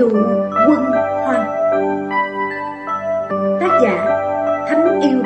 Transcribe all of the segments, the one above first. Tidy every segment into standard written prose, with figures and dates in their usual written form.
Dụ Quân Hoang. Tác giả Thánh Yêu.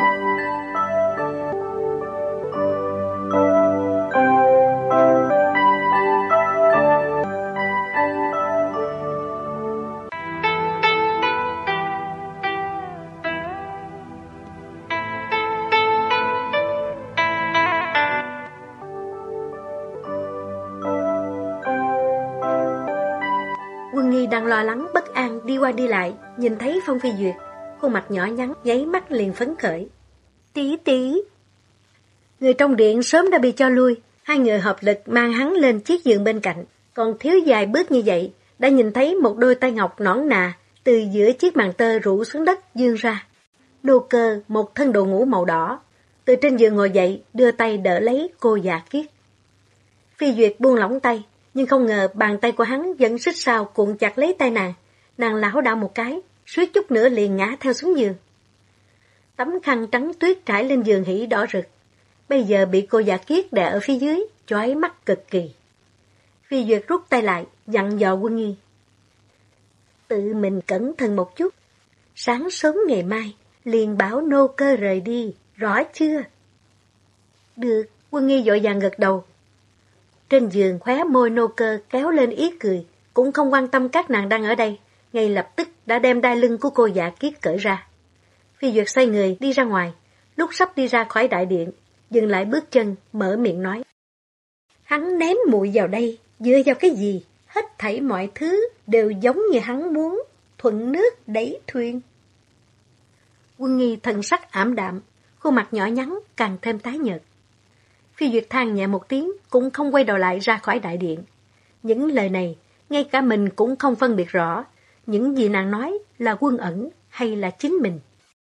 Quân Nghi đang lo lắng bất an đi qua đi lại, nhìn thấy Phong Phi Duyệt, khuôn mặt nhỏ nhắn nháy mắt liền phấn khởi. Tỷ tỷ. Người trong điện sớm đã bị cho lui, hai người hợp lực mang hắn lên chiếc giường bên cạnh, còn thiếu vài bước như vậy đã nhìn thấy một đôi tay ngọc nõn nà từ giữa chiếc màn tơ rủ xuống đất vươn ra. Đô Cơ một thân đồ ngủ màu đỏ, từ trên giường ngồi dậy đưa tay đỡ lấy cô Dạ Kiết. Phi Duyệt buông lỏng tay, nhưng không ngờ bàn tay của hắn vẫn xích sao cuộn chặt lấy tay nàng. Nàng lảo đảo một cái, suýt chút nữa liền ngã theo xuống giường. Tấm khăn trắng tuyết trải lên giường hỉ đỏ rực, bây giờ bị cô Dạ Kiết đè ở phía dưới, chói mắt cực kỳ. Phi Duyệt rút tay lại, dặn dò Quân Nghi. Tự mình cẩn thận một chút, sáng sớm ngày mai liền bảo nô cơ rời đi, rõ chưa? Được, Quân Nghi vội vàng gật đầu. Trên giường khóe môi nô cơ kéo lên ý cười, cũng không quan tâm các nàng đang ở đây, ngay lập tức đã đem đai lưng của cô Dạ Kiết cởi ra. Phi Duyệt xoay người đi ra ngoài, lúc sắp đi ra khỏi đại điện, dừng lại bước chân, mở miệng nói. Hắn ném muội vào đây, dựa vào cái gì? Hết thảy mọi thứ đều giống như hắn muốn, thuận nước đẩy thuyền. Quân Nghi thần sắc ảm đạm, khuôn mặt nhỏ nhắn càng thêm tái nhợt. Phi Duyệt than nhẹ một tiếng, cũng không quay đầu lại ra khỏi đại điện. Những lời này, ngay cả mình cũng không phân biệt rõ, những gì nàng nói là Quân Ẩn hay là chính mình.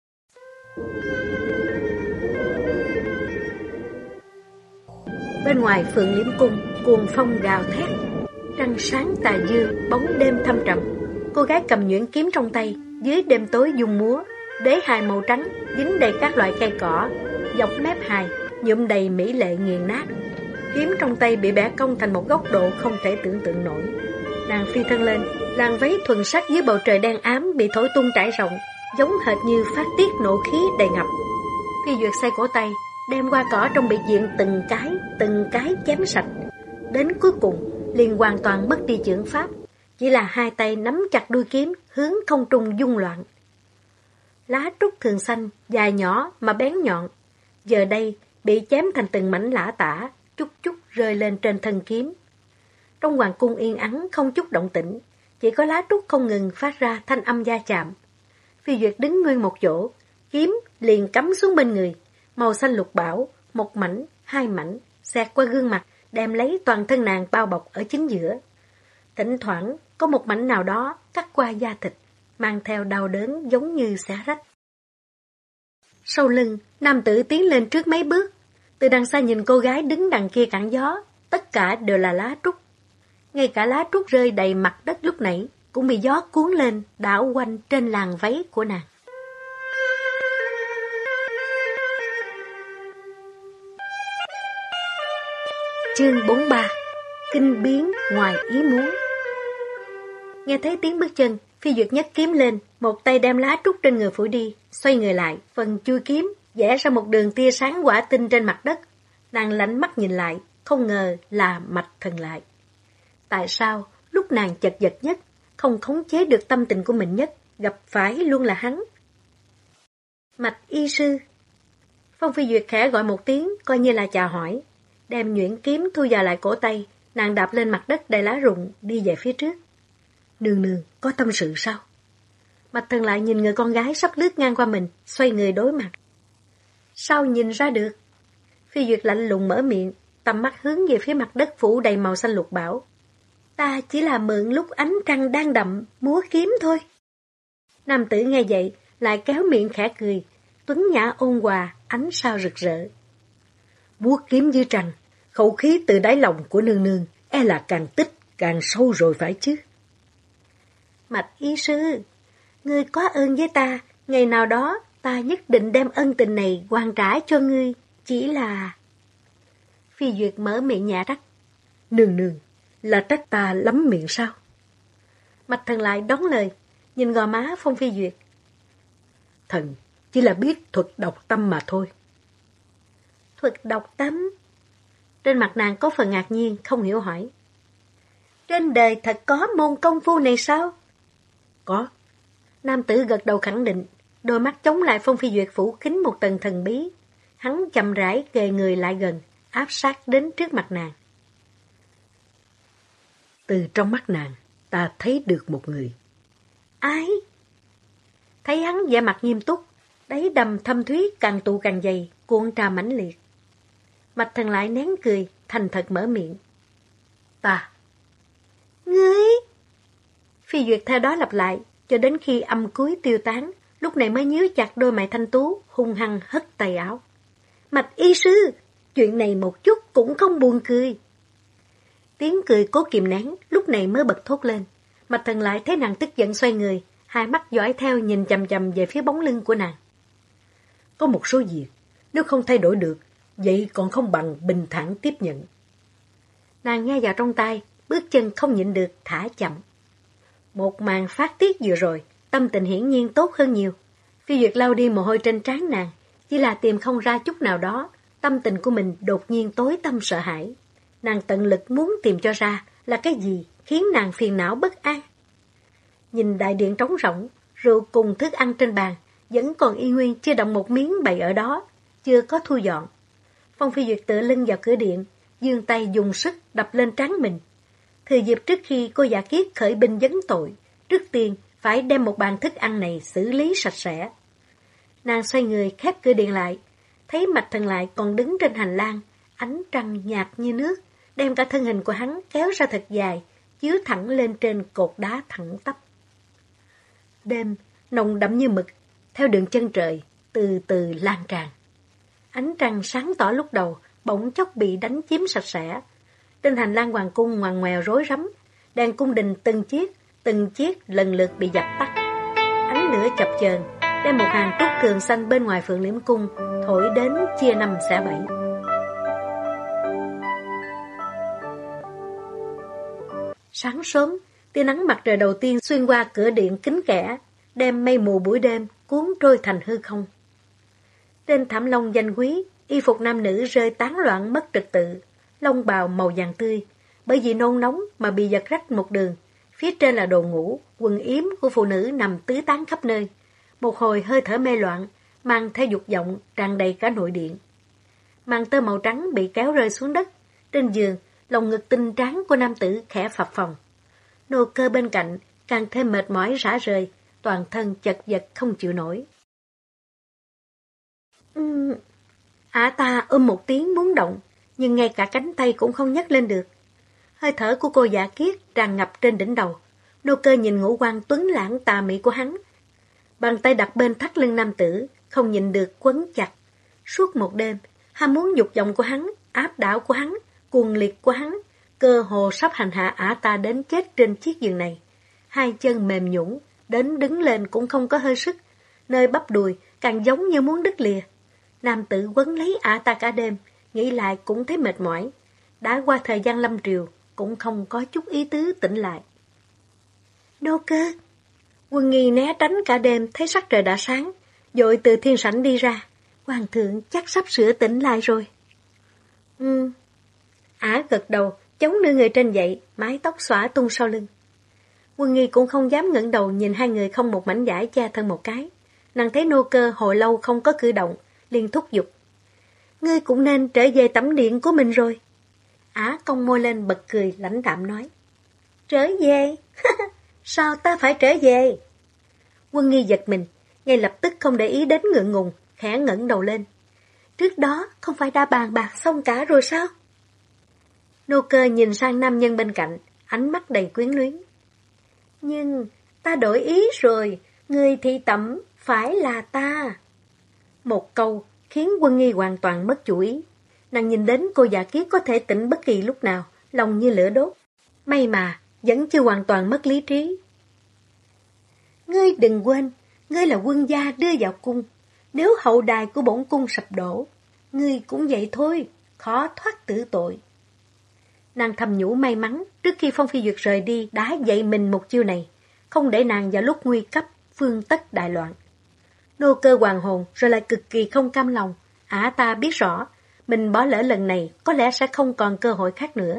Bên ngoài Phượng Liễm Cung, cuồng phong gào thét, trăng sáng tà dương, bóng đêm thâm trầm. Cô gái cầm nhuyễn kiếm trong tay, dưới đêm tối dung múa, đế hài màu trắng dính đầy các loại cây cỏ, dọc mép hài nhuộm đầy mỹ lệ nghiền nát. Kiếm trong tay bị bẻ cong thành một góc độ không thể tưởng tượng nổi. Nàng phi thân lên, làn váy thuần sắc dưới bầu trời đen ám bị thổi tung trải rộng, giống hệt như phát tiết nộ khí đầy ngập. Phi Duyệt xoay cổ tay, đem hoa cỏ trong biệt viện từng cái chém sạch. Đến cuối cùng, liền hoàn toàn mất đi chưởng pháp, chỉ là hai tay nắm chặt đuôi kiếm, hướng không trung dung loạn. Lá trúc thường xanh, dài nhỏ mà bén nhọn, giờ đây bị chém thành từng mảnh lả tả, chút chút rơi lên trên thân kiếm. Trong hoàng cung yên ắng không chút động tĩnh, chỉ có lá trúc không ngừng phát ra thanh âm va chạm. Phi Duyệt đứng nguyên một chỗ, kiếm liền cắm xuống bên người, màu xanh lục bảo, một mảnh, hai mảnh, xẹt qua gương mặt, đem lấy toàn thân nàng bao bọc ở chính giữa. Thỉnh thoảng có một mảnh nào đó cắt qua da thịt, mang theo đau đớn giống như xé rách. Sau lưng, nam tử tiến lên trước mấy bước, từ đằng xa nhìn cô gái đứng đằng kia cản gió, tất cả đều là lá trúc. Ngay cả lá trúc rơi đầy mặt đất lúc nãy cũng bị gió cuốn lên, đảo quanh trên làn váy của nàng. Chương 43. Kinh biến ngoài ý muốn. Nghe thấy tiếng bước chân, Phi Duyệt nhấc kiếm lên, một tay đem lá trúc trên người phủi đi, xoay người lại, phần chui kiếm vẽ ra một đường tia sáng quả tinh trên mặt đất. Nàng lạnh mắt nhìn lại, không ngờ là Mạch Thần lại. Tại sao lúc nàng chật vật nhất, không khống chế được tâm tình của mình nhất, gặp phải luôn là hắn? Mạch y sư. Phong Phi Duyệt khẽ gọi một tiếng, coi như là chào hỏi, đem nhuyễn kiếm thu vào lại cổ tay, nàng đạp lên mặt đất đầy lá rụng, đi về phía trước. Nương nương, có tâm sự sao? Mạch Thần lại nhìn người con gái sắp lướt ngang qua mình, xoay người đối mặt. Sao nhìn ra được? Phi Duyệt lạnh lùng mở miệng, tầm mắt hướng về phía mặt đất phủ đầy màu xanh lục bảo. Ta chỉ là mượn lúc ánh trăng đang đậm, múa kiếm thôi. Nam tử nghe vậy, lại kéo miệng khẽ cười, tuấn nhã ôn hòa, ánh sao rực rỡ. Múa kiếm dưới trăng, khẩu khí từ đáy lòng của nương nương, e là càng tích, càng sâu rồi phải chứ. Mạch y sư, ngươi có ơn với ta, ngày nào đó ta nhất định đem ân tình này hoàn trả cho ngươi, chỉ là... Phi Duyệt mở miệng nhả trách. Nương nương, là trách ta lắm miệng sao? Mạch Thần lại đón lời, nhìn gò má Phong Phi Duyệt. Thần chỉ là biết thuật đọc tâm mà thôi. Thuật đọc tâm? Trên mặt nàng có phần ngạc nhiên, không hiểu hỏi. Trên đời thật có môn công phu này sao? Có. Nam tử gật đầu khẳng định, đôi mắt chống lại Phong Phi Duyệt phủ kín một tầng thần bí. Hắn chậm rãi kề người lại gần, áp sát đến trước mặt nàng. Từ trong mắt nàng, ta thấy được một người. Ai? Thấy hắn vẻ mặt nghiêm túc, đáy đầm thâm thúy càng tụ càng dày, cuộn trào mãnh liệt. Mạch Thần lại nén cười, thành thật mở miệng. Ta. Ngươi? Phi Duyệt theo đó lặp lại, cho đến khi âm cuối tiêu tán, lúc này mới nhíu chặt đôi mày thanh tú, hung hăng hất tay áo. Mạch y sư, chuyện này một chút cũng không buồn cười. Tiếng cười cố kìm nén, lúc này mới bật thốt lên. Mạch Thần lại thấy nàng tức giận xoay người, hai mắt dõi theo nhìn chằm chằm về phía bóng lưng của nàng. Có một số việc, nếu không thay đổi được, vậy còn không bằng bình thản tiếp nhận. Nàng nghe vào trong tai, bước chân không nhịn được, thả chậm. Một màn phát tiết vừa rồi, tâm tình hiển nhiên tốt hơn nhiều. Phi Duyệt lau đi mồ hôi trên trán nàng, chỉ là tìm không ra chút nào đó, tâm tình của mình đột nhiên tối tăm sợ hãi. Nàng tận lực muốn tìm cho ra là cái gì khiến nàng phiền não bất an. Nhìn đại điện trống rỗng, rượu cùng thức ăn trên bàn, vẫn còn y nguyên chưa động một miếng bày ở đó, chưa có thu dọn. Phong Phi Duyệt tựa lưng vào cửa điện, giương tay dùng sức đập lên trán mình. Thừa dịp trước khi cô Dạ Kiết khởi binh vấn tội, trước tiên phải đem một bàn thức ăn này xử lý sạch sẽ. Nàng xoay người khép cửa điện lại, thấy Mạch Thần lại còn đứng trên hành lang, ánh trăng nhạt như nước, đem cả thân hình của hắn kéo ra thật dài, chiếu thẳng lên trên cột đá thẳng tắp. Đêm, nồng đậm như mực, theo đường chân trời, từ từ lan tràn. Ánh trăng sáng tỏ lúc đầu, bỗng chốc bị đánh chiếm sạch sẽ. Trên hành lang hoàng cung ngoằn ngoèo rối rắm, đèn cung đình từng chiếc lần lượt bị dập tắt. Ánh lửa chập chờn đem một hàng trúc tường xanh bên ngoài Phượng Liễm cung thổi đến chia năm xẻ bảy. Sáng sớm, tia nắng mặt trời đầu tiên xuyên qua cửa điện kính kẽ, đem mây mù buổi đêm cuốn trôi thành hư không. Trên thảm lông danh quý, y phục nam nữ rơi tán loạn mất trật tự, lông bào màu vàng tươi, bởi vì nôn nóng mà bị giật rách một đường. Phía trên là đồ ngủ, quần yếm của phụ nữ nằm tứ tán khắp nơi. Một hồi hơi thở mê loạn, mang theo dục vọng tràn đầy cả nội điện. Màn tơ màu trắng bị kéo rơi xuống đất. Trên giường, lồng ngực tinh tráng của nam tử khẽ phập phồng. Nô cơ bên cạnh càng thêm mệt mỏi rã rời, toàn thân chật vật không chịu nổi. Ả ta một tiếng muốn động, nhưng ngay cả cánh tay cũng không nhấc lên được. Hơi thở của cô Dạ Kiết tràn ngập trên đỉnh đầu. Nô cơ nhìn ngũ quan tuấn lãng tà mị của hắn. Bàn tay đặt bên thắt lưng nam tử, không nhịn được quấn chặt. Suốt một đêm, ham muốn dục vọng của hắn, áp đảo của hắn, cuồng liệt của hắn, cơ hồ sắp hành hạ Ả ta đến chết trên chiếc giường này. Hai chân mềm nhũn, đến đứng lên cũng không có hơi sức, nơi bắp đùi càng giống như muốn đứt lìa. Nam tử quấn lấy Ả ta cả đêm, nghĩ lại cũng thấy mệt mỏi. Đã qua thời gian lâm triều, cũng không có chút ý tứ tỉnh lại. Nô cơ! Quân Nghi né tránh cả đêm, thấy sắc trời đã sáng, vội từ thiên sảnh đi ra. Hoàng thượng chắc sắp sửa tỉnh lại rồi. Ả gật đầu, chống đưa người trên dậy, mái tóc xõa tung sau lưng. Quân Nghi cũng không dám ngẩng đầu nhìn hai người không một mảnh vải che thân một cái. Nàng thấy nô cơ hồi lâu không có cử động, liền thúc giục. Ngươi cũng nên trở về tẩm điện của mình rồi. Ả cong môi lên bật cười lãnh đạm nói. Trở về? Sao ta phải trở về? Quân Nghi giật mình, ngay lập tức không để ý đến ngượng ngùng, khẽ ngẩng đầu lên. Trước đó không phải đã bàn bạc xong cả rồi sao? Nô cơ nhìn sang nam nhân bên cạnh, ánh mắt đầy quyến luyến. Nhưng ta đổi ý rồi, người thị tẩm phải là ta. Một câu khiến Quân Nghi hoàn toàn mất chủ ý. Nàng nhìn đến cô Dạ Kiết có thể tỉnh bất kỳ lúc nào, lòng như lửa đốt. May mà, vẫn chưa hoàn toàn mất lý trí. Ngươi đừng quên, ngươi là quân gia đưa vào cung. Nếu hậu đài của bổn cung sập đổ, ngươi cũng vậy thôi, khó thoát tử tội. Nàng thầm nhủ may mắn, trước khi Phong Phi Duyệt rời đi đã dạy mình một chiêu này, không để nàng vào lúc nguy cấp, phương tất đại loạn. Nô Cơ hoàng hồn rồi lại cực kỳ không cam lòng. Ả ta biết rõ, mình bỏ lỡ lần này có lẽ sẽ không còn cơ hội khác nữa.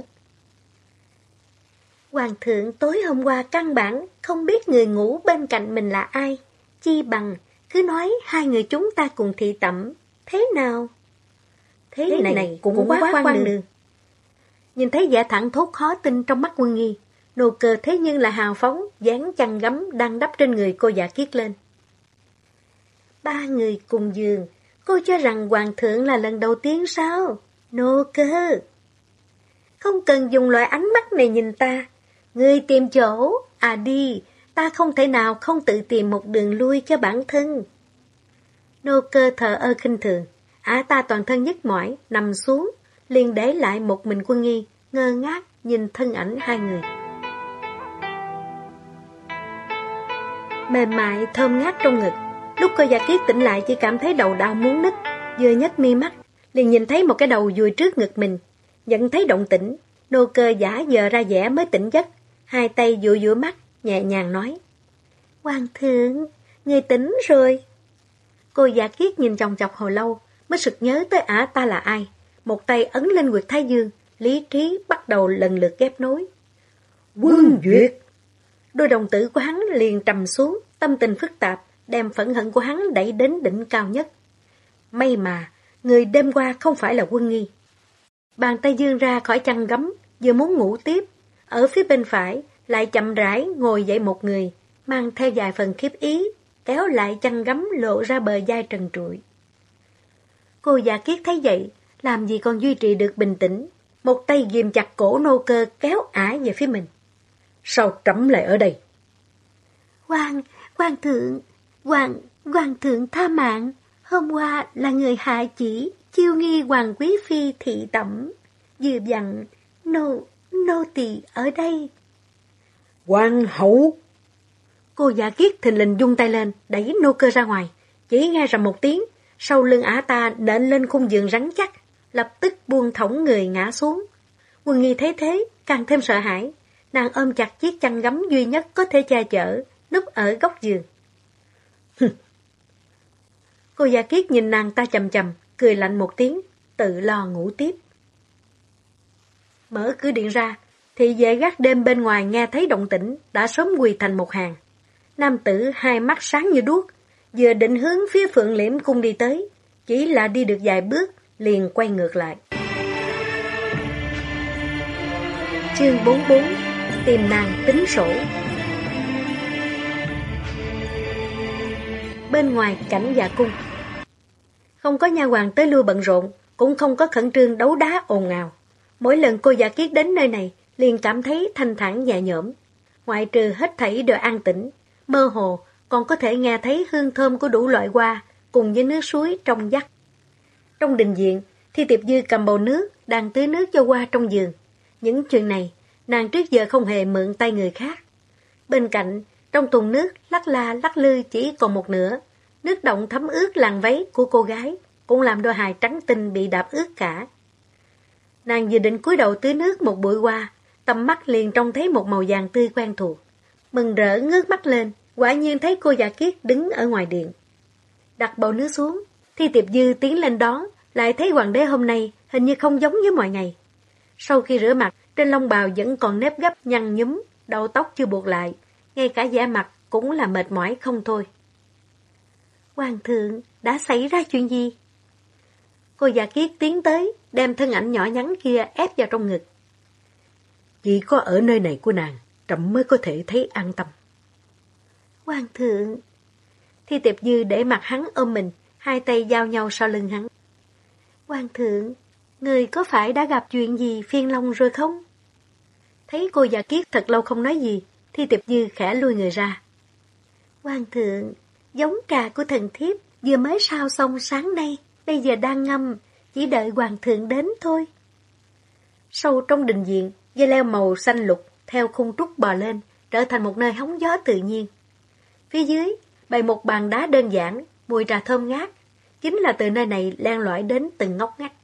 Hoàng thượng tối hôm qua căn bản không biết người ngủ bên cạnh mình là ai. Chi bằng cứ nói hai người chúng ta cùng thị tẩm. Thế nào? Thế này cũng quá quan đường. Nhìn thấy vẻ thẳng thốt khó tin trong mắt Quân Nghi, Nô Cơ thế nhưng là hào phóng, dán chăn gấm đang đắp trên người cô Dạ Kiết lên. Ba người cùng giường, cô cho rằng hoàng thượng là lần đầu tiên sao? Nô Cơ, không cần dùng loại ánh mắt này nhìn ta. Ngươi tìm chỗ, đi, ta không thể nào không tự tìm một đường lui cho bản thân. Nô Cơ thờ ơ khinh thường, ta toàn thân nhức mỏi, nằm xuống, liền để lại một mình Quân Nghi, ngơ ngác nhìn thân ảnh hai người. Mềm mại thơm ngát trong ngực, lúc cô Dạ Kiết tỉnh lại chỉ cảm thấy đầu đau muốn nứt, vừa nhếch mi mắt, liền nhìn thấy một cái đầu dùi trước ngực mình. Nhận thấy động tĩnh, Nô Cơ giả vờ ra vẻ mới tỉnh giấc, hai tay dụi dụi mắt, nhẹ nhàng nói: Hoàng thượng, người tỉnh rồi. Cô Dạ Kiết nhìn chòng chọc hồi lâu, mới sực nhớ tới ả ta là ai. Một tay ấn lên huyệt thái dương, lý trí bắt đầu lần lượt ghép nối. Quân Duyệt! Đôi đồng tử của hắn liền trầm xuống, tâm tình phức tạp, đem phẫn hận của hắn đẩy đến đỉnh cao nhất. May mà, người đêm qua không phải là Quân Nghi. Bàn tay vươn ra khỏi chăn gấm, vừa muốn ngủ tiếp. Ở phía bên phải, lại chậm rãi ngồi dậy một người, mang theo vài phần khiếp ý, kéo lại chăn gấm lộ ra bờ vai trần trụi. Cô Dạ Kiết thấy vậy, làm gì còn duy trì được bình tĩnh, một tay ghìm chặt cổ Nô Cơ kéo ả về phía mình. Sao trẫm lại ở đây? Hoàng thượng tha mạng, hôm qua là người hạ chỉ, chiêu nghi hoàng quý phi thị tẩm, vừa dặn nô tỳ ở đây. Hoàng hậu! Cô Dạ Kiết thình lình vung tay lên, đẩy Nô Cơ ra ngoài, chỉ nghe rầm một tiếng, sau lưng ả ta nện lên khung giường rắn chắc, lập tức buông thõng người ngã xuống. Quân Nghi thấy thế, càng thêm sợ hãi, nàng ôm chặt chiếc chăn gấm duy nhất có thể che chở, núp ở góc giường. Cô Dạ Kiết nhìn nàng ta chầm chầm, cười lạnh một tiếng, tự lo ngủ tiếp. Mở cửa điện ra, thị vệ gác đêm bên ngoài nghe thấy động tĩnh, đã sớm quỳ thành một hàng. Nam tử hai mắt sáng như đuốc, vừa định hướng phía Phượng Liễm cung đi tới, chỉ là đi được vài bước, liền quay ngược lại. Chương 44: Tìm nàng tính sổ. Bên ngoài cảnh Dạ cung, không có nha hoàn tới lui bận rộn, cũng không có khẩn trương đấu đá ồn ào. Mỗi lần cô Dạ Kiết đến nơi này, liền cảm thấy thanh thản nhẹ nhõm. Ngoại trừ hết thảy đều an tĩnh, mơ hồ còn có thể nghe thấy hương thơm của đủ loại hoa cùng với nước suối trong vắt. Trong đình viện, Thi Tiệp Dư cầm bầu nước đang tưới nước cho hoa trong giường. Những chuyện này, nàng trước giờ không hề mượn tay người khác. Bên cạnh, trong thùng nước lắc la lắc lư chỉ còn một nửa, nước động thấm ướt làn váy của cô gái, cũng làm đôi hài trắng tinh bị đạp ướt cả. Nàng vừa định cúi đầu tưới nước một bụi hoa, tầm mắt liền trông thấy một màu vàng tươi quen thuộc. Mừng rỡ ngước mắt lên, quả nhiên thấy cô Dạ Kiết đứng ở ngoài điện. Đặt bầu nước xuống, Thi Tiệp Dư tiến lên đón, lại thấy hoàng đế hôm nay hình như không giống với mọi ngày. Sau khi rửa mặt, trên lông bào vẫn còn nếp gấp nhăn nhúm, đầu tóc chưa buộc lại, ngay cả da mặt cũng là mệt mỏi không thôi. Hoàng thượng, đã xảy ra chuyện gì? Cô Dạ Kiết tiến tới, đem thân ảnh nhỏ nhắn kia ép vào trong ngực. Chỉ có ở nơi này của nàng, trẫm mới có thể thấy an tâm. Hoàng thượng! Thi Tiệp Dư để mặt hắn ôm mình, hai tay giao nhau sau lưng hắn. Hoàng thượng, người có phải đã gặp chuyện gì phiền lòng rồi không? Thấy cô Dạ Kiết thật lâu không nói gì, Thi Tiệp Dư khẽ lui người ra. Hoàng thượng, giống trà của thần thiếp vừa mới sao xong sáng nay, bây giờ đang ngâm, chỉ đợi hoàng thượng đến thôi. Sâu trong đình viện, dây leo màu xanh lục theo khung trúc bò lên, trở thành một nơi hóng gió tự nhiên. Phía dưới, bày một bàn đá đơn giản, mùi trà thơm ngát, chính là từ nơi này len lỏi đến từng ngóc ngách.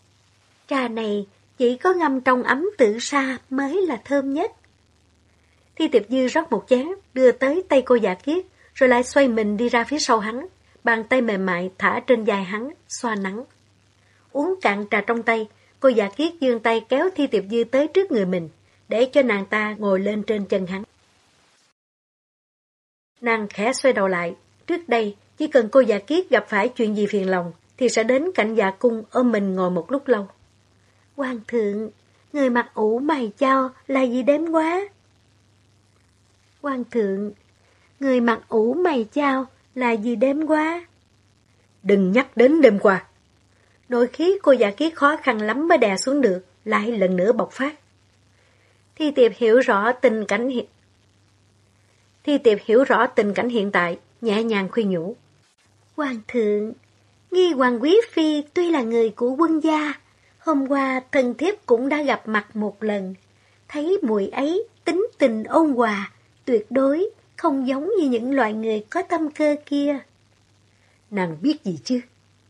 Trà này chỉ có ngâm trong ấm tử sa mới là thơm nhất. Thi Tiệp Dư rót một chén, đưa tới tay cô Dạ Kiết, rồi lại xoay mình đi ra phía sau hắn, bàn tay mềm mại thả trên vai hắn, xoa nắng. Uống cạn trà trong tay, cô Dạ Kiết giương tay kéo Thi Tiệp Dư tới trước người mình, để cho nàng ta ngồi lên trên chân hắn. Nàng khẽ xoay đầu lại, trước đây chỉ cần cô Dạ Kiết gặp phải chuyện gì phiền lòng thì sẽ đến cạnh dạ cung ôm mình ngồi một lúc lâu. Hoàng thượng, người mặc ủ mày chao là gì đếm quá? Hoàng thượng, người mặc ủ mày chao là gì đếm quá? Đừng nhắc đến đêm qua. Nội khí cô Dạ Kiết khó khăn lắm mới đè xuống được, lại lần nữa bộc phát. Thi Tiệp hiểu rõ tình cảnh hiện tại, nhẹ nhàng khuyên nhủ. Hoàng thượng, Nghi Hoàng Quý Phi tuy là người của quân gia, hôm qua thần thiếp cũng đã gặp mặt một lần, thấy muội ấy tính tình ôn hòa, tuyệt đối không giống như những loại người có tâm cơ kia. Nàng biết gì chứ?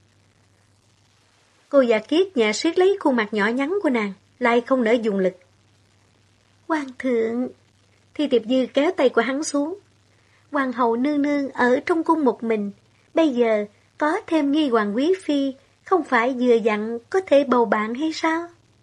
Cô Dạ Kiết nhẹ siết lấy khuôn mặt nhỏ nhắn của nàng, lại không nỡ dùng lực. Hoàng thượng, Thi Tiệp Dư kéo tay của hắn xuống. Hoàng hậu nương nương ở trong cung một mình, bây giờ có thêm Nghi Hoàng Quý Phi, không phải vừa dặn có thể bầu bạn hay sao?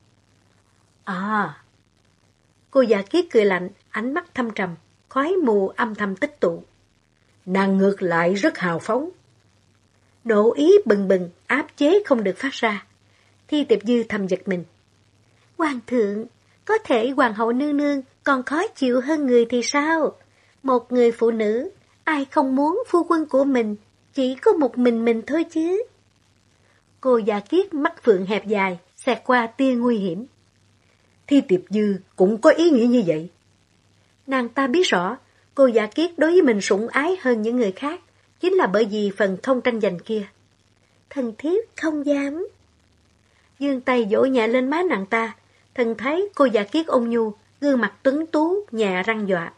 À! Cô Dạ Kiết cười lạnh, ánh mắt thâm trầm, khói mù âm thầm tích tụ. Nàng ngược lại rất hào phóng. Nộ ý bừng bừng, áp chế không được phát ra. Thi Tiệp Dư thầm giật mình. Hoàng thượng, có thể hoàng hậu nương nương còn khó chịu hơn người thì sao? Một người phụ nữ, ai không muốn phu quân của mình, chỉ có một mình thôi chứ. Cô Dạ Kiết mắt phượng hẹp dài, xẹt qua tia nguy hiểm. Thi Tiệp Dư cũng có ý nghĩ như vậy. Nàng ta biết rõ, cô Dạ Kiết đối với mình sủng ái hơn những người khác, chính là bởi vì phần không tranh giành kia. Thần thiếp không dám. Dương tay vỗ nhẹ lên má nàng ta, thần thấy cô Dạ Kiết ôn nhu, gương mặt tuấn tú, nhẹ răng dọa.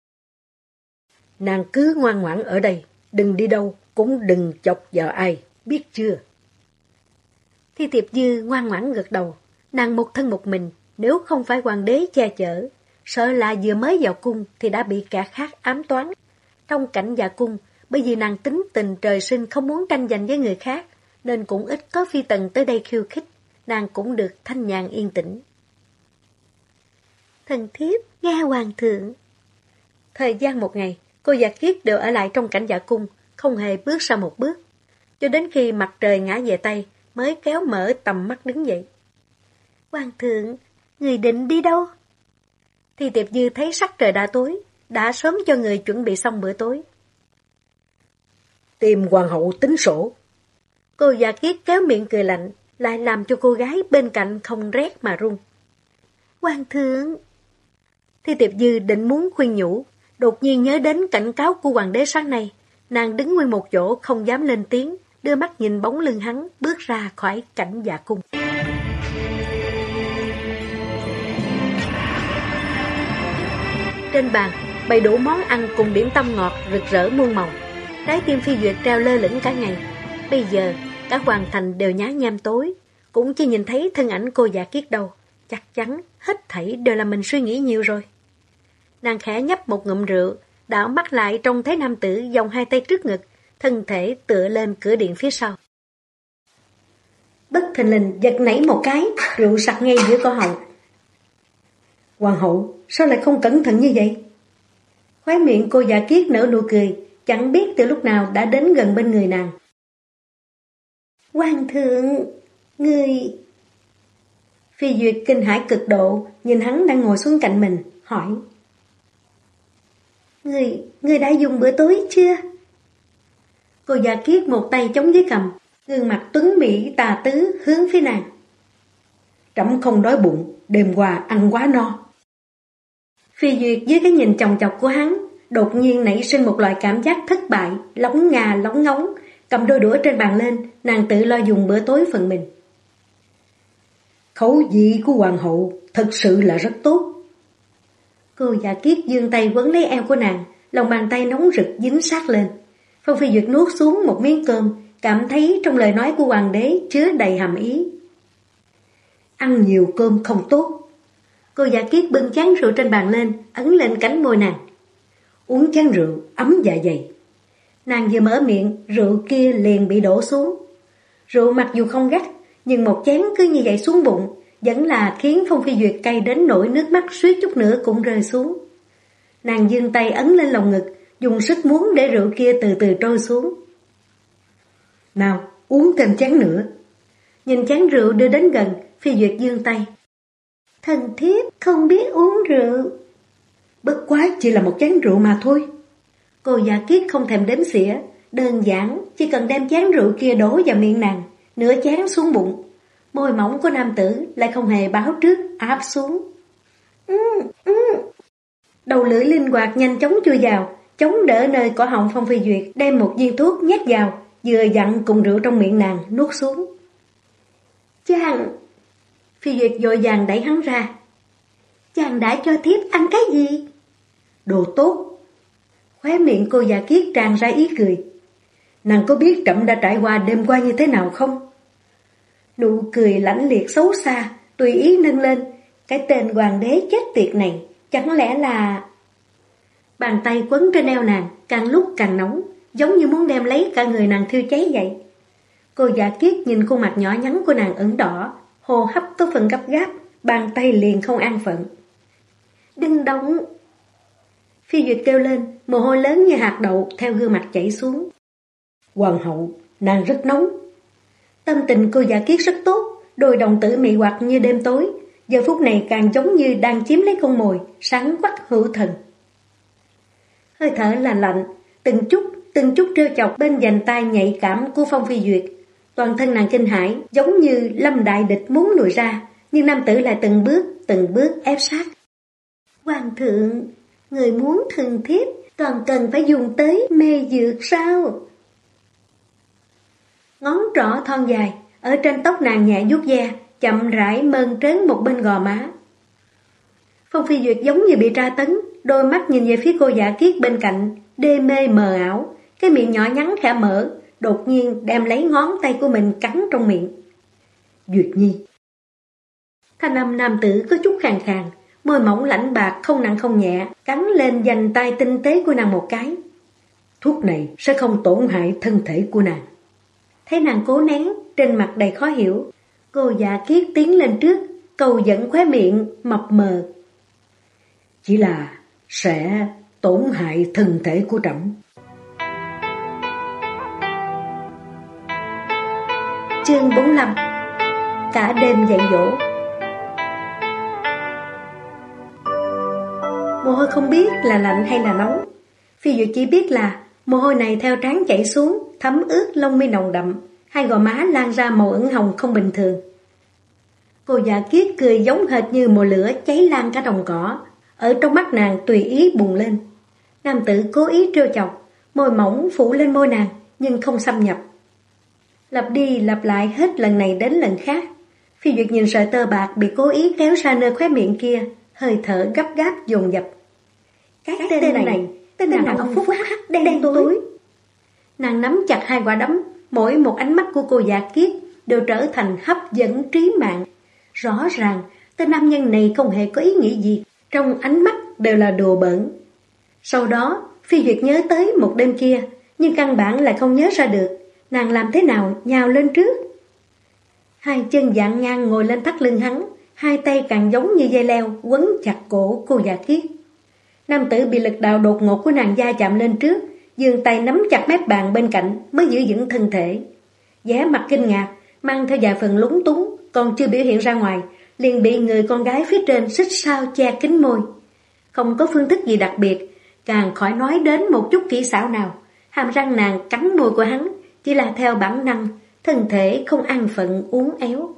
Nàng cứ ngoan ngoãn ở đây, đừng đi đâu, cũng đừng chọc vào ai, biết chưa? Thi Tiệp Dư ngoan ngoãn gật đầu, nàng một thân một mình, nếu không phải hoàng đế che chở, sợ là vừa mới vào cung thì đã bị kẻ khác ám toán. Trong cảnh dạ cung, bởi vì nàng tính tình trời sinh không muốn tranh giành với người khác, nên cũng ít có phi tần tới đây khiêu khích, nàng cũng được thanh nhàn yên tĩnh. Thần thiếp nghe hoàng thượng. Thời gian một ngày, cô Dạ Kiết đều ở lại trong cảnh dạ cung, không hề bước ra một bước. Cho đến khi mặt trời ngã về Tây, mới kéo mở tầm mắt đứng dậy. Hoàng thượng, người định đi đâu? Thì Tiệp Dư thấy sắc trời đã tối, đã sớm cho người chuẩn bị xong bữa tối. Tìm hoàng hậu tính sổ. Cô Dạ Kiết kéo miệng cười lạnh, lại làm cho cô gái bên cạnh không rét mà run. Hoàng thượng! Thì Tiệp Dư định muốn khuyên nhủ, đột nhiên nhớ đến cảnh cáo của hoàng đế sáng nay. Nàng đứng nguyên một chỗ không dám lên tiếng, đưa mắt nhìn bóng lưng hắn bước ra khỏi cảnh dạ cung. Trên bàn, bày đủ món ăn cùng điểm tâm ngọt rực rỡ muôn màu. Trái tim Phi Duyệt treo lơ lửng cả ngày. Bây giờ, cả hoàng thành đều nhá nhem tối, cũng chưa nhìn thấy thân ảnh cô Dạ Kiết đâu. Chắc chắn hết thảy đều là mình suy nghĩ nhiều rồi. Nàng khẽ nhấp một ngụm rượu, đảo mắt lại trông thấy nam tử vòng hai tay trước ngực, thân thể tựa lên cửa điện phía sau. Bất thình lình giật nảy một cái, rượu sặc ngay giữa cổ họng. Hoàng hậu, sao lại không cẩn thận như vậy? Khóe miệng cô Dạ Kiết nở nụ cười, chẳng biết từ lúc nào đã đến gần bên người nàng. Hoàng thượng, người... Phi Duyệt kinh hãi cực độ, nhìn hắn đang ngồi xuống cạnh mình, hỏi. Người đã dùng bữa tối chưa? Cô Dạ Kiết một tay chống dưới cằm, gương mặt tuấn mỹ tà tứ hướng phía nàng. Trẫm không đói bụng, đêm qua ăn quá no. Phi Duyệt dưới cái nhìn chòng chọc của hắn, đột nhiên nảy sinh một loại cảm giác thất bại, lóng ngà lóng ngóng, cầm đôi đũa trên bàn lên, nàng tự lo dùng bữa tối phần mình. Khẩu vị của hoàng hậu thật sự là rất tốt. Cô Dạ Kiết giương tay quấn lấy eo của nàng, lòng bàn tay nóng rực dính sát lên. Phong Phi Duyệt nuốt xuống một miếng cơm, cảm thấy trong lời nói của hoàng đế chứa đầy hàm ý. Ăn nhiều cơm không tốt. Cô Giả Kiết bưng chén rượu trên bàn lên, ấn lên cánh môi nàng. Uống chén rượu, ấm dạ dày. Nàng vừa mở miệng, rượu kia liền bị đổ xuống. Rượu mặc dù không gắt, nhưng một chén cứ như vậy xuống bụng, vẫn là khiến Phong Phi Duyệt cay đến nỗi nước mắt suýt chút nữa cũng rơi xuống. Nàng giương tay ấn lên lồng ngực, dùng sức muốn để rượu kia từ từ trôi xuống. Nào, uống thêm chén nữa. Nhìn chén rượu đưa đến gần, Phi Duyệt giương tay. Thần thiếp không biết uống rượu. Bất quá chỉ là một chén rượu mà thôi. Cô Giả Kiết không thèm đếm xỉa, đơn giản chỉ cần đem chén rượu kia đổ vào miệng nàng, nửa chén xuống bụng. Môi mỏng của nam tử lại không hề báo trước, áp xuống. Đầu lưỡi linh hoạt nhanh chóng chui vào, chống đỡ nơi cổ họng Phong Phi Duyệt, đem một viên thuốc nhét vào, vừa dặn cùng rượu trong miệng nàng nuốt xuống. Chàng! Phi Duyệt vội vàng đẩy hắn ra. Chàng đã cho thiếp ăn cái gì? Đồ tốt. Khóe miệng cô Giả Kiết tràn ra ý cười. Nàng có biết trẫm đã trải qua đêm qua như thế nào không? Nụ cười lãnh liệt xấu xa, tùy ý nâng lên. Cái tên hoàng đế chết tiệt này, chẳng lẽ là... Bàn tay quấn trên eo nàng, càng lúc càng nóng, giống như muốn đem lấy cả người nàng thiêu cháy vậy. Cô Giả Kiết nhìn khuôn mặt nhỏ nhắn của nàng ửng đỏ, hô hấp có phần gấp gáp, bàn tay liền không an phận. Đừng động! Phi Duyệt kêu lên, mồ hôi lớn như hạt đậu theo gương mặt chảy xuống. Hoàng hậu, nàng rất nóng. Tâm tình cô Giả Kiết rất tốt, đôi đồng tử mị hoặc như đêm tối, giờ phút này càng giống như đang chiếm lấy con mồi, sáng quắc hữu thần. Hơi thở lạnh lạnh, từng chút trêu chọc bên vành tai nhạy cảm của Phong Phi Duyệt. Toàn thân nàng kinh hãi, giống như lâm đại địch muốn lùi ra, nhưng nam tử lại từng bước ép sát. Hoàng thượng, người muốn thần thiếp, còn cần phải dùng tới mê dược sao? Ngón trỏ thon dài, ở trên tóc nàng nhẹ vuốt ve, chậm rãi mơn trớn một bên gò má. Phong Phi Duyệt giống như bị tra tấn, đôi mắt nhìn về phía cô Giả Kiết bên cạnh, đê mê mờ ảo, cái miệng nhỏ nhắn khẽ mở, đột nhiên đem lấy ngón tay của mình cắn trong miệng. Duyệt Nhi. Thanh âm nam tử có chút khàn khàn, môi mỏng lãnh bạc không nặng không nhẹ, cắn lên vành tay tinh tế của nàng một cái. Thuốc này sẽ không tổn hại thân thể của nàng. Thấy nàng cố nén, trên mặt đầy khó hiểu, cô Giả Kiết tiến lên trước, cầu dẫn khóe miệng mập mờ. Chỉ là sẽ tổn hại thân thể của trẫm. Chương 45. Cả đêm dạy dỗ. Mồ hôi không biết là lạnh hay là nóng. Phi Duyệt chỉ biết là mồ hôi này theo trán chảy xuống, thấm ướt lông mi nồng đậm, hai gò má lan ra màu ửng hồng không bình thường. Cô Giả Kiết cười giống hệt như mồi lửa cháy lan cả đồng cỏ, ở trong mắt nàng tùy ý bùng lên. Nam tử cố ý trêu chọc, môi mỏng phủ lên môi nàng nhưng không xâm nhập. Lặp đi lặp lại hết lần này đến lần khác. Phi Duyệt nhìn sợi tơ bạc bị cố ý kéo ra nơi khóe miệng kia, hơi thở gấp gáp dồn dập. Cái tên này, tên nào ông phúc hắc đen tối. Nàng nắm chặt hai quả đấm, mỗi một ánh mắt của cô Giả Kiết đều trở thành hấp dẫn trí mạng. Rõ ràng, tên nam nhân này không hề có ý nghĩ gì, trong ánh mắt đều là đùa bỡn. Sau đó, Phi Duyệt nhớ tới một đêm kia, nhưng căn bản lại không nhớ ra được, nàng làm thế nào nhào lên trước. Hai chân dạn ngang ngồi lên thắt lưng hắn, hai tay càng giống như dây leo quấn chặt cổ cô Giả Kiết. Nam tử bị lực đạo đột ngột của nàng va chạm lên trước, giương tay nắm chặt mép bàn bên cạnh mới giữ vững thân thể. Vẻ mặt kinh ngạc, mang theo vài phần lúng túng, còn chưa biểu hiện ra ngoài, liền bị người con gái phía trên xích sao che kín môi. Không có phương thức gì đặc biệt, càng khỏi nói đến một chút kỹ xảo nào. Hàm răng nàng cắn môi của hắn, chỉ là theo bản năng, thân thể không an phận uốn éo.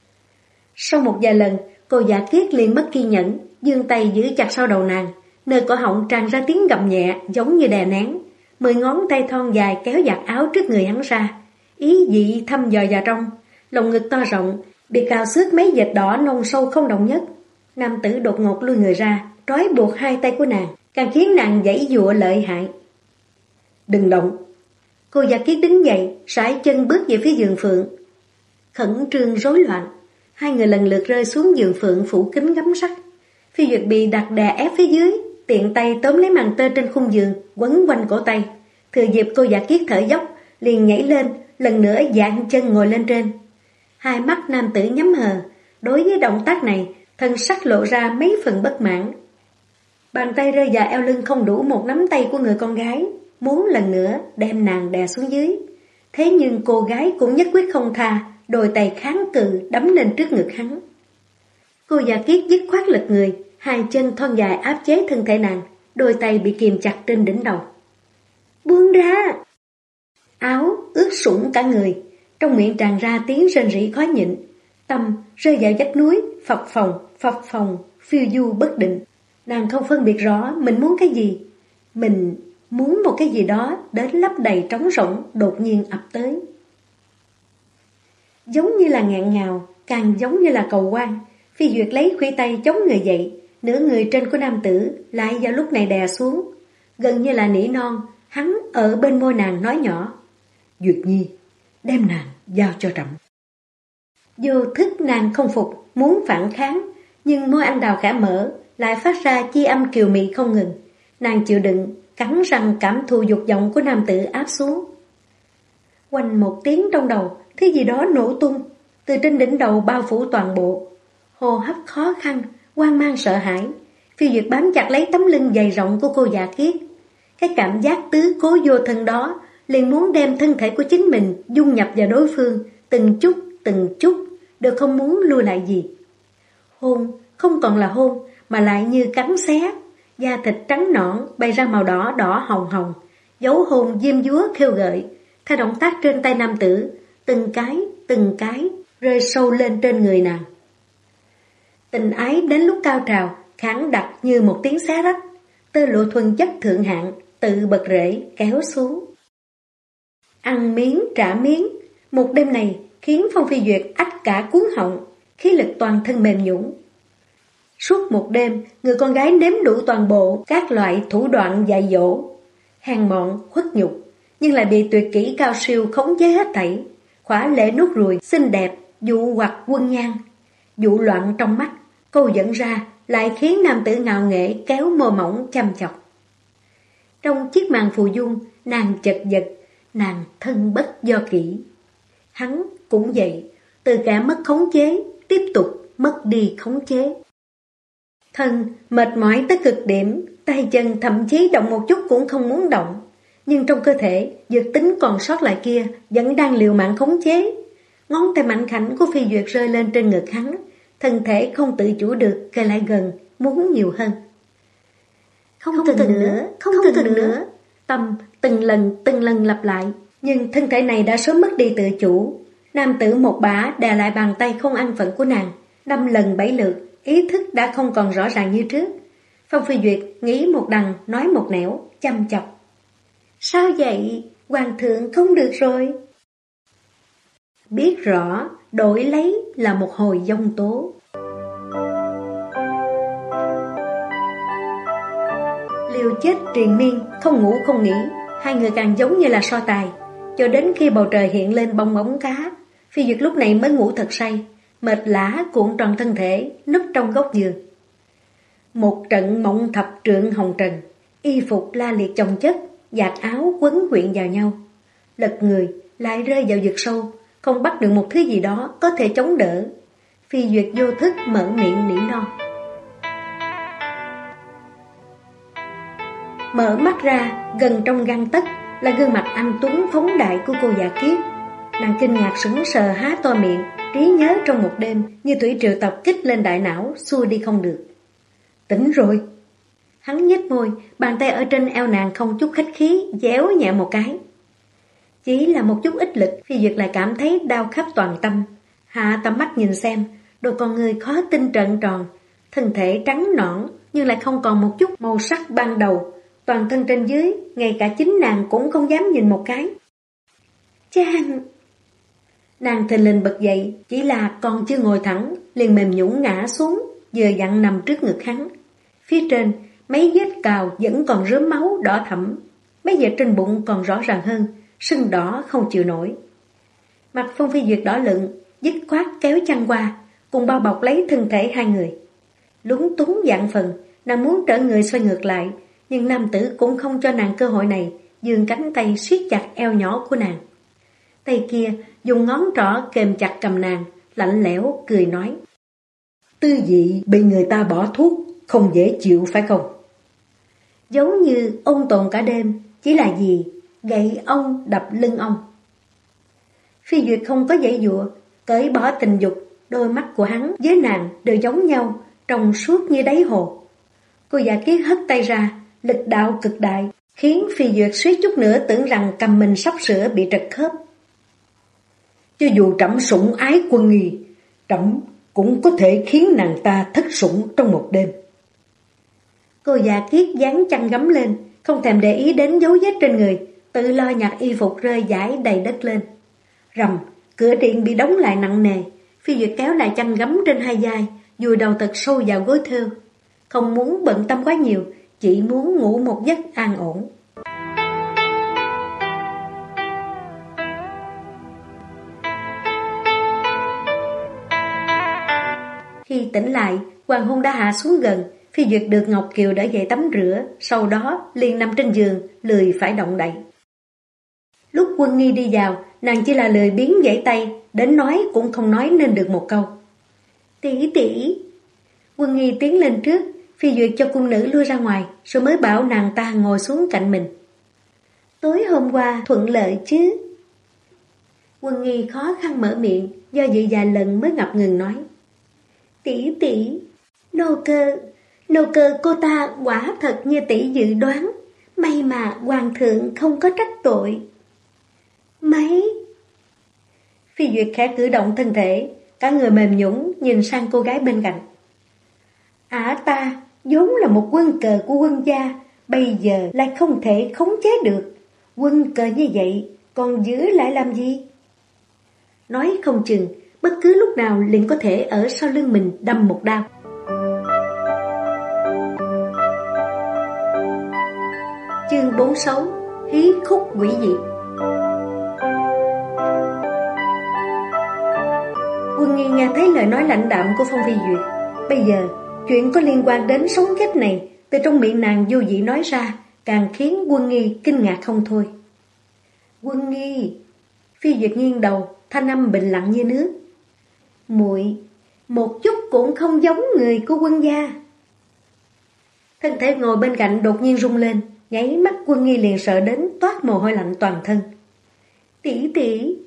Sau một vài lần, cô Giả Kiết liền mất kiên nhẫn, giương tay giữ chặt sau đầu nàng, nơi cổ họng tràn ra tiếng gầm nhẹ giống như đè nén. 10 ngón tay thon dài kéo giặt áo trước người hắn ra, ý dị thăm dò vào trong. Lồng ngực to rộng, bị cào xước mấy vệt đỏ nông sâu không đồng nhất. Nam tử đột ngột lui người ra, trói buộc hai tay của nàng, càng khiến nàng giãy giụa lợi hại. Đừng động. Cô Giả Kiết đứng dậy, sải chân bước về phía giường phượng. Khẩn trương rối loạn, hai người lần lượt rơi xuống giường phượng phủ kín gấm sắt. Phi Duyệt bị đặt đè ép phía dưới, tiện tay tóm lấy màn tơ trên khung giường, quấn quanh cổ tay. Thừa dịp cô Dạ Kiết thở dốc, liền nhảy lên, lần nữa dạn chân ngồi lên trên. Hai mắt nam tử nhắm hờ, đối với động tác này, thân sắc lộ ra mấy phần bất mãn. Bàn tay rơi vào eo lưng không đủ một nắm tay của người con gái, muốn lần nữa đem nàng đè xuống dưới. Thế nhưng cô gái cũng nhất quyết không tha, đôi tay kháng cự đấm lên trước ngực hắn. Cô Dạ Kiết dứt khoát lật người, hai chân thon dài áp chế thân thể nàng, đôi tay bị kìm chặt trên đỉnh đầu. Buông ra! Áo ướt sũng cả người, trong miệng tràn ra tiếng rên rỉ khó nhịn. Tâm rơi vào vách núi, phập phồng, phiêu du bất định. Nàng không phân biệt rõ mình muốn cái gì. Mình muốn một cái gì đó đến lấp đầy trống rỗng đột nhiên ập tới. Giống như là nghẹn ngào, càng giống như là cầu quan. Phi Duyệt lấy khuỷu tay chống người dậy, nửa người trên của nam tử lại vào lúc này đè xuống. Gần như là nỉ non, hắn ở bên môi nàng nói nhỏ. Duyệt Nhi, đem nàng giao cho Trẫm. Vô thức nàng không phục, muốn phản kháng, nhưng môi anh đào khẽ mở, lại phát ra chi âm kiều mị không ngừng. Nàng chịu đựng, cắn răng cảm thụ dục vọng của nam tử áp xuống. Quanh một tiếng trong đầu, thứ gì đó nổ tung, từ trên đỉnh đầu bao phủ toàn bộ. Hô hấp khó khăn, hoang mang sợ hãi. Phi Duyệt bám chặt lấy tấm lưng dày rộng của cô Dạ Kiết. Cái cảm giác tứ cố vô thân đó liền muốn đem thân thể của chính mình dung nhập vào đối phương, từng chút, đều không muốn lui lại gì. Hôn không còn là hôn, mà lại như cắn xé, da thịt trắng nõn bày ra màu đỏ đỏ hồng, dấu hôn diêm dúa khêu gợi. Theo động tác trên tay nam tử, từng cái rơi sâu lên trên người nàng. Tình ái đến lúc cao trào, khản đặc như một tiếng xé rách, tơ lụa thuần chất thượng hạng tự bật rễ kéo xuống. Ăn miếng trả miếng, một đêm này khiến Phong Phi Duyệt ách cả cuốn họng, khí lực toàn thân mềm nhũn. Suốt một đêm, người con gái nếm đủ toàn bộ các loại thủ đoạn dạy dỗ, hèn mọn, khuất nhục, nhưng lại bị tuyệt kỹ cao siêu khống chế hết thảy. Khỏa lệ nút ruồi, xinh đẹp, dụ hoặc quân nhan, dụ loạn trong mắt, câu dẫn ra lại khiến nam tử ngạo nghễ kéo môi mỏng chăm chọc. Trong chiếc màn phù dung, nàng chật vật, nàng thân bất do kỷ. Hắn cũng vậy, từ cả mất khống chế, tiếp tục mất đi khống chế. Thân mệt mỏi tới cực điểm, tay chân thậm chí động một chút cũng không muốn động. Nhưng trong cơ thể, dược tính còn sót lại kia vẫn đang liều mạng khống chế. Ngón tay mạnh khảnh của Phi Duyệt rơi lên trên ngực hắn, thân thể không tự chủ được kề lại gần, muốn nhiều hơn. Không từng nữa. Tâm từng lần lặp lại, nhưng thân thể này đã sớm mất đi tự chủ. Nam tử một bả đè lại bàn tay không an phận của nàng, 5 lần 7 lượt, ý thức đã không còn rõ ràng như trước. Phong Phi Duyệt nghĩ một đằng nói một nẻo, chăm chọc. Sao vậy? Hoàng thượng không được rồi. Biết rõ, đổi lấy là một hồi giông tố. Liều chết triền miên, không ngủ không nghỉ, hai người càng giống như là so tài. Cho đến khi bầu trời hiện lên bong bóng cá, Phi Duyệt lúc này mới ngủ thật say, mệt lả cuộn tròn thân thể, núp trong góc giường. Một trận mộng thập trượng hồng trần, y phục la liệt chồng chất, vạt áo quấn quyện vào nhau. Lật người, lại rơi vào vực sâu, không bắt được một thứ gì đó có thể chống đỡ. Phi Duyệt vô thức mở miệng nỉ non. Mở mắt ra, gần trong gang tấc là gương mặt anh tuấn phóng đại của cô Dạ Kiết. Nàng kinh ngạc sững sờ há to miệng, trí nhớ trong một đêm như thủy triều tộc kích lên đại não, xua đi không được. Tỉnh rồi. Hắn nhếch môi, bàn tay ở trên eo nàng không chút khách khí, déo nhẹ một cái. Chỉ là một chút ít lực, Phi Duyệt lại cảm thấy đau khắp toàn tâm. Hạ tầm mắt nhìn xem, đôi con người khó tin trợn tròn, thân thể trắng nõn nhưng lại không còn một chút màu sắc ban đầu. Toàn thân trên dưới, ngay cả chính nàng cũng không dám nhìn một cái. Chàng! Nàng thình lình bật dậy, chỉ là còn chưa ngồi thẳng, liền mềm nhũn ngã xuống, vừa dặn nằm trước ngực hắn. Phía trên, mấy vết cào vẫn còn rớm máu đỏ thẫm, mấy vết trên bụng còn rõ ràng hơn, sưng đỏ không chịu nổi. Mặt Phong Phi Duyệt đỏ lựng, dứt khoát kéo chăn qua, cùng bao bọc lấy thân thể hai người. lúng túng vạn phần, nàng muốn trở người xoay ngược lại, nhưng nam tử cũng không cho nàng cơ hội này, giương cánh tay siết chặt eo nhỏ của nàng. Tay kia dùng ngón trỏ kềm chặt cầm nàng, lạnh lẽo cười nói: Tư vị bị người ta bỏ thuốc, không dễ chịu phải không? Giống như ôn tồn cả đêm, chỉ là gì? Gậy ông đập lưng ông. Phi Duyệt không có dãy dụa, cởi bỏ tình dục, đôi mắt của hắn với nàng đều giống nhau, trong suốt như đáy hồ. Cô già kiết hất tay ra, lực đạo cực đại, khiến Phi Duyệt suýt chút nữa tưởng rằng cầm mình sắp sửa bị trật khớp. Cho dù trẫm sủng ái Quân Nghi, trẫm cũng có thể khiến nàng ta thất sủng trong một đêm. Cô già kiết dán chăn gấm lên, không thèm để ý đến dấu vết trên người, tự lo nhặt y phục rơi rải đầy đất lên. Rầm, cửa điện bị đóng lại nặng nề. Phi Duyệt kéo lại chăn gấm trên hai vai, vùi đầu thật sâu vào gối thêu. Không muốn bận tâm quá nhiều, chỉ muốn ngủ một giấc an ổn. Khi tỉnh lại, hoàng hôn đã hạ xuống gần. Phi Duyệt được Ngọc Kiều đỡ dậy tắm rửa, sau đó liền nằm trên giường, lười phải động đậy. Lúc Quân Nghi đi vào, nàng chỉ là lười biếng giãy tay, đến nói cũng không nói nên được một câu. Tỷ tỷ. Quân Nghi tiến lên trước, Phi Duyệt cho cung nữ lui ra ngoài, rồi mới bảo nàng ta ngồi xuống cạnh mình. Tối hôm qua thuận lợi chứ? Quân Nghi khó khăn mở miệng, do dự vài lần mới ngập ngừng nói. Tỷ tỷ, nô cơ cô ta quả thật như tỷ dự đoán, may mà hoàng thượng không có trách tội. Mấy? Phi Duyệt khẽ cử động thân thể, cả người mềm nhũn nhìn sang cô gái bên cạnh. Ả ta vốn là một quân cờ của quân gia, bây giờ lại không thể khống chế được. Quân cờ như vậy, còn giữ lại làm gì? Nói không chừng, bất cứ lúc nào liền có thể ở sau lưng mình đâm một đao. Chương 46: Hí khúc quỷ dị. Quân Nghi nghe thấy lời nói lãnh đạm của Phong Phi Duyệt. Bây giờ, chuyện có liên quan đến sống chết này, từ trong miệng nàng vô dị nói ra, càng khiến Quân Nghi kinh ngạc không thôi. Quân Nghi. Phi Duyệt nghiêng đầu, thanh âm bình lặng như nước. Muội, một chút cũng không giống người của quân gia. Thân thể ngồi bên cạnh đột nhiên rung lên, nháy mắt Quân Nghi liền sợ đến toát mồ hôi lạnh toàn thân. Tỷ tỷ.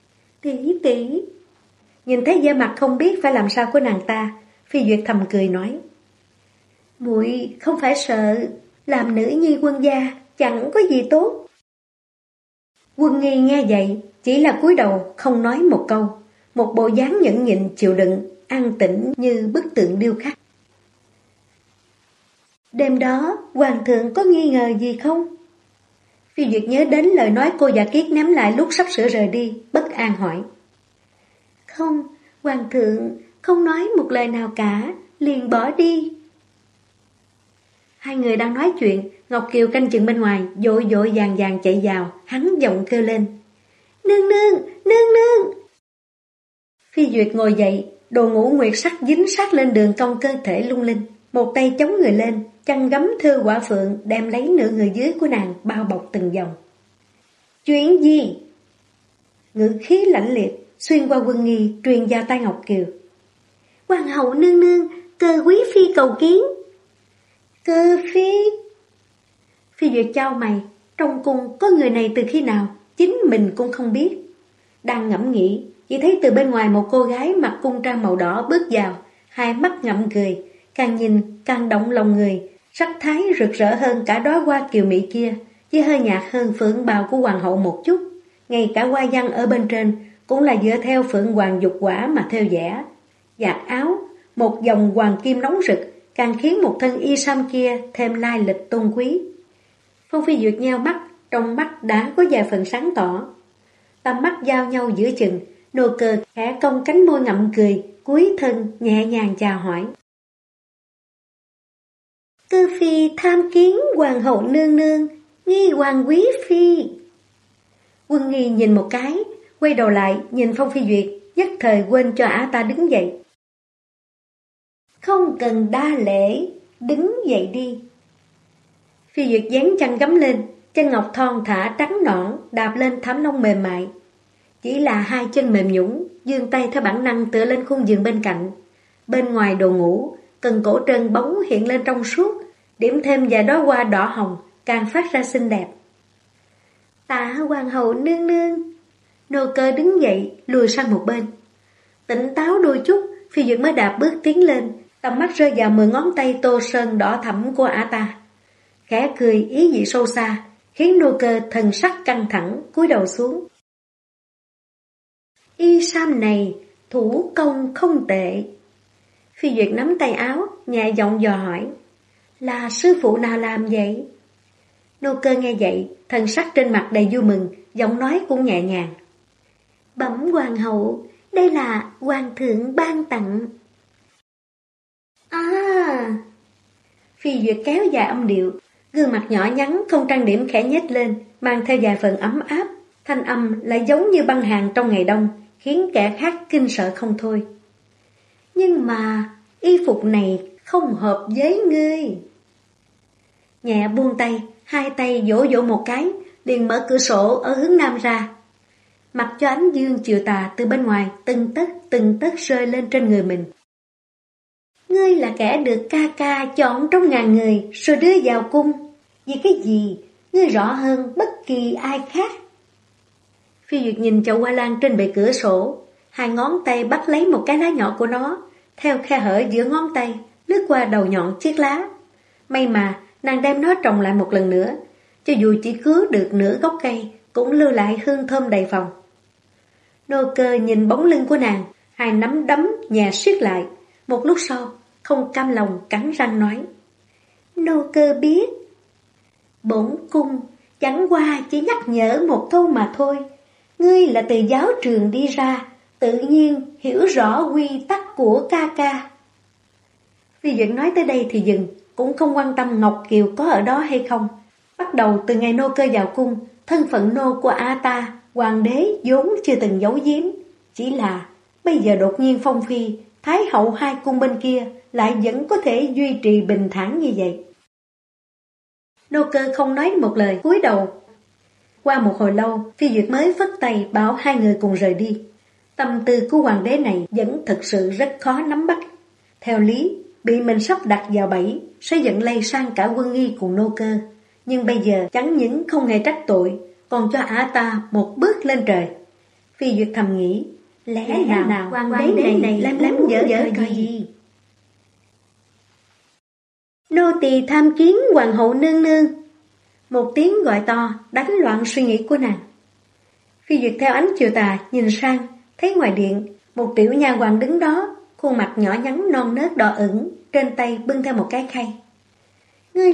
Nhìn thấy vẻ mặt không biết phải làm sao của nàng ta, Phi Duyệt thầm cười nói. Muội không phải sợ, làm nữ nhi quân gia chẳng có gì tốt. Quân Nghi nghe vậy, chỉ là cúi đầu không nói một câu, một bộ dáng nhẫn nhịn chịu đựng, an tĩnh như bức tượng điêu khắc. Đêm đó, hoàng thượng có nghi ngờ gì không? Phi Duyệt nhớ đến lời nói cô giả kiết ném lại lúc sắp sửa rời đi, bất an hỏi. Không, hoàng thượng không nói một lời nào cả, liền bỏ đi. Hai người đang nói chuyện, Ngọc Kiều canh chừng bên ngoài, vội vội vàng vàng chạy vào, hắn giọng kêu lên. Nương nương. Phi Duyệt ngồi dậy, đồ ngũ nguyệt sắc dính sát lên đường cong cơ thể lung linh, một tay chống người lên, chăn gấm thêu quả phượng đem lấy nửa người dưới của nàng bao bọc từng vòng. Chuyện gì? Ngữ khí lãnh liệt xuyên qua Quân Nghi truyền vào tai Ngọc Kiều. Hoàng hậu nương, Cơ quý phi cầu kiến. Cơ phi? Phi Duyệt chau mày, trong cung có người này từ khi nào, chính mình cũng không biết. Đang ngẫm nghĩ, chỉ thấy từ bên ngoài một cô gái mặc cung trang màu đỏ bước vào, hai mắt ngậm cười, càng nhìn càng động lòng người, sắc thái rực rỡ hơn cả đóa hoa kiều mỹ kia, chỉ hơi nhạt hơn phượng bào của hoàng hậu một chút. Ngay cả hoa văn ở bên trên cũng là dựa theo phượng hoàng dục quả mà thêu vẽ. Vạt áo, một dòng hoàng kim nóng rực, càng khiến một thân y sam kia thêm lai lịch tôn quý. Phong Phi Duyệt nheo mắt, trong mắt đã có vài phần sáng tỏ. Tầm mắt giao nhau giữa chừng, nô cơ khẽ cong cánh môi ngậm cười, cúi thân nhẹ nhàng chào hỏi. Cơ phi tham kiến hoàng hậu nương, nghi hoàng quý phi. Quân Nghi nhìn một cái, quay đầu lại nhìn Phong Phi Duyệt, nhất thời quên cho ả ta đứng dậy. Không cần đa lễ, đứng dậy đi. Phi Duyệt dán chân gắm lên, chân ngọc thon thả trắng nõn đạp lên thảm lông mềm mại. Chỉ là hai chân mềm nhũn, giương tay theo bản năng tựa lên khung giường bên cạnh. Bên ngoài đồ ngủ, cần cổ trơn bóng hiện lên trong suốt, điểm thêm vài đóa hoa đỏ hồng, càng phát ra xinh đẹp. Tạ hoàng hậu nương nương. Nô Cơ đứng dậy, lùi sang một bên. Tỉnh táo đôi chút, Phi Duyệt mới đạp bước tiến lên, tầm mắt rơi vào 10 ngón tay tô sơn đỏ thẫm của ả ta. Khẽ cười ý vị sâu xa, khiến Nô Cơ thần sắc căng thẳng, cúi đầu xuống. Y sam này, thủ công không tệ. Phi Duyệt nắm tay áo, nhẹ giọng dò hỏi. Là sư phụ nào làm vậy? Nô Cơ nghe vậy, thần sắc trên mặt đầy vui mừng, giọng nói cũng nhẹ nhàng. Bẩm hoàng hậu, đây là hoàng thượng ban tặng. À! Phi Duyệt kéo dài âm điệu, gương mặt nhỏ nhắn không trang điểm khẽ nhếch lên, mang theo vài phần ấm áp, thanh âm lại giống như băng hàng trong ngày đông, khiến kẻ khác kinh sợ không thôi. Nhưng mà y phục này không hợp với ngươi. Nhẹ buông tay, hai tay vỗ vỗ một cái, liền mở cửa sổ ở hướng nam ra. Mặc cho ánh dương chiều tà từ bên ngoài từng tấc rơi lên trên người mình. Ngươi là kẻ được ca ca chọn trong ngàn người rồi đưa vào cung. Vì cái gì? Ngươi rõ hơn bất kỳ ai khác. Phi Duyệt nhìn chậu hoa lan trên bệ cửa sổ, hai ngón tay bắt lấy một cái lá nhỏ của nó, theo khe hở giữa ngón tay, lướt qua đầu nhọn chiếc lá. May mà nàng đem nó trồng lại một lần nữa, cho dù chỉ cứu được nửa gốc cây, cũng lưu lại hương thơm đầy phòng. Nô Cơ nhìn bóng lưng của nàng, hai nắm đấm nhẹ siết lại. Một lúc sau, không cam lòng cắn răng nói. Nô Cơ biết. Bổn cung chẳng qua chỉ nhắc nhở một câu mà thôi. Ngươi là từ giáo trường đi ra, tự nhiên hiểu rõ quy tắc của ca ca. Phi Duyệt nói tới đây thì dừng, cũng không quan tâm Ngọc Kiều có ở đó hay không. Bắt đầu từ ngày Nô Cơ vào cung, thân phận nô của A ta, hoàng đế vốn chưa từng giấu giếm. Chỉ là bây giờ đột nhiên phong phi, thái hậu hai cung bên kia lại vẫn có thể duy trì bình thản như vậy. Nô Cơ không nói một lời, cúi đầu. Qua một hồi lâu, Phi Duyệt mới phất tay bảo hai người cùng rời đi. Tâm tư của hoàng đế này vẫn thực sự rất khó nắm bắt. Theo lý, bị mình sắp đặt vào bẫy sẽ dẫn lây sang cả Quân Nghi cùng Nô Cơ. Nhưng bây giờ chẳng những không hề trách tội, còn cho ả ta một bước lên trời. Phi Duyệt thầm nghĩ, lẽ nào hoàng đế này lại muốn dở trò gì? Nô tỳ tham kiến hoàng hậu nương nương. Một tiếng gọi to đánh loạn suy nghĩ của nàng. Phi Duyệt theo ánh chiều tà nhìn sang, thấy ngoài điện một tiểu nha hoàn đứng đó, khuôn mặt nhỏ nhắn non nớt đỏ ửng, trên tay bưng theo một cái khay. Ngươi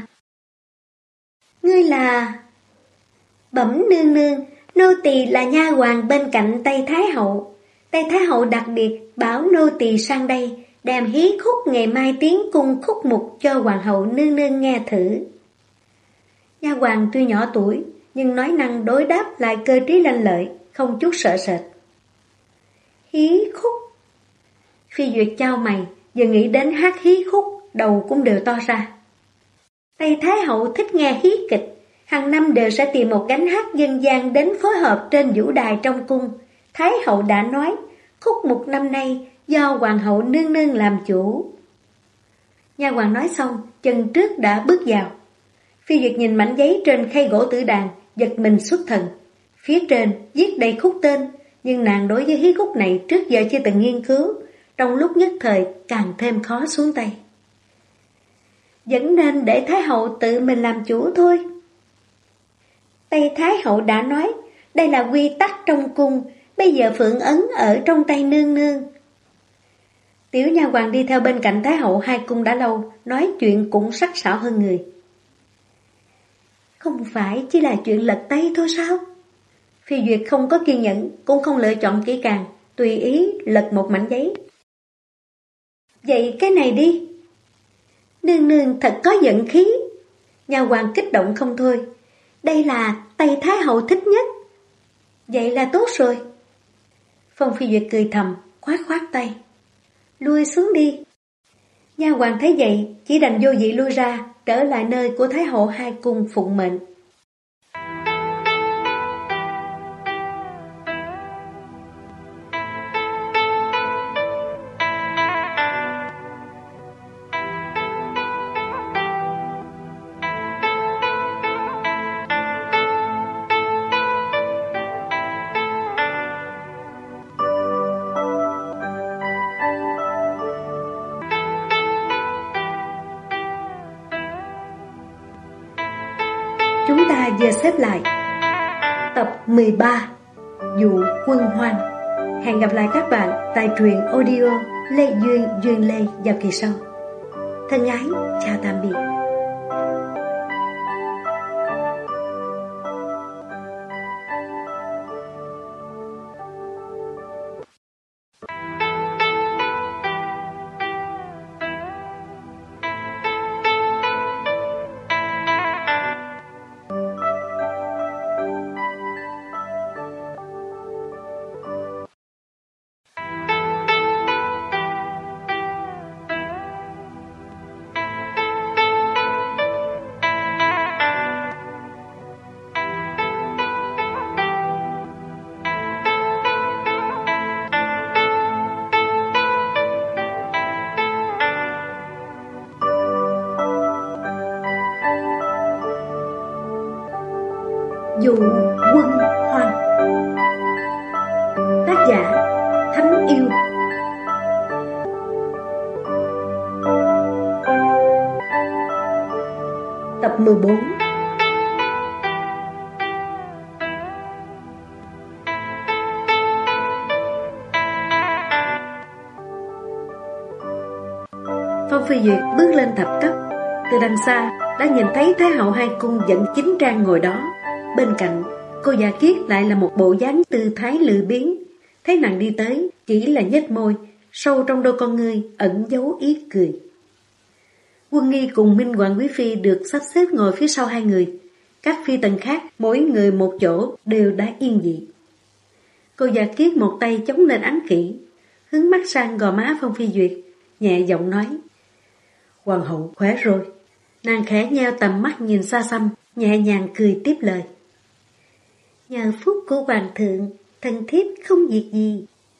là... Bẩm nương nương, nô tỳ là nha hoàn bên cạnh Tây Thái hậu. Tây Thái hậu đặc biệt bảo nô tỳ sang đây, đem hí khúc ngày mai tiến cung khúc mục cho hoàng hậu nương nương nghe thử. Nha hoàn tuy nhỏ tuổi, nhưng nói năng đối đáp lại cơ trí lanh lợi, không chút sợ sệt. Hí khúc. Phi Duyệt chau mày, vừa nghĩ đến hát hí khúc, đầu cũng đều to ra. Tây Thái hậu thích nghe hí kịch, hàng năm đều sẽ tìm một gánh hát dân gian đến phối hợp trên vũ đài trong cung. Thái hậu đã nói, khúc mục năm nay do hoàng hậu nương nương làm chủ. Nha hoàn nói xong, chân trước đã bước vào. Phi Duyệt nhìn mảnh giấy trên khay gỗ tử đàn, giật mình xuất thần. Phía trên viết đầy khúc tên, nhưng nàng đối với hí khúc này trước giờ chưa từng nghiên cứu, trong lúc nhất thời càng thêm khó xuống tay. Vẫn nên để Thái hậu tự mình làm chủ thôi. Tây Thái hậu đã nói, đây là quy tắc trong cung, bây giờ phượng ấn ở trong tay nương nương. Tiểu nha hoàn đi theo bên cạnh Thái hậu hai cung đã lâu, nói chuyện cũng sắc sảo hơn người. Không phải chỉ là chuyện lật tay thôi sao? Phi Duyệt không có kiên nhẫn, cũng không lựa chọn kỹ càng, tùy ý lật một mảnh giấy. Vậy cái này đi. Nương nương thật có giận khí. Nha hoàn kích động không thôi. Đây là Tây Thái hậu thích nhất. Vậy là tốt rồi. Phong Phi Duyệt cười thầm, khoát tay. Lui xuống đi. Nha hoàn thấy vậy, chỉ đành vô dị lui ra, trở lại nơi của Thái hậu hai cung phụng mệnh. Chúng ta vừa xếp lại tập 13 Dụ Quân Hoang. Hẹn gặp lại các bạn tại truyện audio Lê Duyên Duyên Lê vào kỳ sau. Thân ái, chào tạm biệt. Dụ Quân Hoang. Tác giả Thánh Yêu. Tập 14. Phong Phi Duyệt bước lên thập cấp. Từ đằng xa đã nhìn thấy Thái hậu hai cung dẫn chính trang ngồi đó. Bên cạnh, cô già Kiết lại là một bộ dáng tư thái lười biếng. Thấy nàng đi tới, chỉ là nhếch môi, sâu trong đôi con ngươi ẩn giấu ý cười. Quân Nghi cùng Minh Hoàng Quý Phi được sắp xếp ngồi phía sau hai người. Các phi tần khác, mỗi người một chỗ đều đã yên vị. Cô già Kiết một tay chống lên án kỷ, hướng mắt sang gò má Phong Phi Duyệt, nhẹ giọng nói: Hoàng hậu khỏe rồi. Nàng khẽ nheo tầm mắt nhìn xa xăm, nhẹ nhàng cười tiếp lời: Nhờ phúc của hoàng thượng, thần thiếp không việc gì.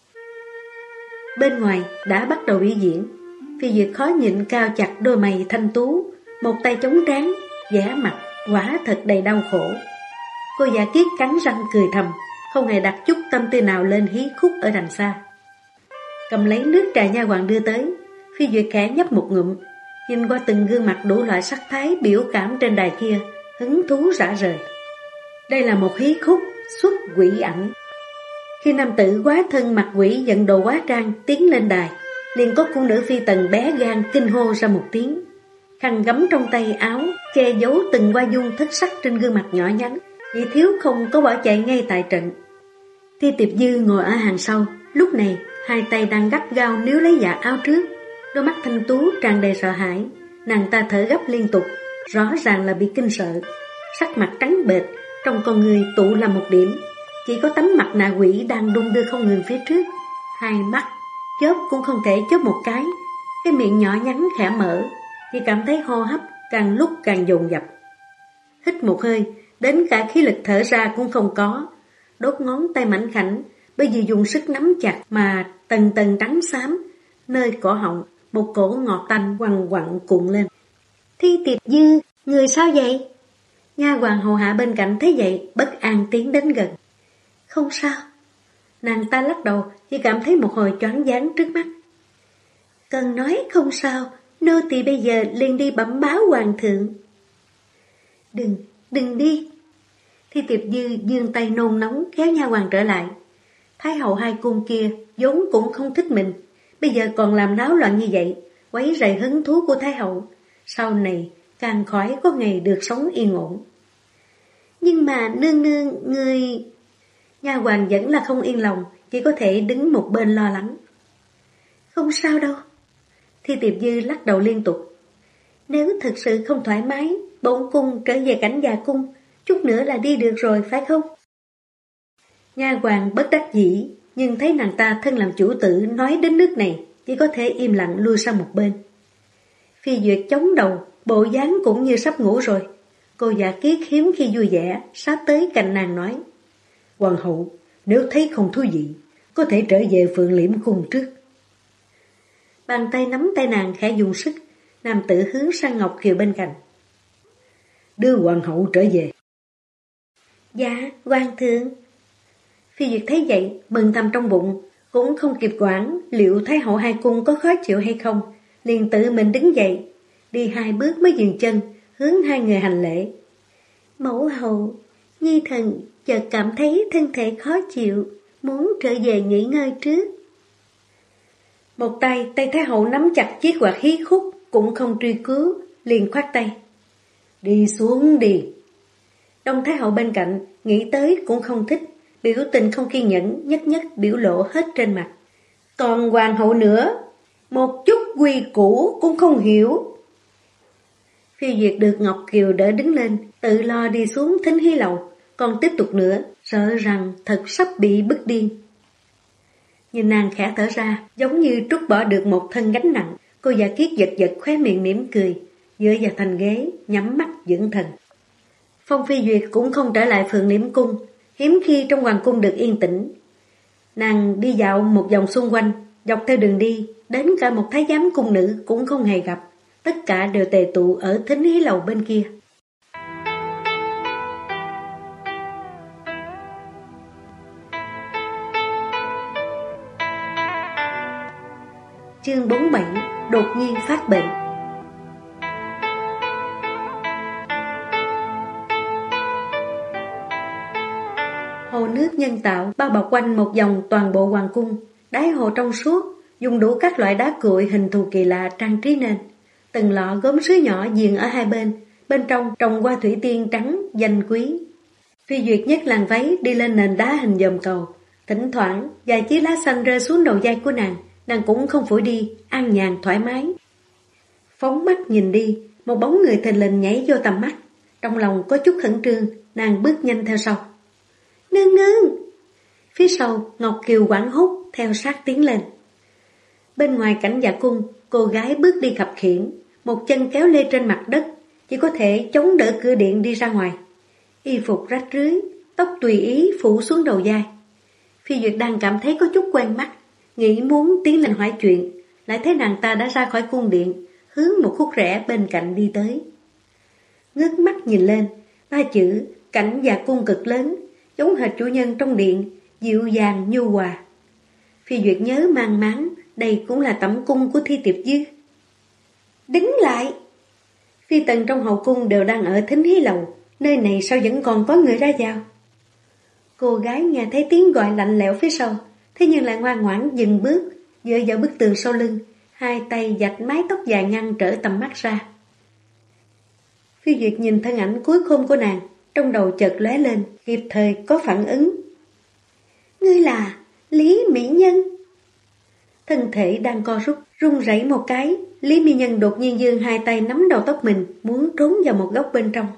Bên ngoài đã bắt đầu biểu diễn. Phi Duyệt khó nhịn cao chặt đôi mày thanh tú, một tay chống trán, vẻ mặt quả thật đầy đau khổ. Cô già Kiết cắn răng cười thầm, không hề đặt chút tâm tư nào lên hí khúc ở đằng xa. Cầm lấy nước trà nha hoàn đưa tới, Phi Duyệt khẽ nhấp một ngụm, nhìn qua từng gương mặt đủ loại sắc thái biểu cảm trên đài kia, hứng thú rã rời. Đây là một hí khúc xuất quỷ ảnh. Khi nam tử hóa thân mặt quỷ dẫn đồ hóa trang tiến lên đài, liền có cung nữ phi tần bé gan kinh hô ra một tiếng. Khăn gấm trong tay áo che giấu từng hoa dung thất sắc trên gương mặt nhỏ nhắn, chỉ thiếu không có bỏ chạy ngay tại trận. Thi Tiệp Dư ngồi ở hàng sau, lúc này hai tay đang gắt gao níu lấy dạ áo trước, đôi mắt thanh tú tràn đầy sợ hãi. Nàng ta thở gấp liên tục, rõ ràng là bị kinh sợ. Sắc mặt trắng bệch, trong con người tụ là một điểm, chỉ có tấm mặt nạ quỷ đang đung đưa không ngừng phía trước. Hai mắt chớp cũng không thể chớp một cái miệng nhỏ nhắn khẽ mở, chỉ cảm thấy hô hấp càng lúc càng dồn dập. Hít một hơi, đến cả khí lực thở ra cũng không có. Đốt ngón tay mảnh khảnh bây giờ dùng sức nắm chặt mà tầng tầng trắng xám, nơi cổ họng một cổ ngọt tanh quằn quặn cuộn lên. Thi Tiệp Dư, người sao vậy? Nha hoàn hầu hạ bên cạnh thấy vậy, bất an tiến đến gần. Không sao. Nàng ta lắc đầu, chỉ cảm thấy một hồi choáng váng trước mắt. Cần nói không sao, nô tỳ bây giờ liền đi bẩm báo hoàng thượng. Đừng đi. Thi Tiệp Dư giương tay nôn nóng kéo nha hoàn trở lại. Thái hậu hai cung kia vốn cũng không thích mình, bây giờ còn làm náo loạn như vậy, quấy rầy hứng thú của Thái hậu, sau này càng khỏi có ngày được sống yên ổn. Nhưng mà nương nương, người... Nha hoàn vẫn là không yên lòng, chỉ có thể đứng một bên lo lắng. Không sao đâu. Thi Tiệp Dư lắc đầu liên tục. Nếu thực sự không thoải mái, bổn cung trở về cảnh già cung, chút nữa là đi được rồi, phải không? Nha hoàn bất đắc dĩ, nhưng thấy nàng ta thân làm chủ tử nói đến nước này, chỉ có thể im lặng lui sang một bên. Phi Duyệt chống đầu, bộ dáng cũng như sắp ngủ rồi. Cô Dạ Kiết hiếm khi vui vẻ, sát tới cạnh nàng nói: Hoàng hậu, nếu thấy không thú vị, có thể trở về Phượng Liễm Cung trước. Bàn tay nắm tay nàng khẽ dùng sức, nam tử hướng sang Ngọc Kiều bên cạnh. Đưa hoàng hậu trở về. Dạ, hoàng thượng. Phi Duyệt thấy vậy, mừng thầm trong bụng, cũng không kịp quản liệu Thái hậu hai cung có khó chịu hay không, liền tự mình đứng dậy, đi 2 bước mới dừng chân, hướng 2 người hành lễ. Mẫu hậu, nhi thần chợt cảm thấy thân thể khó chịu, muốn trở về nghỉ ngơi trước. Một tay Thái hậu nắm chặt chiếc quạt hí khúc, cũng không truy cứu, liền khoát tay. Đi xuống đi. Đông Thái hậu bên cạnh, nghĩ tới cũng không thích, biểu tình không kiên nhẫn, nhất nhất biểu lộ hết trên mặt. Còn hoàng hậu nữa, một chút quy củ cũng không hiểu. Phi Duyệt được Ngọc Kiều đỡ đứng lên, tự lo đi xuống thính hí lầu, còn tiếp tục nữa, sợ rằng thật sắp bị bức điên. Nhìn nàng khẽ thở ra, giống như trút bỏ được một thân gánh nặng, cô Dạ Kiết giật giật khóe miệng mỉm cười, dựa vào thành ghế, nhắm mắt dưỡng thần. Phong Phi Duyệt cũng không trở lại Phượng Liễm Cung, hiếm khi trong hoàng cung được yên tĩnh. Nàng đi dạo một vòng xung quanh, dọc theo đường đi, đến cả một thái giám cung nữ cũng không hề gặp, tất cả đều tề tụ ở thính hí lầu bên kia. Chương 47: Đột nhiên phát bệnh. Hồ nước nhân tạo bao bọc quanh một vòng toàn bộ hoàng cung, đáy hồ trong suốt, dùng đủ các loại đá cuội hình thù kỳ lạ trang trí nên. Từng lọ gốm sứ nhỏ diền ở hai bên trong trồng hoa thủy tiên trắng danh quý. Phi Duyệt nhấc làn váy đi lên nền đá hình dòm cầu, thỉnh thoảng vài chiếc lá xanh rơi xuống đầu vai của nàng cũng không phủi đi, an nhàn thoải mái. Phóng mắt nhìn đi, một bóng người thình lình nhảy vô tầm mắt, trong lòng có chút khẩn trương, nàng bước nhanh theo sau. Nương nương! Phía sau, Ngọc Kiều hoảng hốt theo sát tiến lên. Bên ngoài cảnh dạ cung, cô gái bước đi khập khiễng, một chân kéo lê trên mặt đất, chỉ có thể chống đỡ cửa điện đi ra ngoài. Y phục rách rưới, tóc tùy ý phủ xuống đầu vai. Phi Duyệt đang cảm thấy có chút quen mắt, nghĩ muốn tiến lên hỏi chuyện, lại thấy nàng ta đã ra khỏi cung điện, hướng một khúc rẽ bên cạnh đi tới. Ngước mắt nhìn lên, 3 chữ cảnh dạ cung cực lớn, giống hệt chủ nhân trong điện, dịu dàng nhu hòa. Phi Duyệt nhớ mang máng, đây cũng là tẩm cung của Thi Tiệp Dư. Đứng lại! Phi tần trong hậu cung đều đang ở thính hí lầu, nơi này sao vẫn còn có người ra vào? Cô gái nghe thấy tiếng gọi lạnh lẽo phía sau, thế nhưng lại ngoan ngoãn dừng bước, dựa vào bức tường sau lưng, 2 tay vạch mái tóc dài ngăn trở tầm mắt ra. Phi Duyệt nhìn thân ảnh cuối khôn của nàng, trong đầu chợt lóe lên, kịp thời có phản ứng. Ngươi là Lý Mỹ Nhân. Thân thể đang co rút, run rẩy một cái, Lý Mỹ Nhân đột nhiên giương 2 tay nắm đầu tóc mình, muốn trốn vào một góc bên trong.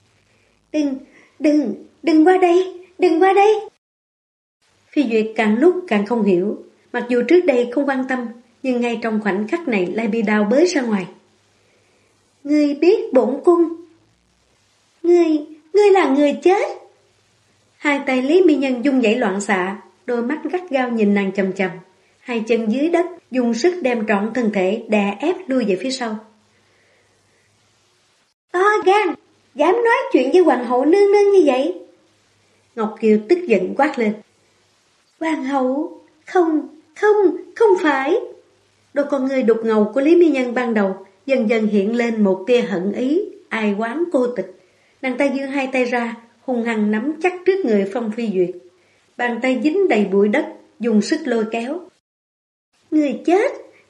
Đừng qua đây, đừng qua đây. Phi Duyệt càng lúc càng không hiểu, mặc dù trước đây không quan tâm, nhưng ngay trong khoảnh khắc này lại bị đào bới ra ngoài. Ngươi biết bổn cung. Ngươi là người chết. 2 tay Lý Mỹ Nhân run rẩy loạn xạ, đôi mắt gắt gao nhìn nàng chằm chằm, 2 chân dưới đất dùng sức đem trọn thân thể đè ép lui về phía sau. To gan, dám nói chuyện với hoàng hậu nương nương như vậy? Ngọc Kiều tức giận quát lên. Hoàng hậu, không phải. Đôi con người đục ngầu của Lý Mỹ Nhân ban đầu dần dần hiện lên một tia hận ý, ai oán cô tịch. Nàng ta giương 2 tay ra, hung hăng nắm chắc trước người Phong Phi Duyệt. Bàn tay dính đầy bụi đất, dùng sức lôi kéo. Người chết!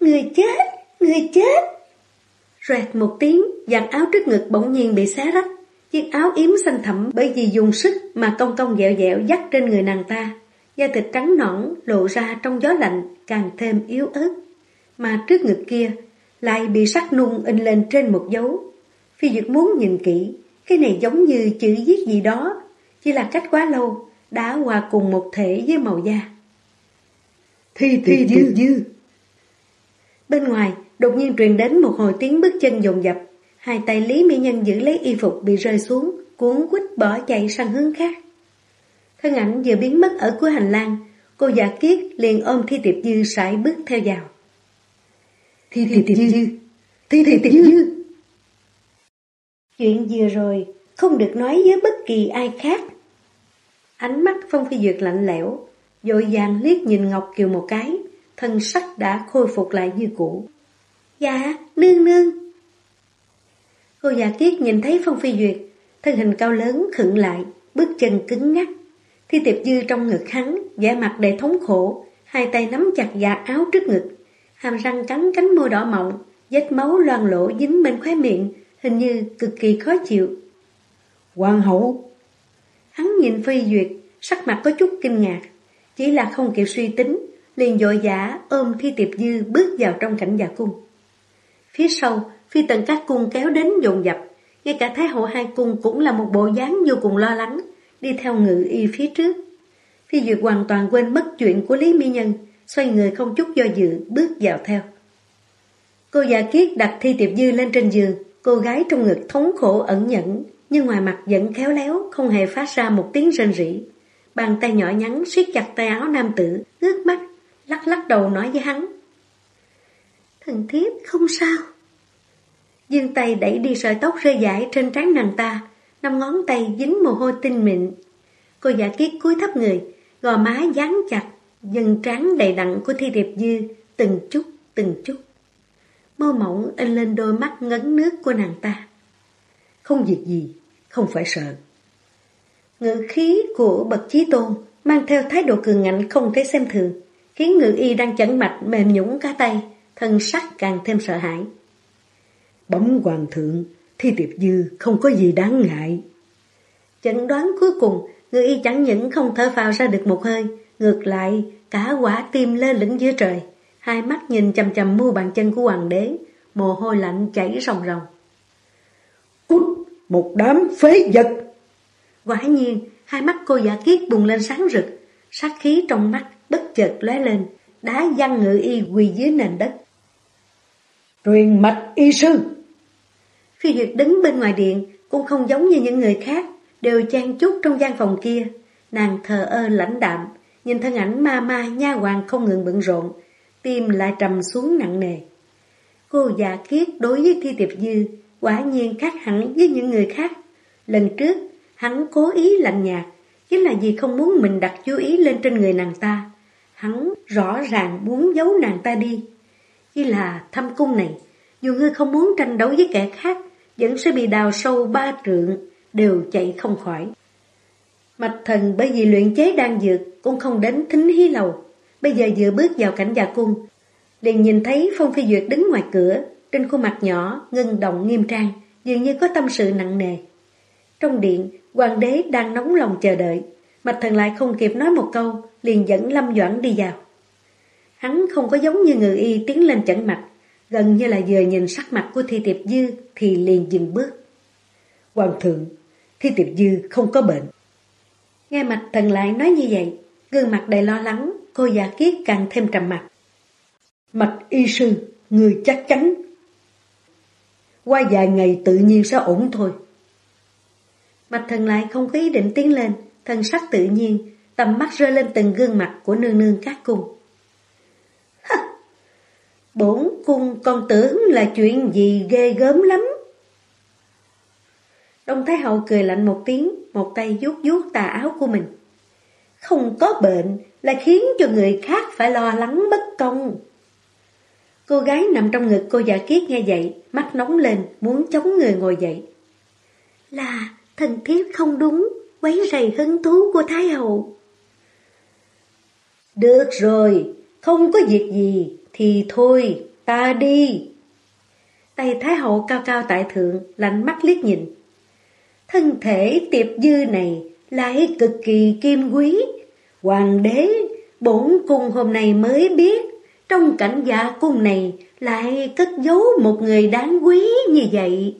Roẹt một tiếng, dàn áo trước ngực bỗng nhiên bị xé rách. Chiếc áo yếm xanh thẳm bởi vì dùng sức mà cong cong dẹo dẹo dắt trên người nàng ta. Da thịt trắng nõn lộ ra trong gió lạnh càng thêm yếu ớt. Mà trước ngực kia lại bị sắc nung in lên trên một dấu. Phi Duyệt muốn nhìn kỹ, cái này giống như chữ viết gì đó, chỉ là cách quá lâu đã hòa cùng một thể với màu da. Thi Tiệp Dư. Bên ngoài Đột nhiên truyền đến một hồi tiếng bước chân dồn dập. Hai tay Lý Mỹ Nhân giữ lấy y phục bị rơi xuống, cuốn quýt bỏ chạy sang hướng khác. Thân ảnh vừa biến mất ở cuối hành lang, cô Dạ Kiết liền ôm Thi Tiệp Dư sải bước theo vào. Thi Tiệp Dư! Thi Tiệp Dư! Chuyện vừa rồi không được nói với bất kỳ ai khác. Ánh mắt Phong Phi Duyệt lạnh lẽo, vội vàng liếc nhìn Ngọc Kiều một cái, thân sắc đã khôi phục lại như cũ. Dạ, nương nương. Cô Dạ Kiết nhìn thấy Phong Phi Duyệt, thân hình cao lớn khựng lại, bước chân cứng ngắc. Thi Tiệp Dư trong ngực hắn, vẻ mặt đầy thống khổ, hai tay nắm chặt vạt áo trước ngực, hàm răng cắn cánh môi đỏ mọng, vết máu loang lổ dính bên khóe miệng, hình như cực kỳ khó chịu. Hoàng hậu! Hắn nhìn Phi Duyệt, sắc mặt có chút kinh ngạc, chỉ là không kịp suy tính, liền vội vã ôm Thi Tiệp Dư bước vào trong cảnh dạ cung. Phía sau, phi tần các cung kéo đến dồn dập, ngay cả Thái hậu hai cung cũng là một bộ dáng vô cùng lo lắng, đi theo Ngự Y phía trước. Phi Duyệt hoàn toàn quên mất chuyện của Lý Mỹ Nhân, xoay người không chút do dự bước vào theo. Cô Dạ Kiết đặt Thi Tiệp Dư lên trên giường, cô gái trong ngực thống khổ ẩn nhẫn, nhưng ngoài mặt vẫn khéo léo, không hề phát ra một tiếng rên rỉ. Bàn tay nhỏ nhắn siết chặt tay áo nam tử, ngước mắt, lắc lắc đầu nói với hắn. Thần thiếp không sao. Dương tay đẩy đi sợi tóc rơi rải trên trán nàng ta, 5 ngón tay dính mồ hôi tinh mịn. Cô Dạ Kiết cúi thấp người, gò má dán chặt, dần trán đầy đặn của Thi Tiệp Dư, từng chút. Môi mỏng in lên đôi mắt ngấn nước của nàng ta. Không việc gì, không phải sợ. Ngữ khí của bậc chí tôn mang theo thái độ cường ngạnh không thể xem thường, khiến Ngự Y đang chẩn mạch mềm nhũn cả tay, thân sắc càng thêm sợ hãi. Bẩm hoàng thượng, Thi Tiệp Dư không có gì đáng ngại. Chẩn đoán cuối cùng, Ngự Y chẳng những không thở phào ra được một hơi, ngược lại cả quả tim lơ lửng giữa trời, hai mắt nhìn chằm chằm mu bàn chân của hoàng đế, mồ hôi lạnh chảy ròng ròng. Cút, một đám phế vật! Quả nhiên, hai mắt cô Dạ Kiết bùng lên sáng rực, sát khí trong mắt bất chợt lóe lên, đá văng Ngự Y quỳ dưới nền đất. Truyền mạch y sư! Phi Duyệt đứng bên ngoài điện, cũng không giống như những người khác, đều chen chúc trong gian phòng kia. Nàng thờ ơ lãnh đạm, nhìn thân ảnh ma ma nha hoàn không ngừng bận rộn, tim lại trầm xuống nặng nề. Cô Dạ Kiết đối với Thi Tiệp Dư quả nhiên khác hẳn với những người khác. Lần trước, hắn cố ý lạnh nhạt, chính là vì không muốn mình đặt chú ý lên trên người nàng ta. Hắn rõ ràng muốn giấu nàng ta đi. Chỉ là thâm cung này, dù ngươi không muốn tranh đấu với kẻ khác, vẫn sẽ bị đào sâu 3 trượng, đều chạy không khỏi. Mạch Thần bởi vì luyện chế đan dược cũng không đến Thính Hí Lầu, bây giờ vừa bước vào cảnh dạ cung, liền nhìn thấy Phong Phi Duyệt đứng ngoài cửa, trên khuôn mặt nhỏ ngưng động nghiêm trang, dường như có tâm sự nặng nề. Trong điện, hoàng đế đang nóng lòng chờ đợi, Mạch Thần lại không kịp nói một câu, liền dẫn Lâm Doãn đi vào. Hắn không có giống như Ngự Y tiến lên chẩn mạch, gần như là vừa nhìn sắc mặt của Thi Tiệp Dư thì liền dừng bước. Hoàng thượng, Thi Tiệp Dư không có bệnh. Nghe Mạch Thần lại nói như vậy, gương mặt đầy lo lắng, cô Dạ Kiết càng thêm trầm mặc. Mạch y sư, người chắc chắn. Qua vài ngày tự nhiên sẽ ổn thôi. Mạch Thần lại không có ý định tiến lên, thân sắc tự nhiên, tầm mắt rơi lên từng gương mặt của nương nương các cung. Bổn cung còn tưởng là chuyện gì ghê gớm lắm. Đông Thái hậu cười lạnh một tiếng, một tay vuốt vuốt tà áo của mình. Không có bệnh là khiến cho người khác phải lo lắng bất công. Cô gái nằm trong ngực cô Dạ Kiết nghe vậy, mắt nóng lên, muốn chống người ngồi dậy. Là thần thiếp không đúng, quấy rầy hứng thú của Thái hậu. Được rồi, không có việc gì, thì thôi, ta đi. Tay Thái hậu cao cao tại thượng, lạnh mắt liếc nhìn. Thân thể Tiệp Dư này lại cực kỳ kim quý. Hoàng đế, bổn cung hôm nay mới biết, trong cảnh dạ cung này lại cất giấu một người đáng quý như vậy.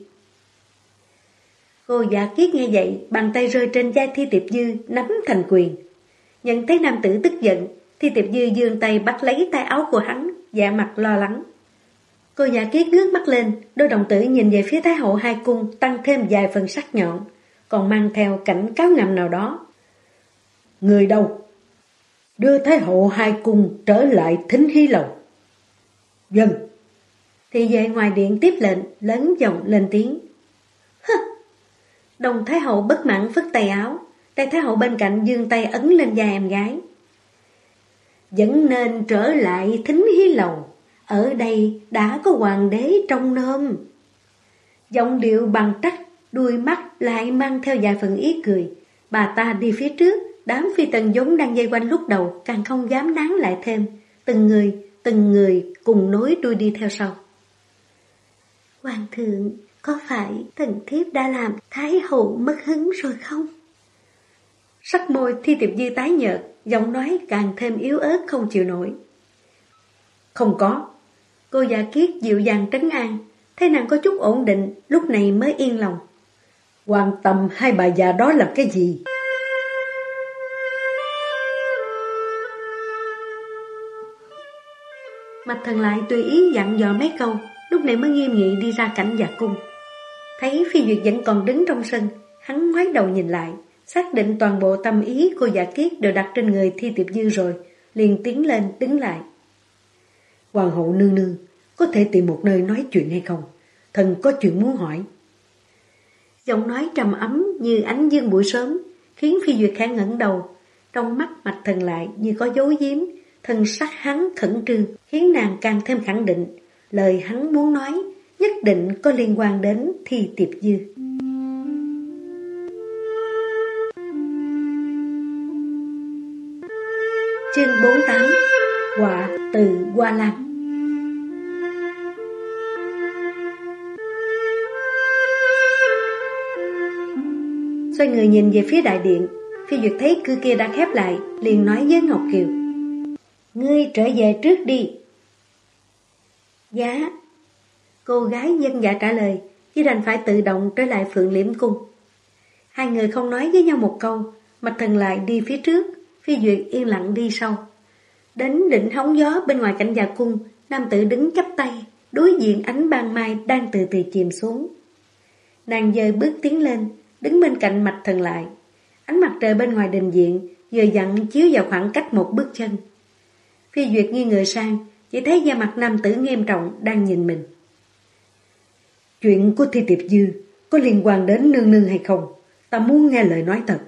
Cô Dạ Kiết nghe vậy, bàn tay rơi trên vai Thi Tiệp Dư, nắm thành quyền. Nhận thấy nam tử tức giận, Thi Tiệp Dư giương tay bắt lấy tay áo của hắn, dạ mặt lo lắng. Cô Giả Kiết ngước mắt lên, đôi đồng tử nhìn về phía Thái hậu hai cung tăng thêm vài phần sắc nhọn, còn mang theo cảnh cáo ngầm nào đó. Người đâu? Đưa Thái hậu hai cung trở lại Thính Hy Lầu. Vâng. Thị vệ ngoài điện tiếp lệnh, lớn giọng lên tiếng. Hứ! Đồng Thái hậu bất mãn phất tay áo, tay Thái hậu bên cạnh giương tay ấn lên vai em gái. Vẫn nên trở lại Thính Hy Lầu, ở đây đã có hoàng đế trong nôm. Giọng điệu bằng trách, đuôi mắt lại mang theo vài phần ý cười. Bà ta đi phía trước, đám phi tần vốn đang dây quanh lúc đầu càng không dám nán lại thêm, từng người cùng nối đuôi đi theo sau. Hoàng thượng, có phải thần thiếp đã làm Thái hậu mất hứng rồi không? Sắc môi Thi Tiệp Dư tái nhợt, giọng nói càng thêm yếu ớt không chịu nổi. Không có. Cô Giả Kiết dịu dàng trấn an, thấy nàng có chút ổn định, lúc này mới yên lòng. Quan tâm hai bà già đó làm cái gì? Mạch Thần lại tùy ý dặn dò mấy câu, lúc này mới nghiêm nghị đi ra cảnh dạ cung. Thấy Phi Duyệt vẫn còn đứng trong sân, hắn ngoái đầu nhìn lại, xác định toàn bộ tâm ý cô Giả Kiết đều đặt trên người Thi Tiệp Dư rồi, liền tiến lên đứng lại. Hoàng hậu nương nương, có thể tìm một nơi nói chuyện hay không? Thần có chuyện muốn hỏi. Giọng nói trầm ấm như ánh dương buổi sớm, khiến Phi Duyệt khẽ ngẩng đầu. Trong mắt Mạch Thần lại như có dấu giếm, thần sắc hắn khẩn trương, khiến nàng càng thêm khẳng định, lời hắn muốn nói nhất định có liên quan đến Thi Tiệp Dư. Chương 48. Họa từ Hoa Lan. Xoay người nhìn về phía đại điện, Phi Duyệt thấy cửa kia đã khép lại, liền nói với Ngọc Kiều. Ngươi trở về trước đi. Dạ. Cô gái dân dạ trả lời, chỉ đành phải tự động trở lại Phượng Liễm Cung. Hai người không nói với nhau một câu, Mạch Thần lại đi phía trước, Phi Duyệt yên lặng đi sau. Đến đỉnh hóng gió bên ngoài cảnh dạ cung, nam tử đứng chắp tay, đối diện ánh ban mai đang từ từ chìm xuống. Nàng dời bước tiến lên, đứng bên cạnh Mạch Thần lại. Ánh mặt trời bên ngoài đình viện vừa vặn chiếu vào khoảng cách một bước chân. Phi Duyệt nghiêng người sang, chỉ thấy da mặt nam tử nghiêm trọng đang nhìn mình. Chuyện của Thi Tiệp Dư có liên quan đến nương nương hay không? Ta muốn nghe lời nói thật.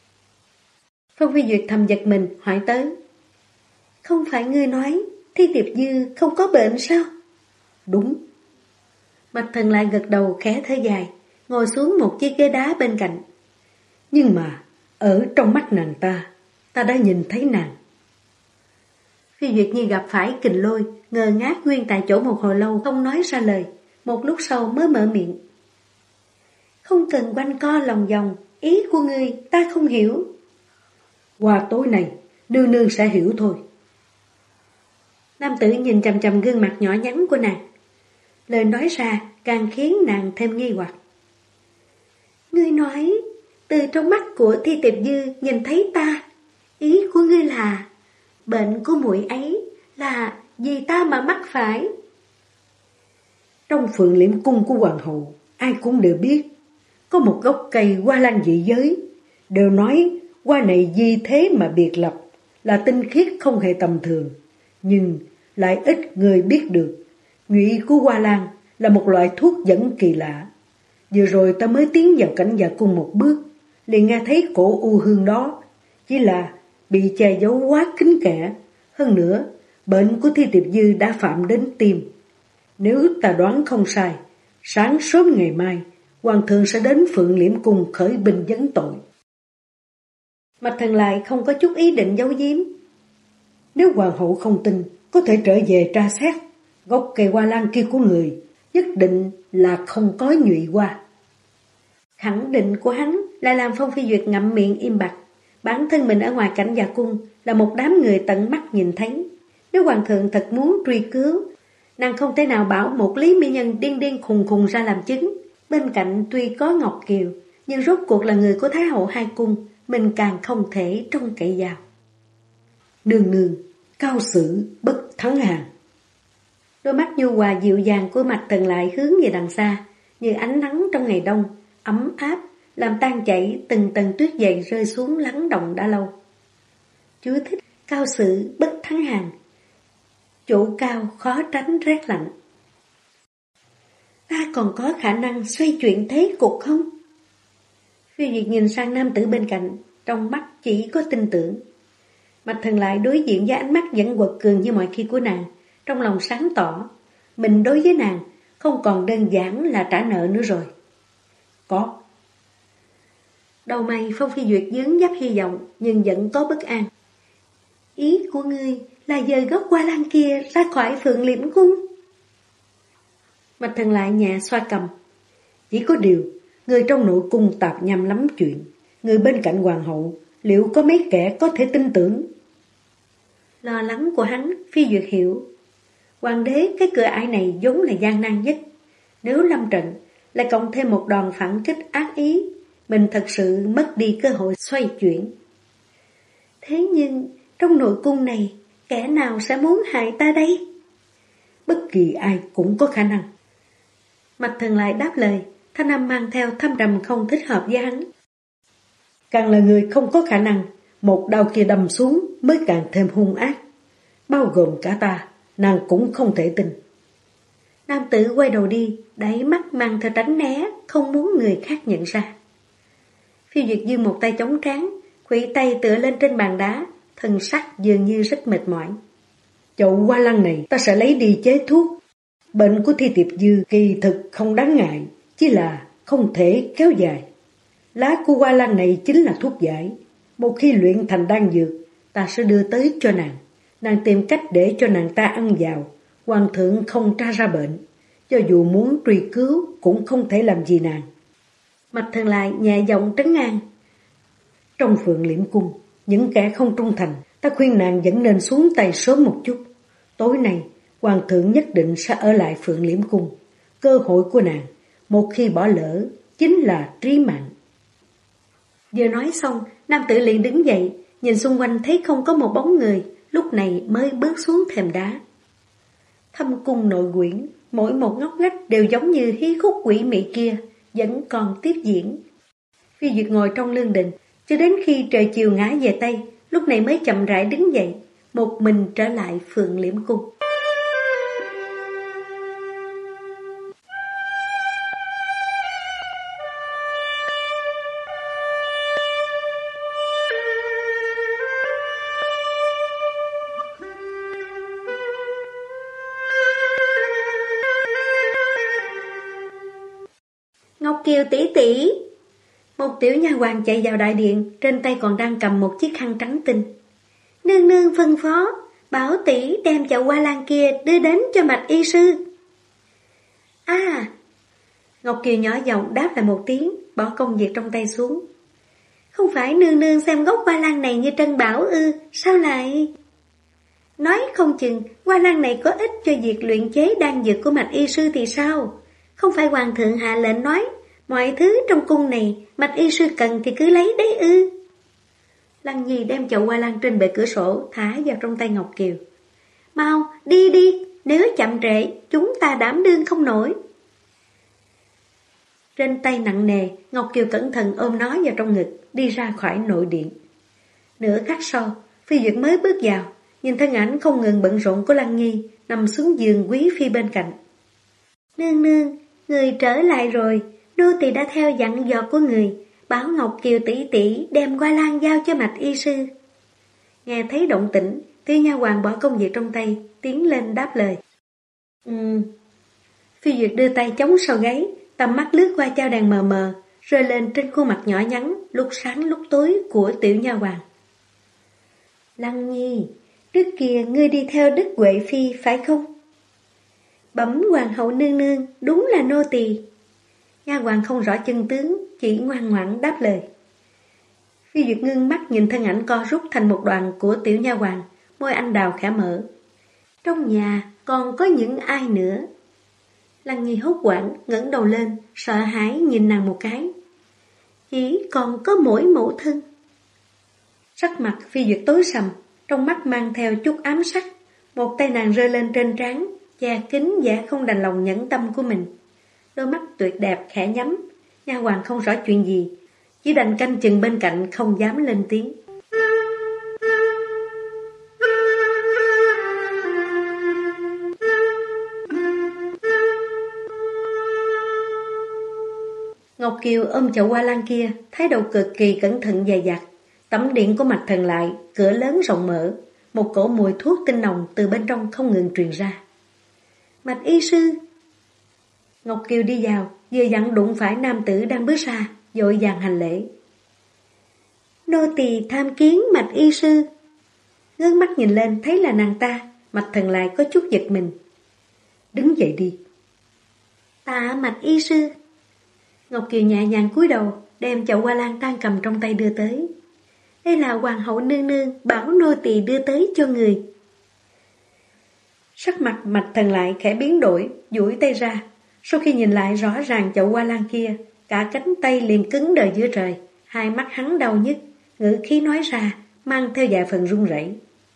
Phong Phi Duyệt thầm giật mình, hỏi tới. Không phải ngươi nói Thi Tiệp Dư không có bệnh sao? Đúng. Mạch Thần lại gật đầu khẽ thở dài, ngồi xuống một chiếc ghế đá bên cạnh. Nhưng mà, ở trong mắt nàng ta đã nhìn thấy nàng. Phi Duyệt như gặp phải kình lôi, ngơ ngác nguyên tại chỗ một hồi lâu không nói ra lời, một lúc sau mới mở miệng. Không cần quanh co lòng vòng, ý của ngươi ta không hiểu. Qua tối nay, nương nương sẽ hiểu thôi. Nam tử nhìn chằm chằm gương mặt nhỏ nhắn của nàng. Lời nói ra càng khiến nàng thêm nghi hoặc. Ngươi nói, từ trong mắt của Thi Tiệp Dư nhìn thấy ta, ý của ngươi là bệnh của muội ấy là vì ta mà mắc phải. Trong Phượng Liễm Cung của hoàng hậu, ai cũng đều biết, có một gốc cây hoa lan dị giới, đều nói hoa này di thế mà biệt lập, là tinh khiết không hề tầm thường, nhưng lại ít người biết được. Nhụy của hoa lan là một loại thuốc dẫn kỳ lạ. Vừa rồi ta mới tiến vào cảnh dạ cung một bước, liền nghe thấy cổ u hương đó, chỉ là bị che giấu quá kín kẽ. Hơn nữa, bệnh của Thi Tiệp Dư đã phạm đến tim. Nếu ta đoán không sai, sáng sớm ngày mai, hoàng thượng sẽ đến Phượng Liễm Cung khởi binh vấn tội. Mạch Thần lại không có chút ý định giấu giếm. Nếu hoàng hậu không tin, có thể trở về tra xét. Gốc cây hoa lan kia của người nhất định là không có nhụy hoa. Khẳng định của hắn lại làm Phong Phi Duyệt ngậm miệng im bặt. Bản thân mình ở ngoài cảnh dạ cung là một đám người tận mắt nhìn thấy. Nếu hoàng thượng thật muốn truy cứu, nàng không thể nào bảo một Lý mỹ nhân điên điên khùng khùng ra làm chứng. Bên cạnh tuy có Ngọc Kiều, nhưng rốt cuộc là người của Thái hậu hai cung, mình càng không thể trông cậy vào. Nương nương, cao sử bất thắng hàng. Đôi mắt nhu hòa dịu dàng của Mạch Thần lại hướng về đằng xa, như ánh nắng trong ngày đông, ấm áp, làm tan chảy từng tầng tuyết dày rơi xuống lắng động đã lâu. Chú thích: cao sự bất thắng hàng, chỗ cao khó tránh rét lạnh. Ta còn có khả năng xoay chuyển thế cục không? Phiêu Diệt nhìn sang nam tử bên cạnh, trong mắt chỉ có tin tưởng. Mạch Thần lại đối diện với ánh mắt vẫn quật cường như mọi khi của nàng, trong lòng sáng tỏ, mình đối với nàng không còn đơn giản là trả nợ nữa rồi. Có. Đầu mày Phong Phi Duyệt dướng dấp hy vọng, nhưng vẫn có bất an. Ý của ngươi là dời gốc Hoa Lan kia ra khỏi Phượng Liễm Cung. Mạch Thần lại nhẹ xoa cầm. Chỉ có điều, người trong nội cung tạp nham lắm chuyện, người bên cạnh hoàng hậu, liệu có mấy kẻ có thể tin tưởng? Lo lắng của hắn, Phi Duyệt hiểu. Hoàng đế cái cửa ải này vốn là gian nan nhất. Nếu lâm trận, lại cộng thêm một đòn phản kích ác ý, mình thật sự mất đi cơ hội xoay chuyển. Thế nhưng, trong nội cung này, kẻ nào sẽ muốn hại ta đây? Bất kỳ ai cũng có khả năng. Mạch Thần lại đáp lời, thanh âm mang theo thâm trầm không thích hợp với hắn. Càng là người không có khả năng, một đao kia đâm xuống mới càng thêm hung ác. Bao gồm cả ta, nàng cũng không thể tin. Nam tử quay đầu đi, đáy mắt mang theo tránh né, không muốn người khác nhận ra. Phiêu Duyệt giương một tay chống trán, khuỵu tay tựa lên trên bàn đá, thân sắc dường như rất mệt mỏi. Chậu hoa lan này ta sẽ lấy đi chế thuốc. Bệnh của Thi Tiệp Dư kỳ thực không đáng ngại, chỉ là không thể kéo dài. Lá của hoa lan này chính là thuốc giải. Một khi luyện thành đan dược, ta sẽ đưa tới cho nàng. Nàng tìm cách để cho nàng ta ăn vào. Hoàng thượng không tra ra bệnh, cho dù muốn truy cứu cũng không thể làm gì nàng. Mạch Thần lại nhẹ giọng trấn an. Trong Phượng Liễm Cung, những kẻ không trung thành, ta khuyên nàng vẫn nên xuống tay sớm một chút. Tối nay, Hoàng thượng nhất định sẽ ở lại Phượng Liễm Cung. Cơ hội của nàng, một khi bỏ lỡ, chính là trí mạng. Vừa nói xong, nam tử liền đứng dậy, nhìn xung quanh thấy không có một bóng người, lúc này mới bước xuống thềm đá. Thâm cung nội quyển, mỗi một ngóc ngách đều giống như hí khúc quỷ mị kia, vẫn còn tiếp diễn. Phi Duyệt ngồi trong lương đình, cho đến khi trời chiều ngã về Tây, lúc này mới chậm rãi đứng dậy, một mình trở lại Phượng Liễm Cung. Ngọc Kiều tỷ tỷ. Một tiểu nha hoàn chạy vào đại điện, trên tay còn đang cầm một chiếc khăn trắng tinh. Nương nương phân phó, bảo tỷ đem chậu hoa lan kia đưa đến cho Mạch y sư. À, Ngọc Kiều nhỏ giọng đáp lại một tiếng, bỏ công việc trong tay xuống. Không phải nương nương xem gốc hoa lan này như trân bảo ư, sao lại? Nói không chừng hoa lan này có ích cho việc luyện chế đan dược của Mạch y sư thì sao? Không phải hoàng thượng hạ lệnh nói, mọi thứ trong cung này Mạch y sư cần thì cứ lấy đấy ư. Lăng Nhi đem chậu hoa lan trên bệ cửa sổ thả vào trong tay Ngọc Kiều. Mau, đi đi, nếu chậm trễ, chúng ta đảm đương không nổi. Trên tay nặng nề, Ngọc Kiều cẩn thận ôm nó vào trong ngực, đi ra khỏi nội điện. Nửa khắc sau, Phi Duyệt mới bước vào, nhìn thân ảnh không ngừng bận rộn của Lăng Nhi, nằm xuống giường quý phi bên cạnh. Nương nương, người trở lại rồi, nô tỳ đã theo dặn dò của người, bảo Ngọc Kiều tỷ tỷ đem hoa lan giao cho Mạch y sư. Nghe thấy động tĩnh, Tiêu nha hoàn bỏ công việc trong tay, tiến lên đáp lời. Phi Duyệt đưa tay chống sau gáy, tầm mắt lướt qua chao đàn mờ mờ, rơi lên trên khuôn mặt nhỏ nhắn, lúc sáng lúc tối của tiểu nha hoàn. Lăng Nhi, trước kia ngươi đi theo Đức Huệ Phi phải không? Bẩm hoàng hậu nương nương, đúng là nô tỳ. Nha hoàn không rõ chân tướng, chỉ ngoan ngoãn đáp lời. Phi Duyệt ngưng mắt nhìn thân ảnh co rút thành một đoàn của tiểu nha hoàn, môi anh đào khẽ mở. Trong nhà còn có những ai nữa? Lăng Nhi hốt hoảng, ngẩng đầu lên, sợ hãi nhìn nàng một cái. Chỉ còn có mỗi mẫu thân. Sắc mặt Phi Duyệt tối sầm, trong mắt mang theo chút ám sắc, một tay nàng rơi lên trên trán, Cha kính giả không đành lòng nhẫn tâm của mình. Đôi mắt tuyệt đẹp khẽ nhắm, nha hoàn không rõ chuyện gì, chỉ đành canh chừng bên cạnh không dám lên tiếng. Ngọc Kiều ôm chậu hoa lan kia, thái độ cực kỳ cẩn thận dè dặt. Tẩm điện của Mạch Thần lại, cửa lớn rộng mở, một cổ mùi thuốc tinh nồng từ bên trong không ngừng truyền ra. Mạch y sư. Ngọc Kiều đi vào, vừa dặn đụng phải nam tử đang bước ra, vội vàng hành lễ. Nô tỳ tham kiến Mạch y sư. Ngước mắt nhìn lên thấy là nàng ta, Mạch Thần lại có chút giật mình. Đứng dậy đi. Tạ Mạch y sư. Ngọc Kiều nhẹ nhàng cúi đầu, đem chậu hoa lan đang cầm trong tay đưa tới. Đây là hoàng hậu nương nương bảo nô tỳ đưa tới cho người. Sắc mặt Mạch Thần lại khẽ biến đổi, duỗi tay ra. Sau khi nhìn lại rõ ràng chậu hoa lan kia, cả cánh tay liền cứng đờ giữa trời, hai mắt hắn đau nhức, ngữ khí nói ra, mang theo vài phần run rẩy.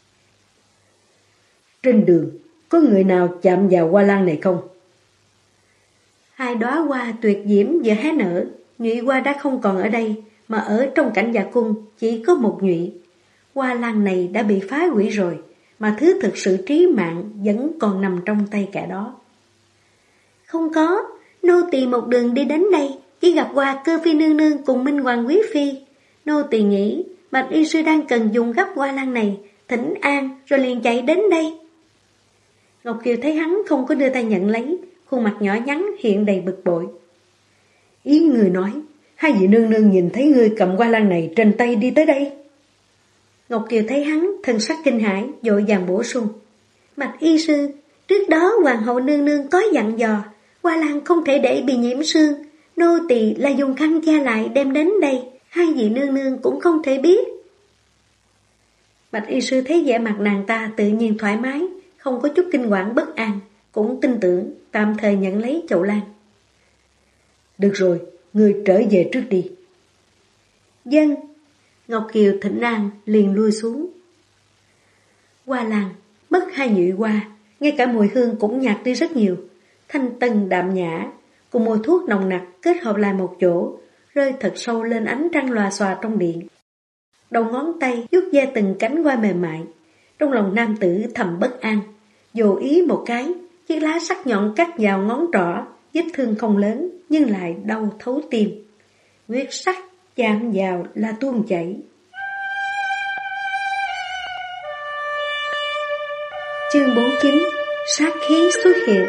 Trên đường, có người nào chạm vào hoa lan này không? Hai đóa hoa tuyệt diễm vừa hé nở, nhụy hoa đã không còn ở đây, mà ở trong cảnh dạ cung chỉ có một nhụy. Hoa lan này đã bị phá hủy rồi, mà thứ thực sự trí mạng vẫn còn nằm trong tay kẻ đó. Không có, nô tỳ một đường đi đến đây, chỉ gặp qua Cơ Phi nương nương cùng Minh Hoàng quý phi. Nô tỳ nghĩ Bạch y sư đang cần dùng gấp hoa lan này, thỉnh an rồi liền chạy đến đây. Ngọc Kiều thấy hắn không có đưa tay nhận lấy, khuôn mặt nhỏ nhắn hiện đầy bực bội. Ý người nói, hai vị nương nương nhìn thấy ngươi cầm hoa lan này trên tay đi tới đây. Ngọc Kiều thấy hắn thân sắc kinh hãi, vội vàng bổ sung. Bạch y sư, trước đó hoàng hậu nương nương có dặn dò, hoa lan không thể để bị nhiễm sương. Nô tỳ là dùng khăn che lại đem đến đây, hai vị nương nương cũng không thể biết. Bạch y sư thấy vẻ mặt nàng ta tự nhiên thoải mái, không có chút kinh quản bất an, cũng tin tưởng, tạm thời nhận lấy chậu lan. Được rồi, ngươi trở về trước đi. Dân. Ngọc Kiều thỉnh an liền lui xuống. Hoa lan, mất hai nhụy hoa, ngay cả mùi hương cũng nhạt đi rất nhiều. Thanh tân đạm nhã, cùng mùi thuốc nồng nặc kết hợp lại một chỗ, rơi thật sâu lên ánh trăng lòa xòa trong điện. Đầu ngón tay vuốt ve từng cánh hoa mềm mại, trong lòng nam tử thầm bất an, vô ý một cái, chiếc lá sắc nhọn cắt vào ngón trỏ, vết thương không lớn nhưng lại đau thấu tim. Huyết sắc chạm vào là tuôn chảy. Chương 49. Sát khí xuất hiện.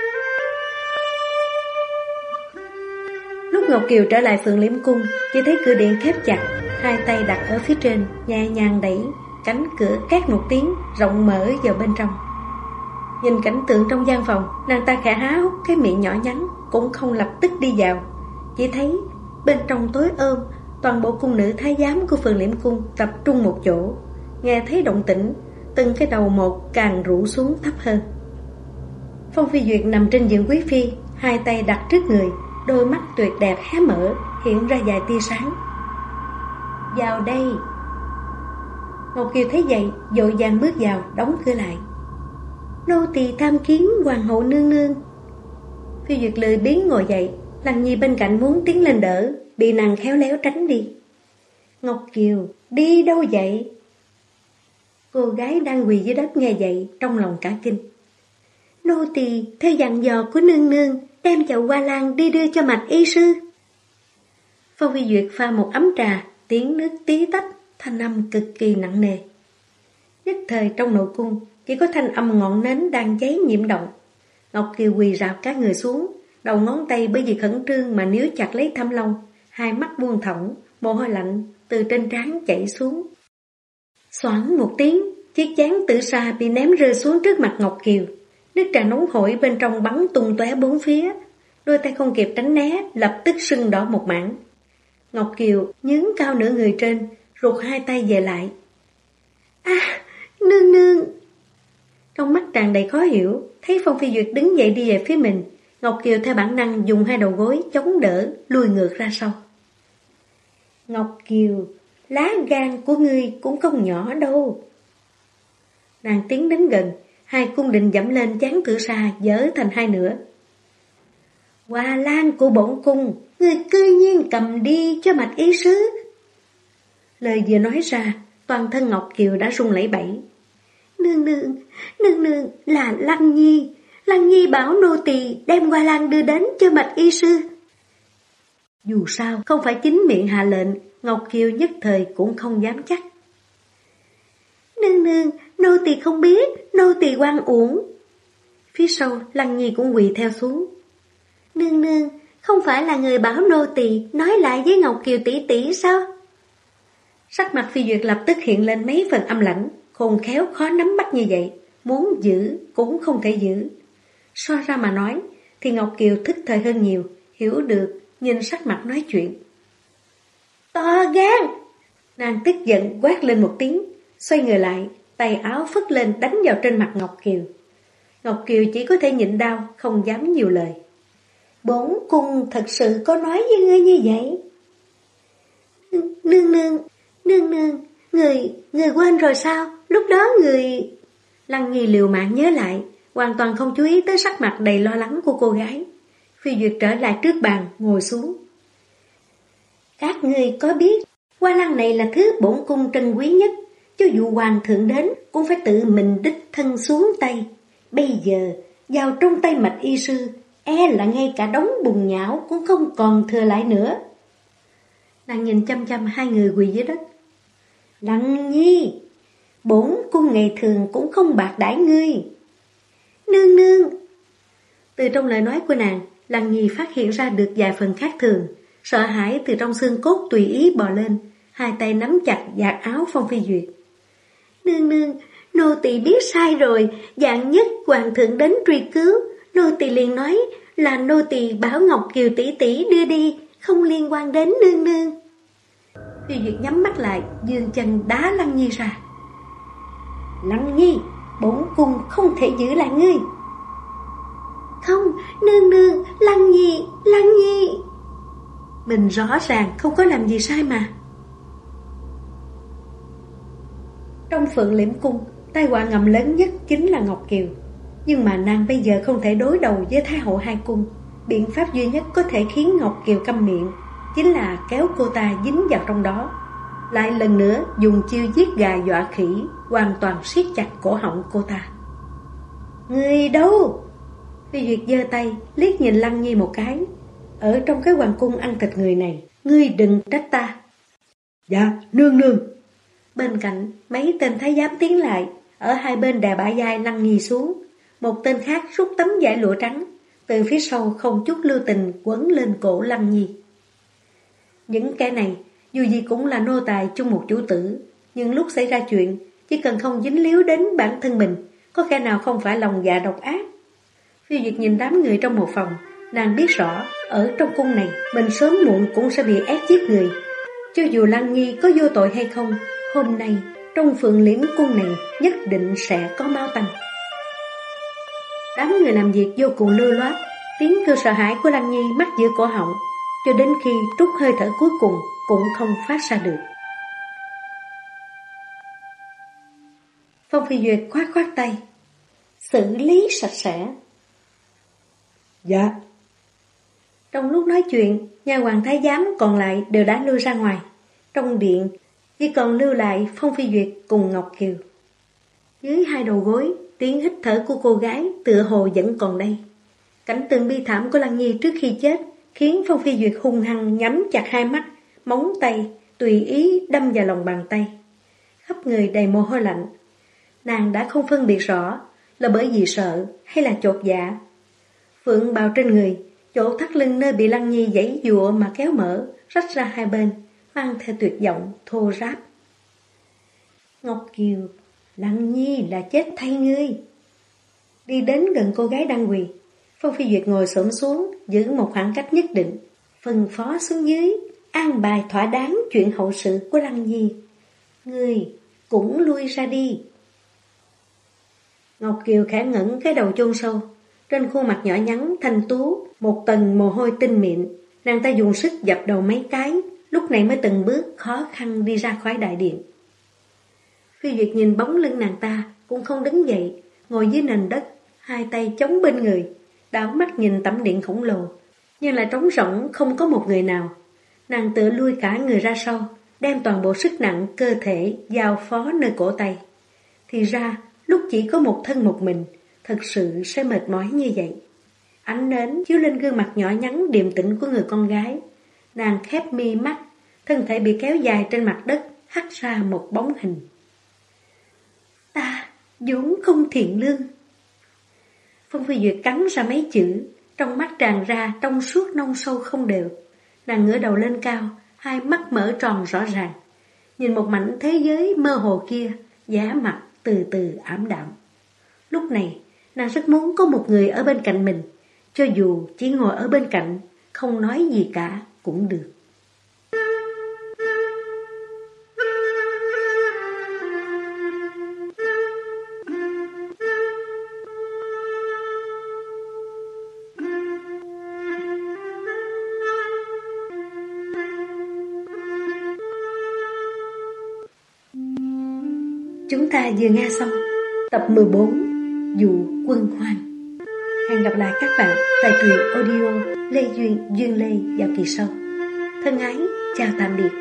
Lúc Ngọc Kiều trở lại Phượng Liễm Cung, chỉ thấy cửa điện khép chặt, hai tay đặt ở phía trên, nhẹ nhàng đẩy, cánh cửa két một tiếng, rộng mở vào bên trong. Nhìn cảnh tượng trong gian phòng, nàng ta khẽ há hốc cái miệng nhỏ nhắn, cũng không lập tức đi vào. Chỉ thấy bên trong tối ôm, toàn bộ cung nữ thái giám của Phượng Liễm Cung tập trung một chỗ. Nghe thấy động tĩnh, từng cái đầu một càng rũ xuống thấp hơn. Phong Phi Duyệt nằm trên giường quý phi, hai tay đặt trước người, đôi mắt tuyệt đẹp hé mở, hiện ra vài tia sáng. Vào đây. Ngọc Kiều thấy vậy, vội vàng bước vào, đóng cửa lại. Nô tỳ tham kiến hoàng hậu nương nương. Phi Duyệt lười biếng ngồi dậy, Lăng Nhi bên cạnh muốn tiến lên đỡ, bị nàng khéo léo tránh đi. Ngọc Kiều, đi đâu vậy? Cô gái đang quỳ dưới đất nghe vậy, trong lòng cả kinh. Nô tỳ theo dặn dò của nương nương, đem chậu hoa lan đi đưa cho Mạch y sư. Phong Phi Duyệt pha một ấm trà, tiếng nước tí tách, thanh âm cực kỳ nặng nề. Nhất thời trong nội cung, chỉ có thanh âm ngọn nến đang cháy nhiễm động. Ngọc Kiều quỳ rạp cả người xuống, đầu ngón tay bởi vì khẩn trương mà níu chặt lấy thâm long, hai mắt buông thõng, mồ hôi lạnh từ trên trán chảy xuống. Xoảng một tiếng, chiếc chén tử sa bị ném rơi xuống trước mặt Ngọc Kiều. Nước trà nóng hổi bên trong bắn tung tóe bốn phía, đôi tay không kịp tránh né, lập tức sưng đỏ một mảng. Ngọc Kiều nhướng cao nửa người trên, rụt hai tay về lại. Nương nương! Trong mắt tràn đầy khó hiểu, thấy Phong Phi Duyệt đứng dậy đi về phía mình, Ngọc Kiều theo bản năng dùng hai đầu gối chống đỡ, lùi ngược ra sau. Ngọc Kiều, lá gan của ngươi cũng không nhỏ đâu. Nàng tiến đến gần, Hai cung định dẫm lên chán tử sa dỡ thành hai nửa. Hoa lan của bổn cung, người cư nhiên cầm đi cho Bạch y sứ. Lời vừa nói ra, toàn thân Ngọc Kiều đã run lẩy bẩy. Nương nương là Lăng Nhi. Lăng Nhi bảo nô tỳ đem hoa lan đưa đến cho Bạch y sư. Dù sao không phải chính miệng hạ lệnh, Ngọc Kiều nhất thời cũng không dám chắc. Nương, nô tỳ không biết, nô tỳ oan uổng. Phía sau Lăng Nhi cũng quỳ theo xuống. Nương, không phải là người bảo nô tỳ nói lại với Ngọc Kiều tỷ tỷ sao? Sắc mặt Phi Duyệt lập tức hiện lên mấy phần âm lãnh, khôn khéo khó nắm bắt như vậy, muốn giữ cũng không thể giữ. So ra mà nói, thì Ngọc Kiều thức thời hơn nhiều, hiểu được, nhìn sắc mặt nói chuyện. To gan! Nàng tức giận quát lên một tiếng, xoay người lại, tay áo phất lên đánh vào trên mặt Ngọc Kiều. Ngọc Kiều chỉ có thể nhịn đau, không dám nhiều lời. Bổn cung thật sự có nói với ngươi như vậy? Nương, người quên rồi sao? Lúc đó người... Lăng Nhi liều mạng nhớ lại, hoàn toàn không chú ý tới sắc mặt đầy lo lắng của cô gái. Phi Duyệt trở lại trước bàn, ngồi xuống. Các ngươi có biết, hoa lan này là thứ bổn cung trân quý nhất, cho dù hoàng thượng đến cũng phải tự mình đích thân xuống tay. Bây giờ, vào trong tay Bạch y sư, e là ngay cả đống bùn nhão cũng không còn thừa lại nữa. Nàng nhìn chăm chăm hai người quỳ dưới đất. Lăng Nhi, bổn cung ngày thường cũng không bạc đãi ngươi. Nương. Từ trong lời nói của nàng, Lăng Nhi phát hiện ra được vài phần khác thường, sợ hãi từ trong xương cốt tùy ý bò lên, hai tay nắm chặt vạt áo Phong Phi Duyệt. Nương, nô tỳ biết sai rồi, vạn nhất hoàng thượng đến truy cứu, nô tỳ liền nói là nô tỳ bảo Ngọc Kiều tỷ tỷ đưa đi, không liên quan đến nương. Phi Duyệt nhắm mắt lại, giương chân đá Lăng Nhi ra. Lăng Nhi, bổn cung không thể giữ lại ngươi. Không, nương, Lăng Nhi. Mình rõ ràng không có làm gì sai mà. Trong Phượng Liễm Cung, tai họa ngầm lớn nhất chính là Ngọc Kiều. Nhưng mà nàng bây giờ không thể đối đầu với Thái hậu hai cung. Biện pháp duy nhất có thể khiến Ngọc Kiều câm miệng chính là kéo cô ta dính vào trong đó. Lại lần nữa dùng chiêu giết gà dọa khỉ, hoàn toàn siết chặt cổ họng cô ta. Người đâu? Phi Duyệt giơ tay liếc nhìn Lăng Nhi một cái. Ở trong cái hoàng cung ăn thịt người này, ngươi đừng trách ta. Dạ, nương. Bên cạnh, mấy tên thái giám tiến lại, ở hai bên đè bả vai Lăng Nhi xuống. Một tên khác rút tấm vải lụa trắng, từ phía sau không chút lưu tình quấn lên cổ Lăng Nhi. Những kẻ này, dù gì cũng là nô tài chung một chủ tử, nhưng lúc xảy ra chuyện, chỉ cần không dính líu đến bản thân mình, có kẻ nào không phải lòng dạ độc ác. Phi Duyệt nhìn đám người trong một phòng, nàng biết rõ, ở trong cung này, mình sớm muộn cũng sẽ bị ép giết người. Cho dù Lăng Nhi có vô tội hay không, hôm nay, trong Phượng Liễm Cung này nhất định sẽ có máu tanh. Đám người làm việc vô cùng lưu loát, tiếng kêu sợ hãi của Lăng Nhi mắc giữa cổ họng, cho đến khi trút hơi thở cuối cùng cũng không phát ra được. Phong Phi Duyệt khoát tay, xử lý sạch sẽ. Dạ. Trong lúc nói chuyện, nha hoàn thái giám còn lại đều đã lui ra ngoài. Trong điện chỉ còn lưu lại Phong Phi Duyệt cùng Ngọc Kiều. Dưới hai đầu gối, tiếng hít thở của cô gái tựa hồ vẫn còn đây. Cảnh tượng bi thảm của Lăng Nhi trước khi chết khiến Phong Phi Duyệt hung hăng nhắm chặt hai mắt, móng tay tùy ý đâm vào lòng bàn tay. Khắp người đầy mồ hôi lạnh. Nàng đã không phân biệt rõ là bởi vì sợ hay là chột dạ. Phượng bào trên người, chỗ thắt lưng nơi bị Lăng Nhi giãy giụa mà kéo mở, rách ra hai bên, mang theo tuyệt vọng thô ráp. Ngọc Kiều, Lăng Nhi là chết thay ngươi. Đi đến gần cô gái đang quỳ, Phong Phi Duyệt ngồi xổm xuống, giữ một khoảng cách nhất định, phân phó xuống dưới, an bài thỏa đáng chuyện hậu sự của Lăng Nhi. Ngươi cũng lui ra đi. Ngọc Kiều khẽ ngẩng cái đầu chôn sâu, trên khuôn mặt nhỏ nhắn thanh tú, một tầng mồ hôi tinh mịn, nàng ta dùng sức dập đầu mấy cái, lúc này mới từng bước khó khăn đi ra khỏi đại điện. Phi Duyệt nhìn bóng lưng nàng ta, cũng không đứng dậy, ngồi dưới nền đất, hai tay chống bên người, đảo mắt nhìn tẩm điện khổng lồ, nhưng lại trống rỗng không có một người nào. Nàng tựa lui cả người ra sau, đem toàn bộ sức nặng cơ thể giao phó nơi cổ tay. Thì ra, lúc chỉ có một thân một mình, thật sự sẽ mệt mỏi như vậy. Ánh nến chiếu lên gương mặt nhỏ nhắn điềm tĩnh của người con gái. Nàng khép mi mắt, thân thể bị kéo dài trên mặt đất, hắt ra một bóng hình. Ta vốn không thiện lương. Phong Phi Duyệt cắn ra mấy chữ, trong mắt tràn ra trong suốt nông sâu không đều. Nàng ngửa đầu lên cao, hai mắt mở tròn rõ ràng, nhìn một mảnh thế giới mơ hồ kia, giá mặt từ từ ảm đạm. Lúc này, nàng rất muốn có một người ở bên cạnh mình, cho dù chỉ ngồi ở bên cạnh, không nói gì cả cũng được. Chúng ta vừa nghe xong tập 14 Dụ Quân Hoang. Hẹn gặp lại các bạn tại truyện audio Lê Duyên Lê vào kỳ sau. Thân ái, chào tạm biệt.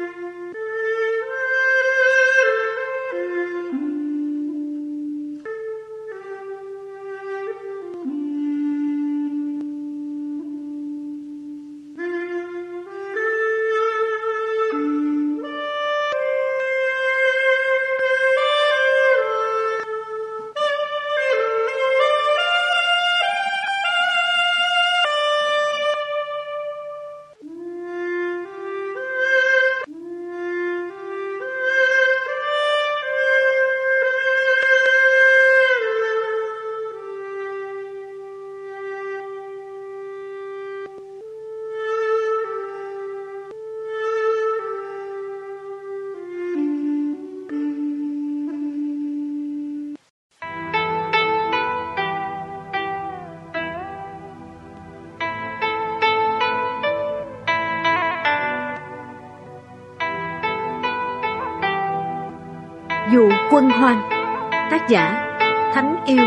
Dụ Quân Hoang. Tác giả Thánh Yêu.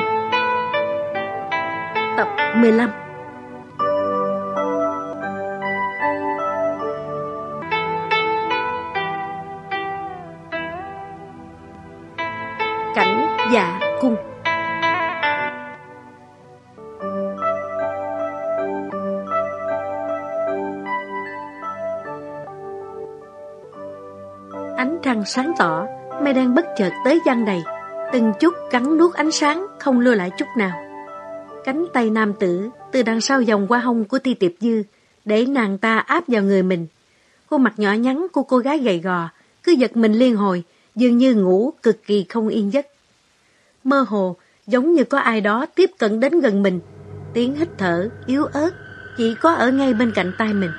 Tập 15. Cảnh Dạ Cung. Ánh trăng sáng tỏ, mây đen bất chợt tới giăng đầy, từng chút cắn nuốt ánh sáng, không lưu lại chút nào. Cánh tay nam tử từ đằng sau vòng qua hông của Ti Tiệp Dư, để nàng ta áp vào người mình. Khuôn mặt nhỏ nhắn của cô gái gầy gò cứ giật mình liên hồi, dường như ngủ cực kỳ không yên giấc. Mơ hồ, giống như có ai đó tiếp cận đến gần mình, tiếng hít thở yếu ớt chỉ có ở ngay bên cạnh tai mình.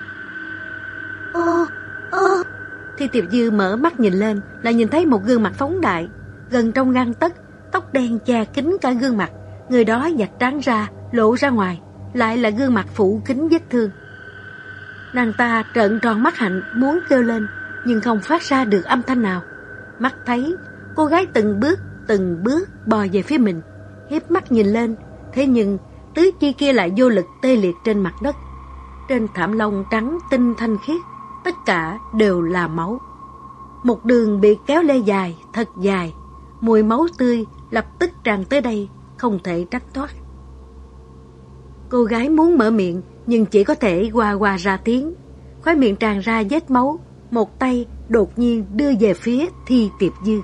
Thi Tiệp Dư mở mắt nhìn lên, lại nhìn thấy một gương mặt phóng đại, gần trong gang tấc, tóc đen che kín cả gương mặt. Người đó vạch trán ra, lộ ra ngoài, lại là gương mặt phủ kín vết thương. Nàng ta trợn tròn mắt hạnh, muốn kêu lên, nhưng không phát ra được âm thanh nào. Mắt thấy, cô gái từng bước bò về phía mình, hiếp mắt nhìn lên, thế nhưng tứ chi kia lại vô lực tê liệt trên mặt đất. Trên thảm lông trắng tinh thanh khiết, tất cả đều là máu. Một đường bị kéo lê dài, thật dài, mùi máu tươi lập tức tràn tới đây, không thể tránh thoát. Cô gái muốn mở miệng, nhưng chỉ có thể qua ra tiếng. Khóe miệng tràn ra vết máu, một tay đột nhiên đưa về phía Thi Tiệp Dư.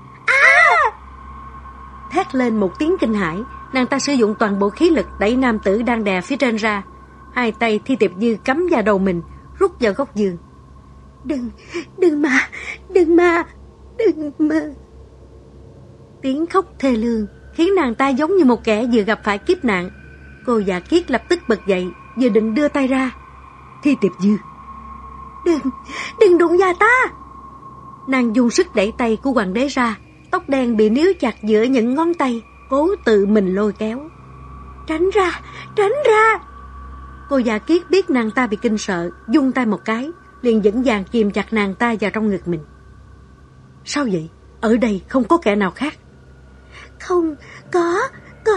Thét lên một tiếng kinh hãi, nàng ta sử dụng toàn bộ khí lực đẩy nam tử đang đè phía trên ra. Hai tay Thi Tiệp Dư cắm vào đầu mình, rút vào góc giường. Đừng mà. Tiếng khóc thê lương khiến nàng ta giống như một kẻ vừa gặp phải kiếp nạn. Cô Dạ Kiết lập tức bật dậy, vừa định đưa tay ra. Thi Tiệp Dư, đừng đụng vào ta. Nàng dùng sức đẩy tay của hoàng đế ra, tóc đen bị níu chặt giữa những ngón tay, cố tự mình lôi kéo. Tránh ra. Cô Dạ Kiết biết nàng ta bị kinh sợ, vung tay một cái, liền vững vàng kìm chặt nàng ta vào trong ngực mình. Sao vậy? Ở đây không có kẻ nào khác. Không có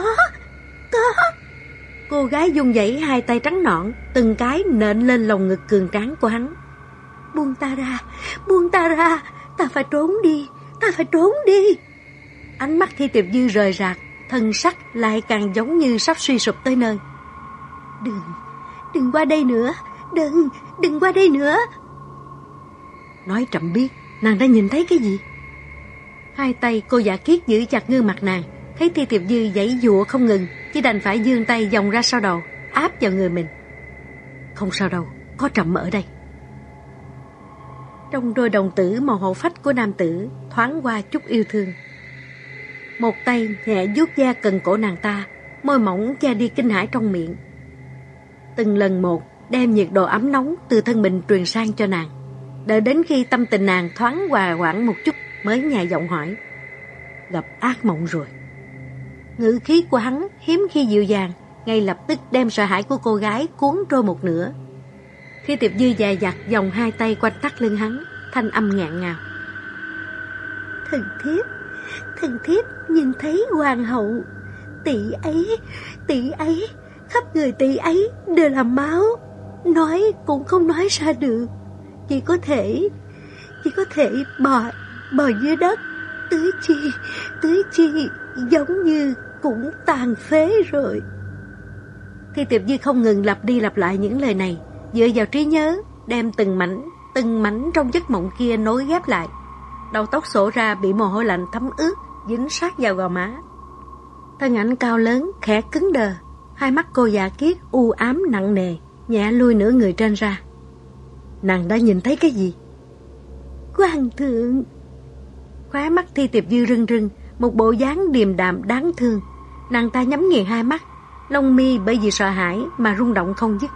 Cô gái vung vẩy hai tay trắng nõn, từng cái nện lên lồng ngực cường tráng của hắn. Buông ta ra, ta phải trốn đi. Ánh mắt Thi Tiệp Dư rời rạc, thân sắc lại càng giống như sắp suy sụp tới nơi. Đừng qua đây nữa, đừng qua đây nữa. Nói chậm biết, nàng đã nhìn thấy cái gì? Hai tay cô Dạ Kiết giữ chặt gương mặt nàng, thấy Thi Tiệp Dư giãy giụa không ngừng, chỉ đành phải giương tay vòng ra sau đầu, áp vào người mình. Không sao đâu, có Trầm ở đây. Trong đôi đồng tử màu hổ phách của nam tử thoáng qua chút yêu thương. Một tay nhẹ vuốt da cần cổ nàng ta, môi mỏng che đi kinh hãi trong miệng. Từng lần một đem nhiệt độ ấm nóng từ thân mình truyền sang cho nàng. Đợi đến khi tâm tình nàng thoáng hòa hoãn một chút mới nhẹ giọng hỏi. Gặp ác mộng rồi. Ngữ khí của hắn hiếm khi dịu dàng, ngay lập tức đem sợ hãi của cô gái cuốn trôi một nửa. Thi Tiệp Dư dè dặt vòng hai tay quanh thắt lưng hắn, thanh âm ngạn ngào. Thần thiếp nhìn thấy hoàng hậu, tỷ ấy, khắp người tỷ ấy đều là máu, nói cũng không nói ra được, chỉ có thể bò dưới đất, tứ chi giống như cũng tàn phế rồi. Thi Tiệp Dư không ngừng lặp đi lặp lại những lời này, dựa vào trí nhớ đem từng mảnh trong giấc mộng kia nối ghép lại. Đầu tóc xổ ra bị mồ hôi lạnh thấm ướt, dính sát vào gò má. Thân ảnh cao lớn khẽ cứng đờ, hai mắt cô Dạ Kiết u ám nặng nề, nhẹ lui nửa người trên ra. Nàng đã nhìn thấy cái gì? Hoàng thượng. Khóe mắt Thi Tiệp Dư rưng rưng, một bộ dáng điềm đạm đáng thương. Nàng ta nhắm nghiền hai mắt, lông mi bởi vì sợ hãi mà rung động không dứt.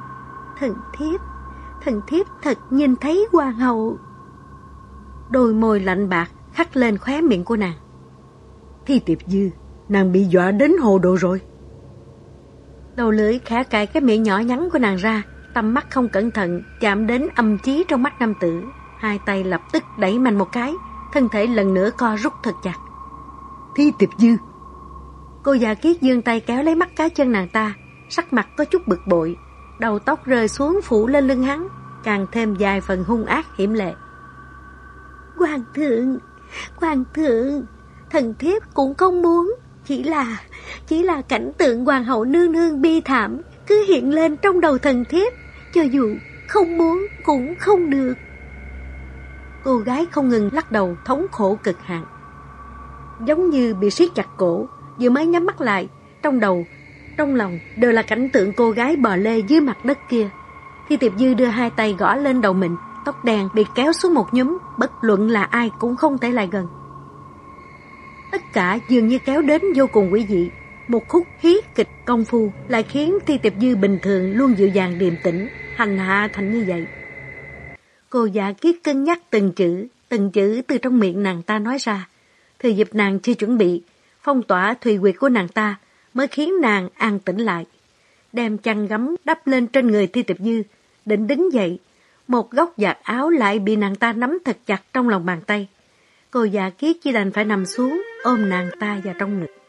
Thần thiếp thật nhìn thấy hoàng hậu. Đôi môi lạnh bạc khắc lên khóe miệng của nàng. Thi Tiệp Dư, nàng bị dọa đến hồ đồ rồi. Đầu lưỡi khẽ cạy cái miệng nhỏ nhắn của nàng ra, tầm mắt không cẩn thận chạm đến âm chí trong mắt nam tử. Hai tay lập tức đẩy mạnh một cái, thân thể lần nữa co rút thật chặt. Thi Tiệp Dư. Cô Dạ Kiết giương tay kéo lấy mắt cá chân nàng ta, sắc mặt có chút bực bội, đầu tóc rơi xuống phủ lên lưng hắn, càng thêm vài phần hung ác hiểm lệ. Hoàng thượng, thần thiếp cũng không muốn, chỉ là cảnh tượng hoàng hậu nương nương bi thảm cứ hiện lên trong đầu thần thiếp, cho dù không muốn cũng không được. Cô gái không ngừng lắc đầu thống khổ cực hạn, giống như bị siết chặt cổ, vừa mới nhắm mắt lại, trong lòng đều là cảnh tượng cô gái bò lê dưới mặt đất kia. Thi Tiệp Dư đưa hai tay gõ lên đầu mình, tóc đen bị kéo xuống một nhúm, bất luận là ai cũng không thể lại gần. Tất cả dường như kéo đến vô cùng quỷ dị. Một khúc hí kịch công phu lại khiến Thi Tiệp Dư bình thường luôn dịu dàng điềm tĩnh hành hạ thành như vậy. Cô Dạ Kiết cân nhắc từng chữ từ trong miệng nàng ta nói ra. Thừa dịp nàng chưa chuẩn bị, phong tỏa thùy quyệt của nàng ta mới khiến nàng an tĩnh lại. Đem chăn gấm đắp lên trên người Thi Tiệp Dư, định đứng dậy, một góc vạt áo lại bị nàng ta nắm thật chặt trong lòng bàn tay. Cô Dạ Kiết chỉ đành phải nằm xuống ôm nàng ta vào trong ngực.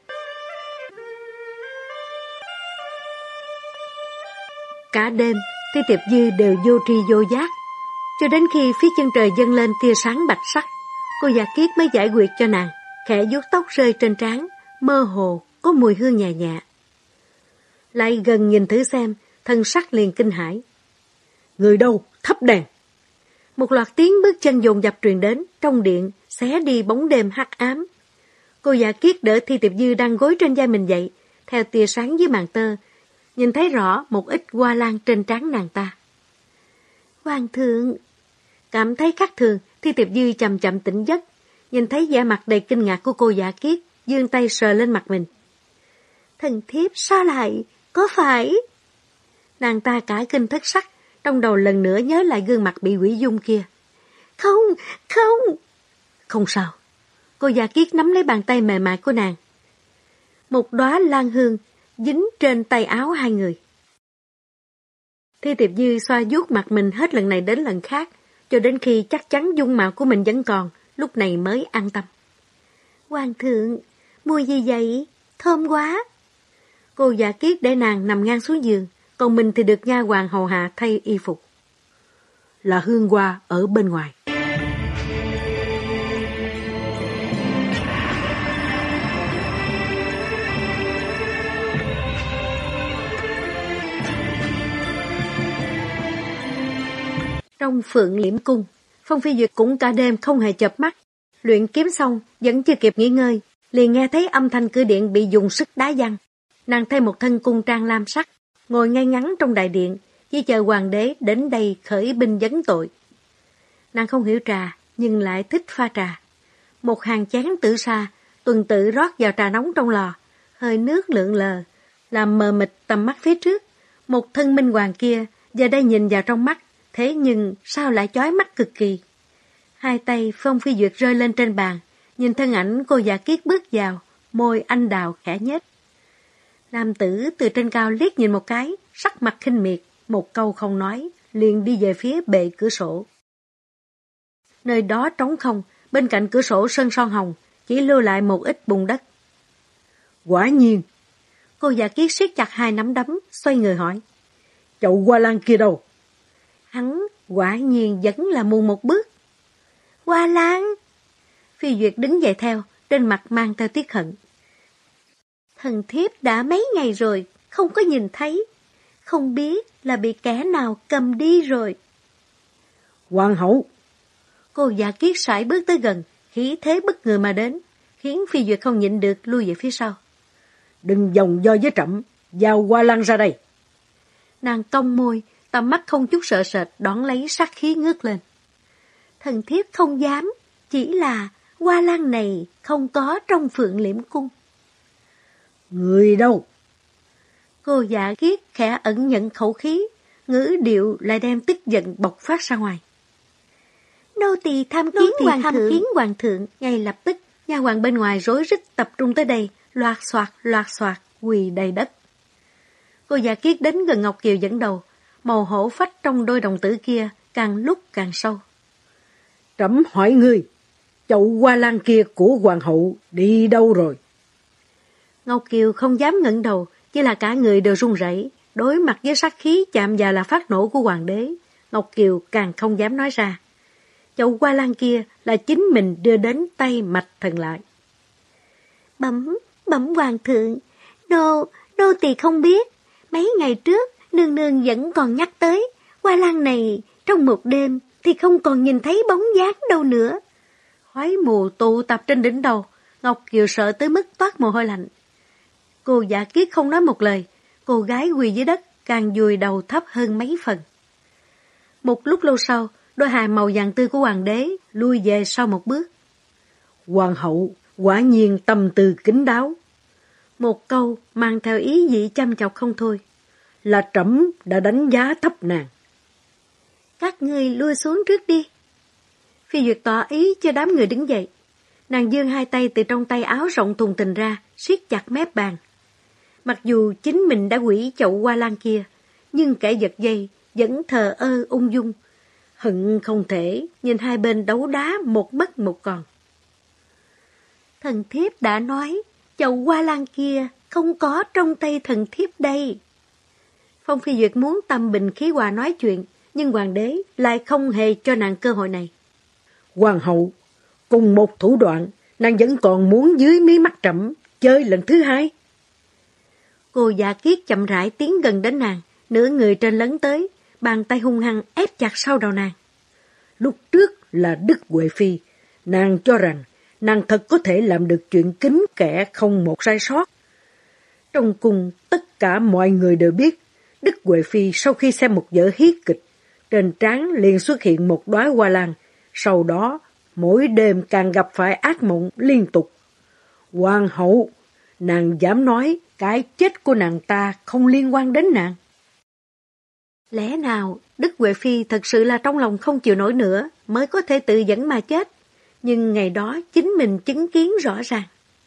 Cả đêm Thi Tiệp Dư đều vô tri vô giác, cho đến khi phía chân trời dâng lên tia sáng bạch sắc, cô Dạ Kiết mới giải quyết cho nàng, khẽ vuốt tóc rơi trên trán, mơ hồ có mùi hương nhẹ nhẹ. Lại gần nhìn thử xem, thân sắc liền kinh hãi. Người đâu, thắp đèn. Một loạt tiếng bước chân dồn dập truyền đến, trong điện xé đi bóng đêm hắc ám. Cô Dạ Kiết đỡ Thi Tiệp Dư đang gối trên vai mình dậy, theo tia sáng dưới màn tơ, nhìn thấy rõ một ít hoa lan trên trán nàng ta. Hoàng thượng. Cảm thấy khác thường, Thi Tiệp Dư chậm chậm tỉnh giấc, nhìn thấy vẻ mặt đầy kinh ngạc của cô Dạ Kiết, giương tay sờ lên mặt mình. Thần thiếp sao lại, có phải? Nàng ta cả kinh thất sắc, trong đầu lần nữa nhớ lại gương mặt bị quỷ dung kia. Không. Không sao. Cô Dạ Kiết nắm lấy bàn tay mềm mại của nàng. Một đóa lan hương dính trên tay áo hai người. Thi Tiệp Dư xoa vuốt mặt mình hết lần này đến lần khác, cho đến khi chắc chắn dung mạo của mình vẫn còn, lúc này mới an tâm. Hoàng thượng, mùi gì vậy? Thơm quá. Cô Dạ Kiết để nàng nằm ngang xuống giường, còn mình thì được nha hoàn hầu hạ thay y phục. Là Hương Hoa ở bên ngoài. Trong Phượng Liễm Cung, Phong Phi Duyệt cũng cả đêm không hề chợp mắt. Luyện kiếm xong, vẫn chưa kịp nghỉ ngơi, liền nghe thấy âm thanh cửa điện bị dùng sức đá văng. Nàng thay một thân cung trang lam sắc, ngồi ngay ngắn trong đại điện, chỉ chờ hoàng đế đến đây khởi binh vấn tội. Nàng không hiểu trà, nhưng lại thích pha trà. Một hàng chén tử sa, tuần tự rót vào trà nóng trong lò, hơi nước lượn lờ, làm mờ mịt tầm mắt phía trước. Một thân minh hoàng kia, giờ đây nhìn vào trong mắt, thế nhưng sao lại chói mắt cực kỳ. Hai tay Phong Phi Duyệt rơi lên trên bàn, nhìn thân ảnh cô Dạ Kiết bước vào, môi anh đào khẽ nhếch. Nam tử từ trên cao liếc nhìn một cái, sắc mặt khinh miệt, một câu không nói, liền đi về phía bệ cửa sổ. Nơi đó trống không, bên cạnh cửa sổ sơn son hồng, chỉ lưu lại một ít bùn đất. Quả nhiên. Cô Dạ Kiết siết chặt hai nắm đấm, xoay người hỏi. Chậu hoa lan kia đâu? Hắn quả nhiên vẫn là muôn một bước. Hoa lan! Phi Duyệt đứng dậy theo, trên mặt mang theo tiếc hận. Thần thiếp đã mấy ngày rồi, không có nhìn thấy. Không biết là bị kẻ nào cầm đi rồi. Hoàng hậu! Cô Dạ Kiết sải bước tới gần, khí thế bất ngờ mà đến, khiến Phi Duyệt không nhịn được lui về phía sau. Đừng vòng vo với trẫm, giao hoa lan ra đây. Nàng cong môi, tầm mắt không chút sợ sệt đón lấy sát khí ngước lên. Thần thiếp không dám, chỉ là hoa lan này không có trong Phượng Liễm Cung. Người đâu? Cô Dạ Kiết khẽ ẩn nhận khẩu khí, ngữ điệu lại đem tức giận bộc phát ra ngoài. Nô tỳ tham kiến hoàng thượng. Ngay lập tức, nha hoàn bên ngoài rối rít tập trung tới đây, loạt soạt, quỳ đầy đất. Cô Dạ Kiết đến gần Ngọc Kiều dẫn đầu, màu hổ phách trong đôi đồng tử kia càng lúc càng sâu. Trẫm hỏi ngươi, chậu hoa lan kia của hoàng hậu đi đâu rồi? Ngọc Kiều không dám ngẩng đầu, chỉ là cả người đều run rẩy. Đối mặt với sát khí chạm vào là phát nổ của hoàng đế, Ngọc Kiều càng không dám nói ra. Chậu hoa lan kia là chính mình đưa đến tay Mạch Thần lại. Bẩm hoàng thượng, nô tỳ không biết. Mấy ngày trước, nương nương vẫn còn nhắc tới, hoa lan này trong một đêm thì không còn nhìn thấy bóng dáng đâu nữa. Khói mù tụ tập trên đỉnh đầu, Ngọc Kiều sợ tới mức toát mồ hôi lạnh. Cô Dạ Kiết không nói một lời, cô gái quỳ dưới đất càng vùi đầu thấp hơn mấy phần. Một lúc lâu sau, đôi hài màu vàng tươi của hoàng đế lui về sau một bước. Hoàng hậu quả nhiên tâm tư kín đáo. Một câu mang theo ý vị chăm chọc không thôi. Là trẫm đã đánh giá thấp nàng. Các ngươi lui xuống trước đi. Phi Duyệt tỏ ý cho đám người đứng dậy. Nàng giương hai tay từ trong tay áo rộng thùng thình ra, siết chặt mép bàn. Mặc dù chính mình đã hủy chậu hoa lan kia, nhưng kẻ giật dây vẫn thờ ơ ung dung, hận không thể nhìn hai bên đấu đá một mất một còn. Thần thiếp đã nói, chậu hoa lan kia không có trong tay thần thiếp đây. Phong Phi Duyệt muốn tâm bình khí hòa nói chuyện, nhưng hoàng đế lại không hề cho nàng cơ hội này. Hoàng hậu, cùng một thủ đoạn, nàng vẫn còn muốn dưới mí mắt trẫm chơi lần thứ hai. Cô Dạ Kiết chậm rãi tiến gần đến nàng, nửa người trên lấn tới, bàn tay hung hăng ép chặt sau đầu nàng. Lúc trước là Đức Huệ Phi, nàng cho rằng nàng thật có thể làm được chuyện kín kẽ không một sai sót. Trong cung tất cả mọi người đều biết, Đức Huệ Phi sau khi xem một vở hiết kịch, trên trán liền xuất hiện một đóa hoa lan, sau đó mỗi đêm càng gặp phải ác mộng liên tục. Hoàng hậu, nàng dám nói cái chết của nàng ta không liên quan đến nàng. Lẽ nào Đức Huệ Phi thật sự là trong lòng không chịu nổi nữa mới có thể tự dẫn mà chết, nhưng ngày đó chính mình chứng kiến rõ ràng.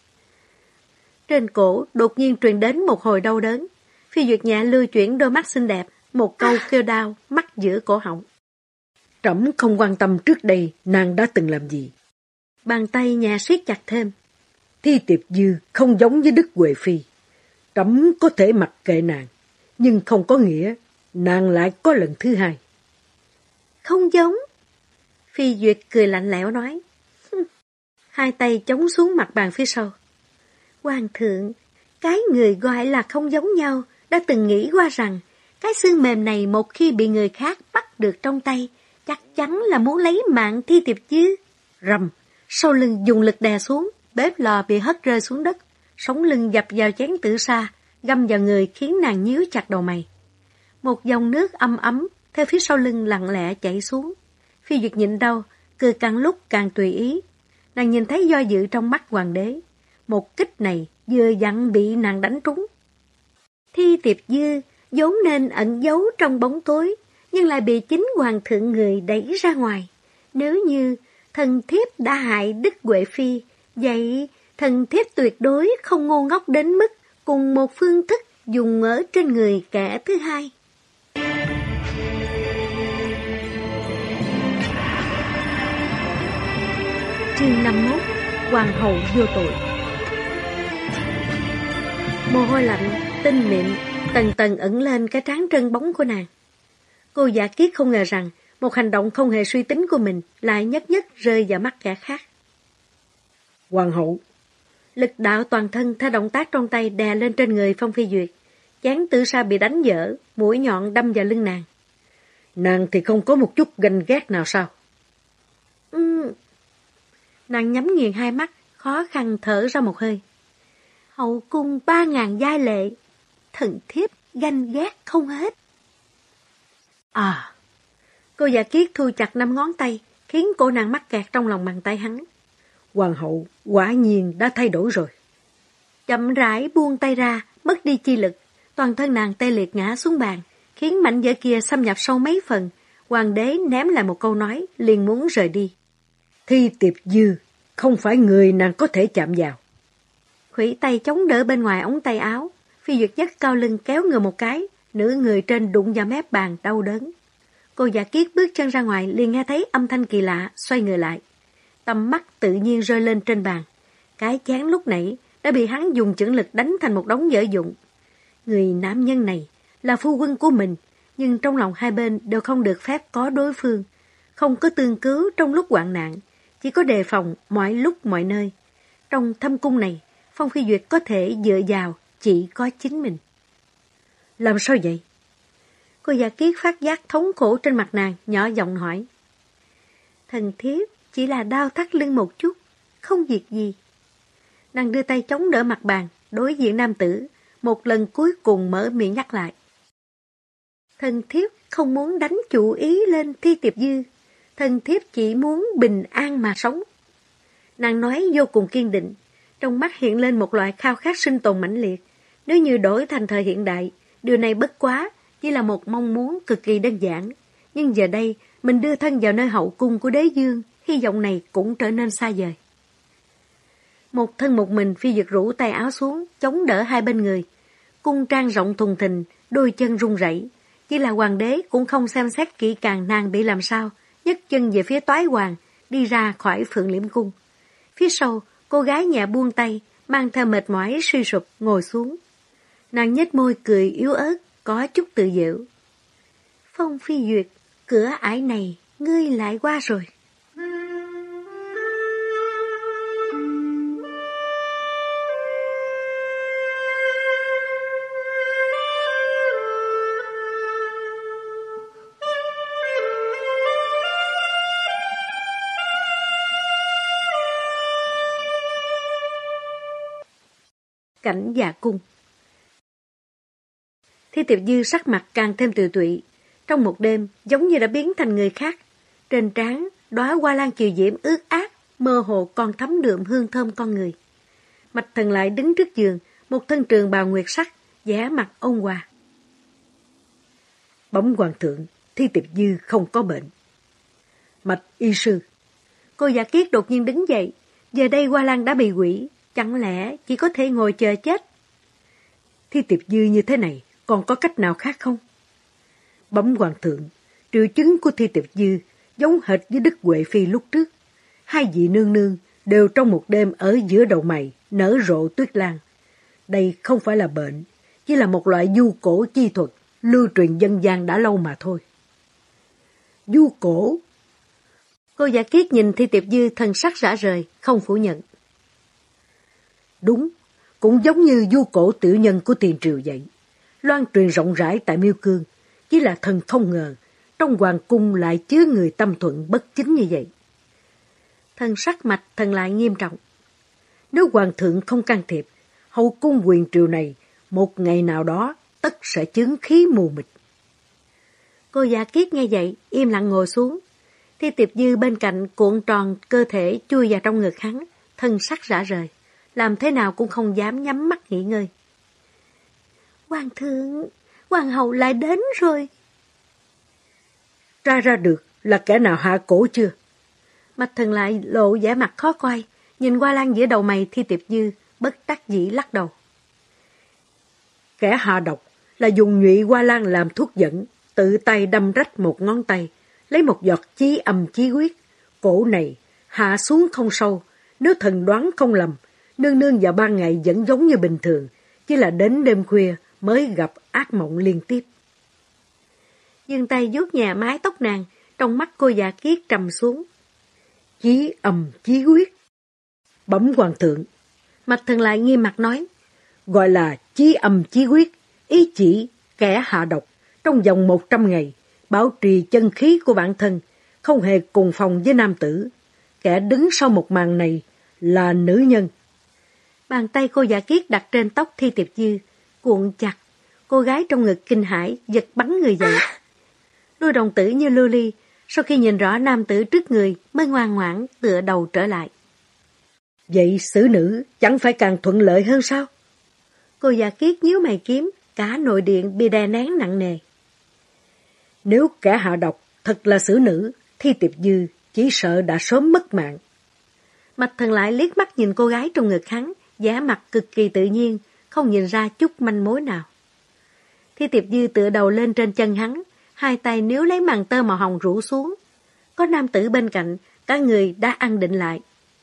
Trên cổ đột nhiên truyền đến một hồi đau đớn, Phi Duyệt nhẹ lưu chuyển đôi mắt xinh đẹp, một câu kêu đau mắc giữa cổ họng. Trẫm không quan tâm trước đây nàng đã từng làm gì. Bàn tay nhà siết chặt thêm. Thi Tiệp Dư không giống với Đức Huệ Phi. Trẫm có thể mặc kệ nàng, nhưng không có nghĩa nàng lại có lần thứ hai. Không giống. Phi Duyệt cười lạnh lẽo nói. Hai tay chống xuống mặt bàn phía sau. Hoàng thượng, cái người gọi là không giống nhau đã từng nghĩ qua rằng cái xương mềm này một khi bị người khác bắt được trong tay, chắc chắn là muốn lấy mạng Thi Tiệp Dư. Rầm, sau lưng dùng lực đè xuống, bếp lò bị hất rơi xuống đất, sống lưng dập vào chén tử sa, găm vào người khiến nàng nhíu chặt đầu mày. Một dòng nước ấm ấm theo phía sau lưng lặng lẽ chảy xuống. Phi Duyệt nhịn đau, cười càng lúc càng tùy ý. Nàng nhìn thấy do dự trong mắt hoàng đế. Một kích này vừa dặn bị nàng đánh trúng. Thi Tiệp Dư vốn nên ẩn giấu trong bóng tối, nhưng lại bị chính hoàng thượng người đẩy ra ngoài. Nếu như thần thiếp đã hại Đức Huệ Phi, vậy thần thiếp tuyệt đối không ngu ngốc đến mức cùng một phương thức dùng ở trên người kẻ thứ hai. Chương 51. Hoàng hậu vô tội. Mồ hôi lạnh, tinh mịn, tầng tầng ẩn lên cái trán trơn bóng của nàng. Cô Dạ Kiết không ngờ rằng một hành động không hề suy tính của mình lại nhất nhất rơi vào mắt kẻ khác. Hoàng hậu. Lực đạo toàn thân theo động tác trong tay đè lên trên người Phong Phi Duyệt. Chán tử sa bị đánh vỡ, mũi nhọn đâm vào lưng nàng. Nàng thì không có một chút ganh ghét nào sao? Nàng nhắm nghiền hai mắt, khó khăn thở ra một hơi. Hậu cung 3.000 giai lệ, thần thiếp ganh ghét không hết. Cô Dạ Kiết thu chặt 5 ngón tay, khiến cô nàng mắc kẹt trong lòng bàn tay hắn. Hoàng hậu quả nhiên đã thay đổi rồi. Chậm rãi buông tay ra, mất đi chi lực, toàn thân nàng tê liệt ngã xuống bàn, khiến mảnh vỡ kia xâm nhập sâu mấy phần. Hoàng đế ném lại một câu nói, liền muốn rời đi. Thi Tiệp Dư không phải người nàng có thể chạm vào. Khuỷu tay chống đỡ bên ngoài ống tay áo, Phi Duyệt dắt cao lưng kéo người một cái, nửa người trên đụng vào mép bàn đau đớn. Cô Dạ Kiết bước chân ra ngoài liền nghe thấy âm thanh kỳ lạ, xoay người lại. Tầm mắt tự nhiên rơi lên trên bàn. Cái chén lúc nãy đã bị hắn dùng chưởng lực đánh thành một đống dở dụng. Người nam nhân này là phu quân của mình, nhưng trong lòng hai bên đều không được phép có đối phương. Không có tương cứu trong lúc hoạn nạn, chỉ có đề phòng mọi lúc mọi nơi. Trong thâm cung này, Phong Phi Duyệt có thể dựa vào chỉ có chính mình. Làm sao vậy? Cô Dạ Kiết phát giác thống khổ trên mặt nàng, nhỏ giọng hỏi. Thần thiếp chỉ là đau thắt lưng một chút, không việc gì. Nàng đưa tay chống đỡ mặt bàn, đối diện nam tử, một lần cuối cùng mở miệng nhắc lại. Thần thiếp không muốn đánh chủ ý lên Thi Tiệp Dư, thần thiếp chỉ muốn bình an mà sống. Nàng nói vô cùng kiên định, trong mắt hiện lên một loại khao khát sinh tồn mãnh liệt. Nếu như đổi thành thời hiện đại, điều này bất quá chỉ là một mong muốn cực kỳ đơn giản. Nhưng giờ đây, mình đưa thân vào nơi hậu cung của đế dương, hy vọng này cũng trở nên xa vời. Một thân một mình, Phi Duyệt rũ tay áo xuống, chống đỡ hai bên người. Cung trang rộng thùng thình, đôi chân run rẩy. Chỉ là hoàng đế cũng không xem xét kỹ càng nàng bị làm sao, nhấc chân về phía toái hoàng, đi ra khỏi Phượng Liễm Cung. Phía sau, cô gái nhẹ buông tay, mang theo mệt mỏi suy sụp, ngồi xuống. Nàng nhếch môi cười yếu ớt, có chút tự giễu. Phong Phi Duyệt, cửa ải này, ngươi lại qua rồi. Cảnh Dạ Cung. Thi Tiệp Dư sắc mặt càng thêm tiều tụy, trong một đêm giống như đã biến thành người khác. Trên trán đóa hoa lan kiều diễm ướt át, mơ hồ còn thấm đượm hương thơm con người. Mạch Thần lại đứng trước giường, một thân trường bào nguyệt sắc, vẻ mặt ôn hòa. Bẩm hoàng thượng, Thi Tiệp Dư không có bệnh. Mạch y sư. Cô Dạ Kiết đột nhiên đứng dậy, giờ đây hoa lan đã bị hủy, chẳng lẽ chỉ có thể ngồi chờ chết? Thi Tiệp Dư như thế này, còn có cách nào khác không? Bẩm hoàng thượng, triệu chứng của Thi Tiệp Dư giống hệt với Đức Huệ Phi lúc trước. Hai vị nương nương đều trong một đêm ở giữa đầu mày nở rộ tuyết lan. Đây không phải là bệnh, chỉ là một loại du cổ chi thuật, lưu truyền dân gian đã lâu mà thôi. Du cổ? Cô Giả Kiết nhìn Thi Tiệp Dư thần sắc rã rời, không phủ nhận. Đúng, cũng giống như du cổ tiểu nhân của tiền triều vậy. Loan truyền rộng rãi tại Miêu Cương, chỉ là thần không ngờ, trong hoàng cung lại chứa người tâm thuận bất chính như vậy. Thần sắc Mạch Thần lại nghiêm trọng. Nếu hoàng thượng không can thiệp, hậu cung quyền triều này, một ngày nào đó tất sẽ chứng khí mù mịt. Cô Giả Kiết nghe vậy, im lặng ngồi xuống. Thi Tiệp Dư bên cạnh cuộn tròn cơ thể chui vào trong ngực hắn, thân sắc rã rời, làm thế nào cũng không dám nhắm mắt nghỉ ngơi. Hoàng thượng, hoàng hậu lại đến rồi. Tra ra được là kẻ nào hạ cổ chưa? Mạch Thần lại lộ vẻ mặt khó coi, nhìn Hoa Lan giữa đầu mày Thi Tiệp Dư, bất đắc dĩ lắc đầu. Kẻ hạ độc là dùng nhụy hoa lan làm thuốc dẫn, tự tay đâm rách một ngón tay, lấy một giọt chí âm chí huyết. Cổ này hạ xuống không sâu, nếu thần đoán không lầm, nương nương vào ban ngày vẫn giống như bình thường, chỉ là đến đêm khuya mới gặp ác mộng liên tiếp. Dương tay vuốt nhẹ mái tóc nàng, trong mắt cô Giả Kiết trầm xuống. Chí âm chí huyết. Bẩm hoàng thượng. Mạch Thần lại nghiêm mặt nói. Gọi là chí âm chí huyết, ý chỉ kẻ hạ độc trong vòng 100 ngày, bảo trì chân khí của bản thân, không hề cùng phòng với nam tử. Kẻ đứng sau một màn này là nữ nhân. Bàn tay cô Giả Kiết đặt trên tóc Thi Tiệp Dư, cuộn chặt. Cô gái trong ngực kinh hãi, giật bắn người dậy. Đôi đồng tử như lưu ly, sau khi nhìn rõ nam tử trước người mới ngoan ngoãn tựa đầu trở lại. Vậy xử nữ chẳng phải càng thuận lợi hơn sao? Cô Giả Kiết nhíu mày kiếm, cả nội điện bị đè nén nặng nề. Nếu kẻ hạ độc thật là xử nữ, Thi Tiệp Dư chỉ sợ đã sớm mất mạng. Mạch Thần lại liếc mắt nhìn cô gái trong ngực hắn, vẻ mặt cực kỳ tự nhiên, không nhìn ra chút manh mối nào. Thi Tiệp Dư tựa đầu lên trên chân hắn, hai tay níu lấy màn tơ màu hồng rủ xuống. Có nam tử bên cạnh, cả người đã an định lại.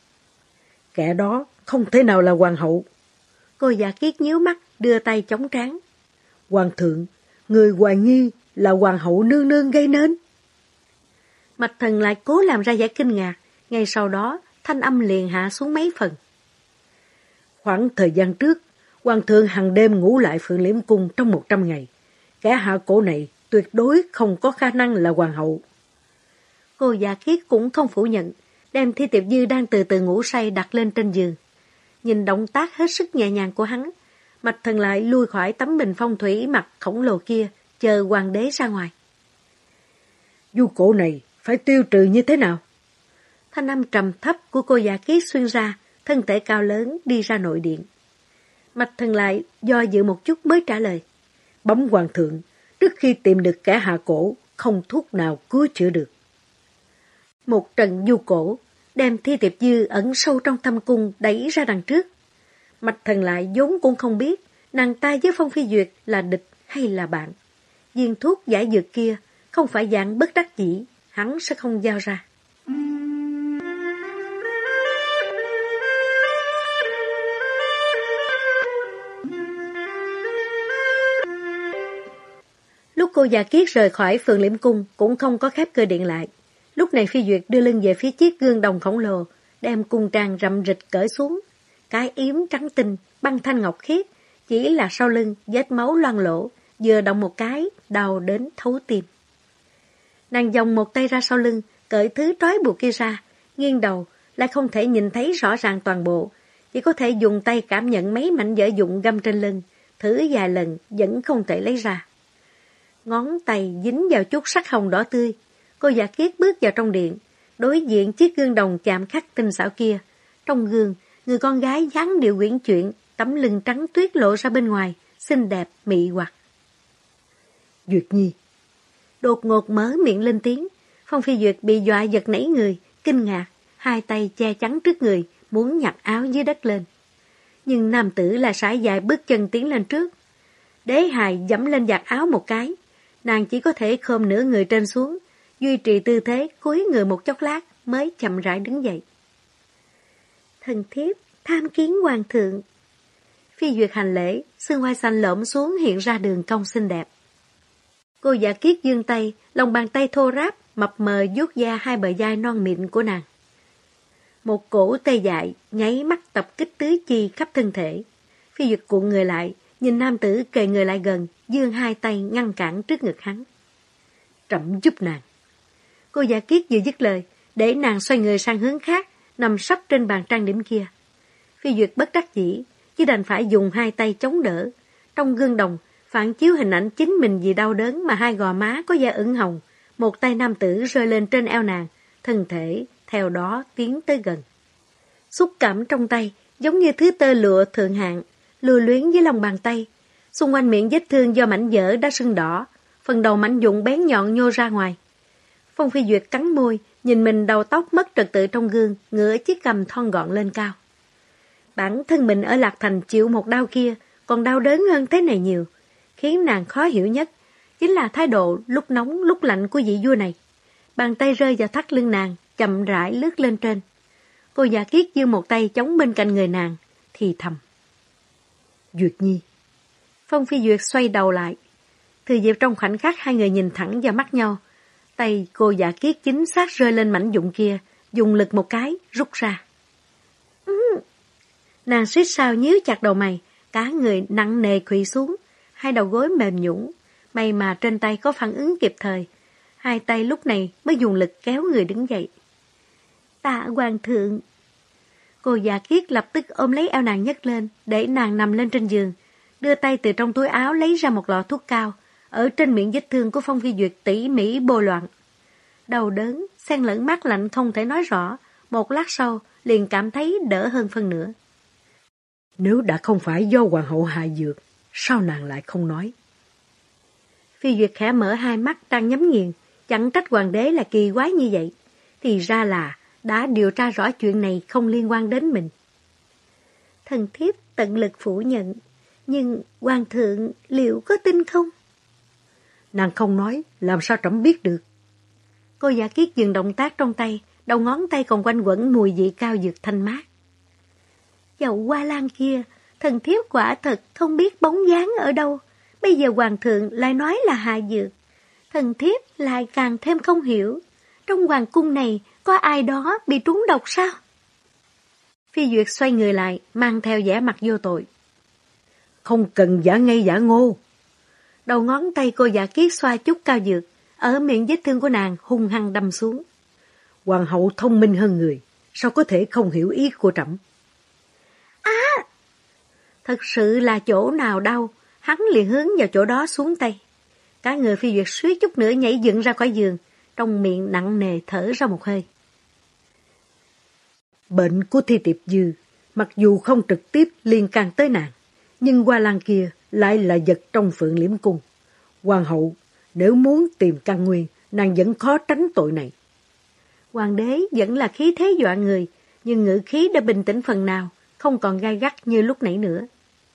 Kẻ đó không thể nào là hoàng hậu. Cô Giả Kiết nhíu mắt, đưa tay chống trán. Hoàng thượng, người hoài nghi là hoàng hậu nương nương gây nên. Mạch Thần lại cố làm ra vẻ kinh ngạc, ngay sau đó thanh âm liền hạ xuống mấy phần. Khoảng thời gian trước, hoàng thượng hàng đêm ngủ lại Phượng Liễm Cung trong 100 ngày. Kẻ hạ cổ này tuyệt đối không có khả năng là hoàng hậu. Cô Giả Kiết cũng không phủ nhận, đem Thi Tiệp Dư đang từ từ ngủ say đặt lên trên giường. Nhìn động tác hết sức nhẹ nhàng của hắn, Mạch Thần lại lui khỏi tấm bình phong thủy mặt khổng lồ kia, chờ hoàng đế ra ngoài. Du cổ này phải tiêu trừ như thế nào? Thanh âm trầm thấp của cô Giả Kiết xuyên ra, thân thể cao lớn đi ra nội điện. Mạch Thần lại do dự một chút mới trả lời. Bẩm hoàng thượng, trước khi tìm được kẻ hạ cổ, không thuốc nào cứu chữa được. Một trận du cổ, đem Thi Tiệp Dư ẩn sâu trong thâm cung đẩy ra đằng trước. Mạch Thần lại vốn cũng không biết nàng ta với Phong Phi Duyệt là địch hay là bạn. Viên thuốc giải dược kia không phải dạng bất đắc dĩ, hắn sẽ không giao ra. Lúc cô Giả Kiết rời khỏi Phượng Liễm Cung cũng không có khép cửa điện lại. Lúc này Phi Duyệt đưa lưng về phía chiếc gương đồng khổng lồ, đem cung trang rậm rịch cởi xuống. Cái yếm trắng tinh, băng thanh ngọc khiết, chỉ là sau lưng vết máu loang lổ, vừa động một cái, đau đến thấu tim. Nàng vòng một tay ra sau lưng, cởi thứ trói buộc kia ra, nghiêng đầu, lại không thể nhìn thấy rõ ràng toàn bộ, chỉ có thể dùng tay cảm nhận mấy mảnh vỡ dụng găm trên lưng, thử vài lần vẫn không thể lấy ra. Ngón tay dính vào chút sắc hồng đỏ tươi, cô Giả Kiết bước vào trong điện, đối diện chiếc gương đồng chạm khắc tinh xảo kia. Trong gương, người con gái dáng điệu uyển chuyển, tấm lưng trắng tuyết lộ ra bên ngoài, xinh đẹp mị hoặc. Duyệt Nhi. Đột ngột mở miệng lên tiếng, Phong Phi Duyệt bị dọa giật nảy người, kinh ngạc, hai tay che chắn trước người, muốn nhặt áo dưới đất lên. Nhưng nam tử là sải dài bước chân tiến lên trước. Đế hài giẫm lên giặt áo một cái, nàng chỉ có thể khom nửa người trên xuống, duy trì tư thế cúi người một chốc lát mới chậm rãi đứng dậy. Thần thiếp tham kiến hoàng thượng. Phi Duyệt hành lễ, xương quai xanh lõm xuống hiện ra đường cong xinh đẹp. Cô Dạ Kiết giương tay, lòng bàn tay thô ráp, mập mờ vuốt da hai bờ vai non mịn của nàng. Một cổ tê dại, nháy mắt tập kích tứ chi khắp thân thể. Phi Duyệt cuộn người lại, nhìn nam tử kề người lại gần, giương hai tay ngăn cản trước ngực hắn. Trẫm giúp nàng. Cô Dạ Kiết vừa dứt lời, để nàng xoay người sang hướng khác, nằm sấp trên bàn trang điểm kia. Phi Duyệt bất đắc dĩ, chỉ đành phải dùng hai tay chống đỡ. Trong gương đồng, phản chiếu hình ảnh chính mình vì đau đớn mà hai gò má có da ửng hồng. Một tay nam tử rơi lên trên eo nàng, thân thể theo đó tiến tới gần. Xúc cảm trong tay giống như thứ tơ lụa thượng hạng, lưu luyến với lòng bàn tay. Xung quanh miệng vết thương do mảnh vỡ đã sưng đỏ, phần đầu mảnh vụn bén nhọn nhô ra ngoài. Phong Phi Duyệt cắn môi, nhìn mình đầu tóc mất trật tự trong gương, ngửa chiếc cằm thon gọn lên cao. Bản thân mình ở Lạc Thành chịu một đau kia, còn đau đớn hơn thế này nhiều. Khiến nàng khó hiểu nhất chính là thái độ lúc nóng lúc lạnh của vị vua này. Bàn tay rơi vào thắt lưng nàng, chậm rãi lướt lên trên. Cô Dạ Kiết giương một tay chống bên cạnh người nàng, thì thầm. Duyệt Nhi. Phong Phi Duyệt xoay đầu lại. Thừa dịp trong khoảnh khắc hai người nhìn thẳng vào mắt nhau, tay cô Dạ Kiết chính xác rơi lên mảnh vụn kia, dùng lực một cái, rút ra. Nàng suýt sao nhíu chặt đầu mày, cả người nặng nề khuỵu xuống, hai đầu gối mềm nhũn, may mà trên tay có phản ứng kịp thời. Hai tay lúc này mới dùng lực kéo người đứng dậy. Tạ hoàng thượng. Cô Dạ Kiết lập tức ôm lấy eo nàng nhấc lên, để nàng nằm lên trên giường, đưa tay từ trong túi áo lấy ra một lọ thuốc cao, ở trên miệng vết thương của Phong Phi Duyệt tỉ mỉ bôi loạn. Đau đớn, xen lẫn mát lạnh không thể nói rõ, một lát sau liền cảm thấy đỡ hơn phân nửa. Nếu đã không phải do hoàng hậu hạ dược, sao nàng lại không nói? Phi Duyệt khẽ mở hai mắt đang nhắm nghiền, chẳng trách hoàng đế là kỳ quái như vậy. Thì ra là đã điều tra rõ chuyện này không liên quan đến mình. Thần thiếp tận lực phủ nhận, nhưng hoàng thượng liệu có tin không? Nàng không nói, làm sao trẫm biết được? Cô Dạ Kiết dừng động tác trong tay, đầu ngón tay còn quanh quẩn mùi vị cao dược thanh mát. Dậu hoa lan kia, thần thiếp quả thật không biết bóng dáng ở đâu. Bây giờ hoàng thượng lại nói là hạ dược. Thần thiếp lại càng thêm không hiểu. Trong hoàng cung này có ai đó bị trúng độc sao? Phi Duyệt xoay người lại, mang theo vẻ mặt vô tội. Không cần giả ngây giả ngô. Đầu ngón tay cô Dạ Kiết xoa chút cao dược, ở miệng vết thương của nàng hung hăng đâm xuống. Hoàng hậu thông minh hơn người, sao có thể không hiểu ý của trẫm? Thật sự là chỗ nào đau, hắn liền hướng vào chỗ đó xuống tay. Cả người Phi Duyệt suýt chút nữa nhảy dựng ra khỏi giường, trong miệng nặng nề thở ra một hơi. Bệnh của Thi Tiệp Dư, mặc dù không trực tiếp liên can tới nàng, nhưng hoa lan kia lại là vật trong Phượng Liễm Cung. Hoàng hậu, nếu muốn tìm căn nguyên, nàng vẫn khó tránh tội này. Hoàng đế vẫn là khí thế dọa người, nhưng ngữ khí đã bình tĩnh phần nào, không còn gai gắt như lúc nãy nữa.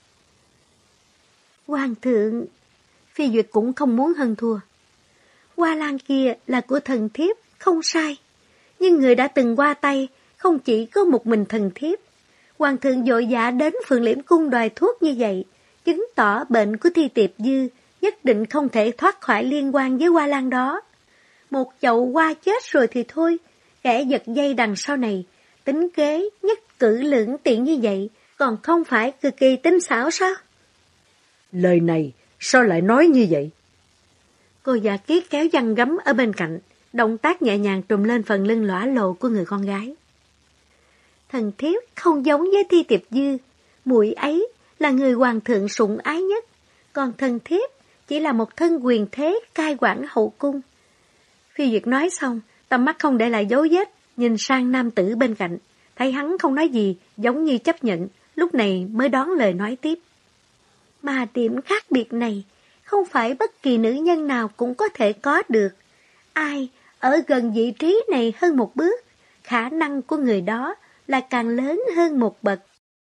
Hoàng thượng, Phi Duyệt cũng không muốn hơn thua. Hoa lan kia là của thần thiếp, không sai. Nhưng người đã từng qua tay, không chỉ có một mình thần thiếp. Hoàng thượng vội vã đến Phượng Liễm Cung đòi thuốc như vậy, chứng tỏ bệnh của Thi Tiệp Dư nhất định không thể thoát khỏi liên quan với hoa lan đó. Một chậu hoa chết rồi thì thôi, kẻ giật dây đằng sau này, tính kế nhất cử lưỡng tiện như vậy, còn không phải cực kỳ tinh xảo sao? Lời này sao lại nói như vậy? Cô Dạ Kiết kéo giăng gấm ở bên cạnh, động tác nhẹ nhàng trùm lên phần lưng lõa lồ của người con gái. Thần thiếp không giống với Thi Tiệp Dư, muội ấy là người hoàng thượng sủng ái nhất, còn thần thiếp chỉ là một thân quyền thế cai quản hậu cung. Phi Duyệt nói xong, tầm mắt không để lại dấu vết, nhìn sang nam tử bên cạnh, thấy hắn không nói gì, giống như chấp nhận, lúc này mới đón lời nói tiếp. Mà điểm khác biệt này, không phải bất kỳ nữ nhân nào cũng có thể có được. Ai ở gần vị trí này hơn một bước, khả năng của người đó là càng lớn hơn một bậc.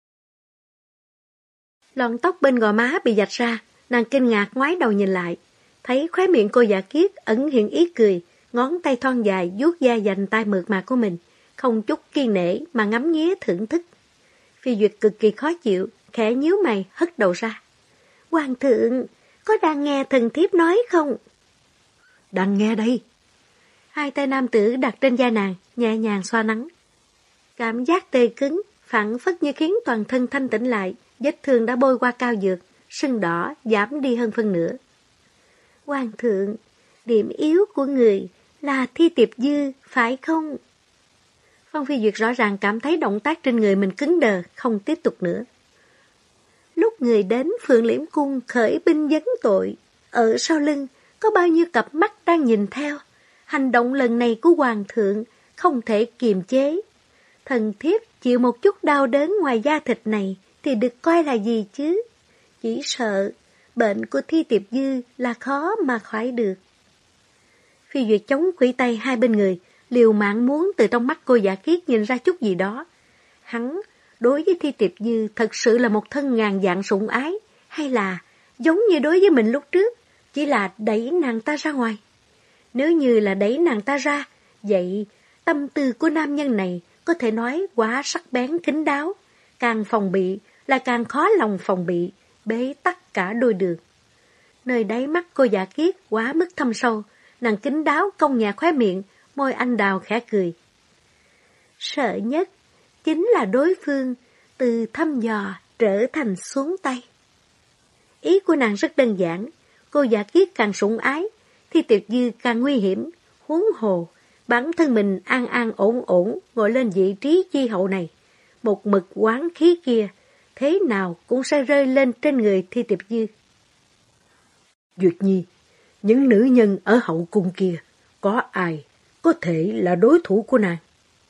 Lọn tóc bên gò má bị vạch ra, nàng kinh ngạc ngoái đầu nhìn lại, thấy khóe miệng cô Dạ Kiết ẩn hiện ý cười, ngón tay thon dài vuốt da dành tay mượt mà của mình, không chút kiên nể mà ngắm nghía thưởng thức. Phi Duyệt cực kỳ khó chịu, khẽ nhíu mày hất đầu ra. Hoàng thượng, có đang nghe thần thiếp nói không? Đang nghe đây. Hai tay nam tử đặt trên da nàng, nhẹ nhàng xoa nắng. Cảm giác tê cứng, phảng phất như khiến toàn thân thanh tĩnh lại, vết thương đã bôi qua cao dược, sưng đỏ giảm đi hơn phân nửa. Hoàng thượng, điểm yếu của người là Thi Tiệp Dư, phải không? Phong Phi Duyệt rõ ràng cảm thấy động tác trên người mình cứng đờ, không tiếp tục nữa. Lúc người đến Phượng Liễm Cung khởi binh vấn tội, ở sau lưng có bao nhiêu cặp mắt đang nhìn theo. Hành động lần này của Hoàng thượng không thể kiềm chế. Thần thiếp chịu một chút đau đớn ngoài da thịt này thì được coi là gì chứ? Chỉ sợ bệnh của Thi Tiệp Dư là khó mà khỏi được. Phi Duyệt chống quỷ tay hai bên người, liều mạng muốn từ trong mắt cô Dạ Kiết nhìn ra chút gì đó. Hắn đối với Thi Tiệp Dư thật sự là một thân ngàn vạn sủng ái, hay là giống như đối với mình lúc trước, chỉ là đẩy nàng ta ra ngoài? Nếu như là đẩy nàng ta ra, vậy tâm tư của nam nhân này có thể nói quá sắc bén kín đáo, càng phòng bị là càng khó lòng phòng bị, bế tắc cả đôi đường. Nơi đáy mắt cô Dạ Kiết quá mức thâm sâu, nàng kín đáo cong nhẹ khóe miệng, môi anh đào khẽ cười. Sợ nhất chính là đối phương từ thăm dò trở thành xuống tay. Ý của nàng rất đơn giản, cô Dạ Kiết càng sủng ái, Thi Tiệp Dư càng nguy hiểm, huống hồ, bản thân mình an an ổn ổn ngồi lên vị trí chi hậu này, một mực oán khí kia, thế nào cũng sẽ rơi lên trên người Thi Tiệp Dư. Duyệt Nhi, những nữ nhân ở hậu cung kia, có ai có thể là đối thủ của nàng?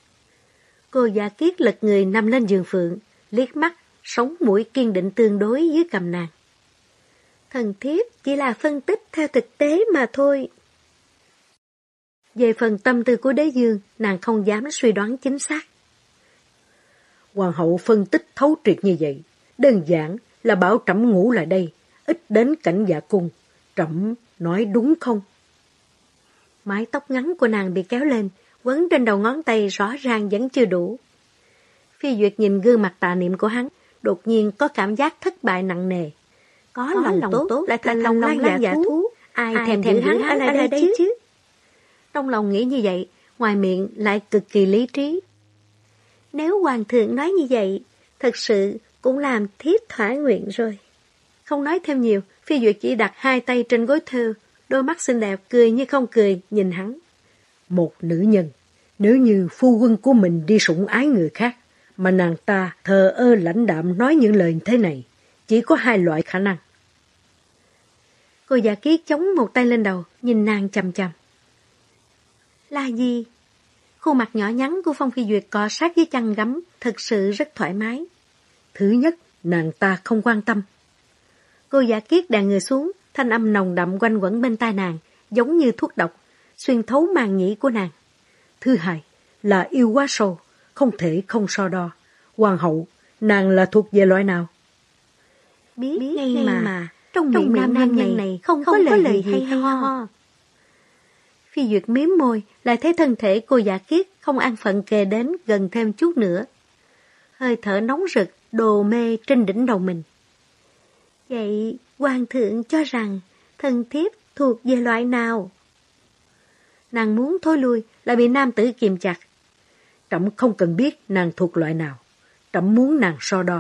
Cô Dạ Kiết lật người nằm lên giường phượng, liếc mắt, sống mũi kiên định tương đối dưới cầm nàng. Thần thiếp chỉ là phân tích theo thực tế mà thôi. Về phần tâm tư của Đế Dương, nàng không dám suy đoán chính xác. Hoàng hậu phân tích thấu triệt như vậy, đơn giản là bảo trẫm ngủ lại đây, ít đến cảnh dạ cung. Trẫm nói đúng không? Mái tóc ngắn của nàng bị kéo lên, quấn trên đầu ngón tay rõ ràng vẫn chưa đủ. Phi Duyệt nhìn gương mặt tà niệm của hắn, đột nhiên có cảm giác thất bại nặng nề. Có lòng tốt lại thành lòng lan dạ thú, ai thèm giữ hắn ở lại đây chứ? Trong lòng nghĩ như vậy, ngoài miệng lại cực kỳ lý trí. Nếu hoàng thượng nói như vậy, thật sự cũng làm thiếp thỏa nguyện rồi. Không nói thêm nhiều, Phi Duyệt chỉ đặt hai tay trên gối thêu, đôi mắt xinh đẹp cười như không cười nhìn hắn. Một nữ nhân, nếu như phu quân của mình đi sủng ái người khác, mà nàng ta thờ ơ lãnh đạm nói những lời thế này, chỉ có hai loại khả năng. Cô Dạ Kiết chống một tay lên đầu, nhìn nàng chằm chằm. Là gì? Khuôn mặt nhỏ nhắn của Phong Phi Duyệt cọ sát với chăn gấm, thật sự rất thoải mái. Thứ nhất, nàng ta không quan tâm. Cô Dạ Kiết đè người xuống, thanh âm nồng đậm quanh quẩn bên tai nàng, giống như thuốc độc, xuyên thấu màng nhĩ của nàng. Thứ hai, là yêu quá sâu, không thể không so đo. Hoàng hậu, nàng là thuộc về loại nào? Biết ngay mà, trong miệng nam nhân này không có lời gì hay ho. Phi Duyệt miếm môi, lại thấy thân thể cô Dạ Kiết không an phận kề đến gần thêm chút nữa. Hơi thở nóng rực, đồ mê trên đỉnh đầu mình. Vậy, hoàng thượng cho rằng thần thiếp thuộc về loại nào? Nàng muốn thối lui, lại bị nam tử kìm chặt. Trẫm không cần biết nàng thuộc loại nào. Trẫm muốn nàng so đo.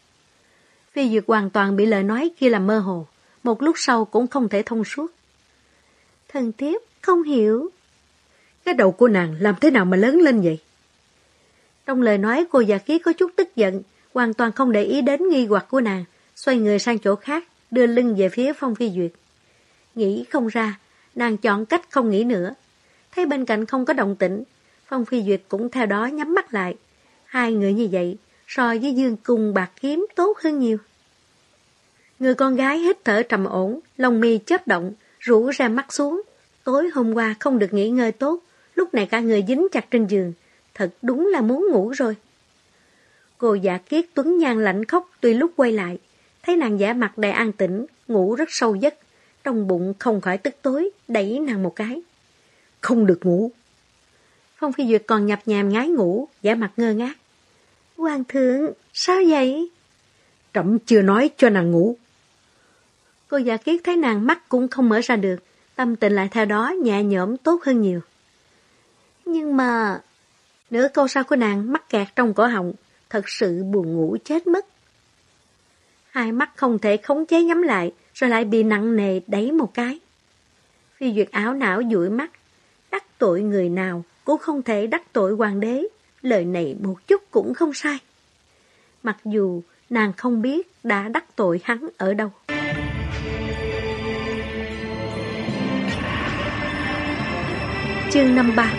Phi Duyệt hoàn toàn bị lời nói kia làm mơ hồ, một lúc sau cũng không thể thông suốt. Thần thiếp không hiểu. Cái đầu của nàng làm thế nào mà lớn lên vậy? Trong lời nói cô Dạ Kiết có chút tức giận, hoàn toàn không để ý đến nghi hoặc của nàng, xoay người sang chỗ khác, đưa lưng về phía Phong Phi Duyệt. Nghĩ không ra, nàng chọn cách không nghĩ nữa. Thấy bên cạnh không có động tĩnh, Phong Phi Duyệt cũng theo đó nhắm mắt lại. Hai người như vậy, so với Dương Cung Bạc Kiếm tốt hơn nhiều. Người con gái hít thở trầm ổn, lông mi chớp động, rũ ra mắt xuống. Tối hôm qua không được nghỉ ngơi tốt, lúc này cả người dính chặt trên giường, thật đúng là muốn ngủ rồi. Cô Dạ Kiết tuấn nhan lạnh khóc tuy lúc quay lại, thấy nàng giả mặt đầy an tĩnh, ngủ rất sâu giấc, trong bụng không khỏi tức tối, đẩy nàng một cái. Không được ngủ. Phong Phi Duyệt còn nhập nhàm ngái ngủ, giả mặt ngơ ngác. Hoàng thượng, sao vậy? trẫm chưa nói cho nàng ngủ. Cô Giả Kiết thấy nàng mắt cũng không mở ra được, tâm tình lại theo đó nhẹ nhõm tốt hơn nhiều. Nhưng mà... Nửa câu sau của nàng mắc kẹt trong cổ họng, thật sự buồn ngủ chết mất. Hai mắt không thể khống chế nhắm lại, rồi lại bị nặng nề đẩy một cái. Phi Duyệt ảo não dụi mắt, đắc tội người nào cũng không thể đắc tội hoàng đế, lời này một chút cũng không sai. Mặc dù nàng không biết đã đắc tội hắn ở đâu. Chương 53.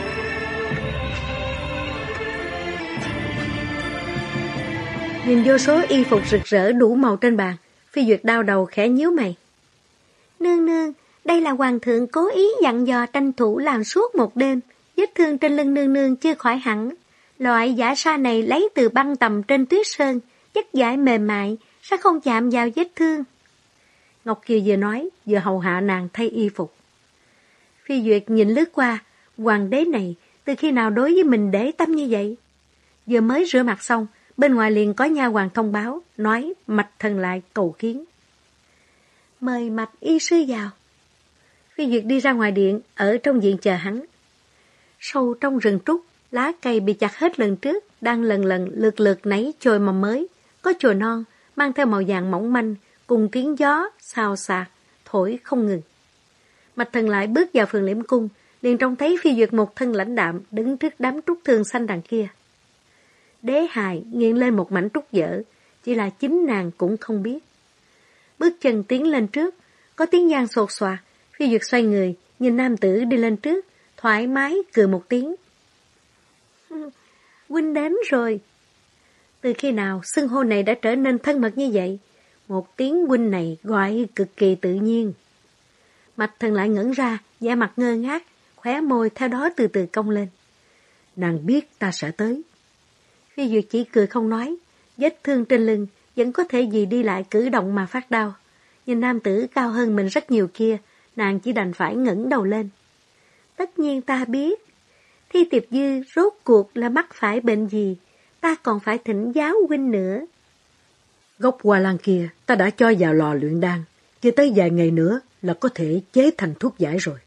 Nhìn vô số y phục rực rỡ đủ màu trên bàn, Phi Duyệt đau đầu khẽ nhíu mày. Nương nương, đây là hoàng thượng cố ý dặn dò tranh thủ làm suốt một đêm, vết thương trên lưng nương nương chưa khỏi hẳn. Loại giả sa này lấy từ băng tầm trên tuyết sơn, chất vải mềm mại, sẽ không chạm vào vết thương. Ngọc Kiều vừa nói, vừa hầu hạ nàng thay y phục. Phi Duyệt nhìn lướt qua, hoàng đế này từ khi nào đối với mình để tâm như vậy? Vừa mới rửa mặt xong, bên ngoài liền có nha hoàn thông báo, nói Mạch Thần lại cầu kiến. Mời Mạch y sư vào. Phi Duyệt đi ra ngoài điện, ở trong viện chờ hắn. Sâu trong rừng trúc, lá cây bị chặt hết lần trước, đang lần lần lượt lượt nảy chồi mầm mới. Có chồi non, mang theo màu vàng mỏng manh, cùng tiếng gió, xào xạc, thổi không ngừng. Mạch Thần lại bước vào Phượng Liễm Cung, liền trông thấy Phi Duyệt một thân lãnh đạm, đứng trước đám trúc thương xanh đằng kia. Đế hài nghiêng lên một mảnh trúc dở, chỉ là chính nàng cũng không biết. Bước chân tiến lên trước, có tiếng giang sột soạt. Phi Duyệt xoay người, nhìn nam tử đi lên trước, thoải mái cười một tiếng. Huynh đến rồi. Từ khi nào xưng hô này đã trở nên thân mật như vậy? Một tiếng huynh này gọi cực kỳ tự nhiên. Mạch Thần lại ngẩn ra, vẻ mặt ngơ ngác, khóe môi theo đó từ từ cong lên. Nàng biết ta sẽ tới. Phi Duyệt chỉ cười không nói, vết thương trên lưng vẫn có thể gì đi lại cử động mà phát đau. Nhìn nam tử cao hơn mình rất nhiều kia, nàng chỉ đành phải ngẩng đầu lên. Tất nhiên ta biết, Thi Tiệp Dư rốt cuộc là mắc phải bệnh gì, ta còn phải thỉnh giáo huynh nữa. Gốc hoa lan kia ta đã cho vào lò luyện đan, chưa tới vài ngày nữa là có thể chế thành thuốc giải rồi.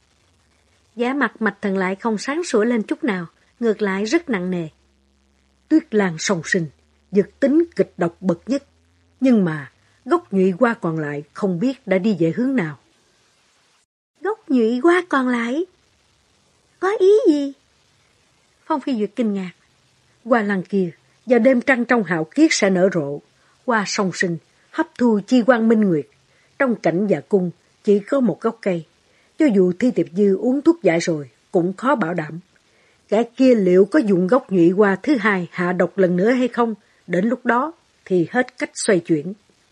Vẻ mặt Mạch Thần lại không sáng sủa lên chút nào, ngược lại rất nặng nề. Tuyết lan song sinh, dược tính kịch độc bậc nhất, nhưng mà gốc nhụy hoa còn lại không biết đã đi về hướng nào. Gốc nhụy hoa còn lại? Có ý gì? Phong Phi Duyệt kinh ngạc. Hoa lan kia, vào đêm trăng trong hạo kiết sẽ nở rộ. Hoa song sinh, hấp thu chi quang minh nguyệt. Trong cảnh và cung, chỉ có một gốc cây. Cho dù Thi Tiệp Dư uống thuốc giải rồi, cũng khó bảo đảm. Kẻ kia liệu có dùng gốc nhụy hoa thứ hai hạ độc lần nữa hay không? Đến lúc đó thì hết cách xoay chuyển.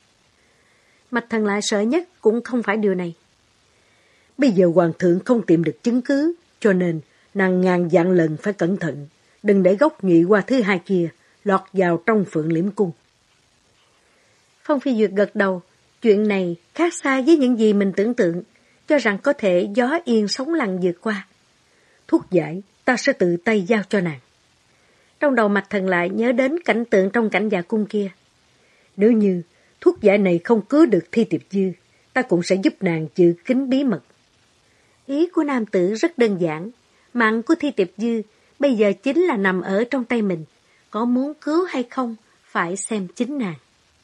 Mạch Thần lại sợ nhất cũng không phải điều này. Bây giờ hoàng thượng không tìm được chứng cứ, cho nên nàng ngàn vạn lần phải cẩn thận, đừng để gốc nhụy hoa thứ hai kia lọt vào trong Phượng Liễm Cung. Phong Phi Duyệt gật đầu, chuyện này khác xa với những gì mình tưởng tượng, cho rằng có thể gió yên sóng lặng vượt qua. Thuốc giải ta sẽ tự tay giao cho nàng. Trong đầu Mạch Thần lại nhớ đến cảnh tượng trong cảnh dạ cung kia. Nếu như thuốc giải này không cứu được Thi Tiệp Dư, ta cũng sẽ giúp nàng giữ kín bí mật. Ý của nam tử rất đơn giản. Mạng của Thi Tiệp Dư bây giờ chính là nằm ở trong tay mình. Có muốn cứu hay không, phải xem chính nàng.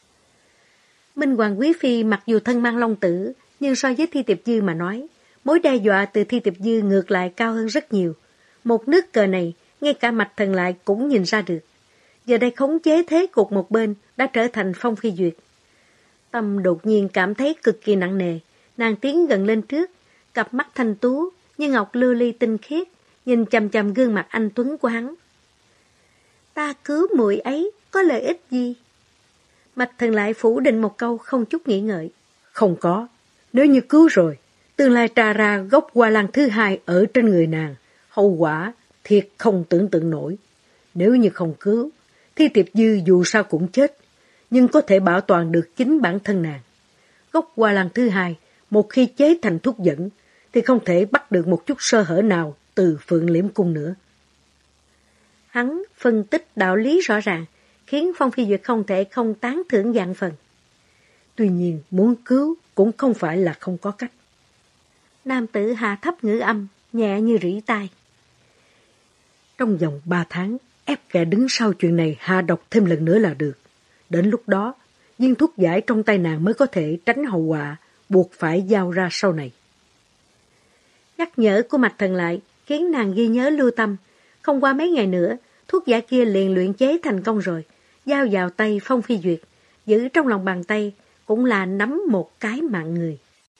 Minh Hoàng Quý Phi mặc dù thân mang long tử, nhưng so với Thi Tiệp Dư mà nói, mối đe dọa từ Thi Tiệp Dư ngược lại cao hơn rất nhiều. Một nước cờ này, ngay cả Mạch Thần lại cũng nhìn ra được. Giờ đây khống chế thế cục một bên đã trở thành Phong Phi Duyệt. Tâm đột nhiên cảm thấy cực kỳ nặng nề, nàng tiến gần lên trước, cặp mắt thanh tú như ngọc lưu ly tinh khiết, nhìn chằm chằm gương mặt anh tuấn của hắn. Ta cứu muội ấy có lợi ích gì? Mạch Thần lại phủ định một câu không chút nghĩ ngợi. Không có, nếu như cứu rồi, tương lai tra ra gốc hoa lan thứ hai ở trên người nàng, hậu quả thiệt không tưởng tượng nổi. Nếu như không cứu, Thi Tiệp Dư dù sao cũng chết, nhưng có thể bảo toàn được chính bản thân nàng. Gốc hoa lan thứ hai, một khi chế thành thuốc dẫn, thì không thể bắt được một chút sơ hở nào từ Phượng Liễm Cung nữa. Hắn phân tích đạo lý rõ ràng, khiến Phong Phi Duyệt không thể không tán thưởng vạn phần. Tuy nhiên muốn cứu cũng không phải là không có cách. Nam tử hạ thấp ngữ âm, nhẹ như rỉ tai. Trong vòng 3 tháng, ép kẻ đứng sau chuyện này hạ độc thêm lần nữa là được. Đến lúc đó, viên thuốc giải trong tay nàng mới có thể tránh hậu quả, buộc phải giao ra sau này. Nhắc nhở của Mạch Thần lại khiến nàng ghi nhớ lưu tâm. Không qua mấy ngày nữa, thuốc giải kia liền luyện chế thành công rồi, giao vào tay Phong Phi Duyệt, giữ trong lòng bàn tay cũng là nắm một cái mạng người.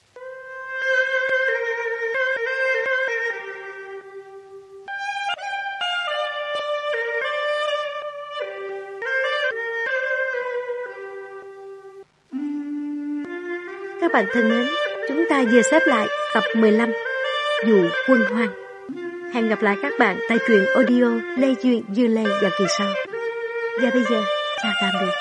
Các bạn thân mến, chúng ta vừa xếp lại tập 15 Dù Quân Hoang. Hẹn gặp lại các bạn tại truyện audio Lê Duyên Dư Lê vào kỳ sau. Và bây giờ, chào tạm biệt.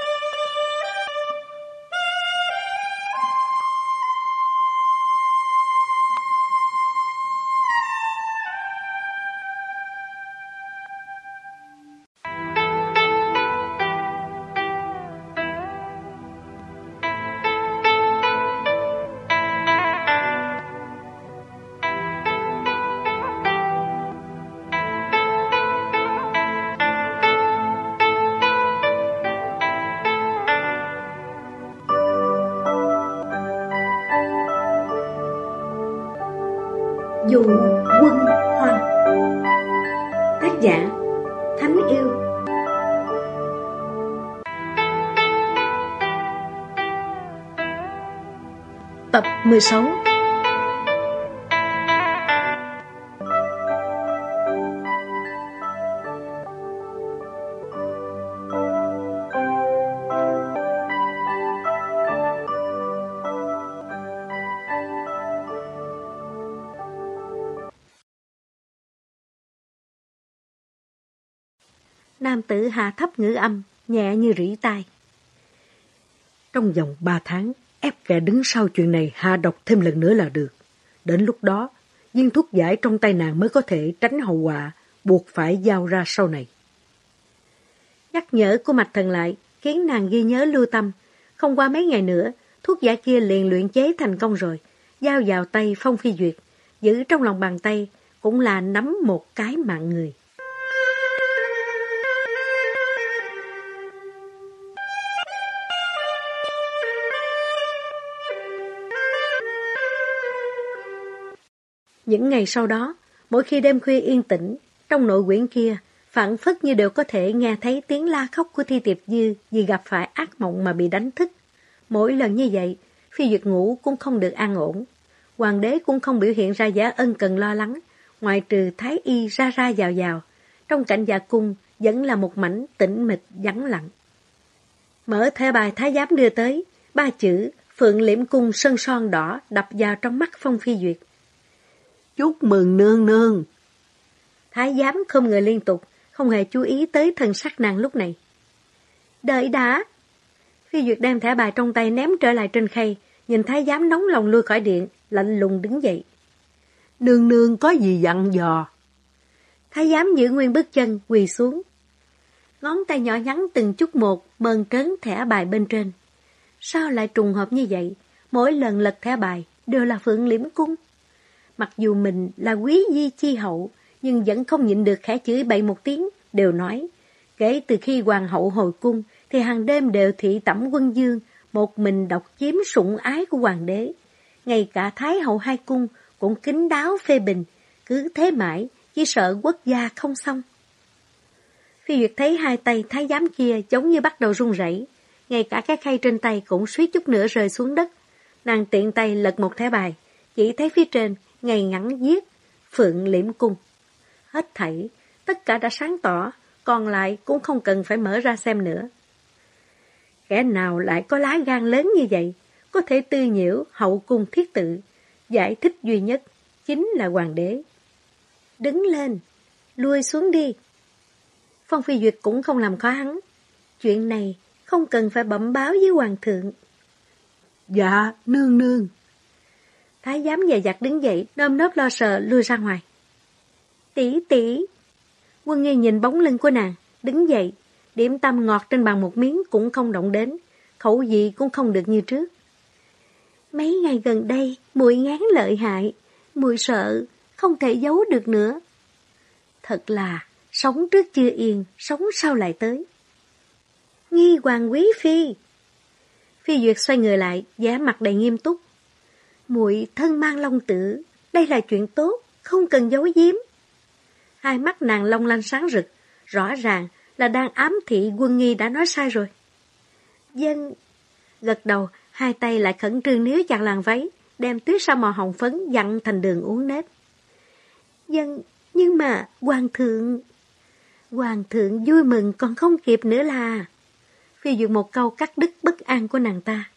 Dù Quân Hoang. Tác giả Thánh Yêu. Tập 16. Nam tử hạ thấp ngữ âm, nhẹ như rỉ tai. Trong vòng 3 tháng, ép kẻ đứng sau chuyện này hạ độc thêm lần nữa là được. Đến lúc đó, viên thuốc giải trong tay nàng mới có thể tránh hậu quả, buộc phải giao ra sau này. Nhắc nhở của Mạch Thần lại khiến nàng ghi nhớ lưu tâm. Không qua mấy ngày nữa, thuốc giải kia liền luyện chế thành công rồi, giao vào tay Phong Phi Duyệt, giữ trong lòng bàn tay cũng là nắm một cái mạng người. Những ngày sau đó, mỗi khi đêm khuya yên tĩnh, trong nội quyển kia, phảng phất như đều có thể nghe thấy tiếng la khóc của Thi Tiệp Dư vì gặp phải ác mộng mà bị đánh thức. Mỗi lần như vậy, Phi Duyệt ngủ cũng không được an ổn. Hoàng đế cũng không biểu hiện ra vẻ ân cần lo lắng, ngoại trừ Thái Y ra ra vào. Trong cảnh dạ cung vẫn là một mảnh tĩnh mịch vắng lặng. Mở thẻ bài thái giám đưa tới, 3 chữ Phượng Liễm Cung sơn son đỏ đập vào trong mắt Phong Phi Duyệt. Chúc mừng nương nương. Thái giám không ngờ liên tục, không hề chú ý tới thần sắc nàng lúc này. Đợi đã. Phi Duyệt đem thẻ bài trong tay ném trở lại trên khay, nhìn thái giám nóng lòng lui khỏi điện, lạnh lùng đứng dậy. Nương nương có gì dặn dò? Thái giám giữ nguyên bước chân, quỳ xuống. Ngón tay nhỏ nhắn từng chút một mơn trớn thẻ bài bên trên. Sao lại trùng hợp như vậy? Mỗi lần lật thẻ bài đều là Phượng Liễm Cung. Mặc dù mình là quý di chi hậu, nhưng vẫn không nhịn được khẽ chửi bậy một tiếng, đều nói. Kể từ khi hoàng hậu hồi cung, thì hàng đêm đều thị tẩm Quân Dương, một mình độc chiếm sủng ái của hoàng đế. Ngay cả Thái hậu hai cung cũng kín đáo phê bình, cứ thế mãi, chỉ sợ quốc gia không xong. Phi Duyệt thấy hai tay thái giám kia giống như bắt đầu run rẩy, ngay cả cái khay trên tay cũng suýt chút nữa rơi xuống đất. Nàng tiện tay lật một thẻ bài, chỉ thấy phía trên ngay ngắn viết Phượng Liễm Cung. Hết thảy, tất cả đã sáng tỏ, còn lại cũng không cần phải mở ra xem nữa. Kẻ nào lại có lá gan lớn như vậy, có thể tư nhiễu hậu cung thiết tự, giải thích duy nhất chính là hoàng đế. Đứng lên, lui xuống đi. Phong Phi Duyệt cũng không làm khó hắn. Chuyện này không cần phải bẩm báo với hoàng thượng. Dạ, nương nương. Thái giám dè dặt đứng dậy, nơm nớp lo sợ lui ra ngoài. Tỷ tỷ. Quân Nghi nhìn bóng lưng của nàng, đứng dậy, điểm tâm ngọt trên bàn một miếng cũng không động đến, khẩu vị cũng không được như trước. Mấy ngày gần đây, muội ngán lợi hại, muội sợ, không thể giấu được nữa. Thật là, sống trước chưa yên, sống sau lại tới. Nghi hoàng quý phi. Phi Duyệt xoay người lại, vẻ mặt đầy nghiêm túc. Muội thân mang long tử, đây là chuyện tốt, không cần giấu giếm. Hai mắt nàng long lanh sáng rực, rõ ràng là đang ám thị Quân Nghi đã nói sai rồi. Dân gật đầu, hai tay lại khẩn trương níu chặt làn váy, đem tuyết sa màu hồng phấn dặn thành đường uốn nếp. Dân, nhưng mà hoàng thượng vui mừng còn không kịp nữa là. Phi Duyệt một câu cắt đứt bất an của nàng ta.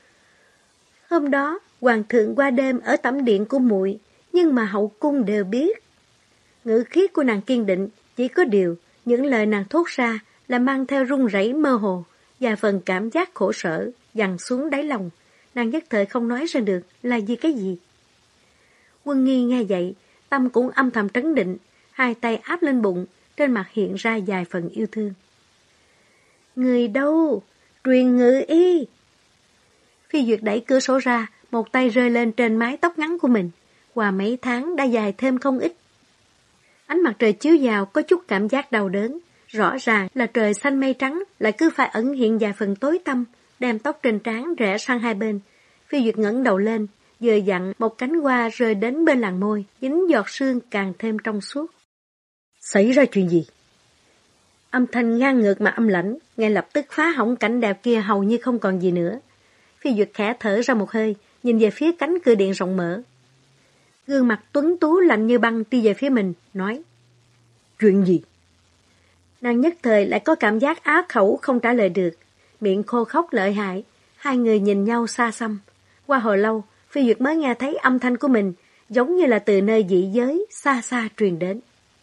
Hôm đó, hoàng thượng qua đêm ở tẩm điện của muội, nhưng mà hậu cung đều biết. Ngữ khí của nàng kiên định, chỉ có điều, những lời nàng thốt ra là mang theo run rẩy mơ hồ, và phần cảm giác khổ sở, dằn xuống đáy lòng. Nàng nhất thời không nói ra được là vì cái gì. Quân Nghi nghe vậy, tâm cũng âm thầm trấn định, hai tay áp lên bụng, trên mặt hiện ra vài phần yêu thương. Người đâu? Truyền ngự y. Phi Duyệt đẩy cửa sổ ra, một tay rơi lên trên mái tóc ngắn của mình. Qua mấy tháng đã dài thêm không ít. Ánh mặt trời chiếu vào có chút cảm giác đau đớn. Rõ ràng là trời xanh mây trắng, lại cứ phải ẩn hiện vài phần tối tăm, đem tóc trên trán rẽ sang hai bên. Phi Duyệt ngẩng đầu lên, vừa dặn một cánh hoa rơi đến bên làn môi, dính giọt sương càng thêm trong suốt. Xảy ra chuyện gì? Âm thanh ngang ngược mà âm lãnh, ngay lập tức phá hỏng cảnh đẹp kia hầu như không còn gì nữa. Phi Duyệt khẽ thở ra một hơi, nhìn về phía cánh cửa điện rộng mở. Gương mặt tuấn tú lạnh như băng đi về phía mình, nói. Chuyện gì? Nàng nhất thời lại có cảm giác á khẩu không trả lời được, miệng khô khóc lợi hại, hai người nhìn nhau xa xăm. Qua hồi lâu, Phi Duyệt mới nghe thấy âm thanh của mình, giống như là từ nơi dị giới, xa xa truyền đến.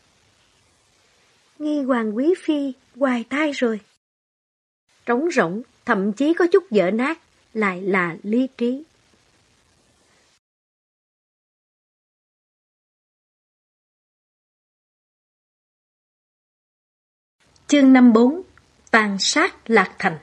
Nghi hoàng quý phi, hoài thai rồi. Trống rỗng, thậm chí có chút dở nát, lại là lý trí. Chương 54. Tàn sát Lạc Thành.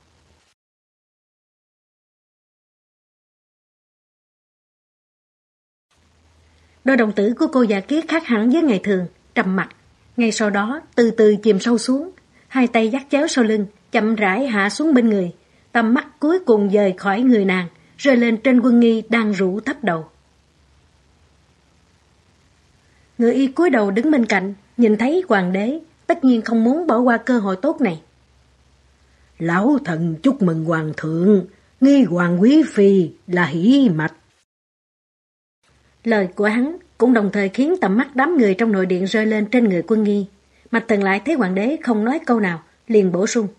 Đôi đồng tử của cô già Kiết khác hẳn với ngày thường, trầm mặc. Ngay sau đó, từ từ chìm sâu xuống, hai tay dắt chéo sau lưng, chậm rãi hạ xuống bên người. Tầm mắt cuối cùng dời khỏi người nàng, rơi lên trên Quân Nghi đang rũ thấp đầu. Người y cúi đầu đứng bên cạnh, nhìn thấy hoàng đế, tất nhiên không muốn bỏ qua cơ hội tốt này. Lão thần chúc mừng hoàng thượng, Nghi hoàng quý phi là hỷ mạch. Lời của hắn cũng đồng thời khiến tầm mắt đám người trong nội điện rơi lên trên người Quân Nghi. Mạch Thần lại thấy hoàng đế không nói câu nào, liền bổ sung.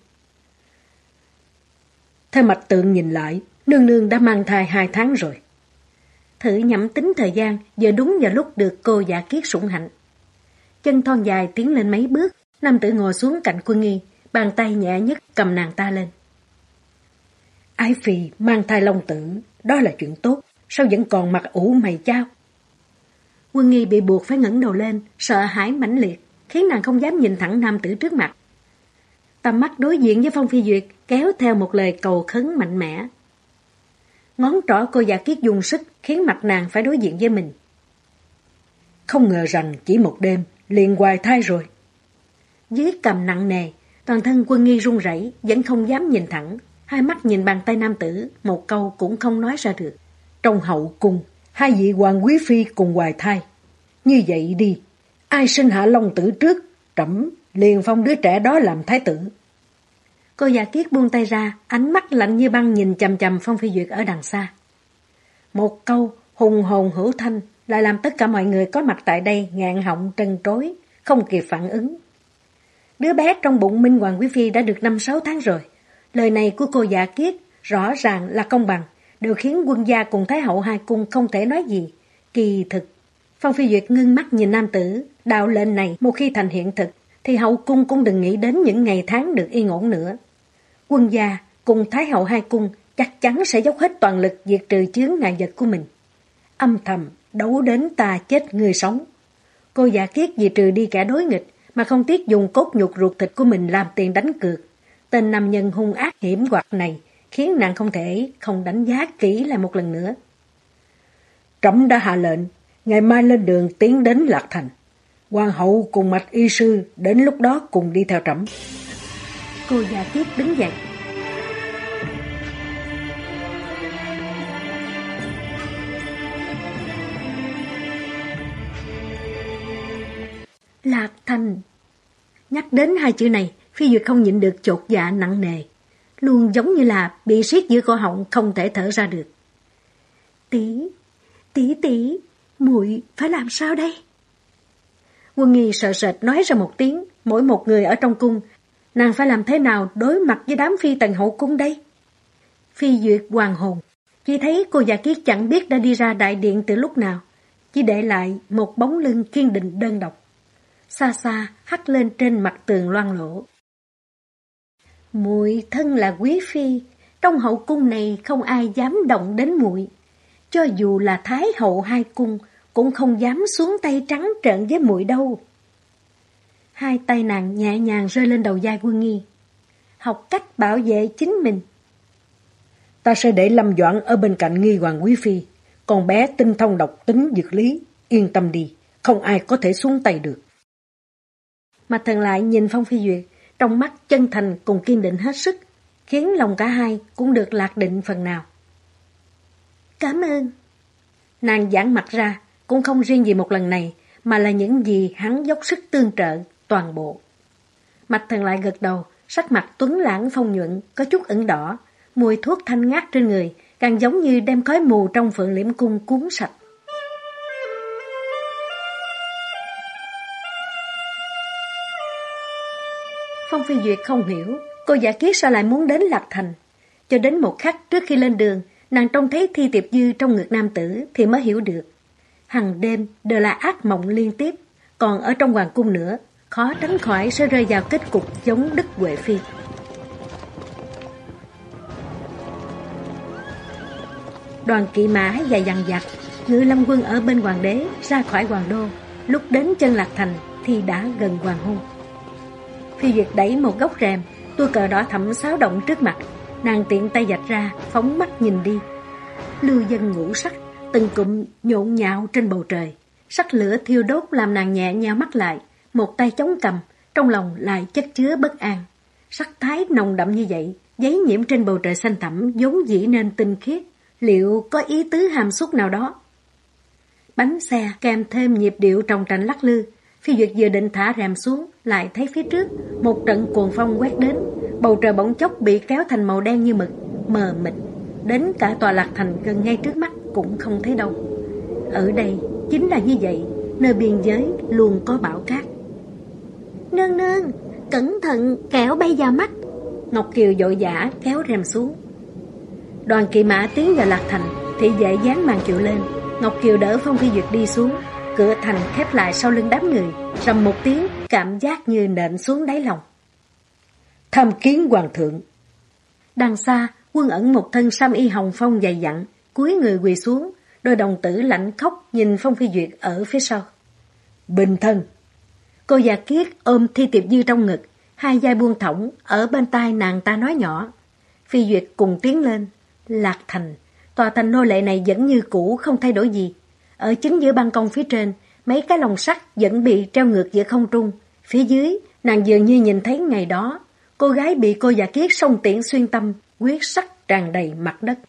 Theo mạch tượng nhìn lại, nương nương đã mang thai 2 tháng rồi. Thử nhẩm tính thời gian, giờ đúng vào lúc được cô giả Kiết sủng hạnh. Chân thon dài tiến lên mấy bước, nam tử ngồi xuống cạnh Quân Nghi, bàn tay nhẹ nhất cầm nàng ta lên. Ái phi mang thai long tử, đó là chuyện tốt, sao vẫn còn mặt ủ mày chao? Quân Nghi bị buộc phải ngẩng đầu lên, sợ hãi mãnh liệt, khiến nàng không dám nhìn thẳng nam tử trước mặt. Tầm mắt đối diện với Phong Phi Duyệt kéo theo một lời cầu khấn mạnh mẽ. Ngón trỏ cô già Kiết dùng sức khiến mặt nàng phải đối diện với mình. Không ngờ rằng chỉ một đêm liền hoài thai rồi. Dưới cầm nặng nề, toàn thân Quân Nghi run rẩy, vẫn không dám nhìn thẳng, hai mắt nhìn bàn tay nam tử, một câu cũng không nói ra được. Trong hậu cung, 2 vị hoàng quý phi cùng hoài thai. Như vậy đi, ai sinh hạ long tử trước, trẫm liền phong đứa trẻ đó làm thái tử. Cô già Kiết buông tay ra, ánh mắt lạnh như băng nhìn chằm chằm Phong Phi Duyệt ở đằng xa. Một câu hùng hồn hữu thanh lại làm tất cả mọi người có mặt tại đây ngạn họng trân trối, không kịp phản ứng. Đứa bé trong bụng Minh Hoàng quý phi đã được 5-6 tháng rồi. Lời này của cô già Kiết rõ ràng là công bằng, đều khiến quân gia cùng thái hậu hai cung không thể nói gì. Kỳ thực, Phong Phi Duyệt ngưng mắt nhìn nam tử, đạo lệnh này một khi thành hiện thực, thì hậu cung cũng đừng nghĩ đến những ngày tháng được yên ổn nữa. Quân gia cùng thái hậu hai cung chắc chắn sẽ dốc hết toàn lực diệt trừ chướng ngại vật của mình. Âm thầm đấu đến ta chết người sống. Cô giả Kiết vì trừ đi kẻ đối nghịch mà không tiếc dùng cốt nhục ruột thịt của mình làm tiền đánh cược. Tên nam nhân hung ác hiểm hoạt này khiến nàng không thể không đánh giá kỹ lại một lần nữa. Trẫm đã hạ lệnh, ngày mai lên đường tiến đến Lạc Thành. Hoàng hậu cùng Mạch y sư đến lúc đó cùng đi theo trẫm. Cô già Kiết đứng dậy. Lạc Thành. Nhắc đến hai chữ này, Phi Duyệt không nhịn được chột dạ nặng nề, luôn giống như là bị siết giữa cổ họng không thể thở ra được. Tỷ, muội phải làm sao đây? Quân Nghi sợ sệt nói ra một tiếng, mỗi một người ở trong cung, nàng phải làm thế nào đối mặt với đám phi tần hậu cung đây? Phi Duyệt hoàng hồn, chỉ thấy cô già Kiết chẳng biết đã đi ra đại điện từ lúc nào, chỉ để lại một bóng lưng kiên định đơn độc. Xa xa hắt lên trên mặt tường loang lổ. Muội thân là quý phi, trong hậu cung này không ai dám động đến muội. Cho dù là thái hậu hai cung cũng không dám xuống tay trắng trợn với muội đâu. Hai tay nàng nhẹ nhàng rơi lên đầu vai Quân Nghi. Học cách bảo vệ chính mình. Ta sẽ để Lâm Doãn ở bên cạnh Nghi hoàng quý phi. Con bé tinh thông độc tính dược lý, yên tâm đi, không ai có thể xuống tay được. Mạch Thần lại nhìn Phong Phi Duyệt, trong mắt chân thành cùng kiên định hết sức, khiến lòng cả hai cũng được lạc định phần nào. Cảm ơn. Nàng giãn mặt ra, cũng không riêng gì một lần này, mà là những gì hắn dốc sức tương trợ toàn bộ. Mạch Thần lại gật đầu, sắc mặt tuấn lãng phong nhuận, có chút ửng đỏ, mùi thuốc thanh ngát trên người, càng giống như đem khói mù trong Phượng Liễm Cung cuốn sạch. Phong Phi Duyệt không hiểu, cô giả Kiết sao lại muốn đến Lạc Thành. Cho đến một khắc trước khi lên đường, nàng trông thấy Thi Tiệp Dư trong ngực nam tử thì mới hiểu được. Hằng đêm đều là ác mộng liên tiếp, còn ở trong hoàng cung nữa, khó tránh khỏi sẽ rơi vào kết cục giống Đức Huệ Phi. Đoàn kỵ mã dài dằng dặc, Ngự Lâm quân ở bên hoàng đế ra khỏi hoàng đô, lúc đến chân Lạc Thành thì đã gần hoàng hôn. Phi Duyệt đẩy một góc rèm, tua cờ đỏ thẫm xáo động trước mặt, nàng tiện tay vạch ra, phóng mắt nhìn đi. Lưu dân ngũ sắc, từng cụm nhộn nhạo trên bầu trời, sắc lửa thiêu đốt làm nàng nhẹ nheo mắt lại, một tay chống cằm, trong lòng lại chất chứa bất an. Sắc thái nồng đậm như vậy, giấy nhiễm trên bầu trời xanh thẳm vốn dĩ nên tinh khiết, liệu có ý tứ hàm xúc nào đó? Bánh xe kèm thêm nhịp điệu trồng trành lắc lư. Phi Duyệt vừa định thả rèm xuống, lại thấy phía trước một trận cuồng phong quét đến, bầu trời bỗng chốc bị kéo thành màu đen như mực, mờ mịt, đến cả tòa Lạc Thành gần ngay trước mắt cũng không thấy đâu. Ở đây chính là như vậy, nơi biên giới luôn có bão cát. Nương nương, cẩn thận kẻo bay vào mắt. Ngọc Kiều vội vã kéo rèm xuống. Đoàn kỵ mã tiến vào Lạc Thành, thị vệ dán màn kiệu lên. Ngọc Kiều đỡ Phong Phi Duyệt đi xuống. Cửa thành khép lại sau lưng đám người, rầm một tiếng, cảm giác như nện xuống đáy lòng. Tham kiến hoàng thượng. Đằng xa, Quân Ẩn một thân sam y hồng phong dày dặn, cúi người quỳ xuống, đôi đồng tử lạnh khóc nhìn Phong Phi Duyệt ở phía sau. Bình thân. Cô già Kiết ôm Thi Tiệp Dư trong ngực, hai vai buông thõng, ở bên tai nàng ta nói nhỏ. Phi Duyệt cùng tiến lên. Lạc Thành, tòa thành nô lệ này vẫn như cũ không thay đổi gì. Ở chính giữa ban công phía trên, mấy cái lồng sắt vẫn bị treo ngược giữa không trung. Phía dưới, nàng dường như nhìn thấy ngày đó, cô gái bị cô già Kiết xông tiễn xuyên tâm, huyết sắc tràn đầy mặt đất.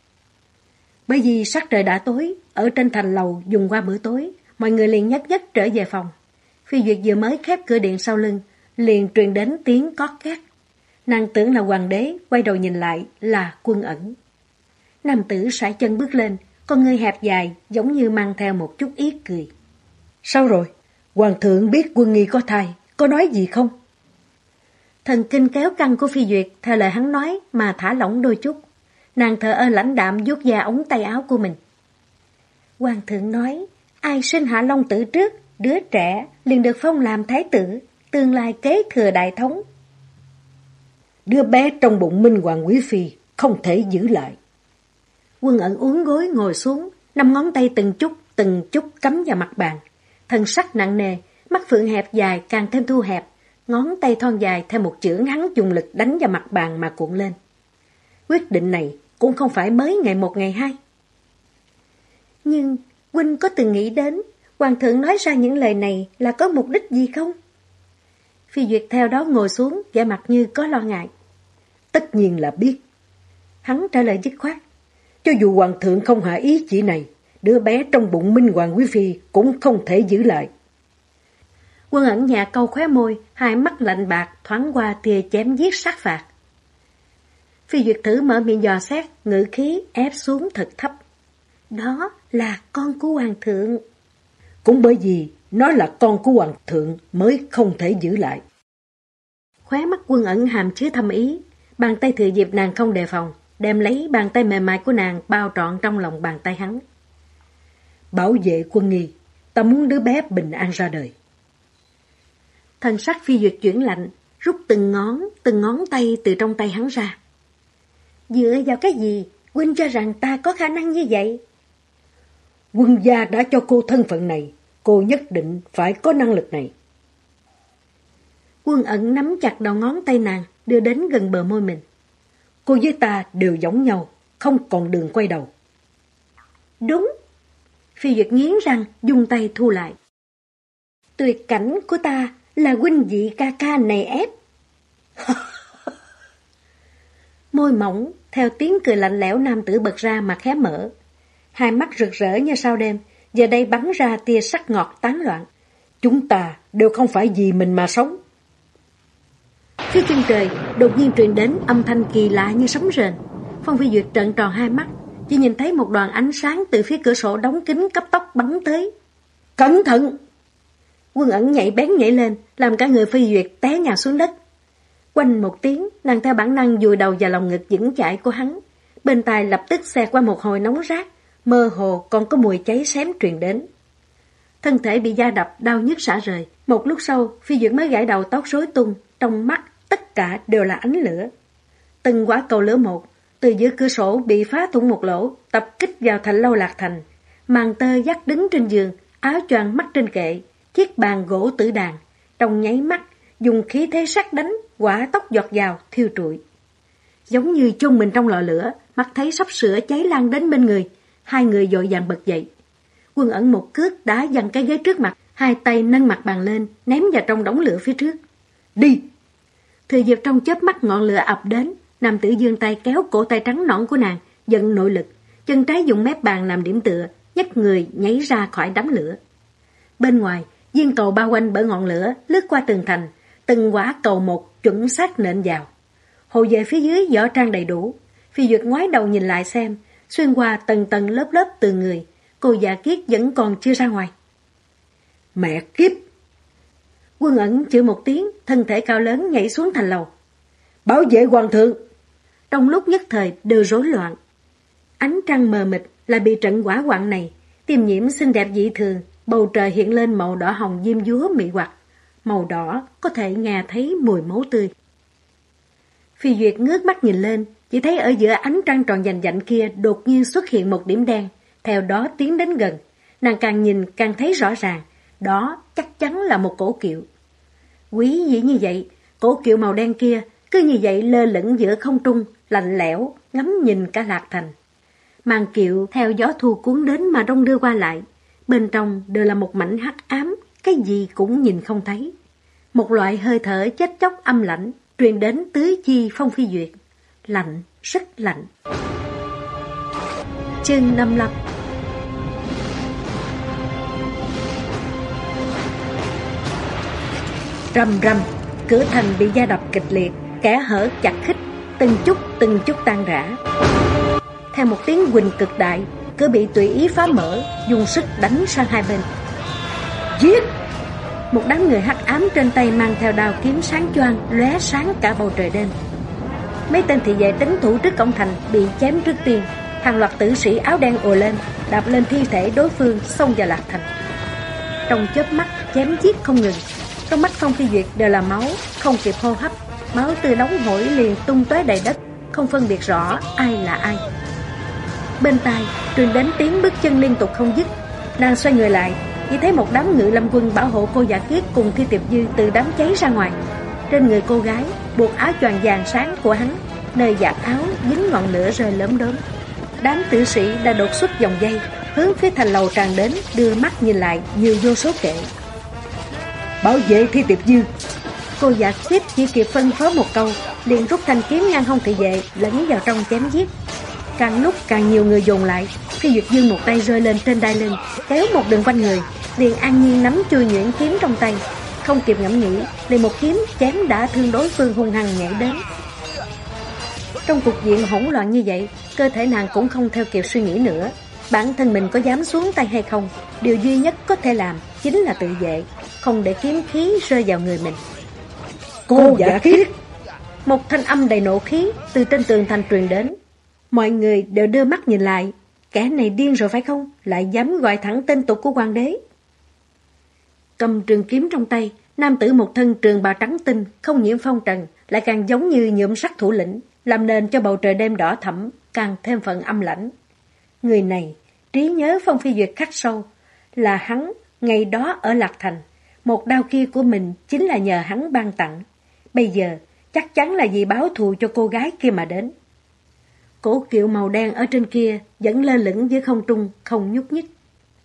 Bởi vì sắc trời đã tối, ở trên thành lầu dùng qua bữa tối, mọi người liền nhất nhất trở về phòng. Phi Duyệt vừa mới khép cửa điện sau lưng, liền truyền đến tiếng cót két. Nàng tưởng là hoàng đế, quay đầu nhìn lại là Quân Ẩn. Nam tử sải chân bước lên, con ngươi hẹp dài, giống như mang theo một chút ý cười. Sao rồi? Hoàng thượng biết Quân Nghi có thai, có nói gì không? Thần kinh kéo căng của Phi Duyệt theo lời hắn nói mà thả lỏng đôi chút. Nàng thờ ơ lãnh đạm vuốt da ống tay áo của mình. Hoàng thượng nói, ai sinh hạ long tử trước, đứa trẻ liền được phong làm thái tử, tương lai kế thừa đại thống. Đứa bé trong bụng Minh Hoàng quý phi không thể giữ lại. Quân Ẩn uốn gối ngồi xuống, năm ngón tay từng chút cắm vào mặt bàn. Thân sắc nặng nề, Mắt Phượng hẹp dài càng thêm thu hẹp, ngón tay thon dài theo một chưởng hắn dùng lực đánh vào mặt bàn mà cuộn lên. Quyết định này cũng không phải mới ngày một ngày hai. Nhưng huynh có từng nghĩ đến hoàng thượng nói ra những lời này là có mục đích gì không? Phi Duyệt theo đó ngồi xuống, vẻ mặt như có lo ngại. Tất nhiên là biết. Hắn trả lời dứt khoát. Cho dù hoàng thượng không hạ ý chỉ này, đứa bé trong bụng Minh Hoàng Quý Phi cũng không thể giữ lại. Quân Ẩn Nhạc câu khóe môi, hai mắt lạnh bạc thoáng qua tia chém giết sát phạt. Phi Duyệt thử mở miệng dò xét, ngữ khí ép xuống thật thấp. Đó là con của hoàng thượng. Cũng bởi vì nó là con của hoàng thượng mới không thể giữ lại. Khóe mắt Quân Ẩn hàm chứa thâm ý, bàn tay thừa dịp nàng không đề phòng, đem lấy bàn tay mềm mại của nàng bao trọn trong lòng bàn tay hắn. Bảo vệ Quân Nghi, ta muốn đứa bé bình an ra đời. Thần sắc Phi Duyệt chuyển lạnh, rút từng ngón tay từ trong tay hắn ra. Dựa vào cái gì huynh cho rằng ta có khả năng như vậy? Quân gia đã cho cô thân phận này, cô nhất định phải có năng lực này. Quân Ẩn nắm chặt đầu ngón tay nàng, đưa đến gần bờ môi mình. Cô với ta đều giống nhau, không còn đường quay đầu. Đúng. Phi Duyệt nghiến răng, dùng tay thu lại. Tuyệt cảnh của ta là huynh dị ca ca này ép. Môi mỏng, theo tiếng cười lạnh lẽo nam tử bật ra mà khé mở. Hai mắt rực rỡ như sao đêm, giờ đây bắn ra tia sắc ngọt tán loạn. Chúng ta đều không phải vì mình mà sống. Phía chân trời đột nhiên truyền đến âm thanh kỳ lạ như sấm rền. Phong Phi Duyệt trợn tròn hai mắt, chỉ nhìn thấy một đoàn ánh sáng từ phía cửa sổ đóng kín cấp tốc bắn tới. Cẩn thận! Quân Ẩn nhảy bén nhảy lên, làm cả người Phi Duyệt té nhào xuống đất. Quanh một tiếng, nàng theo bản năng vùi đầu vào lòng ngực vững chãi của hắn. Bên tai lập tức xẹt qua một hồi nóng rát, mơ hồ còn có mùi cháy xém truyền đến. Thân thể bị da đập, đau nhức rã rời. Một lúc sau, Phi Duyệt mới gãi đầu tóc rối tung, trong mắt tất cả đều là ánh lửa. Từng quả cầu lửa một, từ giữa cửa sổ bị phá thủng một lỗ, tập kích vào Thành Lâu Lạc Thành. Màn tơ dắt đứng trên giường, áo choàng mắc trên kệ, chiếc bàn gỗ tử đàn. Trong nháy mắt, dùng khí thế sắt đánh, quả tóc giọt vào, thiêu trụi. Giống như chôn mình trong lò lửa, mắt thấy sắp sửa cháy lan đến bên người. Hai người vội vàng bật dậy. Quân Ẩn một cước đá văng cái ghế trước mặt, hai tay nâng mặt bàn lên, ném vào trong đống lửa phía trước. Đi! Thừa dịp trong chớp mắt ngọn lửa ập đến, nam tử giương tay kéo cổ tay trắng nõn của nàng, dẫn nội lực, chân trái dùng mép bàn làm điểm tựa, nhấc người nhảy ra khỏi đám lửa. Bên ngoài, viên cầu bao quanh bởi ngọn lửa lướt qua tường thành, từng quả cầu một chuẩn xác nện vào. Hồ về phía dưới võ trang đầy đủ. Phi Duyệt ngoái đầu nhìn lại xem, xuyên qua tầng tầng lớp lớp từ người, cô già Kiết vẫn còn chưa ra ngoài. Mẹ kiếp! Quân Ẩn chửi một tiếng, thân thể cao lớn nhảy xuống thành lầu. Bảo vệ hoàng thượng! Trong lúc nhất thời đều rối loạn. Ánh trăng mờ mịt là bị trận hỏa hoạn này, Tiêm Nhiễm xinh đẹp dị thường, bầu trời hiện lên màu đỏ hồng diêm dúa mị hoặc. Màu đỏ có thể nghe thấy mùi máu tươi. Phi Duyệt ngước mắt nhìn lên, chỉ thấy ở giữa ánh trăng tròn vành vạnh kia đột nhiên xuất hiện một điểm đen, theo đó tiến đến gần. Nàng càng nhìn càng thấy rõ ràng, đó chắc chắn là một cổ kiệu. Quý dĩ như vậy, cổ kiệu màu đen kia cứ như vậy lơ lửng giữa không trung, lạnh lẽo, ngắm nhìn cả Lạc Thành. Màn kiệu theo gió thu cuốn đến mà đông đưa qua lại, bên trong đều là một mảnh hắc ám, cái gì cũng nhìn không thấy. Một loại hơi thở chết chóc âm lạnh truyền đến tứ chi Phong Phi Duyệt. Lạnh, rất lạnh. Chương 55. Rầm rầm, cửa thành bị da đập kịch liệt, kẽ hở chặt khít, từng chút tan rã. Theo một tiếng huỳnh cực đại, cửa bị tùy ý phá mở, dùng sức đánh sang hai bên. Giết! Một đám người hắc ám trên tay mang theo đao kiếm sáng choang, lóe sáng cả bầu trời đêm. Mấy tên thị vệ trấn thủ trước cổng thành bị chém trước tiên, hàng loạt tử sĩ áo đen ùa lên, đạp lên thi thể đối phương xông vào Lạc Thành. Trong chớp mắt chém giết không ngừng, trong mắt Phong Phi Duyệt đều là máu, không kịp hô hấp, máu tươi nóng hổi liền tung tóe đầy đất, không phân biệt rõ ai là ai. Bên tai truyền đến tiếng bước chân liên tục không dứt, nàng xoay người lại, chỉ thấy một đám ngự lâm quân bảo hộ cô Dạ Kiết cùng Thi Tiệp Dư từ đám cháy ra ngoài. Trên người cô gái buộc áo choàng vàng sáng của hắn, nơi vạt áo dính ngọn lửa rơi lốm đốm. Đám tử sĩ đã đột xuất vòng dây, hướng phía thành lầu tràn đến, đưa mắt nhìn lại như vô số kệ. Bảo vệ Thi Tiệp Dư. Cô Dạ Kiết chỉ kịp phân phó một câu, liền rút thanh kiếm ngang hông thị vệ lẫn vào trong chém giết. Càng lúc càng nhiều người dồn lại, Phi Duyệt Dương một tay rơi lên trên đai lưng, kéo một đường quanh người, liền an nhiên nắm chui nhuyễn kiếm trong tay, không kịp ngẫm nghĩ, liền một kiếm chém đã thương đối phương hung hăng nhảy đến. Trong cục diện hỗn loạn như vậy, cơ thể nàng cũng không theo kịp suy nghĩ nữa. Bản thân mình có dám xuống tay hay không, điều duy nhất có thể làm chính là tự vệ, không để kiếm khí rơi vào người mình. Cô Dạ Kiết! Một thanh âm đầy nộ khí từ trên tường thành truyền đến. Mọi người đều đưa mắt nhìn lại. Kẻ này điên rồi phải không? Lại dám gọi thẳng tên tục của hoàng đế. Cầm trường kiếm trong tay, nam tử một thân trường bào trắng tinh, không nhiễm phong trần, lại càng giống như nhuộm sắc thủ lĩnh, làm nền cho bầu trời đêm đỏ thẫm, càng thêm phần âm lãnh. Người này, trí nhớ Phong Phi Duyệt khắc sâu, là hắn ngày đó ở Lạc Thành. Một đao kia của mình chính là nhờ hắn ban tặng. Bây giờ, chắc chắn là vì báo thù cho cô gái kia mà đến. Cổ kiệu màu đen ở trên kia vẫn lơ lửng giữa không trung, không nhúc nhích.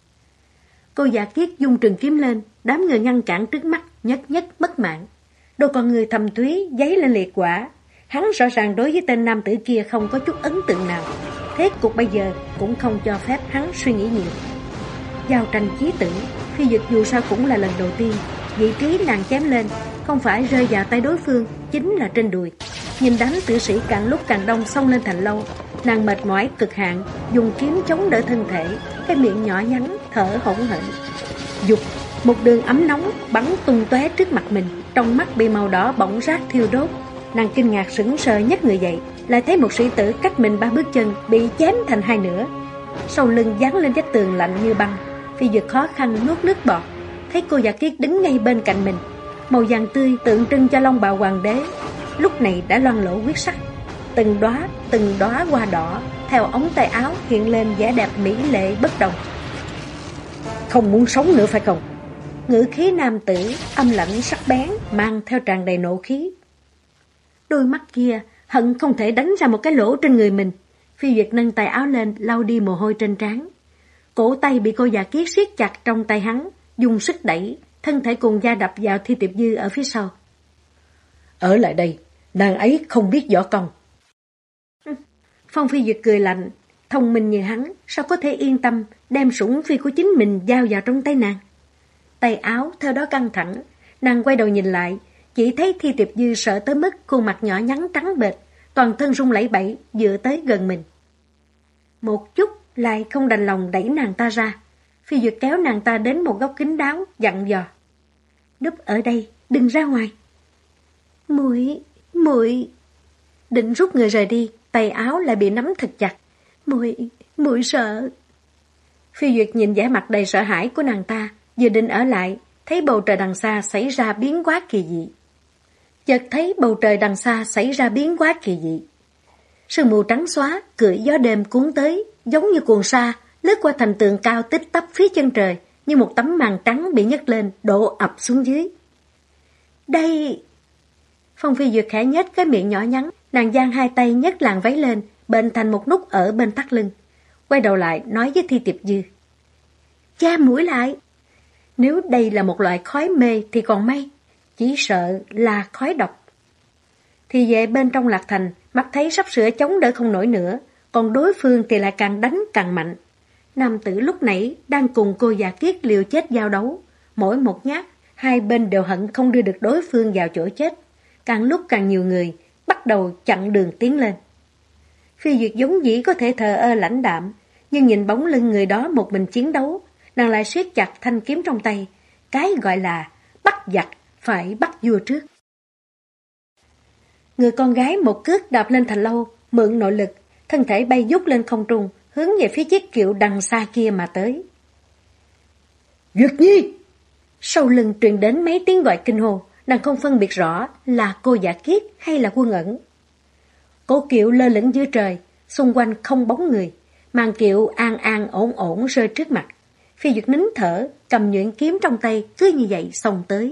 Cô Dạ Kiết dung trường kiếm lên, đám người ngăn cản trước mắt, nhất nhất mất mạng. Đôi con người thầm thúy giấy lên liệt quả. Hắn rõ ràng đối với tên nam tử kia không có chút ấn tượng nào. Thế cục bây giờ cũng không cho phép hắn suy nghĩ nhiều. Giao tranh chí tử, Phi Duyệt dù sao cũng là lần đầu tiên. Vị trí nàng chém lên không phải rơi vào tay đối phương, chính là trên đùi. Nhìn đám tử sĩ càng lúc càng đông xông lên thành lâu, nàng mệt mỏi cực hạn, dùng kiếm chống đỡ thân thể, cái miệng nhỏ nhắn thở hổn hển. Dục, một đường ấm nóng bắn tung tóe trước mặt mình, trong mắt bị màu đỏ bỏng rát thiêu đốt. Nàng kinh ngạc sững sờ nhấc người dậy, lại thấy một sĩ tử cách mình 3 bước chân bị chém thành 2 nửa, sau lưng dán lên vách tường lạnh như băng. Phi Duyệt khó khăn nuốt nước bọt, thấy cô Dạ Kiết đứng ngay bên cạnh mình, màu vàng tươi tượng trưng cho long bào hoàng đế, lúc này đã loang lổ huyết sắc, từng đóa hoa đỏ theo ống tay áo hiện lên vẻ đẹp mỹ lệ bất đồng. Không muốn sống nữa phải không? Ngữ khí nam tử âm lạnh sắc bén, mang theo tràn đầy nộ khí. Đôi mắt kia hận không thể đánh ra một cái lỗ trên người mình. Phi Duyệt nâng tay áo lên lau đi mồ hôi trên trán. Cổ tay bị cô Dạ Kiết siết chặt trong tay hắn, dùng sức đẩy, thân thể cùng da đập vào Thi Tiệp Dư ở phía sau. Ở lại đây, nàng ấy không biết võ công. Phong Phi Duyệt cười lạnh, thông minh như hắn, sao có thể yên tâm đem sủng phi của chính mình giao vào trong tay nàng. Tay áo theo đó căng thẳng, nàng quay đầu nhìn lại, chỉ thấy Thi Tiệp Dư sợ tới mức khuôn mặt nhỏ nhắn trắng bệch, toàn thân run lẩy bẩy, dựa tới gần mình. Một chút lại không đành lòng đẩy nàng ta ra. Phi Duyệt kéo nàng ta đến một góc kín đáo, dặn dò: núp ở đây, đừng ra ngoài. Muội định rút người rời đi, tay áo lại bị nắm thật chặt. Muội sợ. Phi Duyệt nhìn vẻ mặt đầy sợ hãi của nàng ta, vừa định ở lại, thấy bầu trời đằng xa xảy ra biến hóa kỳ dị. Sương mù trắng xóa, cưỡi gió đêm cuốn tới, giống như cuồng sa, lướt qua thành tường cao tích tắp phía chân trời, như một tấm màn trắng bị nhấc lên, đổ ập xuống dưới. Đây! Phong Phi Duyệt khẽ nhếch cái miệng nhỏ nhắn, nàng giang 2 tay nhấc làn váy lên, bệnh thành một nút ở bên thắt lưng. Quay đầu lại nói với Thi Tiệp Dư: che mũi lại. Nếu đây là một loại khói mê thì còn may, chỉ sợ là khói độc. Thì vệ bên trong Lạc Thành, mắt thấy sắp sửa chống đỡ không nổi nữa, còn đối phương thì lại càng đánh càng mạnh. Nam tử lúc nãy đang cùng cô Dạ Kiết liều chết giao đấu, mỗi một nhát, hai bên đều hận không đưa được đối phương vào chỗ chết. Càng lúc càng nhiều người bắt đầu chặn đường tiến lên. Phi Duyệt giống dĩ có thể thờ ơ lãnh đạm, nhưng nhìn bóng lưng người đó một mình chiến đấu, nàng lại siết chặt thanh kiếm trong tay. Cái gọi là bắt giặc phải bắt vua trước. Người con gái một cước đạp lên thành lâu, mượn nội lực, thân thể bay vút lên không trung, hướng về phía chiếc kiệu đằng xa kia mà tới. Duyệt Nhi! Sau lưng truyền đến mấy tiếng gọi kinh hô, nàng không phân biệt rõ là cô Dạ Kiết hay là Quân Ẩn. Cổ kiệu lơ lửng giữa trời, xung quanh không bóng người, màn kiệu an an ổn ổn rơi trước mặt. Phi Duyệt nín thở, cầm nhuyễn kiếm trong tay, cứ như vậy xông tới.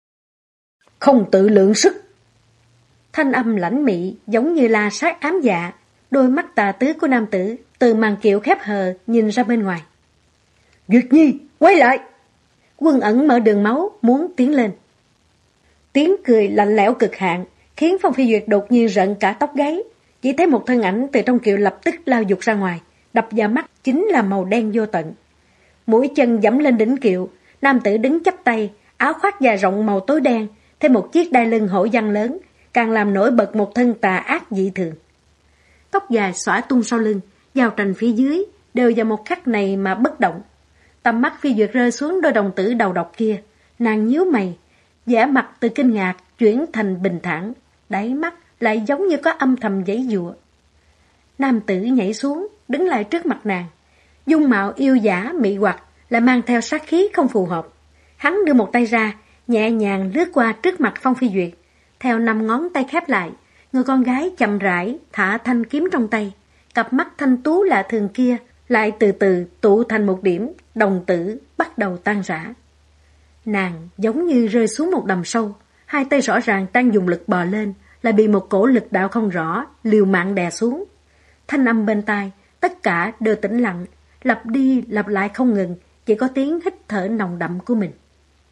Không tự lượng sức. Thanh âm lãnh mị giống như la sát ám dạ, đôi mắt tà tứ của nam tử từ màn kiệu khép hờ nhìn ra bên ngoài. Duyệt Nhi, quay lại! Quân Ẩn mở đường máu muốn tiến lên. Tiếng cười lạnh lẽo cực hạn khiến Phong Phi Duyệt đột nhiên rợn cả tóc gáy. Chỉ thấy một thân ảnh từ trong kiệu lập tức lao vụt ra ngoài, đập vào mắt chính là màu đen vô tận. Mũi chân giẫm lên đỉnh kiệu, nam tử đứng chắp tay, áo khoác dài rộng màu tối đen, thêm một chiếc đai lưng hổ văn lớn, càng làm nổi bật một thân tà ác dị thường. Tóc dài xõa tung sau lưng, giao tranh phía dưới, đều vào một khắc này mà bất động. Tầm mắt Phi Duyệt rơi xuống đôi đồng tử đầu độc kia, nàng nhíu mày, vẻ mặt từ kinh ngạc chuyển thành bình thản, đáy mắt lại giống như có âm thầm giãy giụa. Nam tử nhảy xuống, đứng lại trước mặt nàng, dung mạo yêu dã mị hoặc lại mang theo sát khí không phù hợp. Hắn đưa một tay ra, nhẹ nhàng lướt qua trước mặt Phong Phi Duyệt, theo 5 ngón tay khép lại, người con gái chậm rãi thả thanh kiếm trong tay, cặp mắt thanh tú lạ thường kia lại từ từ tụ thành một điểm, đồng tử bắt đầu tan rã. Nàng giống như rơi xuống một đầm sâu, hai tay rõ ràng đang dùng lực bò lên, lại bị một cổ lực đạo không rõ liều mạng đè xuống. Thanh âm bên tai, tất cả đều tĩnh lặng, lặp đi lặp lại không ngừng, chỉ có tiếng hít thở nồng đậm của mình.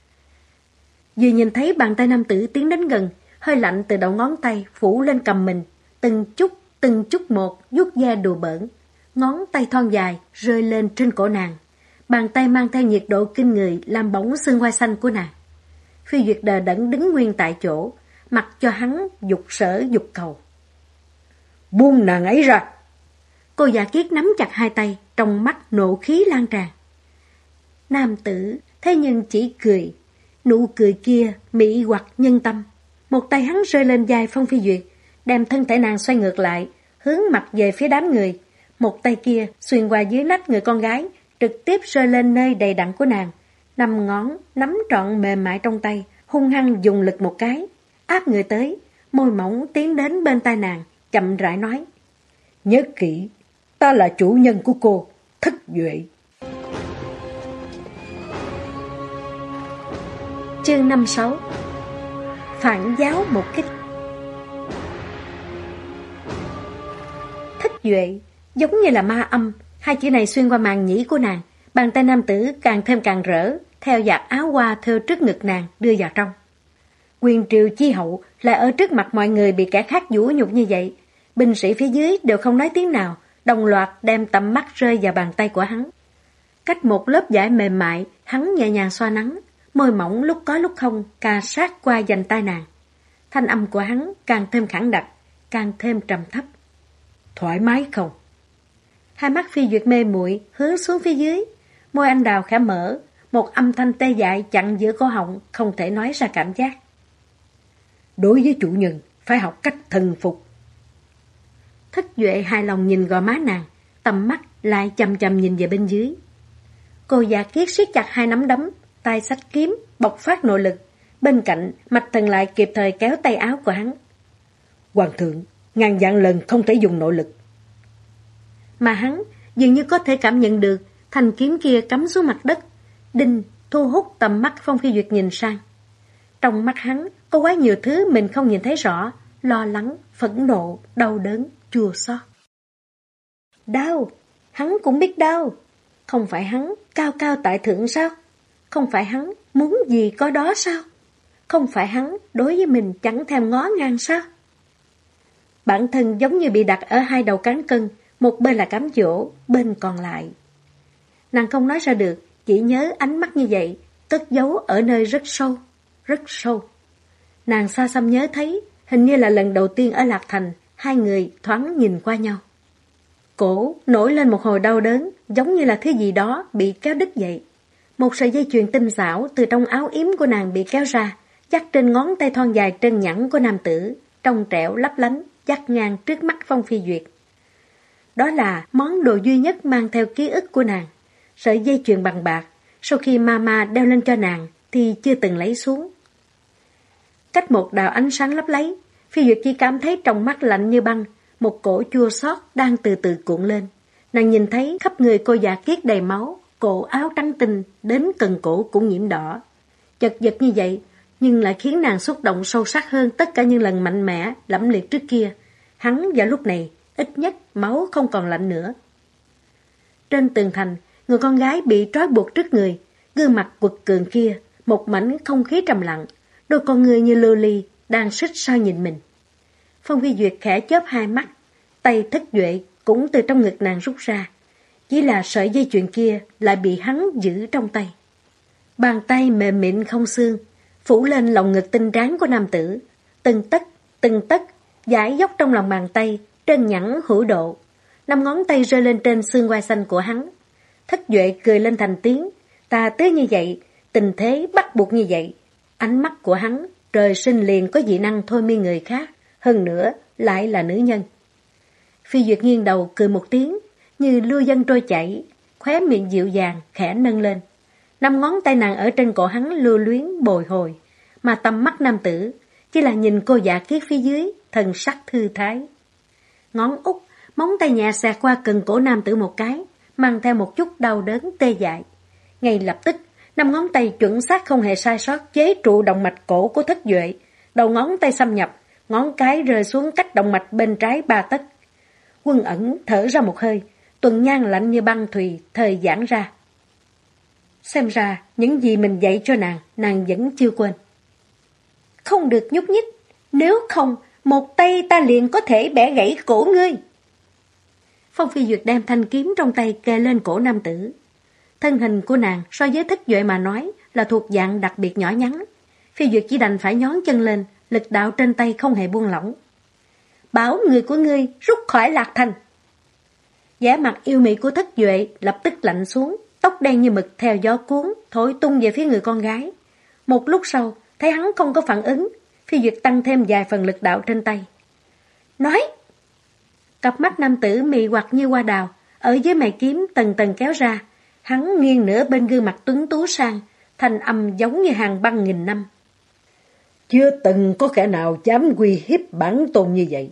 Vừa nhìn thấy bàn tay nam tử tiến đến gần, hơi lạnh từ đầu ngón tay phủ lên cầm mình, từng chút một vuốt ve đùa bỡn. Ngón tay thon dài rơi lên trên cổ nàng, bàn tay mang theo nhiệt độ kinh người làm bỏng xương quai xanh của nàng. Phi Duyệt đờ đẫn đứng nguyên tại chỗ, mặc cho hắn dục sở dục cầu. Buông nàng ấy ra! Cô Dạ Kiết nắm chặt hai tay, trong mắt nộ khí lan tràn. Nam tử thế nhưng chỉ cười, nụ cười kia mị hoặc nhân tâm. Một tay hắn rơi lên vai Phong Phi Duyệt, đem thân thể nàng xoay ngược lại, hướng mặt về phía đám người. Một tay kia xuyên qua dưới nách người con gái, trực tiếp rơi lên nơi đầy đặn của nàng. 5 ngón nắm trọn mềm mại trong tay, hung hăng dùng lực một cái, áp người tới, môi mỏng tiến đến bên tai nàng, chậm rãi nói: Nhớ kỹ, ta là chủ nhân của cô, Thất Duệ. Chương 56. Phản giáo một kích. Thất Duệ giống như là ma âm, hai chữ này xuyên qua màng nhĩ của nàng, bàn tay nam tử càng thêm càng rỡ, theo giặt áo hoa thêu trước ngực nàng đưa vào trong. Quyền triều chi hậu lại ở trước mặt mọi người bị kẻ khác vũ nhục như vậy, binh sĩ phía dưới đều không nói tiếng nào, đồng loạt đem tầm mắt rơi vào bàn tay của hắn. Cách một lớp vải mềm mại, hắn nhẹ nhàng xoa nắng, môi mỏng lúc có lúc không cà sát qua vành tai nàng. Thanh âm của hắn càng thêm khẳng đặc, càng thêm trầm thấp. Thoải mái không? Hai mắt Phi Duyệt mê muội hướng xuống phía dưới, môi anh đào khẽ mở, một âm thanh tê dại chặn giữa cổ họng, không thể nói ra cảm giác. Đối với chủ nhân, phải học cách thần phục. Thất Duệ hài lòng nhìn gò má nàng, tầm mắt lại chầm chầm nhìn về bên dưới. Cô Dạ Kiết siết chặt hai nắm đấm, tay xách kiếm, bộc phát nội lực. Bên cạnh, Mạch Thần lại kịp thời kéo tay áo của hắn. Hoàng thượng, ngàn vạn lần không thể dùng nội lực. Mà hắn dường như có thể cảm nhận được thanh kiếm kia cắm xuống mặt đất. Đinh thu hút tầm mắt Phong Phi Duyệt nhìn sang. Trong mắt hắn có quá nhiều thứ mình không nhìn thấy rõ, lo lắng, phẫn nộ, đau đớn, chua xót. Đau, hắn cũng biết đau. Không phải hắn cao cao tại thượng sao? Không phải hắn muốn gì có đó sao? Không phải hắn đối với mình chẳng thèm ngó ngang sao? Bản thân giống như bị đặt ở hai đầu cán cân, một bên là cám dỗ, bên còn lại. Nàng không nói ra được, chỉ nhớ ánh mắt như vậy, cất giấu ở nơi rất sâu, rất sâu. Nàng xa xăm nhớ thấy, hình như là lần đầu tiên ở Lạc Thành, hai người thoáng nhìn qua nhau. Cổ nổi lên một hồi đau đớn, giống như là thứ gì đó bị kéo đứt vậy. Một sợi dây chuyền tinh xảo từ trong áo yếm của nàng bị kéo ra, dắt trên ngón tay thon dài trơn nhẵn của nam tử, trong trẻo lấp lánh, dắt ngang trước mắt Phong Phi Duyệt. Đó là món đồ duy nhất mang theo ký ức của nàng. Sợi dây chuyền bằng bạc, sau khi mama đeo lên cho nàng thì chưa từng lấy xuống. Cách một đạo ánh sáng lấp láy, Phi Duyệt chỉ cảm thấy trong mắt lạnh như băng, một cổ chua xót đang từ từ cuộn lên. Nàng nhìn thấy khắp người cô Dạ Kiết đầy máu, cổ áo trắng tinh đến cần cổ cũng nhiễm đỏ. Chật vật như vậy, nhưng lại khiến nàng xúc động sâu sắc hơn tất cả những lần mạnh mẽ, lẫm liệt trước kia. Hắn vào lúc này, ít nhất máu không còn lạnh nữa. Trên tường thành, người con gái bị trói buộc trước người, gương mặt quật cường kia, một mảnh không khí trầm lặng, đôi con người như lưu ly đang xích sao nhìn mình. Phong Phi Duyệt khẽ chớp hai mắt, tay Thất Duệ cũng từ trong ngực nàng rút ra. Chỉ là sợi dây chuyền kia lại bị hắn giữ trong tay. Bàn tay mềm mịn không xương, phủ lên lòng ngực tinh tráng của nam tử. Từng tấc, dải dốc trong lòng bàn tay, trơn nhẵn hữu độ. 5 ngón tay rơi lên trên xương quai xanh của hắn. Thất Duệ cười lên thành tiếng, ta tứ như vậy, tình thế bắt buộc như vậy. Ánh mắt của hắn, trời sinh liền có dị năng thôi miên người khác, hơn nữa lại là nữ nhân. Phi Duyệt nghiêng đầu cười một tiếng, như lưu dân trôi chảy, khóe miệng dịu dàng, khẽ nâng lên. 5 ngón tay nàng ở trên cổ hắn lưu luyến bồi hồi, mà tầm mắt nam tử chỉ là nhìn cô dạ kiết phía dưới, thần sắc thư thái. Ngón út, móng tay nhẹ xẹt qua cần cổ nam tử một cái, mang theo một chút đau đớn tê dại. Ngay lập tức, 5 ngón tay chuẩn xác không hề sai sót chế trụ động mạch cổ của Thất Duệ. Đầu ngón tay xâm nhập, ngón cái rơi xuống cách động mạch bên trái 3 tấc. Quân Ẩn thở ra một hơi, tuần nhan lạnh như băng thùy, thời giãn ra. Xem ra, những gì mình dạy cho nàng vẫn chưa quên. Không được nhúc nhích, nếu không, một tay ta liền có thể bẻ gãy cổ ngươi. Phong Phi Duyệt đem thanh kiếm trong tay kề lên cổ nam tử. Thân hình của nàng so với Thất Duệ mà nói là thuộc dạng đặc biệt nhỏ nhắn. Phi Duyệt chỉ đành phải nhón chân lên, lực đạo trên tay không hề buông lỏng. Bảo người của ngươi rút khỏi Lạc Thành. Vẻ mặt yêu mị của Thất Duệ lập tức lạnh xuống, tóc đen như mực theo gió cuốn, thổi tung về phía người con gái. Một lúc sau, thấy hắn không có phản ứng, Phi Duyệt tăng thêm vài phần lực đạo trên tay. Nói! Cặp mắt nam tử mị hoặc như hoa đào, ở dưới mày kiếm tầng tầng kéo ra, hắn nghiêng nửa bên gương mặt tuấn tú sang, thanh âm giống như hàng băng nghìn năm. Chưa từng có kẻ nào dám uy hiếp bản tôn như vậy.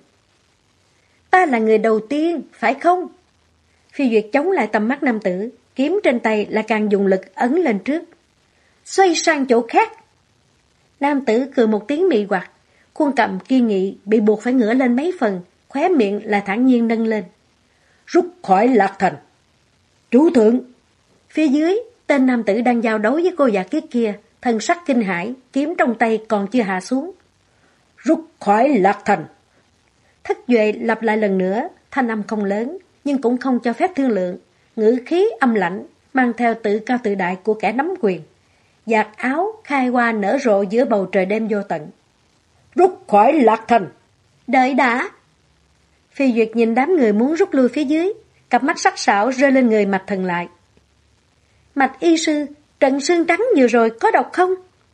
Ta là người đầu tiên, phải không? Phi Duyệt chống lại tầm mắt nam tử, kiếm trên tay là càng dùng lực ấn lên trước. Xoay sang chỗ khác. Nam tử cười một tiếng mị hoặc, khuôn cằm kiên nghị bị buộc phải ngửa lên mấy phần, khóe miệng là thản nhiên nâng lên. Rút khỏi Lạc Thành. Chủ thượng. Phía dưới, tên nam tử đang giao đấu với cô già kiết kia, thần sắc kinh hãi, kiếm trong tay còn chưa hạ xuống. Rút khỏi Lạc Thành. Thất Duệ lặp lại lần nữa, thanh âm không lớn, nhưng cũng không cho phép thương lượng, ngữ khí âm lãnh, mang theo tự cao tự đại của kẻ nắm quyền. Giạt áo khai hoa nở rộ giữa bầu trời đêm vô tận. Rút khỏi Lạc Thành. Đợi đã. Phi Duyệt nhìn đám người muốn rút lui phía dưới, cặp mắt sắc sảo rơi lên người Mạch Thần lại. Mạch y sư, trận xương trắng vừa rồi có độc không?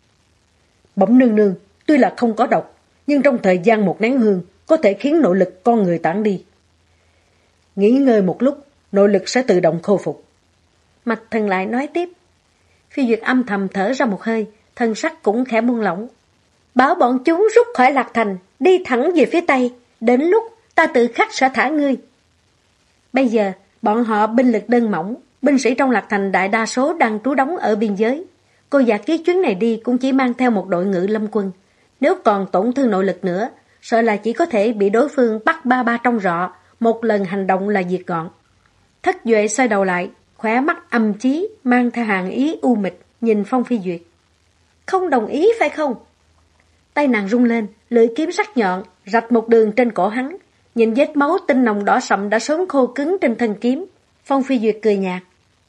Bẩm nương nương, tuy là không có độc, nhưng trong thời gian một nén hương có thể khiến nội lực con người tản đi. Nghỉ ngơi một lúc, nội lực sẽ tự động khôi phục. Mạch Thần lại nói tiếp. Phi Duyệt âm thầm thở ra một hơi, thân sắc cũng khẽ buông lỏng. Bảo bọn chúng rút khỏi Lạc Thành, đi thẳng về phía Tây, đến lúc ta tự khắc sẽ thả ngươi. Bây giờ, bọn họ binh lực đơn mỏng, binh sĩ trong Lạc Thành đại đa số đang trú đóng ở biên giới. Cô giả kiết chuyến này đi cũng chỉ mang theo một đội ngự lâm quân. Nếu còn tổn thương nội lực nữa, sợ là chỉ có thể bị đối phương bắt ba ba trong rọ, một lần hành động là diệt gọn. Thất Duệ xoay đầu lại, khóe mắt âm chí, mang theo hàng ý u mịch, nhìn Phong Phi Duyệt. Không đồng ý phải không? Tay nàng rung lên, lưỡi kiếm sắc nhọn, rạch một đường trên cổ hắn, nhìn vết máu tinh nồng đỏ sậm đã sớm khô cứng trên thân kiếm. Phong Phi Duyệt cười nhạt.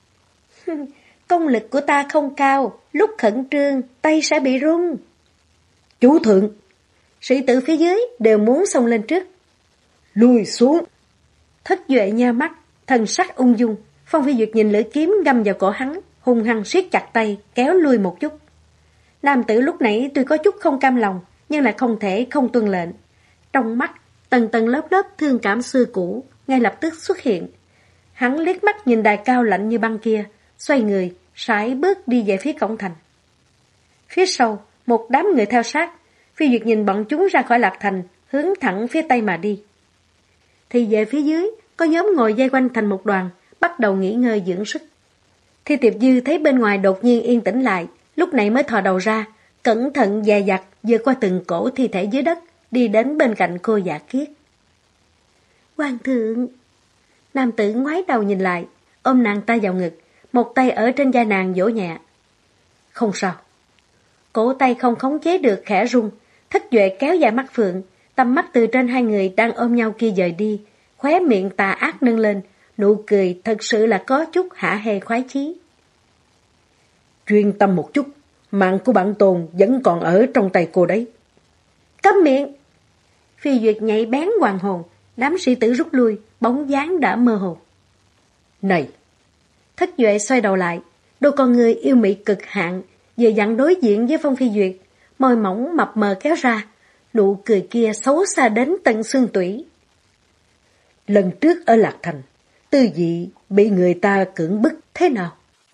Công lực của ta không cao, lúc khẩn trương, tay sẽ bị run. Chủ thượng. Sĩ tử phía dưới đều muốn xông lên trước. Lùi xuống. Thất Duệ nheo mắt, thần sắc ung dung. Phong Phi Duyệt nhìn lưỡi kiếm găm vào cổ hắn, hung hăng siết chặt tay, kéo lui một chút. Nam tử lúc nãy tuy có chút không cam lòng, nhưng lại không thể không tuân lệnh. Trong mắt, tầng tầng lớp lớp thương cảm xưa cũ, ngay lập tức xuất hiện. Hắn liếc mắt nhìn đài cao lạnh như băng kia, xoay người, sải bước đi về phía cổng thành. Phía sau, một đám người theo sát, Phi Duyệt nhìn bọn chúng ra khỏi Lạc Thành, hướng thẳng phía Tây mà đi. Thì về phía dưới, có nhóm ngồi dây quanh thành một đoàn, bắt đầu nghỉ ngơi dưỡng sức. Thi Tiệp Dư thấy bên ngoài đột nhiên yên tĩnh lại, lúc này mới thò đầu ra, cẩn thận dè dặt vượt qua từng cổ thi thể dưới đất, đi đến bên cạnh cô Dạ Kiết. Hoàng thượng! Nam tử ngoái đầu nhìn lại, ôm nàng ta vào ngực, một tay ở trên vai nàng vỗ nhẹ. Không sao. Cổ tay không khống chế được khẽ rung, Thất Duệ kéo dài mắt phượng, tầm mắt từ trên hai người đang ôm nhau kia dời đi, khóe miệng tà ác nâng lên, nụ cười thật sự là có chút hả hê khoái chí. Chuyên tâm một chút, mạng của bản tôn vẫn còn ở trong tay cô đấy. Câm miệng! Phi Duyệt nhảy bén hoàng hồn, đám sĩ tử rút lui, bóng dáng đã mơ hồ. Này! Thất Duệ xoay đầu lại, đôi con người yêu mị cực hạn, vừa dặn đối diện với Phong Phi Duyệt, môi mỏng mập mờ kéo ra, nụ cười kia xấu xa đến tận xương tủy. Lần trước ở Lạc Thành, Tư Dị bị người ta cưỡng bức thế nào?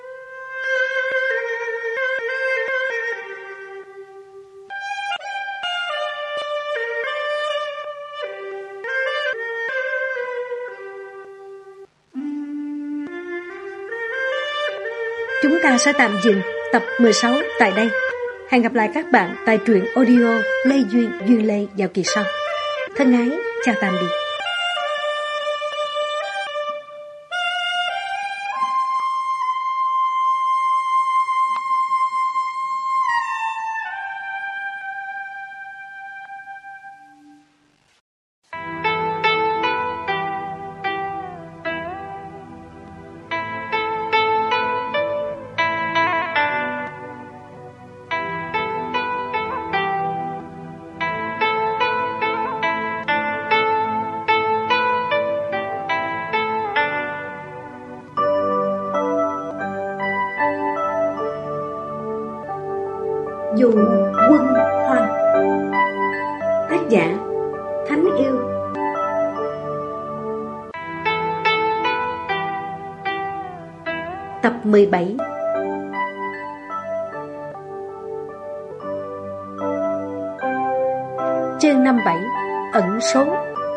Chúng ta sẽ tạm dừng tập 16 tại đây. Hẹn gặp lại các bạn tại truyện audio Lê Duyên Duyên Lê vào kỳ sau. Thân ái, chào tạm biệt. Dụ Quân Hoan. Tác giả Thánh Yêu. Tập 17. Chương 57. Ẩn số.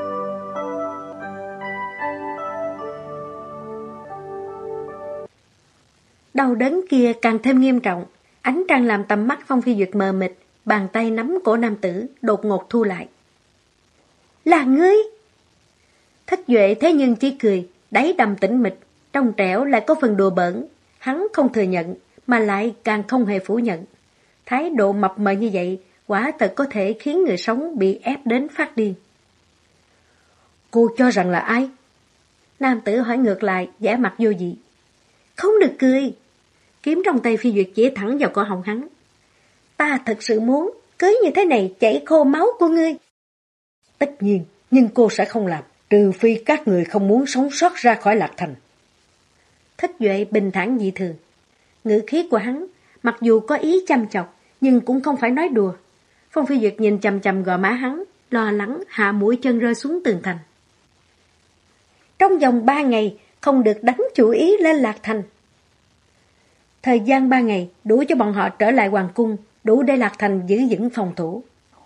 Đau đớn kia càng thêm nghiêm trọng. Ánh trăng làm tầm mắt Phong Phi Duyệt mờ mịt, bàn tay nắm cổ nam tử, đột ngột thu lại. Là ngươi! Thất Duệ thế nhưng chỉ cười, đáy đầm tĩnh mịch, trong trẻo lại có phần đùa bỡn. Hắn không thừa nhận, mà lại càng không hề phủ nhận. Thái độ mập mờ như vậy, quả thật có thể khiến người sống bị ép đến phát điên. Cô cho rằng là ai? Nam tử hỏi ngược lại, vẻ mặt vô dị. Không được cười! Kiếm trong tay Phi Duyệt chỉ thẳng vào cổ họng hắn. Ta thật sự muốn, cưới như thế này chảy khô máu của ngươi. Tất nhiên, nhưng cô sẽ không làm, trừ phi các người không muốn sống sót ra khỏi Lạc Thành. Thất Duệ bình thản dị thường. Ngữ khí của hắn, mặc dù có ý chăm chọc, nhưng cũng không phải nói đùa. Phong Phi Duyệt nhìn chằm chằm gò má hắn, lo lắng hạ mũi chân rơi xuống tường thành. Trong vòng 3 ngày, không được đánh chủ ý lên Lạc Thành. Thời gian 3 ngày đủ cho bọn họ trở lại hoàng cung, đủ để Lạc Thành giữ vững phòng thủ.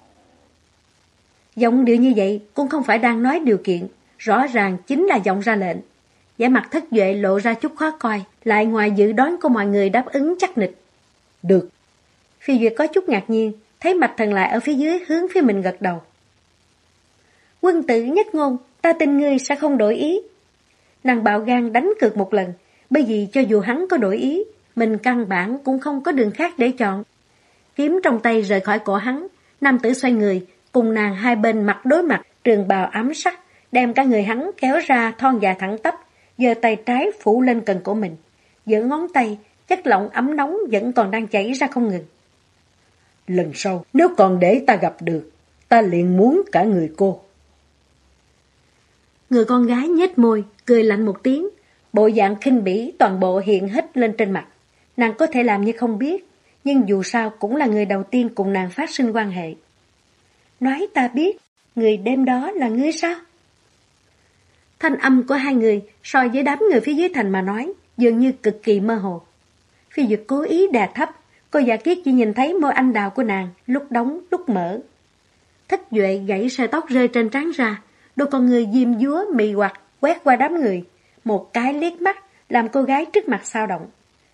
Giọng điệu như vậy cũng không phải đang nói điều kiện, rõ ràng chính là giọng ra lệnh. Vẻ mặt Thất Duệ lộ ra chút khó coi, lại ngoài dự đoán của mọi người đáp ứng chắc nịch. Được. Phi Duyệt có chút ngạc nhiên, thấy Mạch Thần lại ở phía dưới hướng phía mình gật đầu. Quân tử nhất ngôn, ta tin ngươi sẽ không đổi ý. Nàng bạo gan đánh cược một lần, bởi vì cho dù hắn có đổi ý, mình căn bản cũng không có đường khác để chọn. Kiếm trong tay rời khỏi cổ hắn, nam tử xoay người, cùng nàng hai bên mặt đối mặt, trường bào ám sắc, đem cả người hắn kéo ra thon dài thẳng tắp, giơ tay trái phủ lên cần cổ mình. Giữa ngón tay, chất lỏng ấm nóng vẫn còn đang chảy ra không ngừng. Lần sau, nếu còn để ta gặp được, ta liền muốn cả người cô. Người con gái nhếch môi, cười lạnh một tiếng, bộ dạng khinh bỉ toàn bộ hiện hết lên trên mặt. Nàng có thể làm như không biết, nhưng dù sao cũng là người đầu tiên cùng nàng phát sinh quan hệ. Nói ta biết, người đêm đó là ngươi sao? Thanh âm của hai người so với đám người phía dưới thành mà nói, dường như cực kỳ mơ hồ. Phi Duyệt cố ý đè thấp, cô Dạ Kiết chỉ nhìn thấy môi anh đào của nàng, lúc đóng lúc mở. Thất Duệ gãy sợi tóc rơi trên trán ra, đôi con người diêm dúa mị hoặc quét qua đám người, một cái liếc mắt làm cô gái trước mặt xao động.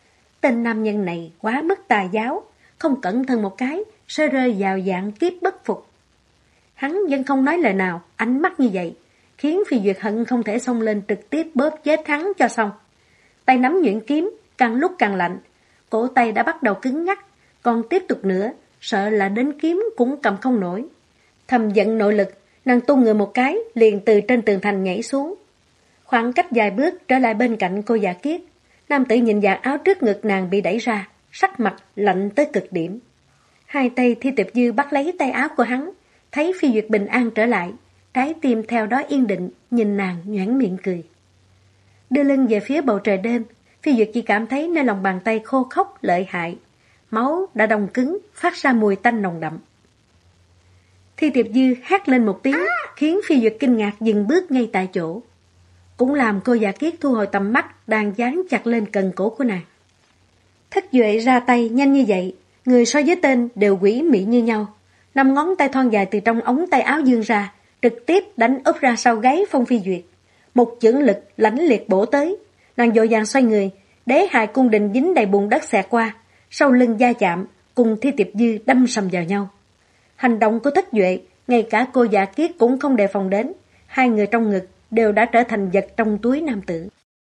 Tên nam nhân này quá mức tà giáo, không cẩn thận một cái sẽ rơi vào dạng kiếp bất phục. Hắn vẫn không nói lời nào, ánh mắt như vậy khiến Phi Duyệt hận không thể xông lên trực tiếp bóp chết hắn cho xong. Tay nắm nhuyễn kiếm càng lúc càng lạnh, cổ tay đã bắt đầu cứng ngắc, còn tiếp tục nữa sợ là đến kiếm cũng cầm không nổi. Thầm giận nội lực, nàng tung người một cái liền từ trên tường thành nhảy xuống. Khoảng cách vài bước trở lại bên cạnh cô Dạ Kiết, nam tử nhìn vạt áo trước ngực nàng bị đẩy ra, sắc mặt lạnh tới cực điểm. Hai tay Thi Tiệp Dư bắt lấy tay áo của hắn, thấy Phi Duyệt bình an trở lại, trái tim theo đó yên định, nhìn nàng nhoẻn miệng cười. Đưa lưng về phía bầu trời đêm, Phi Duyệt chỉ cảm thấy nơi lòng bàn tay khô khốc lợi hại, máu đã đông cứng, phát ra mùi tanh nồng đậm. Thi Tiệp Dư hét lên một tiếng, khiến Phi Duyệt kinh ngạc dừng bước ngay tại chỗ. Cũng làm cô Dạ Kiết thu hồi tầm mắt đang dán chặt lên cần cổ của nàng. Thất Duệ ra tay nhanh như vậy, người so với tên đều quỷ mị như nhau. 5 ngón tay thon dài từ trong ống tay áo dương ra, trực tiếp đánh úp ra sau gáy Phong Phi Duyệt. Một chưởng lực lãnh liệt bổ tới, nàng vội vàng xoay người, đế hài cung đình dính đầy bùn đất xẹt qua, sau lưng va chạm, cùng Thi Tiệp Dư đâm sầm vào nhau. Hành động của Thất Duệ, ngay cả cô Dạ Kiết cũng không đề phòng đến, hai người trong ngực đều đã trở thành vật trong túi nam tử.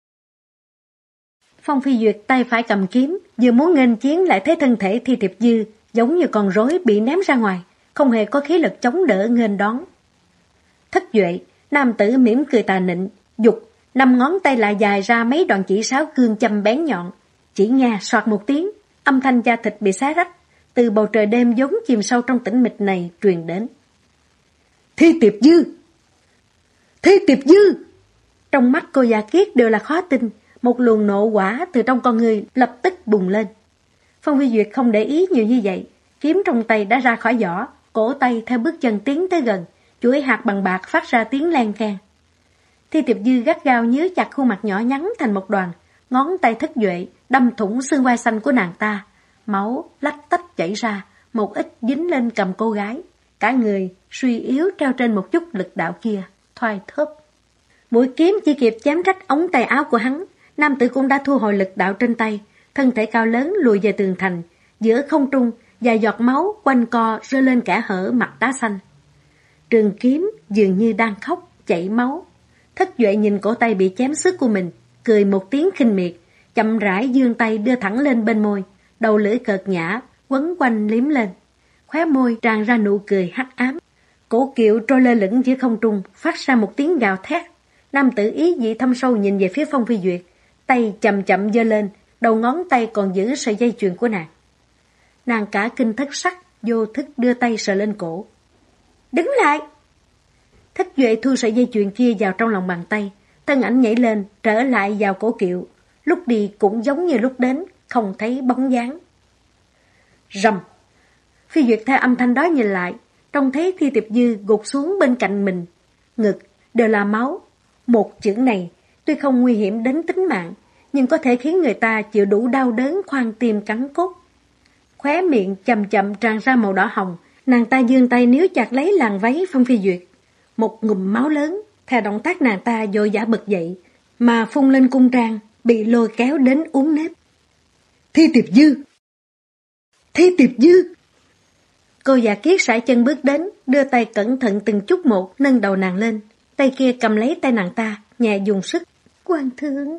Phong Phi Duyệt tay phải cầm kiếm, vừa muốn nghênh chiến lại thấy thân thể Thi Tiệp Dư giống như con rối bị ném ra ngoài, không hề có khí lực chống đỡ nghênh đón. Thất Duệ, nam tử mỉm cười tà nịnh, giục, 5 ngón tay lại dài ra mấy đoạn chỉ sáo cương châm bén nhọn, chỉ nghe soạt một tiếng, âm thanh da thịt bị xé rách, từ bầu trời đêm vốn chìm sâu trong tĩnh mịch này truyền đến. Thi Tiệp Dư! Thi Tiệp Dư! Trong mắt cô Dạ Kiết đều là khó tin, một luồng nộ hỏa từ trong con người lập tức bùng lên. Phong Phi Duyệt không để ý nhiều như vậy, kiếm trong tay đã ra khỏi vỏ, cổ tay theo bước chân tiến tới gần, chuỗi hạt bằng bạc phát ra tiếng len keng. Thi Tiệp Dư gắt gao nhớ chặt khuôn mặt nhỏ nhắn thành một đoàn, ngón tay Thất Duệ đâm thủng xương vai xanh của nàng ta, máu lách tách chảy ra, một ít dính lên cầm cô gái, cả người suy yếu treo trên một chút lực đạo kia, thoai thóp. Mũi kiếm chỉ kịp chém rách ống tay áo của hắn, nam tử cũng đã thu hồi lực đạo trên tay, thân thể cao lớn lùi về tường thành, giữa không trung vài giọt máu quanh co rơi lên kẽ hở mặt đá xanh. Trường kiếm dường như đang khóc, chảy máu. Thất Duệ nhìn cổ tay bị chém xước của mình, cười một tiếng khinh miệt, chậm rãi giương tay đưa thẳng lên bên môi, đầu lưỡi cợt nhã quấn quanh liếm lên, khóe môi tràn ra nụ cười hắc ám. Cổ kiệu trôi lơ lửng giữa không trung, phát ra một tiếng gào thét. Nam tử ý dị thâm sâu nhìn về phía Phong Phi Duyệt, tay chậm chậm giơ lên, đầu ngón tay còn giữ sợi dây chuyền của nàng. Nàng cả kinh thất sắc, vô thức đưa tay sờ lên cổ. Đứng lại! Thất Duệ thu sợi dây chuyền kia vào trong lòng bàn tay, thân ảnh nhảy lên, trở lại vào cổ kiệu. Lúc đi cũng giống như lúc đến, không thấy bóng dáng. Rầm! Phi Duyệt theo âm thanh đó nhìn lại, trông thấy Thi Tiệp Dư gục xuống bên cạnh mình, ngực đều là máu. Một chưởng này tuy không nguy hiểm đến tính mạng, nhưng có thể khiến người ta chịu đủ đau đớn khoan tim cắn cốt. Khóe miệng chậm chậm tràn ra màu đỏ hồng, nàng ta giương tay níu chặt lấy làn váy Phong Phi Duyệt. Một ngụm máu lớn, theo động tác nàng ta vội vã bật dậy, mà phun lên cung trang, bị lôi kéo đến uốn nếp. Thi Tiệp Dư! Thi Tiệp Dư! Cô Dạ Kiết sải chân bước đến, đưa tay cẩn thận từng chút một nâng đầu nàng lên, tay kia cầm lấy tay nàng ta, nhẹ dùng sức. Hoàng thượng!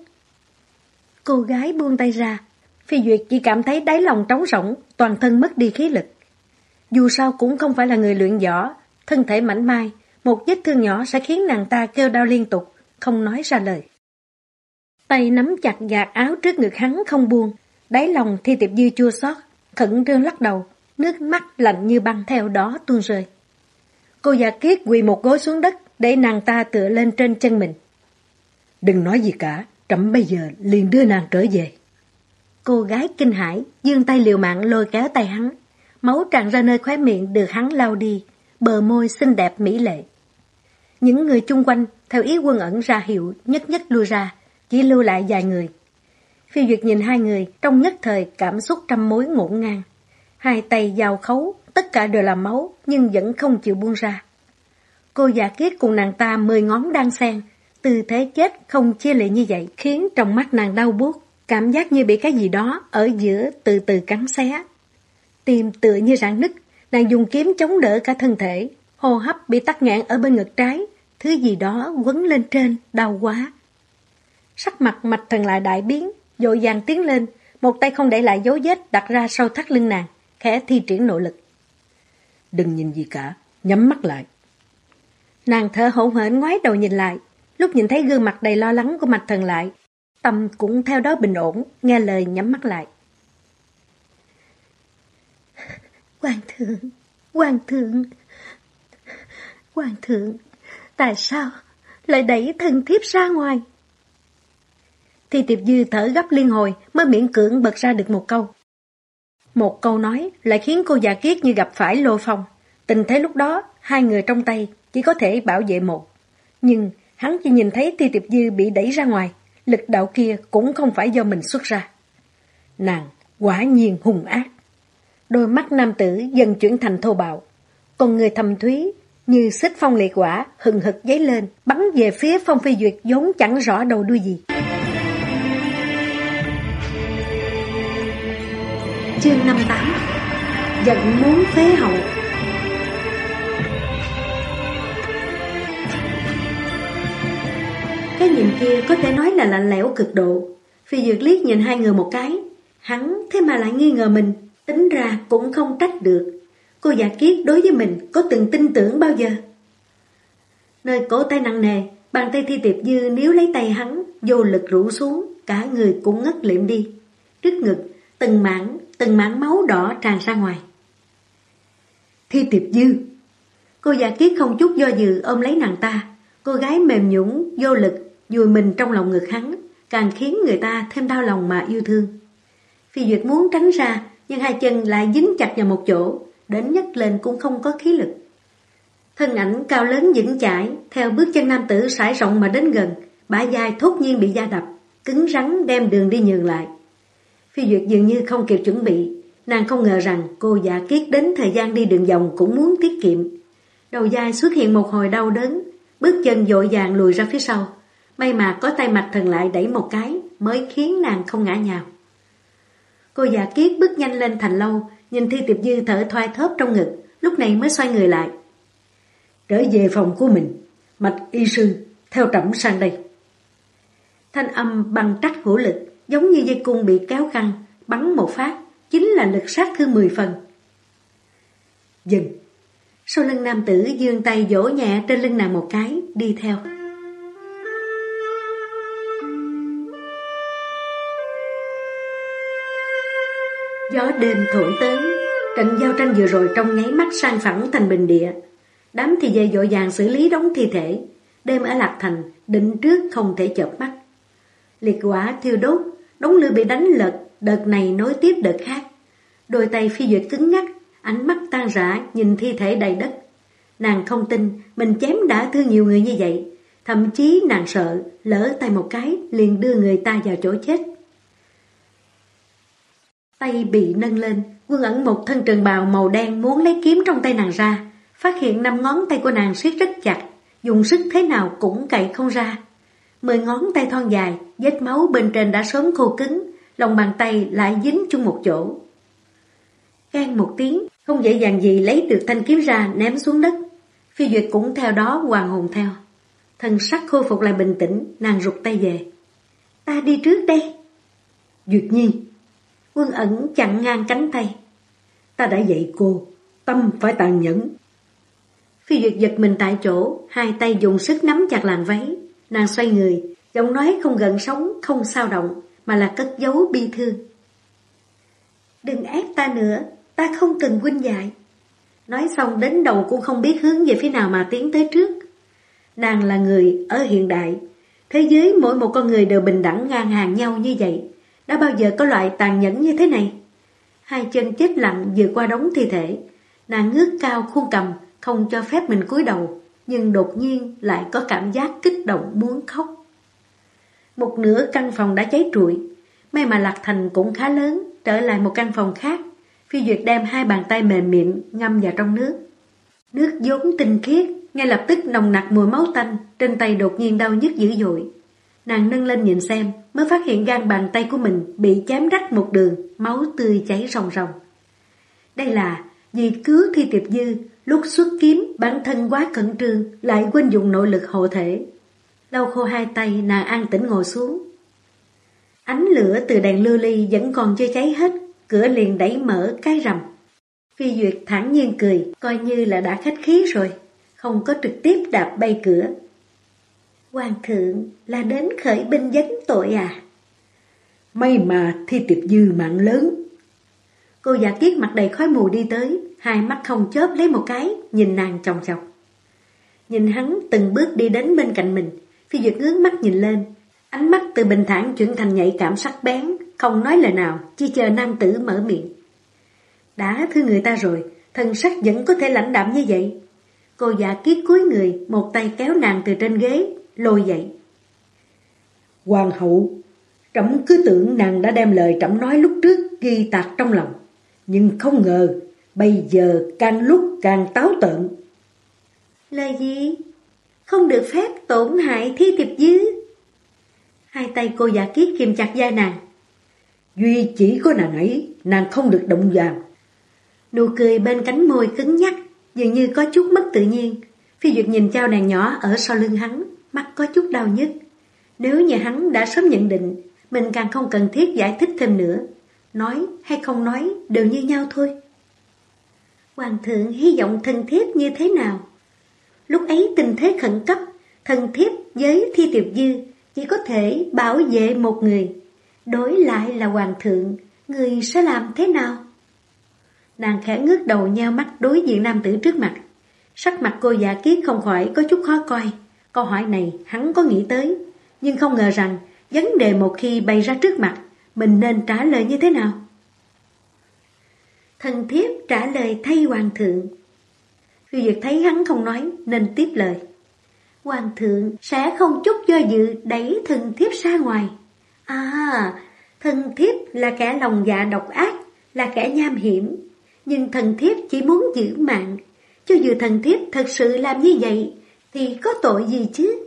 Cô gái buông tay ra, Phi Duyệt chỉ cảm thấy đáy lòng trống rỗng, toàn thân mất đi khí lực. Dù sao cũng không phải là người luyện võ, thân thể mảnh mai, một vết thương nhỏ sẽ khiến nàng ta kêu đau liên tục, không nói ra lời. Tay nắm chặt gạt áo trước ngực hắn không buông, đáy lòng Thi Tiệp Dư chua xót, khẩn trương lắc đầu, nước mắt lạnh như băng theo đó tuôn rơi. Cô Dạ Kiết quỳ một gối xuống đất để nàng ta tựa lên trên chân mình. Đừng nói gì cả, trẫm bây giờ liền đưa nàng trở về. Cô gái kinh hãi, giương tay liều mạng lôi kéo tay hắn, máu tràn ra nơi khóe miệng được hắn lau đi, bờ môi xinh đẹp mỹ lệ. Những người chung quanh theo ý Quân Ẩn ra hiệu nhất nhất lui ra, chỉ lưu lại vài người. Phi Duyệt nhìn hai người, trong nhất thời cảm xúc trăm mối ngổn ngang. Hai tay giao khấu, tất cả đều là máu, nhưng vẫn không chịu buông ra. Cô Dạ Kiết cùng nàng ta 10 ngón đan xen, tư thế chết không chia lịa như vậy, khiến trong mắt nàng đau buốt, cảm giác như bị cái gì đó ở giữa từ từ cắn xé. Tim tựa như rạn nứt, nàng dùng kiếm chống đỡ cả thân thể, hô hấp bị tắc nghẽn ở bên ngực trái, thứ gì đó quấn lên trên, đau quá. Sắc mặt Mạch Thần lại đại biến, vội vàng tiến lên, một tay không để lại dấu vết đặt ra sau thắt lưng nàng, khẽ thi triển nội lực. Đừng nhìn gì cả, nhắm mắt lại. Nàng thở hổn hển ngoái đầu nhìn lại, lúc nhìn thấy gương mặt đầy lo lắng của Mạch Thần lại, tâm cũng theo đó bình ổn, nghe lời nhắm mắt lại. Hoàng thượng, tại sao lại đẩy thần thiếp ra ngoài? Thi Tiệp Dư thở gấp liên hồi mới miễn cưỡng bật ra được một câu. Một câu nói lại khiến cô già Kiết như gặp phải lôi phong. Tình thế lúc đó, hai người trong tay chỉ có thể bảo vệ một. Nhưng hắn chỉ nhìn thấy Thi Tiệp Dư bị đẩy ra ngoài, lực đạo kia cũng không phải do mình xuất ra. Nàng quả nhiên hung ác. Đôi mắt nam tử dần chuyển thành thô bạo, còn người thầm thúy như xích phong liệt hỏa hừng hực dấy lên, bắn về phía Phong Phi Duyệt vốn chẳng rõ đầu đuôi gì. Chương 58. Giận muốn phế hậu. Cái nhìn kia có thể nói là lạnh lẽo cực độ. Phi Duyệt liếc nhìn hai người một cái, hắn thế mà lại nghi ngờ mình, tính ra cũng không trách được. Cô già Kiết đối với mình có từng tin tưởng bao giờ? Nơi cổ tay nặng nề, bàn tay Thi Tiệp Dư níu lấy tay hắn, vô lực rũ xuống, cả người cũng ngất liệm đi. Trước ngực, từng mảng máu đỏ tràn ra ngoài. Thi Tiệp Dư! Cô già Kiết không chút do dự ôm lấy nàng ta. Cô gái mềm nhũn vô lực, vùi mình trong lòng ngực hắn, càng khiến người ta thêm đau lòng mà yêu thương. Phi Duyệt muốn tránh ra, nhưng hai chân lại dính chặt vào một chỗ, đến nhấc lên cũng không có khí lực. Thân ảnh cao lớn vững chãi, theo bước chân nam tử sải rộng mà đến gần, bả vai thốt nhiên bị da đập, cứng rắn đem đường đi nhường lại. Phi Duyệt dường như không kịp chuẩn bị, nàng không ngờ rằng cô giả Kiết đến thời gian đi đường vòng cũng muốn tiết kiệm. Đầu vai xuất hiện một hồi đau đớn, bước chân vội vàng lùi ra phía sau. May mà có tay Mạch Thần lại đẩy một cái mới khiến nàng không ngã nhào. Cô già Kiết bước nhanh lên thành lâu, nhìn Thi Tiệp Dư thở thoai thóp trong ngực, lúc này mới xoay người lại. Trở về phòng của mình, Mạch y sư, theo trẫm sang đây. Thanh âm bằng trắc hữu lực, giống như dây cung bị kéo căng, bắn một phát, chính là lực sát thương 10 phần. Dừng. Sau lưng nam tử giương tay vỗ nhẹ trên lưng nàng một cái, đi theo. Gió đêm thổi tới, trận giao tranh vừa rồi trong nháy mắt sang phẳng thành bình địa. Đám thì về vội vàng xử lý đống thi thể. Đêm ở Lạc Thành, định trước không thể chợp mắt. Liệt hỏa thiêu đốt, đống lửa bị đánh lật, đợt này nối tiếp đợt khác. Đôi tay Phi Duyệt cứng ngắc, ánh mắt tan rã nhìn thi thể đầy đất. Nàng không tin mình chém đã thương nhiều người như vậy. Thậm chí nàng sợ, lỡ tay một cái liền đưa người ta vào chỗ chết. Tay bị nâng lên, Quân Ẩn một thân trường bào màu đen muốn lấy kiếm trong tay nàng ra, phát hiện 5 ngón tay của nàng siết rất chặt, dùng sức thế nào cũng cậy không ra. 10 ngón tay thon dài, vết máu bên trên đã sớm khô cứng, lòng bàn tay lại dính chung một chỗ. Gan một tiếng, không dễ dàng gì lấy được thanh kiếm ra ném xuống đất. Phi Duyệt cũng theo đó hoàn hồn theo. Thân sắc khôi phục lại bình tĩnh, nàng rụt tay về. Ta đi trước đây. Duyệt Nhi. Quân Ẩn chặn ngang cánh tay. Ta đã dạy cô, tâm phải tàn nhẫn. Phi Duyệt giật mình tại chỗ, hai tay dùng sức nắm chặt làn váy. Nàng xoay người, giọng nói không gần sống, không sao động, mà là cất giấu bi thương. Đừng ép ta nữa, ta không cần huynh dạy. Nói xong đến đầu cũng không biết hướng về phía nào mà tiến tới trước. Nàng là người ở hiện đại, thế giới mỗi một con người đều bình đẳng ngang hàng nhau như vậy. Đã bao giờ có loại tàn nhẫn như thế này? Hai chân chết lặng vừa qua đống thi thể, nàng ngước cao khuôn cằm, không cho phép mình cúi đầu, nhưng đột nhiên lại có cảm giác kích động muốn khóc. Một nửa căn phòng đã cháy trụi, may mà Lạc Thành cũng khá lớn, trở lại một căn phòng khác. Phi Duyệt đem 2 bàn tay mềm mịn ngâm vào trong nước. Nước vốn tinh khiết, ngay lập tức nồng nặc mùi máu tanh, trên tay đột nhiên đau nhức dữ dội. Nàng nâng lên nhìn xem, mới phát hiện gan bàn tay của mình bị chém rách một đường, máu tươi chảy ròng ròng. Đây là vì cứu Thi Tiệp Dư, lúc xuất kiếm bản thân quá khẩn trương, lại quên dùng nội lực hộ thể. Lau khô hai tay, nàng an tĩnh ngồi xuống. Ánh lửa từ đèn lưu ly vẫn còn chưa cháy hết, cửa liền đẩy mở cái rầm. Phi Duyệt thản nhiên cười, coi như là đã khách khí rồi, không có trực tiếp đạp bay cửa. Hoàng thượng là đến khởi binh vấn tội à? May mà Thi Tiệp Dư mạng lớn. Cô Dạ Kiết mặt đầy khói mù đi tới, hai mắt không chớp lấy một cái, nhìn nàng chòng chọc. Nhìn hắn từng bước đi đến bên cạnh mình, Phi Duyệt ngước mắt nhìn lên, ánh mắt từ bình thản chuyển thành nhạy cảm sắc bén, không nói lời nào, chỉ chờ nam tử mở miệng. Đã thương người ta rồi, thần sắc vẫn có thể lãnh đạm như vậy. Cô Dạ Kiết cúi người, một tay kéo nàng từ trên ghế, lôi dậy. Hoàng hậu, trẫm cứ tưởng nàng đã đem lời trẫm nói lúc trước ghi tạc trong lòng, nhưng không ngờ bây giờ càng lúc càng táo tợn. Lời gì? Không được phép tổn hại Thi Tiệp Dư. Hai tay cô Dạ Kiết kìm chặt vai nàng. Duy chỉ có nàng ấy, nàng không được động vào. Nụ cười bên cánh môi cứng nhắc, dường như có chút mất tự nhiên. Phi Duyệt nhìn chao đàn nhỏ ở sau lưng hắn, mắt có chút đau nhức. Nếu như hắn đã sớm nhận định, mình càng không cần thiết giải thích thêm nữa. Nói hay không nói đều như nhau thôi. Hoàng thượng hy vọng thần thiếp như thế nào? Lúc ấy tình thế khẩn cấp, thần thiếp với Thi Tiệp Dư chỉ có thể bảo vệ một người. Đối lại là hoàng thượng, người sẽ làm thế nào? Nàng khẽ ngước đầu nheo mắt đối diện nam tử trước mặt. Sắc mặt cô Dạ Kiết không khỏi có chút khó coi. Câu hỏi này hắn có nghĩ tới, nhưng không ngờ rằng vấn đề một khi bày ra trước mặt, mình nên trả lời như thế nào? Thần thiếp trả lời thay hoàng thượng. Phi Duyệt thấy hắn không nói nên tiếp lời. Hoàng thượng sẽ không chút do dự đẩy thần thiếp ra ngoài. À, thần thiếp là kẻ lòng dạ độc ác, là kẻ nham hiểm. Nhưng thần thiếp chỉ muốn giữ mạng. Cho dù thần thiếp thật sự làm như vậy, thì có tội gì chứ?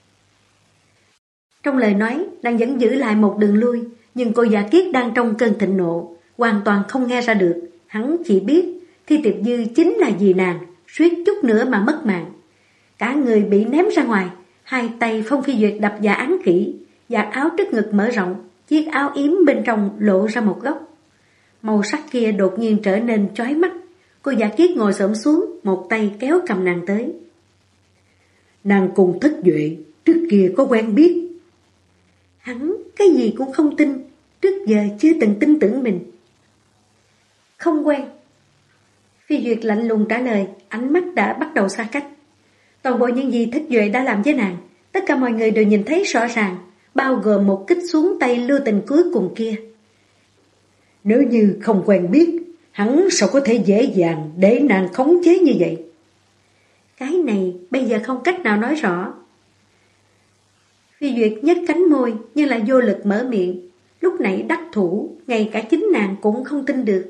Trong lời nói, nàng vẫn giữ lại một đường lui, nhưng cô Dạ Kiết đang trong cơn thịnh nộ, hoàn toàn không nghe ra được. Hắn chỉ biết Thi Tiệp Dư chính là vì nàng, suýt chút nữa mà mất mạng. Cả người bị ném ra ngoài, hai tay Phong Phi Duyệt đập và án kỹ, vạt áo trước ngực mở rộng, chiếc áo yếm bên trong lộ ra một góc. Màu sắc kia đột nhiên trở nên chói mắt. Cô Dạ Kiết ngồi xổm xuống, một tay kéo cầm nàng tới. Nàng cùng Thất Duệ trước kia có quen biết. Hắn cái gì cũng không tin, trước giờ chưa từng tin tưởng mình. Không quen. Phi Duyệt lạnh lùng trả lời, ánh mắt đã bắt đầu xa cách. Toàn bộ những gì Thất Duệ đã làm với nàng, tất cả mọi người đều nhìn thấy rõ ràng, bao gồm một kích xuống tay lưu tình cuối cùng kia. Nếu như không quen biết, hắn sao có thể dễ dàng để nàng khống chế như vậy? Cái này bây giờ không cách nào nói rõ. Phi Duyệt nhếch cánh môi nhưng lại vô lực mở miệng. Lúc nãy đắc thủ, ngay cả chính nàng cũng không tin được.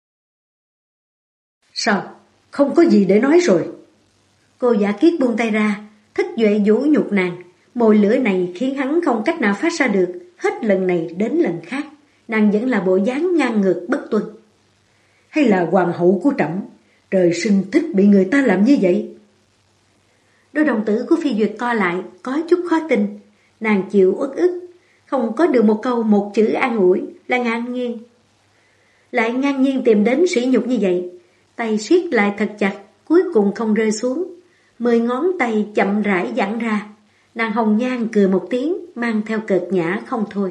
Sao? Không có gì để nói rồi. Cô Dạ Kiết buông tay ra, Thất Duệ vũ nhục nàng. Mồi lửa này khiến hắn không cách nào phát ra được. Hết lần này đến lần khác, nàng vẫn là bộ dáng ngang ngược bất tuân. Hay là hoàng hậu của trẫm trời sinh thích bị người ta làm như vậy? Đôi đồng tử của Phi Duyệt co lại, có chút khó tin. Nàng chịu uất ức, không có được một câu một chữ an ủi, là ngang nhiên. Lại ngang nhiên tìm đến sỉ nhục như vậy, tay siết lại thật chặt, cuối cùng không rơi xuống. 10 ngón tay chậm rãi giãn ra. Nàng hồng nhan cười một tiếng, mang theo cợt nhã không thôi.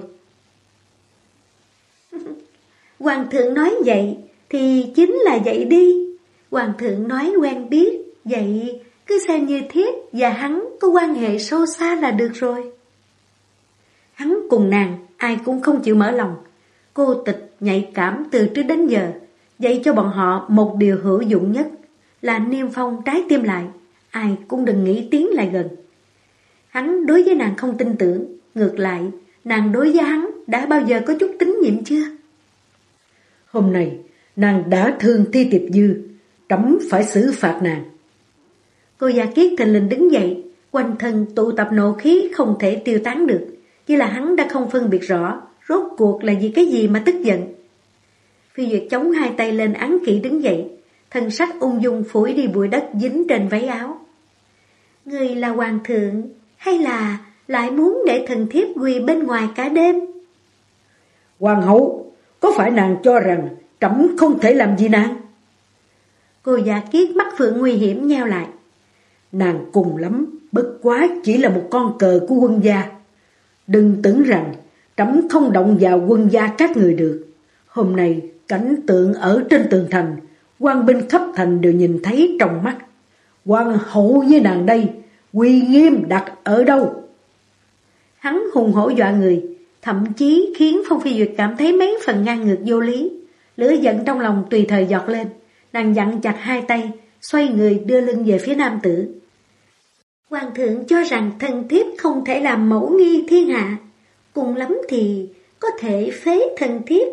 Hoàng thượng nói vậy thì chính là vậy đi. Hoàng thượng nói quen biết, vậy cứ xem như thiếp và hắn có quan hệ sâu xa là được rồi. Hắn cùng nàng ai cũng không chịu mở lòng. Cô Tịch nhạy cảm từ trước đến giờ, dạy cho bọn họ một điều hữu dụng nhất là niêm phong trái tim lại, ai cũng đừng nghĩ tiến lại gần. Hắn đối với nàng không tin tưởng, ngược lại, nàng đối với hắn đã bao giờ có chút tín nhiệm chưa? Hôm nay, nàng đã thương Thi Tiệp Dư, trẫm phải xử phạt nàng. Cô Dạ Kiết thình lình đứng dậy, quanh thân tụ tập nộ khí không thể tiêu tán được. chỉ là hắn đã không phân biệt rõ rốt cuộc là vì cái gì mà tức giận. Phi Duyệt chống hai tay lên án kỵ đứng dậy, thần sắc ung dung phủi đi bụi đất dính trên váy áo. Người là hoàng thượng, hay là lại muốn để thần thiếp quỳ bên ngoài cả đêm? Hoàng hậu, có phải nàng cho rằng trẫm không thể làm gì nàng? Cô Dạ Kiết mắt phượng nguy hiểm nheo lại. Nàng cùng lắm, bất quá chỉ là một con cờ của quân gia. Đừng tưởng rằng trẫm không động vào quân gia các người được. Hôm nay cảnh tượng ở trên tường thành, quan binh khắp thành đều nhìn thấy trong mắt. Hoàng hậu với nàng đây, uy nghiêm đặt ở đâu? Hắn hùng hổ dọa người, thậm chí khiến Phong Phi Duyệt cảm thấy mấy phần ngang ngược vô lý. Lửa giận trong lòng tùy thời giọt lên, nàng dặn chặt hai tay, xoay người đưa lưng về phía nam tử. Hoàng thượng cho rằng thần thiếp không thể làm mẫu nghi thiên hạ, cùng lắm thì có thể phế thần thiếp.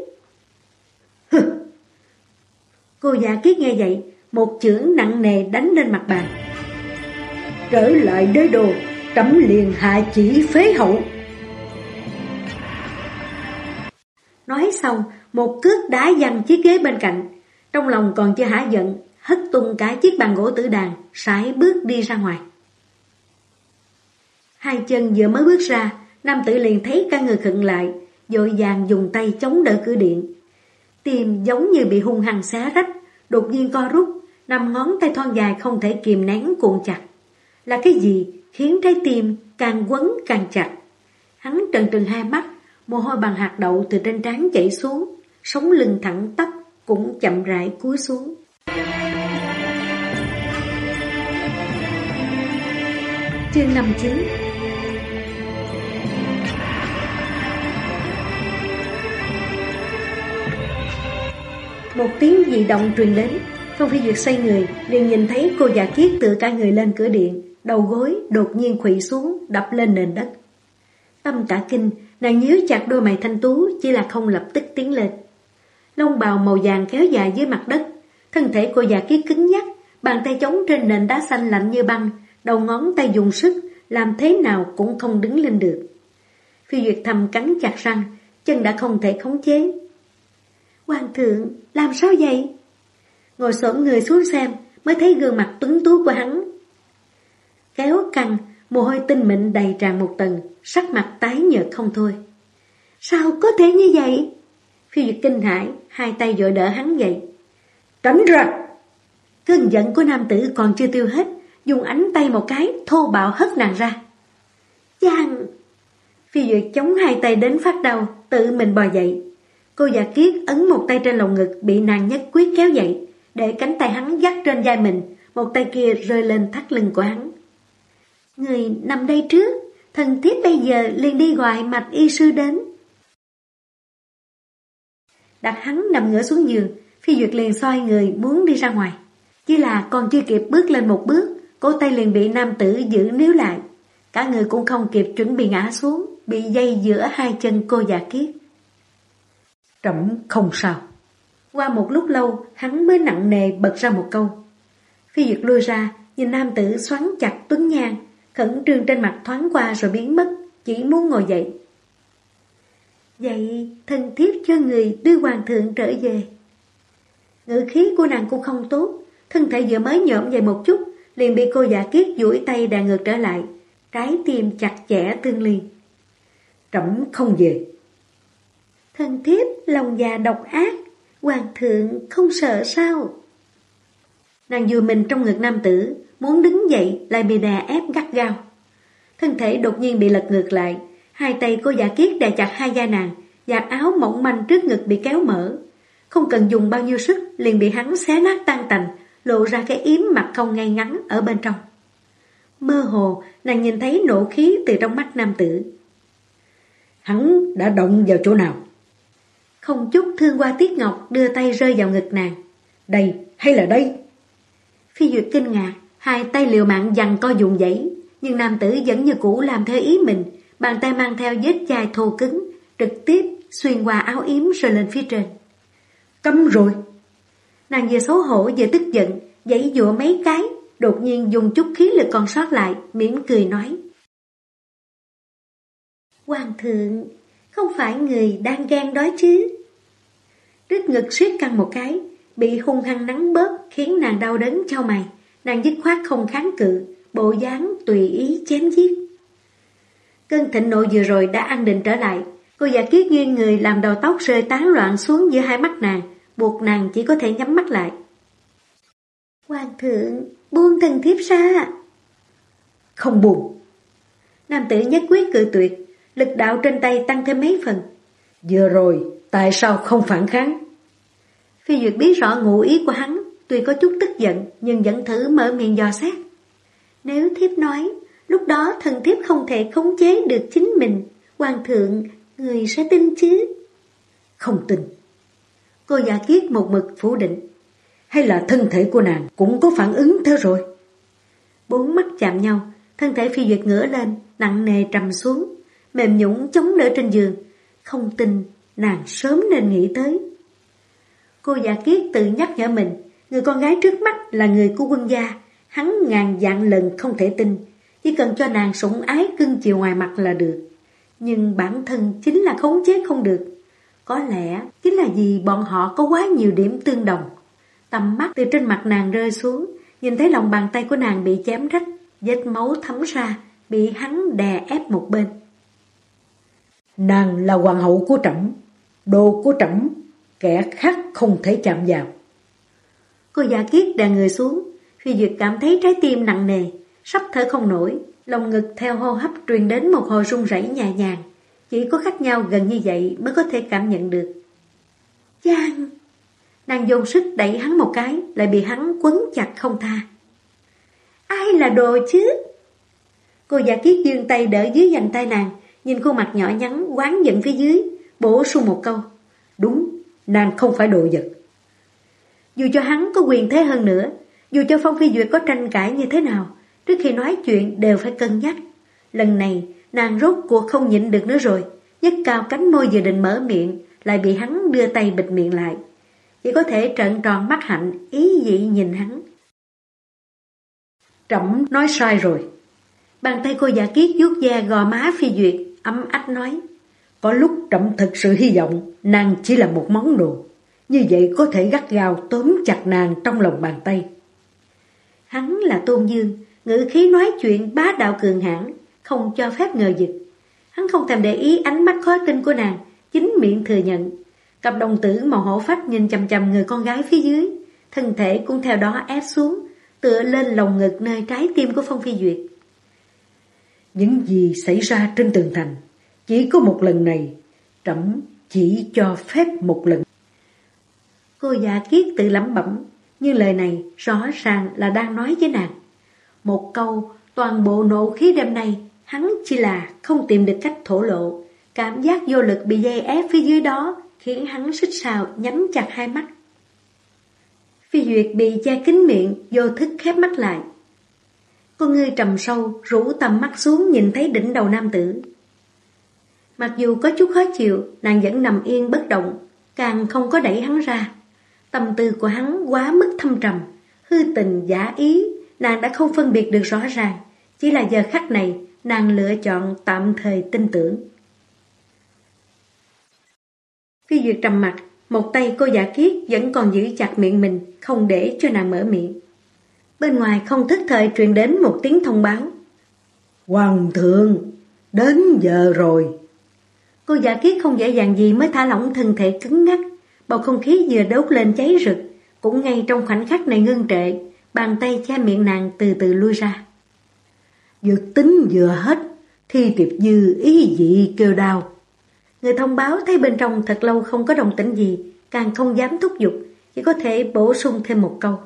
Cô Dạ Kiết nghe vậy, một chưởng nặng nề đánh lên mặt bàn. Trở lại đế đô, trẫm liền hạ chỉ phế hậu. Nói xong, một cước đá văng chiếc ghế bên cạnh, trong lòng còn chưa hả giận, hất tung cả chiếc bàn gỗ tử đàn, sải bước đi ra ngoài. Hai chân vừa mới bước ra, nam tử liền thấy cả người khựng lại, vội vàng dùng tay chống đỡ cửa điện. Tim giống như bị hung hăng xé rách, đột nhiên co rút, năm ngón tay thon dài không thể kìm nén cuộn chặt. Là cái gì khiến trái tim càng quấn càng chặt? Hắn trần trừng hai mắt, mồ hôi bằng hạt đậu từ trên trán chảy xuống, sống lưng thẳng tắp cũng chậm rãi cúi xuống. Chương 59. Một tiếng dị động truyền đến, Phong Phi Duyệt xoay người, liền nhìn thấy cô Dạ Kiết tựa cả người lên cửa điện, đầu gối đột nhiên khuỵu xuống, đập lên nền đất. Tâm cả kinh, nàng nhíu chặt đôi mày thanh tú, chỉ là không lập tức tiến lên. Lông bào màu vàng kéo dài dưới mặt đất, thân thể cô Dạ Kiết cứng nhắc, bàn tay chống trên nền đá xanh lạnh như băng, đầu ngón tay dùng sức, làm thế nào cũng không đứng lên được. Phi Duyệt thầm cắn chặt răng, chân đã không thể khống chế. Hoàng thượng, làm sao vậy? Ngồi xổm người xuống xem, mới thấy gương mặt tuấn tú của hắn. Kéo căng, mồ hôi tinh mịn đầy tràn một tầng, sắc mặt tái nhợt không thôi. Sao có thể như vậy? Phi Duyệt kinh hãi, hai tay vội đỡ hắn dậy. Tránh ra! Cơn giận của nam tử còn chưa tiêu hết, dùng ánh tay một cái, thô bạo hất nàng ra. Chàng! Phi Duyệt chống hai tay đến phát đau, tự mình bò dậy. Cô Dạ Kiết ấn một tay trên lồng ngực bị nàng nhất quyết kéo dậy, để cánh tay hắn dắt trên vai mình, một tay kia rơi lên thắt lưng của hắn. Người nằm đây trước, thần thiếp bây giờ liền đi gọi mạch y sư đến. Đặt hắn nằm ngửa xuống giường, Phi Duyệt liền xoay người muốn đi ra ngoài. Chỉ là còn chưa kịp bước lên một bước, cổ tay liền bị nam tử giữ níu lại. Cả người cũng không kịp chuẩn bị ngã xuống, bị dây giữa hai chân cô Dạ Kiết. Trẫm không sao. Qua một lúc lâu, hắn mới nặng nề bật ra một câu. Phi Duyệt lui ra, nhìn nam tử xoắn chặt tuấn nhan, khẩn trương trên mặt thoáng qua rồi biến mất, chỉ muốn ngồi dậy. Vậy thần thiếp cho người đưa hoàng thượng trở về. Ngữ khí của nàng cũng không tốt, thân thể vừa mới nhõm dậy một chút, liền bị cô Dạ Kiết duỗi tay đè ngược trở lại, trái tim chặt chẽ tương liên. Trẫm không về. Thần thiếp lòng già độc ác, hoàng thượng không sợ sao? Nàng vùi mình trong ngực nam tử, muốn đứng dậy lại bị đè ép gắt gao. Thân thể đột nhiên bị lật ngược lại, hai tay cô Dạ Kiết đè chặt hai vai nàng, vạt áo mỏng manh trước ngực bị kéo mở. Không cần dùng bao nhiêu sức, liền bị hắn xé nát tan tành, lộ ra cái yếm mặt không ngay ngắn ở bên trong. Mơ hồ, nàng nhìn thấy nộ khí từ trong mắt nam tử. Hắn đã động vào chỗ nào? Không chút thương qua Tiết Ngọc đưa tay rơi vào ngực nàng. Đây hay là đây? Phi Duyệt kinh ngạc, hai tay liều mạng giằng co dùng dãy, nhưng nam tử vẫn như cũ làm theo ý mình, bàn tay mang theo vết chai thô cứng, trực tiếp xuyên qua áo yếm rơi lên phía trên. Cấm rồi. Nàng vừa xấu hổ vừa tức giận, giãy giụa mấy cái, đột nhiên dùng chút khí lực còn sót lại, mỉm cười nói. Hoàng thượng, không phải người đang ghen đó chứ? Đứt ngực siết căng một cái, bị hung hăng nắng bóp khiến nàng đau đớn chau mày. Nàng dứt khoát không kháng cự, bộ dáng tùy ý chém giết. Cơn thịnh nộ vừa rồi đã an định trở lại. Cô Dạ Kiết nghiêng người làm đầu tóc rơi tán loạn xuống giữa hai mắt nàng, buộc nàng chỉ có thể nhắm mắt lại. Hoàng thượng, buông thần thiếp ra. Không buông. Nam tử nhất quyết cự tuyệt, lực đạo trên tay tăng thêm mấy phần. Vừa rồi, tại sao không phản kháng? Phi Duyệt biết rõ ngụ ý của hắn, tuy có chút tức giận nhưng vẫn thử mở miệng dò xét. Nếu thiếp nói, lúc đó thần thiếp không thể khống chế được chính mình, Hoàng thượng, người sẽ tin chứ? Không tin. Cô Dạ Kiết một mực phủ định. Hay là thân thể của nàng cũng có phản ứng theo rồi? Bốn mắt chạm nhau, thân thể Phi Duyệt ngửa lên, nặng nề trầm xuống, mềm nhũn chống đỡ trên giường. Không tin, nàng sớm nên nghĩ tới. Cô Dạ Kiết tự nhắc nhở mình, người con gái trước mắt là người của quân gia, hắn ngàn vạn lần không thể tin, chỉ cần cho nàng sủng ái cưng chiều ngoài mặt là được. Nhưng bản thân chính là khống chế không được. Có lẽ chính là vì bọn họ có quá nhiều điểm tương đồng. Tầm mắt từ trên mặt nàng rơi xuống, nhìn thấy lòng bàn tay của nàng bị chém rách, vết máu thấm ra, bị hắn đè ép một bên. Nàng là hoàng hậu của trẫm, đồ của trẫm, kẻ khác không thể chạm vào. Cô Dạ Kiết đè người xuống, Phi Duyệt cảm thấy trái tim nặng nề, sắp thở không nổi, lòng ngực theo hô hấp truyền đến một hồi rung rẩy nhẹ nhàng. Chỉ có cách nhau gần như vậy mới có thể cảm nhận được. Giang! Nàng dồn sức đẩy hắn một cái, lại bị hắn quấn chặt không tha. Ai là đồ chứ? Cô Dạ Kiết giương tay đỡ dưới vành tay nàng, nhìn khuôn mặt nhỏ nhắn oán giận phía dưới, bổ sung một câu. Đúng, nàng không phải đồ vật. Dù cho hắn có quyền thế hơn nữa, dù cho Phong Phi Duyệt có tranh cãi như thế nào, trước khi nói chuyện đều phải cân nhắc. Lần này, nàng rốt cuộc không nhịn được nữa rồi, nhấc cao cánh môi vừa định mở miệng, lại bị hắn đưa tay bịt miệng lại. Chỉ có thể trợn tròn mắt hạnh, ý dị nhìn hắn. Trẫm nói sai rồi. Bàn tay cô Dạ Kiết vuốt ve gò má Phi Duyệt, ấm ách nói. Có lúc trẫm thực sự hy vọng nàng chỉ là một món đồ. Như vậy có thể gắt gao tóm chặt nàng trong lòng bàn tay. Hắn là Tôn Dương, ngữ khí nói chuyện bá đạo cường hãn, không cho phép ngờ vực. Hắn không thèm để ý ánh mắt khó tin của nàng, chính miệng thừa nhận. Cặp đồng tử màu hổ phách nhìn chằm chằm người con gái phía dưới, thân thể cũng theo đó ép xuống, tựa lên lồng ngực nơi trái tim của Phong Phi Duyệt. Những gì xảy ra trên tường thành, chỉ có một lần này, trẫm chỉ cho phép một lần. Cô Dạ Kiết tự lẩm bẩm, nhưng lời này rõ ràng là đang nói với nàng. Một câu, toàn bộ nộ khí đêm nay, hắn chỉ là không tìm được cách thổ lộ. Cảm giác vô lực bị dây ép phía dưới đó, khiến hắn xích sao nhắm chặt hai mắt. Phi Duyệt bị che kín miệng, vô thức khép mắt lại. Con ngươi trầm sâu, rũ tầm mắt xuống nhìn thấy đỉnh đầu nam tử. Mặc dù có chút khó chịu, nàng vẫn nằm yên bất động, càng không có đẩy hắn ra. Tâm tư của hắn quá mức thâm trầm, hư tình giả ý, nàng đã không phân biệt được rõ ràng. Chỉ là giờ khắc này, nàng lựa chọn tạm thời tin tưởng. Phi Duyệt trầm mặt, một tay cô Dạ Kiết vẫn còn giữ chặt miệng mình, không để cho nàng mở miệng. Bên ngoài không thức thời truyền đến một tiếng thông báo. Hoàng thượng, đến giờ rồi. Cô Dạ Kiết không dễ dàng gì mới thả lỏng thân thể cứng ngắc. Bầu không khí vừa đốt lên cháy rực, cũng ngay trong khoảnh khắc này ngưng trệ, bàn tay che miệng nàng từ từ lui ra. Dược tính vừa hết, Thi Tiệp Dư ý dị kêu đau. Người thông báo thấy bên trong thật lâu không có động tĩnh gì, càng không dám thúc giục, chỉ có thể bổ sung thêm một câu.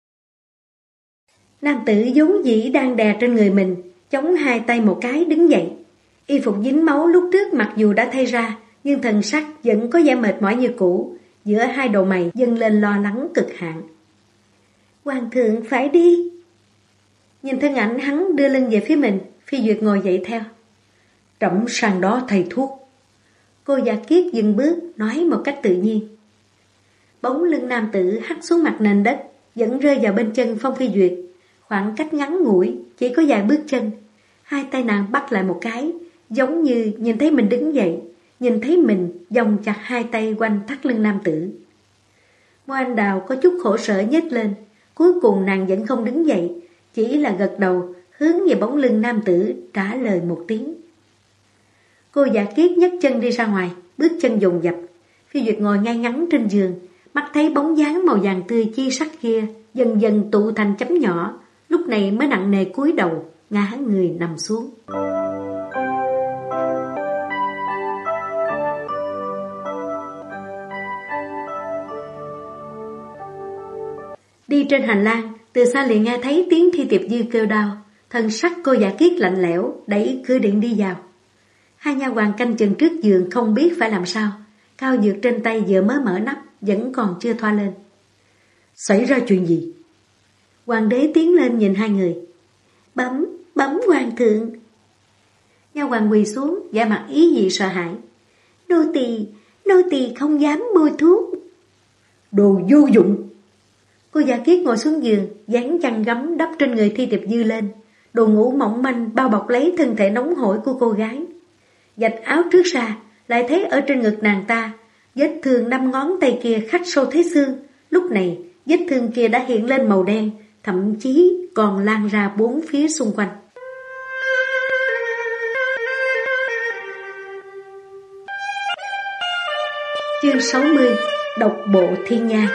Nam tử vốn dĩ đang đè trên người mình, chống hai tay một cái đứng dậy. Y phục dính máu lúc trước mặc dù đã thay ra, nhưng thần sắc vẫn có vẻ mệt mỏi như cũ, giữa hai đầu mày dâng lên lo lắng cực hạn. Hoàng thượng phải đi. Nhìn thân ảnh hắn đưa lưng về phía mình, Phi Duyệt ngồi dậy theo. Trẫm sang đó thay thuốc. Cô Dạ Kiết dừng bước, nói một cách tự nhiên. Bóng lưng nam tử hắt xuống mặt nền đất, vẫn rơi vào bên chân Phong Phi Duyệt. Khoảng cách ngắn ngủi, chỉ có vài bước chân. Hai tay nàng bắt lại một cái, giống như nhìn thấy mình đứng dậy, nhìn thấy mình vòng chặt hai tay quanh thắt lưng nam tử. Môi anh đào có chút khổ sở nhếch lên, cuối cùng nàng vẫn không đứng dậy, chỉ là gật đầu hướng về bóng lưng nam tử trả lời một tiếng. Cô Dạ Kiết nhấc chân đi ra ngoài, bước chân dồn dập. Phi Duyệt ngồi ngay ngắn trên giường, mắt thấy bóng dáng màu vàng tươi chi sắc kia dần dần tụ thành chấm nhỏ, lúc này mới nặng nề cúi đầu, ngã người nằm xuống. Đi trên hành lang, từ xa liền nghe thấy tiếng Thi Tiệp Dư kêu đau, thân sắc cô Dạ Kiết lạnh lẽo, đẩy cửa điện đi vào. Hai nha hoàn canh chừng trước giường không biết phải làm sao, cao dược trên tay vừa mới mở nắp, vẫn còn chưa thoa lên. Xảy ra chuyện gì? Hoàng đế tiến lên nhìn hai người. Bấm hoàng thượng. Nha hoàn quỳ xuống, vẻ mặt ý dị sợ hãi. Nô tỳ không dám mua thuốc. Đồ vô dụng. Cô Dạ Kiết ngồi xuống giường, dán chăn gấm đắp trên người Thi Tiệp Dư lên. Đồ ngủ mỏng manh bao bọc lấy thân thể nóng hổi của cô gái. Vạch áo trước ra, lại thấy ở trên ngực nàng ta, vết thương 5 ngón tay kia khắc sâu thấy xương. Lúc này, vết thương kia đã hiện lên màu đen, thậm chí còn lan ra 4 phía xung quanh. Chương 60. Độc bộ thiên nhai.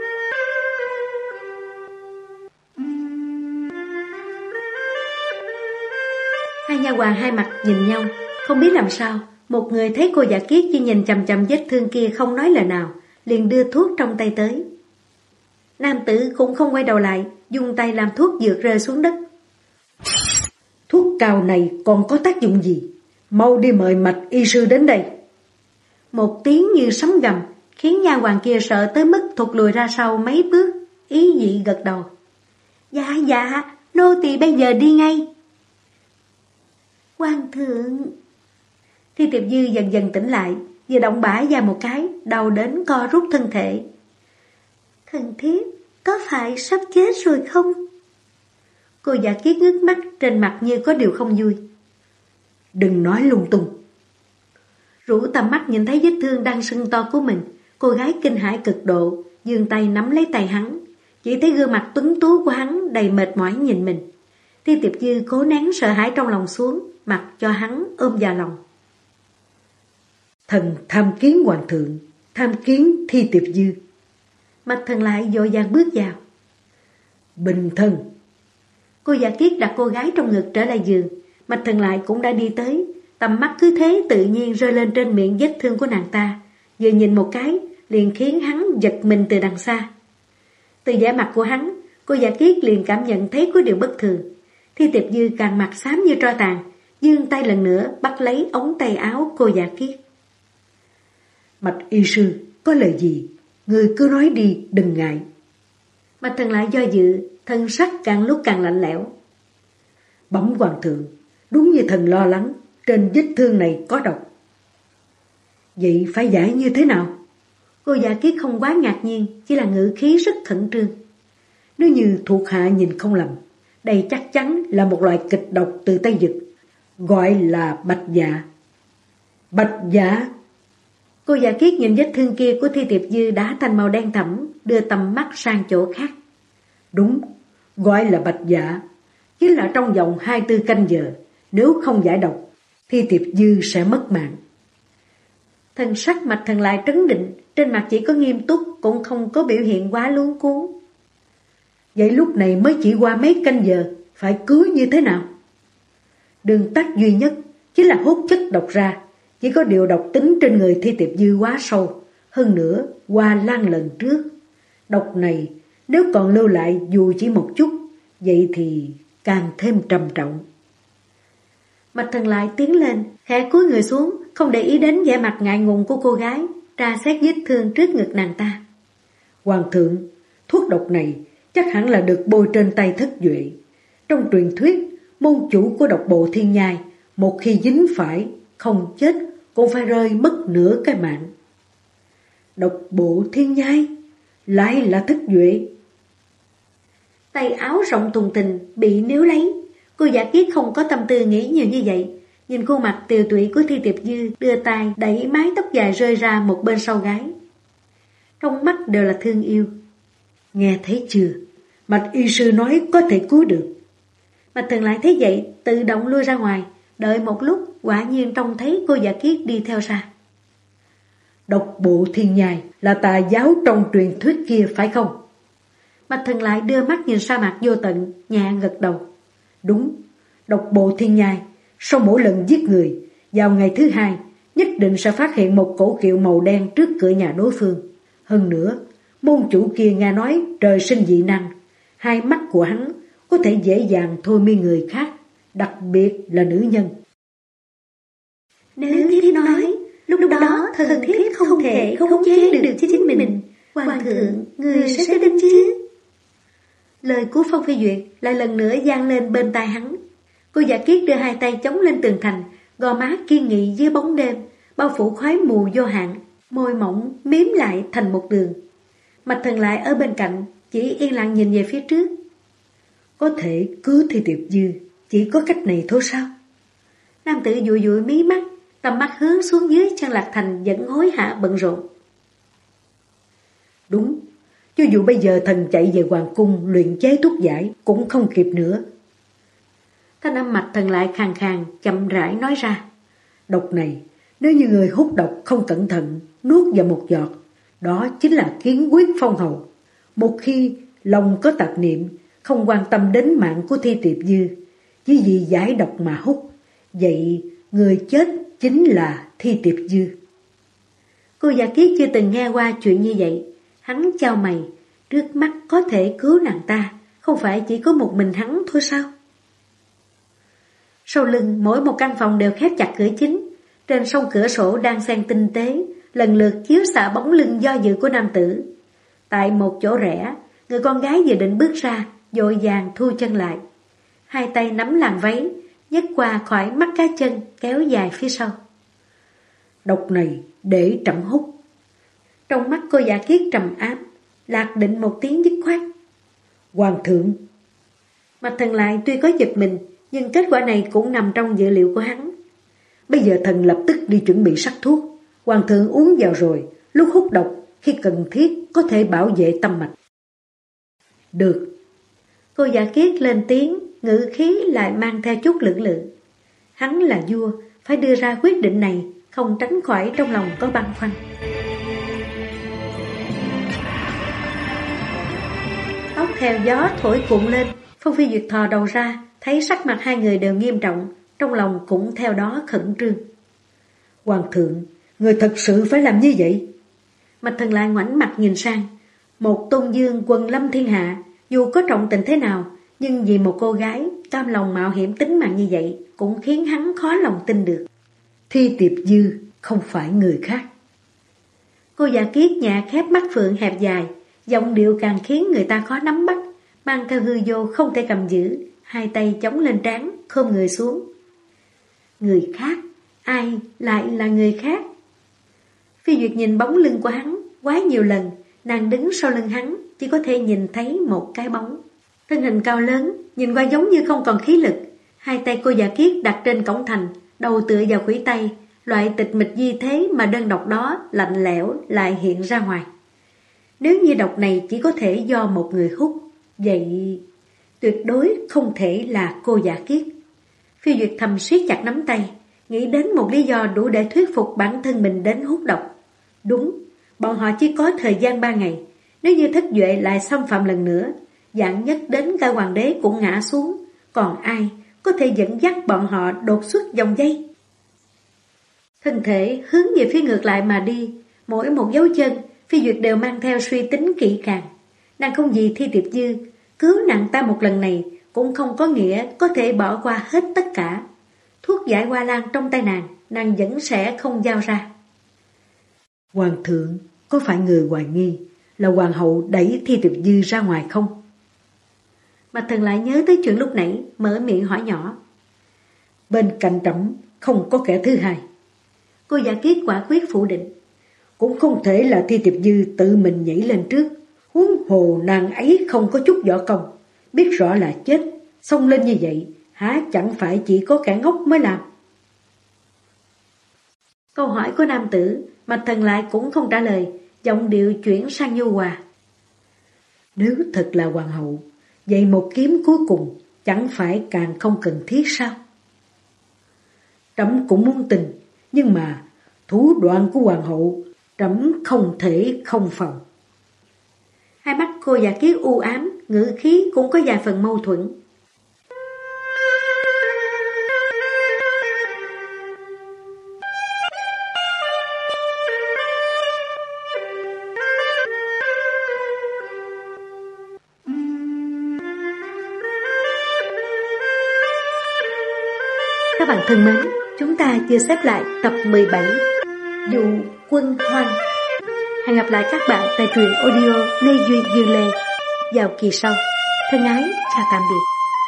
Hai nha hoàn hai mặt nhìn nhau, không biết làm sao. Một người thấy cô Dạ Kiết chỉ nhìn chằm chằm vết thương kia không nói lời nào, liền đưa thuốc trong tay tới. Nam tử cũng không quay đầu lại, dùng tay làm thuốc dược rơi xuống đất. Thuốc cao này còn có tác dụng gì? Mau đi mời Mạch y sư đến đây. Một tiếng như sấm gầm, khiến nha hoàn kia sợ tới mức thụt lùi ra sau mấy bước, ý dị gật đầu. Dạ, nô tỳ bây giờ đi ngay. Hoàng thượng. Thi Tiệp Dư dần dần tỉnh lại, vừa động bả ra một cái, đau đến co rút thân thể. Thần thiếp, có phải sắp chết rồi không? Cô Dạ Kiết ngước mắt, trên mặt như có điều không vui. Đừng nói lung tung. Rũ tầm mắt nhìn thấy vết thương đang sưng to của mình, cô gái kinh hãi cực độ, giương tay nắm lấy tay hắn, chỉ thấy gương mặt tuấn tú của hắn đầy mệt mỏi nhìn mình. Thi Tiệp Dư cố nén sợ hãi trong lòng xuống, mặc cho hắn ôm vào lòng. Thần tham kiến hoàng thượng, tham kiến Thi Tiệp Dư. Mạch Thần lại vội vàng bước vào. Bình thân. Cô Dạ Kiết đặt cô gái trong ngực trở lại giường. Mạch Thần lại cũng đã đi tới, tầm mắt cứ thế tự nhiên rơi lên trên miệng vết thương của nàng ta. Vừa nhìn một cái, liền khiến hắn giật mình từ đằng xa. Từ vẻ mặt của hắn, cô Dạ Kiết liền cảm nhận thấy có điều bất thường. Thi Tiệp Dư càng mặt xám như tro tàn, giương tay lần nữa bắt lấy ống tay áo cô Dạ Kiết. Mạch y sư, có lời gì? Người cứ nói đi, đừng ngại. Mạch Thần lại do dự, thân sắc càng lúc càng lạnh lẽo. Bẩm hoàng thượng, đúng như thần lo lắng, trên vết thương này có độc. Vậy phải giải như thế nào? Cô Dạ Kiết không quá ngạc nhiên, chỉ là ngữ khí rất khẩn trương. Nếu như thuộc hạ nhìn không lầm, đây chắc chắn là một loại kịch độc từ Tây Dực, gọi là bạch dạ. Bạch dạ? Cô Dạ Kiết nhìn vết thương kia của Thi Tiệp Dư đã thành màu đen thẫm, đưa tầm mắt sang chỗ khác. Đúng, gọi là bạch dạ. Chính là trong vòng 24 canh giờ, nếu không giải độc, Thi Tiệp Dư sẽ mất mạng. Thân sắc Mạch Thần lại trấn định, trên mặt chỉ có nghiêm túc, cũng không có biểu hiện quá luống cuống. Vậy lúc này mới chỉ qua mấy canh giờ, phải cứu như thế nào? Đường tắt duy nhất chính là hút chất độc ra. Chỉ có điều độc tính trên người Thi Tiệp Dư quá sâu, hơn nữa qua lan lần trước. Độc này nếu còn lưu lại dù chỉ một chút, vậy thì càng thêm trầm trọng. Mạch Thần lại tiến lên, khẽ cúi người xuống, không để ý đến vẻ mặt ngại ngùng của cô gái, tra xét vết thương trước ngực nàng ta. Hoàng thượng, thuốc độc này chắc hẳn là được bôi trên tay Thất Duệ. Trong truyền thuyết, môn chủ của độc bộ thiên nhai, một khi dính phải, không chết cũng phải rơi mất nửa cái mạng. Độc bộ thiên nhai lại là Thất Duệ. Tay áo rộng thùng thình bị níu lấy. Cô Dạ Kiết không có tâm tư nghĩ nhiều như vậy, nhìn khuôn mặt tiều tụy của Thi Tiệp Dư, đưa tay đẩy mái tóc dài rơi ra một bên sau gáy. Trong mắt đều là thương yêu. Nghe thấy chưa? Mạch y sư nói có thể cứu được. Mạch Thần lại thấy vậy, tự động lui ra ngoài. Đợi một lúc, quả nhiên trông thấy cô Dạ Kiết đi theo ra. Độc bộ thiên nhai là tà giáo trong truyền thuyết kia phải không? Mạch Thần lại đưa mắt nhìn sa mạc vô tận, nhẹ gật đầu. Đúng, độc bộ thiên nhai, sau mỗi lần giết người, vào ngày thứ hai, nhất định sẽ phát hiện một cổ kiệu màu đen trước cửa nhà đối phương. Hơn nữa, môn chủ kia nghe nói trời sinh dị năng, hai mắt của hắn có thể dễ dàng thôi miên người khác, đặc biệt là nữ nhân. Nếu thiếp nói, lúc đó thần thiếp không thể khống chế được chính mình, hoàng thượng, người sẽ tin chứ? Lời của Phong Phi Duyệt lại lần nữa vang lên bên tai hắn. Cô Dạ Kiết đưa hai tay chống lên tường thành, gò má kiên nghị dưới bóng đêm, bao phủ khói mù vô hạn, môi mỏng miếm lại thành một đường. Mạch Thần lại ở bên cạnh, chỉ yên lặng nhìn về phía trước. Có thể cứu Thi Tiệp Dư, chỉ có cách này thôi sao? Nam tử dụi dụi mí mắt, tầm mắt hướng xuống dưới chân Lạc Thành vẫn hối hả bận rộn. Đúng, cho dù bây giờ thần chạy về hoàng cung luyện chế thuốc giải cũng không kịp nữa. Thanh âm Mạch Thần lại khàn khàn, chậm rãi nói ra. Độc này, nếu như người hút độc không cẩn thận, nuốt vào một giọt, đó chính là kiến quyết phong hầu. Một khi lòng có tạp niệm, không quan tâm đến mạng của Thi Tiệp Dư, chỉ vì giải độc mà hút, vậy người chết chính là Thi Tiệp Dư. Cô Dạ Kiết chưa từng nghe qua chuyện như vậy. Hắn chau mày, trước mắt có thể cứu nàng ta, không phải chỉ có một mình hắn thôi sao? Sau lưng mỗi một căn phòng đều khép chặt cửa chính, trên song cửa sổ đang xen tinh tế, lần lượt chiếu xạ bóng lưng do dự của nam tử. Tại một chỗ rẽ, người con gái vừa định bước ra, vội vàng thu chân lại. Hai tay nắm làn váy, nhấc qua khỏi mắt cá chân, kéo dài phía sau. Độc này để trẫm hút. Trong mắt cô Dạ Kiết trầm áp, Lạc Định một tiếng dứt khoát. Hoàng thượng. Mạch Thần lại tuy có giật mình, nhưng kết quả này cũng nằm trong dự liệu của hắn. Bây giờ thần lập tức đi chuẩn bị sắc thuốc. Hoàng thượng uống vào rồi, lúc hút độc, khi cần thiết có thể bảo vệ tâm mạch. Được. Cô Dạ Kiết lên tiếng, ngữ khí lại mang theo chút lưỡng lự. Hắn là vua, phải đưa ra quyết định này, không tránh khỏi trong lòng có băn khoăn. Tóc theo gió thổi cuộn lên, Phong Phi Duyệt thò đầu ra, thấy sắc mặt hai người đều nghiêm trọng, trong lòng cũng theo đó khẩn trương. Hoàng thượng, người thật sự phải làm như vậy? Mạch Thần lại ngoảnh mặt nhìn sang. Một tôn dương quần lâm thiên hạ, dù có trọng tình thế nào, nhưng vì một cô gái cam lòng mạo hiểm tính mạng như vậy cũng khiến hắn khó lòng tin được. Thi Tiệp Dư không phải người khác. Cô Dạ Kiết nhẹ khép mắt phượng hẹp dài, giọng điệu càng khiến người ta khó nắm bắt, mang theo hư vô không thể cầm giữ, hai tay chống lên trán, khom người xuống. Người khác? Ai lại là người khác? Phi Duyệt nhìn bóng lưng của hắn, quá nhiều lần, nàng đứng sau lưng hắn, chỉ có thể nhìn thấy một cái bóng. Thân hình cao lớn, nhìn qua giống như không còn khí lực, hai tay cô Dạ Kiết đặt trên cổng thành, đầu tựa vào khuỷu tay, loại tịch mịch di thế mà đơn độc đó lạnh lẽo lại hiện ra ngoài. Nếu như độc này chỉ có thể do một người hút, vậy tuyệt đối không thể là cô Dạ Kiết. Phi Duyệt thầm siết chặt nắm tay, nghĩ đến một lý do đủ để thuyết phục bản thân mình đến hút độc. Đúng, bọn họ chỉ có thời gian 3 ngày, nếu như Thất Duệ lại xâm phạm lần nữa, dạng nhất đến cả hoàng đế cũng ngã xuống, còn ai có thể dẫn dắt bọn họ đột xuất dòng dây? Thân thể hướng về phía ngược lại mà đi, mỗi một dấu chân, Phi Duyệt đều mang theo suy tính kỹ càng. Nàng không vì Thi Tiệp Dư, cứu nàng ta một lần này cũng không có nghĩa có thể bỏ qua hết tất cả. Thuốc giải hoa lan trong tay nàng vẫn sẽ không giao ra. Hoàng thượng, có phải người hoài nghi là hoàng hậu đẩy Thi Tiệp Dư ra ngoài không? Mạch Thần lại nhớ tới chuyện lúc nãy, mở miệng hỏi nhỏ. Bên cạnh trẫm không có kẻ thứ hai. Cô Dạ Kiết quả quyết phủ định. Cũng không thể là Thi Tiệp Dư tự mình nhảy lên trước. Huống hồ nàng ấy không có chút võ công, biết rõ là chết, xông lên như vậy, há chẳng phải chỉ có kẻ ngốc mới làm. Câu hỏi của nam tử, Mạch Thần lại cũng không trả lời, giọng điệu chuyển sang nhu hòa. Nếu thật là hoàng hậu, vậy một kiếm cuối cùng chẳng phải càng không cần thiết sao? Trẫm cũng muốn tin, nhưng mà thủ đoạn của hoàng hậu trẫm không thể không phòng. Hai mắt cô Dạ Kiết u ám, ngữ khí cũng có vài phần mâu thuẫn. Các bạn thân mến, chúng ta vừa xếp lại tập 17 Dụ Quân Hoang. Hẹn gặp lại các bạn tại truyện audio Lê Duy Dương Lê vào kỳ sau. Thân ái, chào tạm biệt.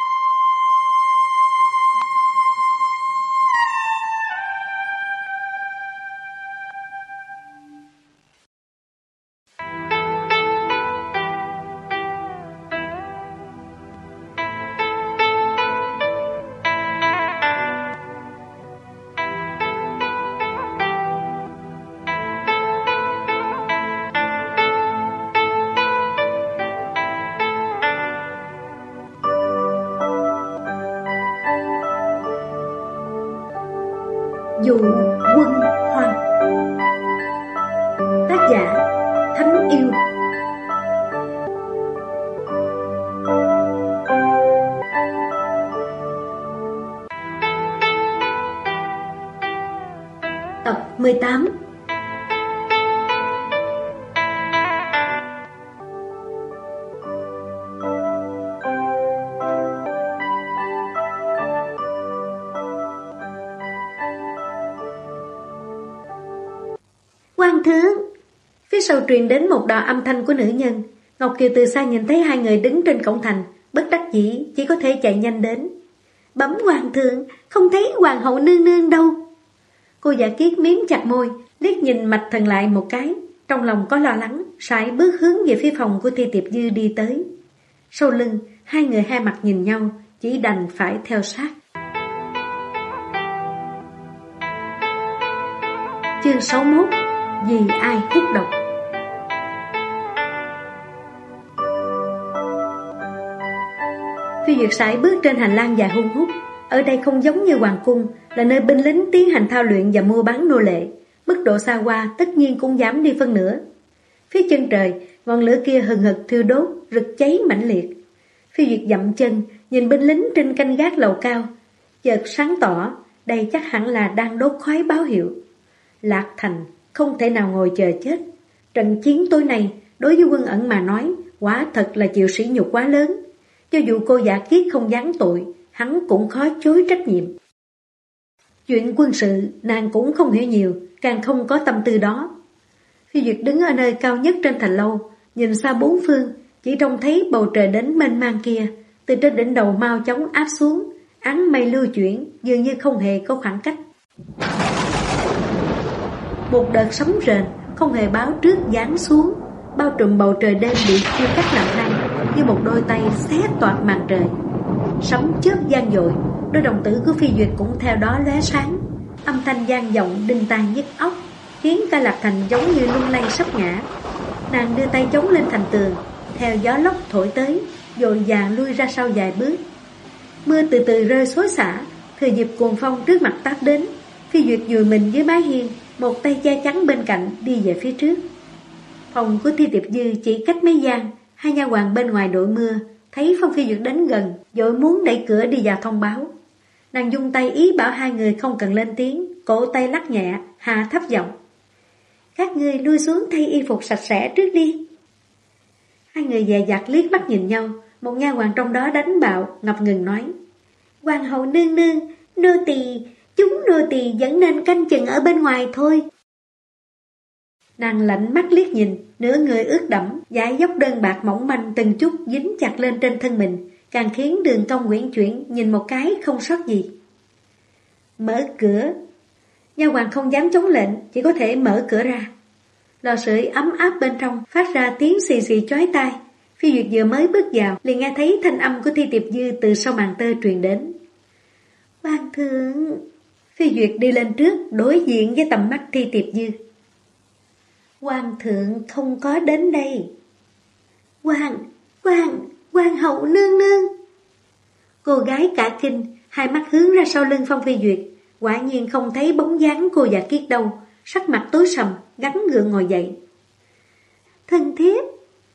Dụ Quân Hoang. Tác giả Thánh Yêu. Tập 18. Quan thướng. Phía sau truyền đến một đạo âm thanh của nữ nhân. Ngọc Kiều từ xa nhìn thấy hai người đứng trên cổng thành, bất đắc dĩ chỉ có thể chạy nhanh đến. Bẩm hoàng thượng, không thấy hoàng hậu nương nương đâu. Cô Dạ Kiết miếm chặt môi, liếc nhìn Mạch Thần lại một cái, trong lòng có lo lắng, sải bước hướng về phía phòng của Thi Tiệp Dư đi tới. Sau lưng, hai người hai mặt nhìn nhau, chỉ đành phải theo sát. Chương 61. Vì ai hút độc. Phi Duyệt sải bước trên hành lang dài hun hút. Ở đây không giống như hoàng cung, là nơi binh lính tiến hành thao luyện và mua bán nô lệ. Mức độ xa hoa tất nhiên cũng giảm đi phân nửa. Phía chân trời, ngọn lửa kia hừng hực thiêu đốt, rực cháy mãnh liệt. Phi Duyệt dậm chân, nhìn binh lính trên canh gác lầu cao, chợt sáng tỏ, đây chắc hẳn là đang đốt khói báo hiệu. Lạc Thành không thể nào ngồi chờ chết. Trận chiến tối nay, đối với Quân Ẩn mà nói, quả thật là chịu sỉ nhục quá lớn. Cho dù cô Dạ Kiết không giáng tội, hắn cũng khó chối trách nhiệm. Chuyện quân sự, nàng cũng không hiểu nhiều, càng không có tâm tư đó. Phi Duyệt đứng ở nơi cao nhất trên thành lâu, nhìn xa bốn phương, chỉ trông thấy bầu trời đến mênh mang kia, từ trên đỉnh đầu mau chóng áp xuống, áng mây lưu chuyển, dường như không hề có khoảng cách. Một đợt sấm rền không hề báo trước giáng xuống, bao trùm bầu trời đêm bị chia cắt làm hai, như một đôi tay xé toạc màn trời. Sấm chớp vang dội, đôi đồng tử của Phi Duyệt cũng theo đó lóe sáng, âm thanh vang vọng đinh tai nhức óc, khiến cả Lạc Thành giống như lung lay sắp ngã. Nàng đưa tay chống lên thành tường, theo gió lốc thổi tới, vội vàng lui ra sau vài bước. Mưa từ từ rơi xối xả, thừa dịp cuồng phong trước mặt táp đến, Phi Duyệt vùi mình dưới mái hiên, một tay che chắn bên cạnh đi về phía trước. Phòng của Thi Tiệp Dư chỉ cách mấy gian, hai nha hoàn bên ngoài đội mưa thấy Phong Phi Duyệt đến gần, vội muốn đẩy cửa đi vào thông báo. Nàng dung tay ý bảo hai người không cần lên tiếng, cổ tay lắc nhẹ, hạ thấp giọng: "Các ngươi lui xuống thay y phục sạch sẽ trước đi." Hai người dè dặt liếc mắt nhìn nhau, một nha hoàn trong đó đánh bạo, ngập ngừng nói: "Hoàng hậu nương nương, chúng nô tỳ vẫn nên canh chừng ở bên ngoài thôi." Nàng lạnh mắt liếc nhìn, nửa người ướt đẫm, dải dốc đơn bạc mỏng manh từng chút dính chặt lên trên thân mình, càng khiến đường cong uyển chuyển, nhìn một cái không sót gì. "Mở cửa." Nha hoàn không dám chống lệnh, chỉ có thể mở cửa ra. Lò sưởi ấm áp bên trong phát ra tiếng xì xì chói tai. Phi Duyệt vừa mới bước vào, liền nghe thấy thanh âm của Thi Tiệp Dư từ sau màn tơ truyền đến: "Hoàng thượng." Phi Duyệt đi lên trước, đối diện với tầm mắt Thi Tiệp Dư. Hoàng thượng không có đến đây. Hoàng hậu nương nương. Cô gái cả kinh, hai mắt hướng ra sau lưng Phong Phi Duyệt, quả nhiên không thấy bóng dáng cô già kiết đâu, sắc mặt tối sầm, gắn gượng ngồi dậy. Thần thiếp.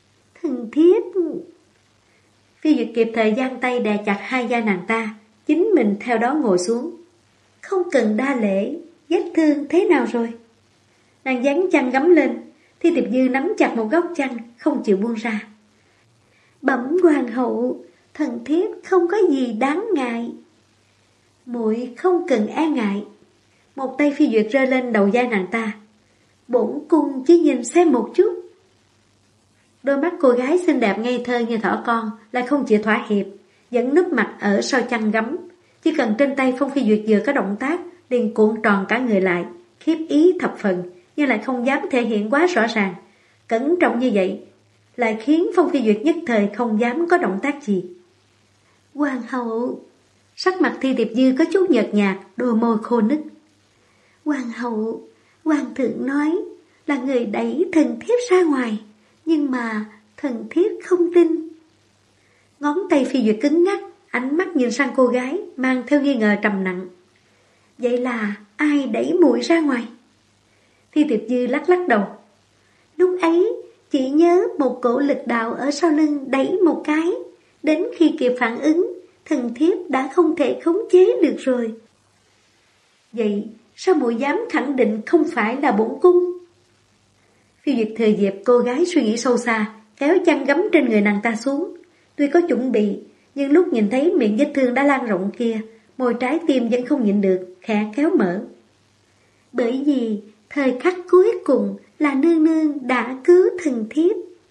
Phi Duyệt kịp thời giang tay đè chặt hai vai nàng ta, chính mình theo đó ngồi xuống. Không cần đa lễ, vết thương thế nào rồi? Nàng dán chăn gắm lên, Thi Tiệp Dư nắm chặt một góc chăn, không chịu buông ra. Bẩm hoàng hậu, thần thiếp không có gì đáng ngại. Muội không cần e ngại. Một tay Phi Duyệt rơi lên đầu vai nàng ta. Bổn cung chỉ nhìn xem một chút. Đôi mắt cô gái xinh đẹp ngây thơ như thỏ con, lại không chịu thỏa hiệp, vẫn núp mặt ở sau chăn gấm. Chỉ cần trên tay Phong Phi Duyệt vừa có động tác, liền cuộn tròn cả người lại, khiếp ý thập phần, nhưng lại không dám thể hiện quá rõ ràng. Cẩn trọng như vậy, lại khiến Phong Phi Duyệt nhất thời không dám có động tác gì. Hoàng hậu. Sắc mặt Thi Tiệp Dư có chút nhợt nhạt, đôi môi khô nứt. Hoàng hậu, hoàng thượng nói là người đẩy thần thiếp ra ngoài, nhưng mà thần thiếp không tin. Ngón tay Phi Duyệt cứng ngắc, ánh mắt nhìn sang cô gái, mang theo nghi ngờ trầm nặng. Vậy là ai đẩy muội ra ngoài? Thi Tiệp Dư lắc lắc đầu. Lúc ấy, chỉ nhớ một cổ lực đạo ở sau lưng đẩy một cái, đến khi kịp phản ứng, thần thiếp đã không thể khống chế được rồi. Vậy sao muội dám khẳng định không phải là bổn cung? Phi Duyệt thừa dịp cô gái suy nghĩ sâu xa, kéo chăn gấm trên người nàng ta xuống. Tuy có chuẩn bị, nhưng lúc nhìn thấy miệng vết thương đã lan rộng kia, môi trái tim vẫn không nhịn được, khẽ kéo mở. Bởi vì thời khắc cuối cùng là nương nương đã cứu thần thiếp.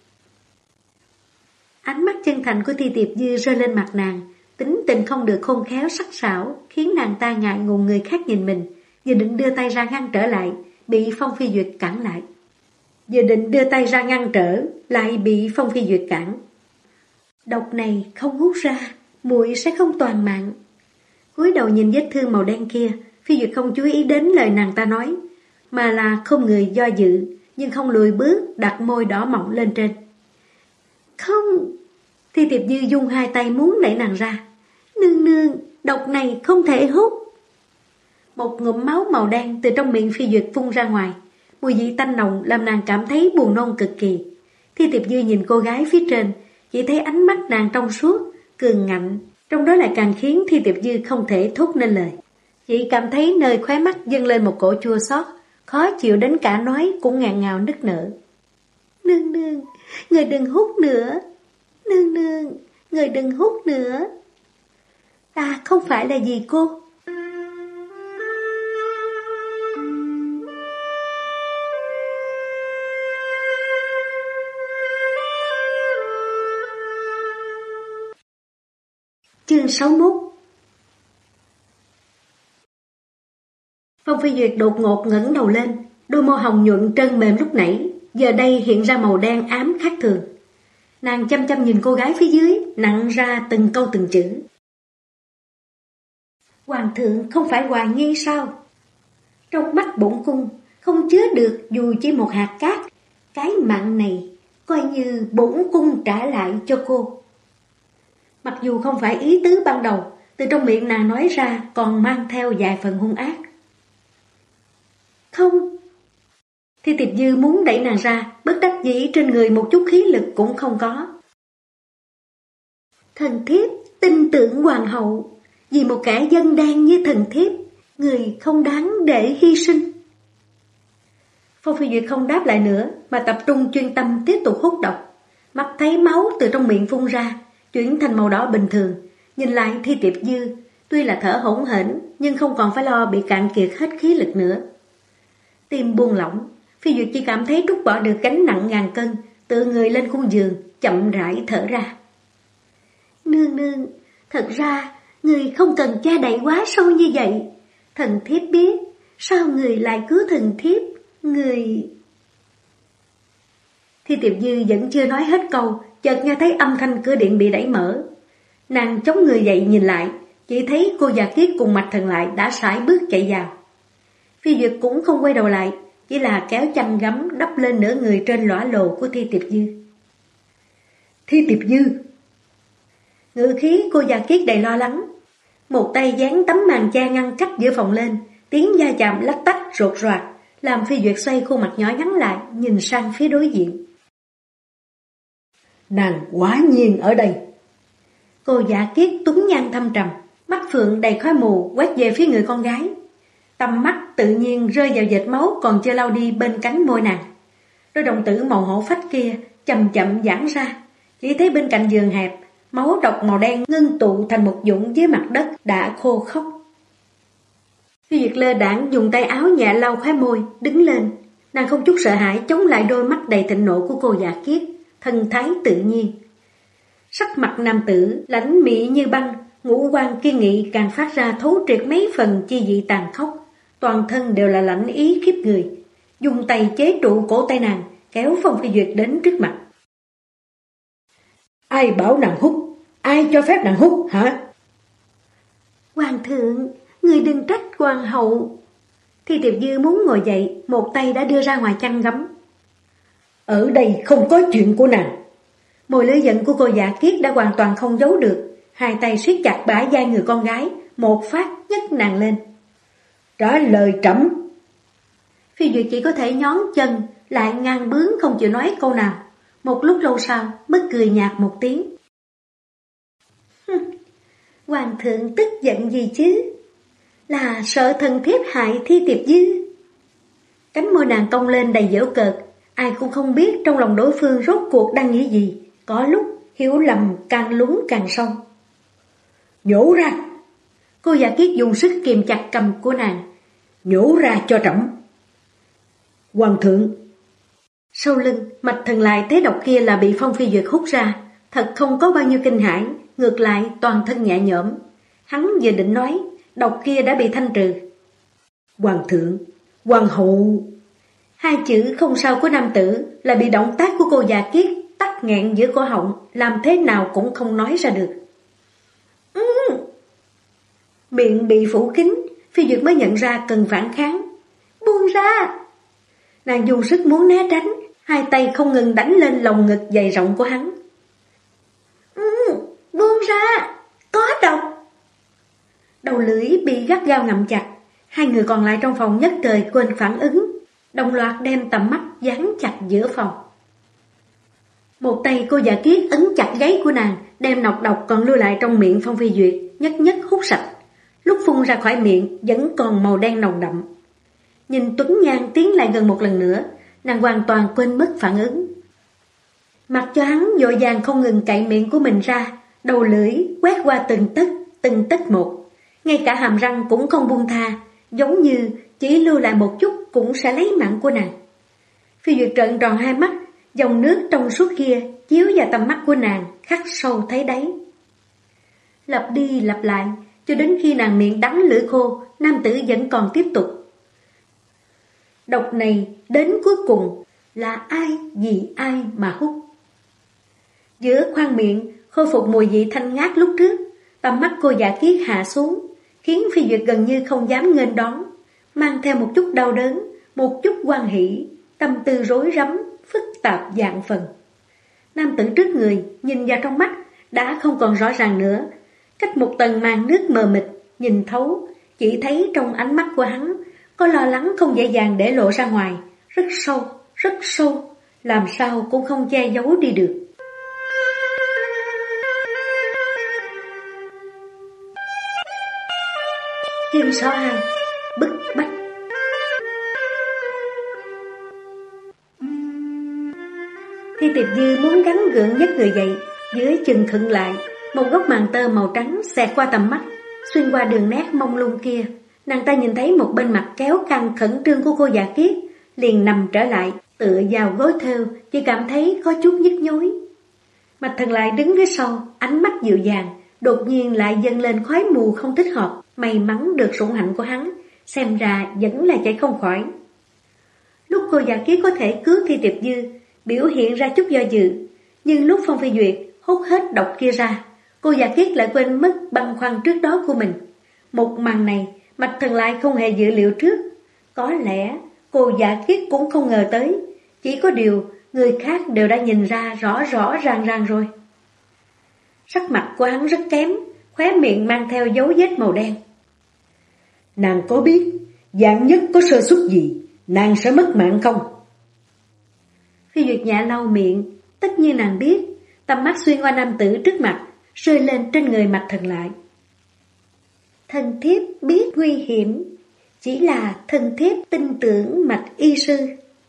Ánh mắt chân thành của Thi Tiệp Dư rơi lên mặt nàng, tính tình không được khôn khéo sắc sảo, khiến nàng ta ngại ngùng người khác nhìn mình, vừa định đưa tay ra ngăn trở lại, bị Phong Phi Duyệt cản lại. Bị Phong Phi Duyệt cản. Độc này không hút ra, muội sẽ không toàn mạng. Cúi đầu nhìn vết thương màu đen kia, Phi Duyệt không chú ý đến lời nàng ta nói, mà là không người do dự, nhưng không lùi bước, đặt môi đỏ mọng lên trên. Không! Thi Tiệp Dư dung hai tay muốn đẩy nàng ra. Nương nương, độc này không thể hút. Một ngụm máu màu đen từ trong miệng Phi Duyệt phun ra ngoài, mùi vị tanh nồng làm nàng cảm thấy buồn nôn cực kỳ. Thi Tiệp Dư nhìn cô gái phía trên, chỉ thấy ánh mắt nàng trong suốt, cường ngạnh, trong đó lại càng khiến Thi Tiệp Dư không thể thốt nên lời. Chỉ cảm thấy nơi khóe mắt dâng lên một cổ chua xót, khó chịu đến cả nói cũng ngàn ngào nức nở. Nương nương, người đừng hút nữa. Nương nương, người đừng hút nữa. Ta không phải là gì cô. Chương 61. Phong Phi Duyệt đột ngột ngẩng đầu lên, đôi môi hồng nhuận trơn mềm lúc nãy, giờ đây hiện ra màu đen ám khác thường. Nàng chăm chăm nhìn cô gái phía dưới, nặn ra từng câu từng chữ. Hoàng thượng không phải hoài nghi sao? Trong mắt bổn cung không chứa được dù chỉ một hạt cát, cái mạng này coi như bổn cung trả lại cho cô. Mặc dù không phải ý tứ ban đầu, từ trong miệng nàng nói ra còn mang theo vài phần hung ác. Không. Thi Tiệp Dư muốn đẩy nàng ra, bất đắc dĩ trên người một chút khí lực cũng không có. Thần thiếp tin tưởng hoàng hậu, vì một kẻ dân đen như thần thiếp, người không đáng để hy sinh. Phong Phi Duyệt không đáp lại nữa, mà tập trung chuyên tâm tiếp tục hút độc. Mắt thấy máu từ trong miệng phun ra, chuyển thành màu đỏ bình thường. Nhìn lại Thi Tiệp Dư, tuy là thở hổn hển, nhưng không còn phải lo bị cạn kiệt hết khí lực nữa. Tim buông lỏng, Phi Duyệt chỉ cảm thấy trút bỏ được gánh nặng ngàn cân, tự người lên khung giường, chậm rãi thở ra. Nương nương, thật ra, người không cần che đậy quá sâu như vậy. Thần thiếp biết, sao người lại cứu thần thiếp, người... Thi Tiệp Dư vẫn chưa nói hết câu, chợt nghe thấy âm thanh cửa điện bị đẩy mở. Nàng chống người dậy nhìn lại, Chỉ thấy cô già Kiết cùng Mạch Thần Lại đã sải bước chạy vào. Phi Duyệt cũng không quay đầu lại, chỉ là kéo chăn gấm đắp lên nửa người trên lõa lồ của Thi Tiệp Dư. Thi Tiệp Dư! Ngữ khí cô già Kiết đầy lo lắng. Một tay dán tấm màn che ngăn cách giữa phòng lên, tiếng va chạm lách tách rột roạt, làm Phi Duyệt xoay khuôn mặt nhỏ nhắn lại, nhìn sang phía đối diện. Nàng quả nhiên ở đây. Cô giả Kiết tuấn nhan thâm trầm, mắt phượng đầy khói mù quét về phía người con gái. Tầm mắt tự nhiên rơi vào vệt máu còn chưa lau đi bên cánh môi nàng. Đôi đồng tử màu hổ phách kia chậm chậm giãn ra, chỉ thấy bên cạnh giường hẹp, máu độc màu đen ngưng tụ thành một vũng dưới mặt đất đã khô khốc. Phi Duyệt lơ đãng dùng tay áo nhẹ lau khóe môi, đứng lên. Nàng không chút sợ hãi chống lại đôi mắt đầy thịnh nộ của cô giả Kiết, thân thái tự nhiên. Sắc mặt nam tử lãnh mỹ như băng, ngũ quan kiên nghị càng phát ra thấu triệt mấy phần chi dị tàn khốc, toàn thân đều là lãnh ý khiếp người. Dùng tay chế trụ cổ tay nàng, kéo Phong Phi Duyệt đến trước mặt. Ai bảo nàng hút? Ai cho phép nàng hút hả? Hoàng thượng, người đừng trách hoàng hậu. Thi Tiệp Dư muốn ngồi dậy, một tay đã đưa ra ngoài chăn gấm. Ở đây không có chuyện của nàng. Môi lưỡi giận của cô giả Kiết đã hoàn toàn không giấu được, hai tay siết chặt bả vai người con gái, một phát nhấc nàng lên. Trả lời trẫm. Phi Duyệt chỉ có thể nhón chân, lại ngang bướng không chịu nói câu nào. Một lúc lâu sau mới cười nhạt một tiếng. Hoàng thượng tức giận gì chứ? Là sợ thần thiếp hại Thi Tiệp Dư. Cánh môi nàng cong lên đầy giễu cợt, ai cũng không biết trong lòng đối phương rốt cuộc đang nghĩ gì. Có lúc hiểu lầm càng lún càng sâu. Nhổ ra! Cô giả Kiết dùng sức kìm chặt cầm của nàng. Nhổ ra cho trẫm. Hoàng thượng! Sau lưng, Mạch Thần Lại thấy độc kia là bị Phong Phi Duyệt hút ra, thật không có bao nhiêu kinh hãi, ngược lại toàn thân nhẹ nhõm. Hắn vừa định nói, độc kia đã bị thanh trừ. Hoàng thượng! Hoàng hậu! Hai chữ không sao của nam tử là bị động tác của cô già Kiết tắc nghẹn giữa cổ họng, làm thế nào cũng không nói ra được. Miệng bị phủ kín, Phi Duyệt mới nhận ra cần phản kháng. Buông ra! Nàng dùng sức muốn né tránh, hai tay không ngừng đánh lên lồng ngực dày rộng của hắn. Buông ra! Có độc! Đầu lưỡi bị gắt gao ngậm chặt, hai người còn lại trong phòng nhất thời quên phản ứng, đồng loạt đem tầm mắt dán chặt giữa phòng. Một tay cô giả Kiết ấn chặt gáy của nàng, đem nọc độc còn lưu lại trong miệng Phong Phi Duyệt nhất nhất hút sạch. Lúc phun ra khỏi miệng vẫn còn màu đen nồng đậm. Nhìn Tuấn Nhan tiến lại gần một lần nữa, nàng hoàn toàn quên mất phản ứng. Mặc cho hắn vội vàng không ngừng cạy miệng của mình ra, đầu lưỡi quét qua từng tấc một. Ngay cả hàm răng cũng không buông tha, giống như chỉ lưu lại một chút cũng sẽ lấy mạng của nàng. Phi Duyệt trợn tròn hai mắt, dòng nước trong suốt kia chiếu vào tầm mắt của nàng khắc sâu thấy đáy. Lặp đi lặp lại, cho đến khi nàng miệng đắng lưỡi khô, nam tử vẫn còn tiếp tục. Độc này đến cuối cùng là ai vì ai mà hút. Giữa khoang miệng khôi phục mùi vị thanh ngát lúc trước, tầm mắt cô giả Kiết hạ xuống, khiến Phi Duyệt gần như không dám nghênh đón, mang theo một chút đau đớn, một chút hoan hỷ, tâm tư rối rắm, phức tạp vạn phần. Nam tử trước người nhìn vào trong mắt đã không còn rõ ràng nữa, cách một tầng màn nước mờ mịt, nhìn thấu, chỉ thấy trong ánh mắt của hắn có lo lắng không dễ dàng để lộ ra ngoài, rất sâu, làm sao cũng không che giấu đi được. Chương 62 Bức bách. Thi Tiệp Dư muốn gắng gượng nhấc người dậy, dưới chân khựng lại, một góc màn tơ màu trắng xẹt qua tầm mắt, xuyên qua đường nét mông lung kia. Nàng ta nhìn thấy một bên mặt kéo căng khẩn trương của cô giả Kiết, liền nằm trở lại, tựa vào gối thêu, chỉ cảm thấy có chút nhức nhối. Mạch Thần Lại đứng phía sau, ánh mắt dịu dàng, đột nhiên lại dâng lên khói mù không thích hợp. May mắn được sủng hạnh của hắn, xem ra vẫn là chạy không khỏi. Lúc cô giả Kiết có thể cứu Thi Tiệp Dư, biểu hiện ra chút do dự, nhưng lúc Phong Phi Duyệt hút hết độc kia ra, Cô Giả Kiết lại quên mất băn khoăn trước đó của mình. Một màn này, Mạch Thần lại không hề dự liệu trước. Có lẽ cô Giả Kiết cũng không ngờ tới. Chỉ có điều người khác đều đã nhìn ra rõ rõ ràng rồi. Sắc mặt của hắn rất kém, khóe miệng mang theo dấu vết màu đen. Nàng có biết vạn nhất có sơ suất gì nàng sẽ mất mạng không? Phi Duyệt nhẹ lau miệng. Tất nhiên nàng biết. Tầm mắt xuyên qua nam tử trước mặt, rơi lên trên người Mạch Thần lại. Thần thiếp biết nguy hiểm, chỉ là thần thiếp tin tưởng Mạch y sư.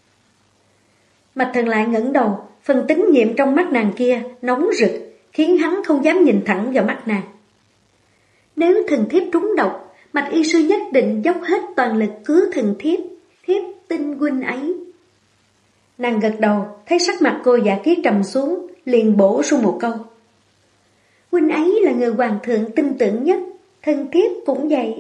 Mạch Thần lại ngẩng đầu, phần tín nhiệm trong mắt nàng kia nóng rực, khiến hắn không dám nhìn thẳng vào mắt nàng. Nếu thần thiếp trúng độc, Mạch y sư nhất định dốc hết toàn lực cứu thần thiếp, thiếp tin huynh ấy. Nàng gật đầu, thấy sắc mặt cô Giả Kiết trầm xuống, liền bổ sung một câu. Huynh ấy là người hoàng thượng tin tưởng nhất, thần thiếp cũng vậy.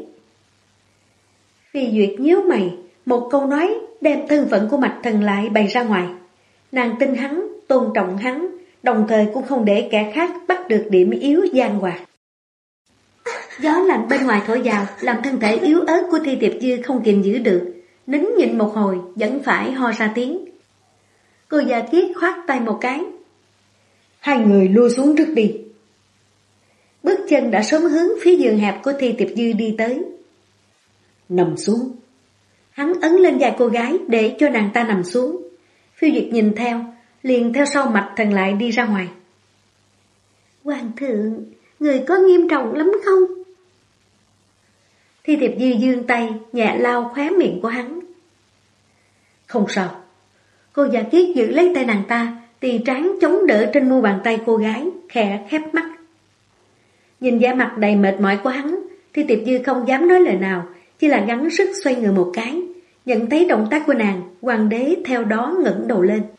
Phi Duyệt nhíu mày, một câu nói đem thân phận của Mạch Thần lại bày ra ngoài. Nàng tin hắn, tôn trọng hắn, đồng thời cũng không để kẻ khác bắt được điểm yếu gian hoạt. Gió lạnh bên ngoài thổi vào, làm thân thể yếu ớt của Thi Tiệp Dư không kiềm giữ được, nín nhịn một hồi, vẫn phải ho ra tiếng. Cô Giả Kiết khoát tay một cái. Hai người lui xuống trước đi. Bước chân đã sớm hướng phía giường hẹp của Thi Tiệp Dư đi tới. Nằm xuống. Hắn ấn lên vai cô gái để cho nàng ta nằm xuống. Phiêu Duyệt nhìn theo, liền theo sau Mạch Thần lại đi ra ngoài. Hoàng thượng, người có nghiêm trọng lắm không? Thi Tiệp Dư giương tay, nhẹ lau khóe miệng của hắn. Không sao. Cô Giả Kiết giữ lấy tay nàng ta, tì trán chống đỡ trên mu bàn tay cô gái, khẽ khép mắt. Nhìn vẻ mặt đầy mệt mỏi của hắn, Thi Tiệp Dư không dám nói lời nào, chỉ là gắng sức xoay người một cái. Nhận thấy động tác của nàng, hoàng đế theo đó ngẩng đầu lên.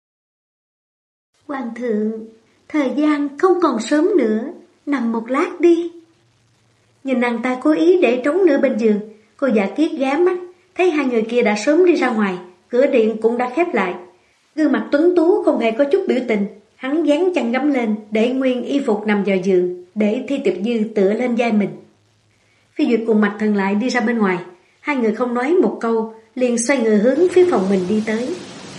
Hoàng thượng, thời gian không còn sớm nữa, nằm một lát đi. Nhìn nàng ta cố ý để trống nửa bên giường, cô Giả Kiết ghé mắt, thấy hai người kia đã sớm đi ra ngoài, cửa điện cũng đã khép lại. Gương mặt tuấn tú không hề có chút biểu tình, hắn dán chăn gấm lên, để nguyên y phục nằm vào giường, để Thi Tiệp Dư tựa lên vai mình. Phi Duyệt cùng Mạch Thần lại đi ra bên ngoài, hai người không nói một câu, liền xoay người hướng phía phòng mình đi tới.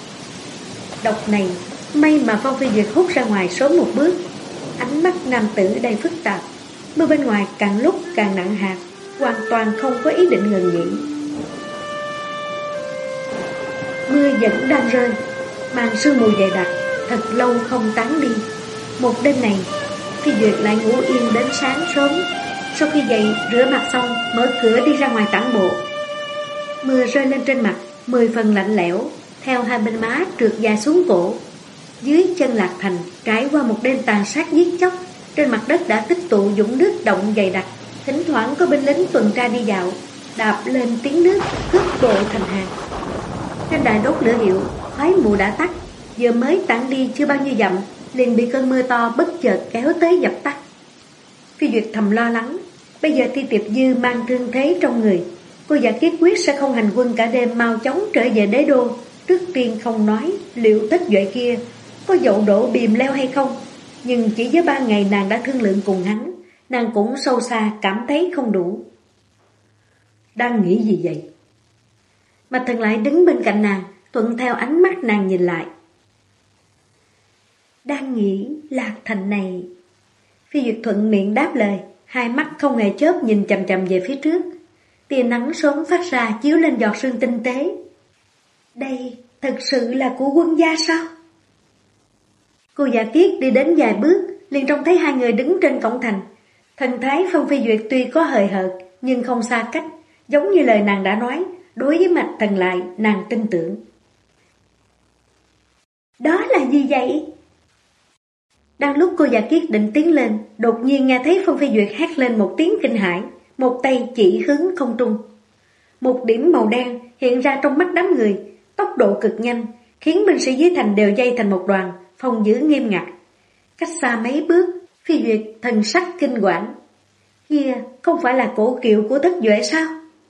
Độc này, may mà Phong Phi Duyệt hút ra ngoài sớm một bước. Ánh mắt nam tử đầy phức tạp, mưa bên ngoài càng lúc càng nặng hạt, hoàn toàn không có ý định ngừng nghỉ. Mưa vẫn đang rơi, màn sương mù dày đặc, thật lâu không tán đi. Một đêm này, Phi Duyệt lại ngủ yên đến sáng sớm. Sau khi dậy, rửa mặt xong, mở cửa đi ra ngoài tản bộ. Mưa rơi lên trên mặt, 10 phần lạnh lẽo, theo hai bên má trượt dài xuống cổ. Dưới chân Lạc Thành, trải qua một đêm tàn sát giết chóc, trên mặt đất đã tích tụ dũng nước động dày đặc. Thỉnh thoảng có binh lính tuần tra đi dạo, đạp lên tiếng nước, cướp bộ thành hàng. Trên đài đốt lửa hiệu, khói mù đã tắt, vừa mới tản đi chưa bao nhiêu dặm, liền bị cơn mưa to bất chợt kéo tới dập tắt. Phi Duyệt thầm lo lắng, bây giờ Thi Tiệp Dư mang thương thế trong người, cô Giả Kiết quyết sẽ không hành quân cả đêm mau chóng trở về đế đô. Trước tiên không nói liệu Thích Duệ kia có dậu đổ bìm leo hay không, nhưng chỉ với 3 ngày nàng đã thương lượng cùng hắn, nàng cũng sâu xa cảm thấy không đủ. Đang nghĩ gì vậy? Mạch Thần lại đứng bên cạnh nàng, thuận theo ánh mắt nàng nhìn lại. Đang nghĩ Lạc Thành này. Phi Duyệt thuận miệng đáp lời, hai mắt không hề chớp nhìn chằm chằm về phía trước. Tia nắng sớm phát ra chiếu lên giọt sương tinh tế. Đây thật sự là của quân gia sao? Cô Giả Kiết đi đến vài bước, liền trông thấy hai người đứng trên cổng thành. Thần thái Phong Phi Duyệt tuy có hời hợt, nhưng không xa cách, giống như lời nàng đã nói, đối với Mạch Thần lại nàng tin tưởng. Đó là gì vậy? Đang lúc cô Giả Kiết định tiến lên, đột nhiên nghe thấy Phong Phi Duyệt hét lên một tiếng kinh hãi, một tay chỉ hướng không trung. Một điểm màu đen hiện ra trong mắt đám người, tốc độ cực nhanh, khiến binh sĩ dưới thành đều dây thành một đoàn, phòng giữ nghiêm ngặt. Cách xa mấy bước, Phi Duyệt thần sắc kinh quản. Kia không phải là cổ kiệu của Thất Duệ sao?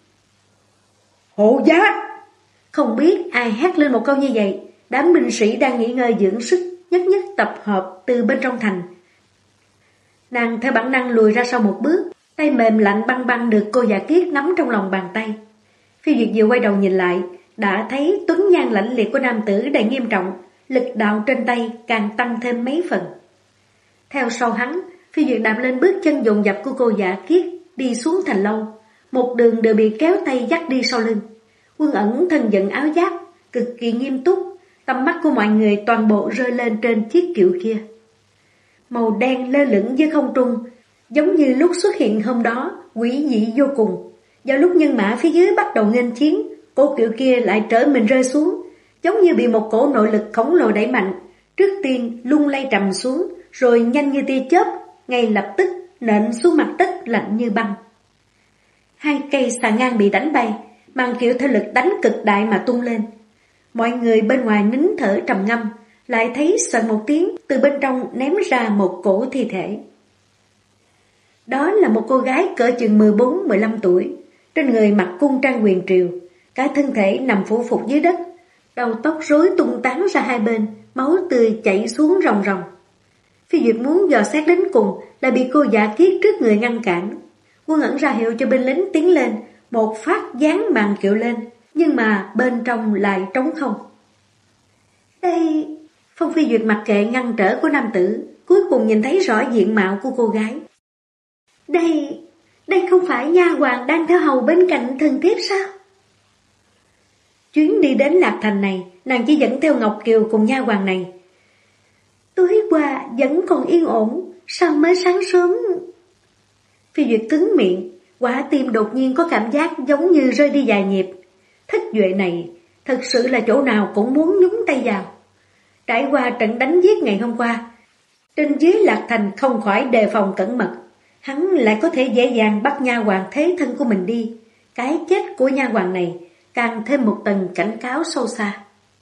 Hộ giá! Không biết ai hét lên một câu như vậy, đám binh sĩ đang nghỉ ngơi dưỡng sức nhất nhất tập hợp từ bên trong thành. Nàng theo bản năng lùi ra sau một bước, tay mềm lạnh băng băng được cô già Kiết nắm trong lòng bàn tay. Phi Duyệt vừa quay đầu nhìn lại, đã thấy tuấn nhan lãnh liệt của nam tử đầy nghiêm trọng, lực đạo trên tay càng tăng thêm mấy phần. Theo sau hắn, Phi Duyệt đạp lên bước chân dồn dập của cô già Kiết, đi xuống thành lâu, một đường đều bị kéo tay dắt đi sau lưng. Quân Ẩn thân giận áo giáp, cực kỳ nghiêm túc, tầm mắt của mọi người toàn bộ rơi lên trên chiếc kiệu kia. Màu đen lơ lửng giữa không trung, giống như lúc xuất hiện hôm đó, quỷ dị vô cùng. Vào lúc nhân mã phía dưới bắt đầu nghênh chiến, cô kiệu kia lại trở mình rơi xuống, giống như bị một cổ nội lực khổng lồ đẩy mạnh. Trước tiên lung lay trầm xuống, rồi nhanh như tia chớp, ngay lập tức nện xuống mặt đất lạnh như băng. 2 cây xà ngang bị đánh bay, màn kiệu theo lực đánh cực đại mà tung lên. Mọi người bên ngoài nín thở trầm ngâm, lại thấy xoẹt một tiếng, từ bên trong ném ra một cổ thi thể. Đó là một cô gái cỡ chừng 14-15 tuổi, trên người mặc cung trang huyền triều, cả thân thể nằm phủ phục dưới đất, đầu tóc rối tung tán ra hai bên, máu tươi chảy xuống ròng ròng. Phi Duyệt muốn dò xét đến cùng, lại bị cô giả Kiết trước người ngăn cản. Quân Ẩn ra hiệu cho binh lính tiến lên, một phát dán màn kiệu lên, nhưng mà bên trong lại trống không. Đây... Phong Phi Duyệt mặc kệ ngăn trở của nam tử, cuối cùng nhìn thấy rõ diện mạo của cô gái. Đây không phải nha hoàn đang theo hầu bên cạnh thần thiếp sao? Chuyến đi đến Lạc Thành này, nàng chỉ dẫn theo Ngọc Kiều cùng nha hoàn này. Tối qua vẫn còn yên ổn, sao mới sáng sớm? Phi Duyệt cứng miệng, quả tim đột nhiên có cảm giác giống như rơi đi vài nhịp. Thích Duệ này, thật sự là chỗ nào cũng muốn nhúng tay vào. Trải qua trận đánh giết ngày hôm qua, trên dưới Lạc Thành không khỏi đề phòng cẩn mật, hắn lại có thể dễ dàng bắt nha hoàn thế thân của mình đi. Cái chết của nha hoàn này càng thêm một tầng cảnh cáo sâu xa.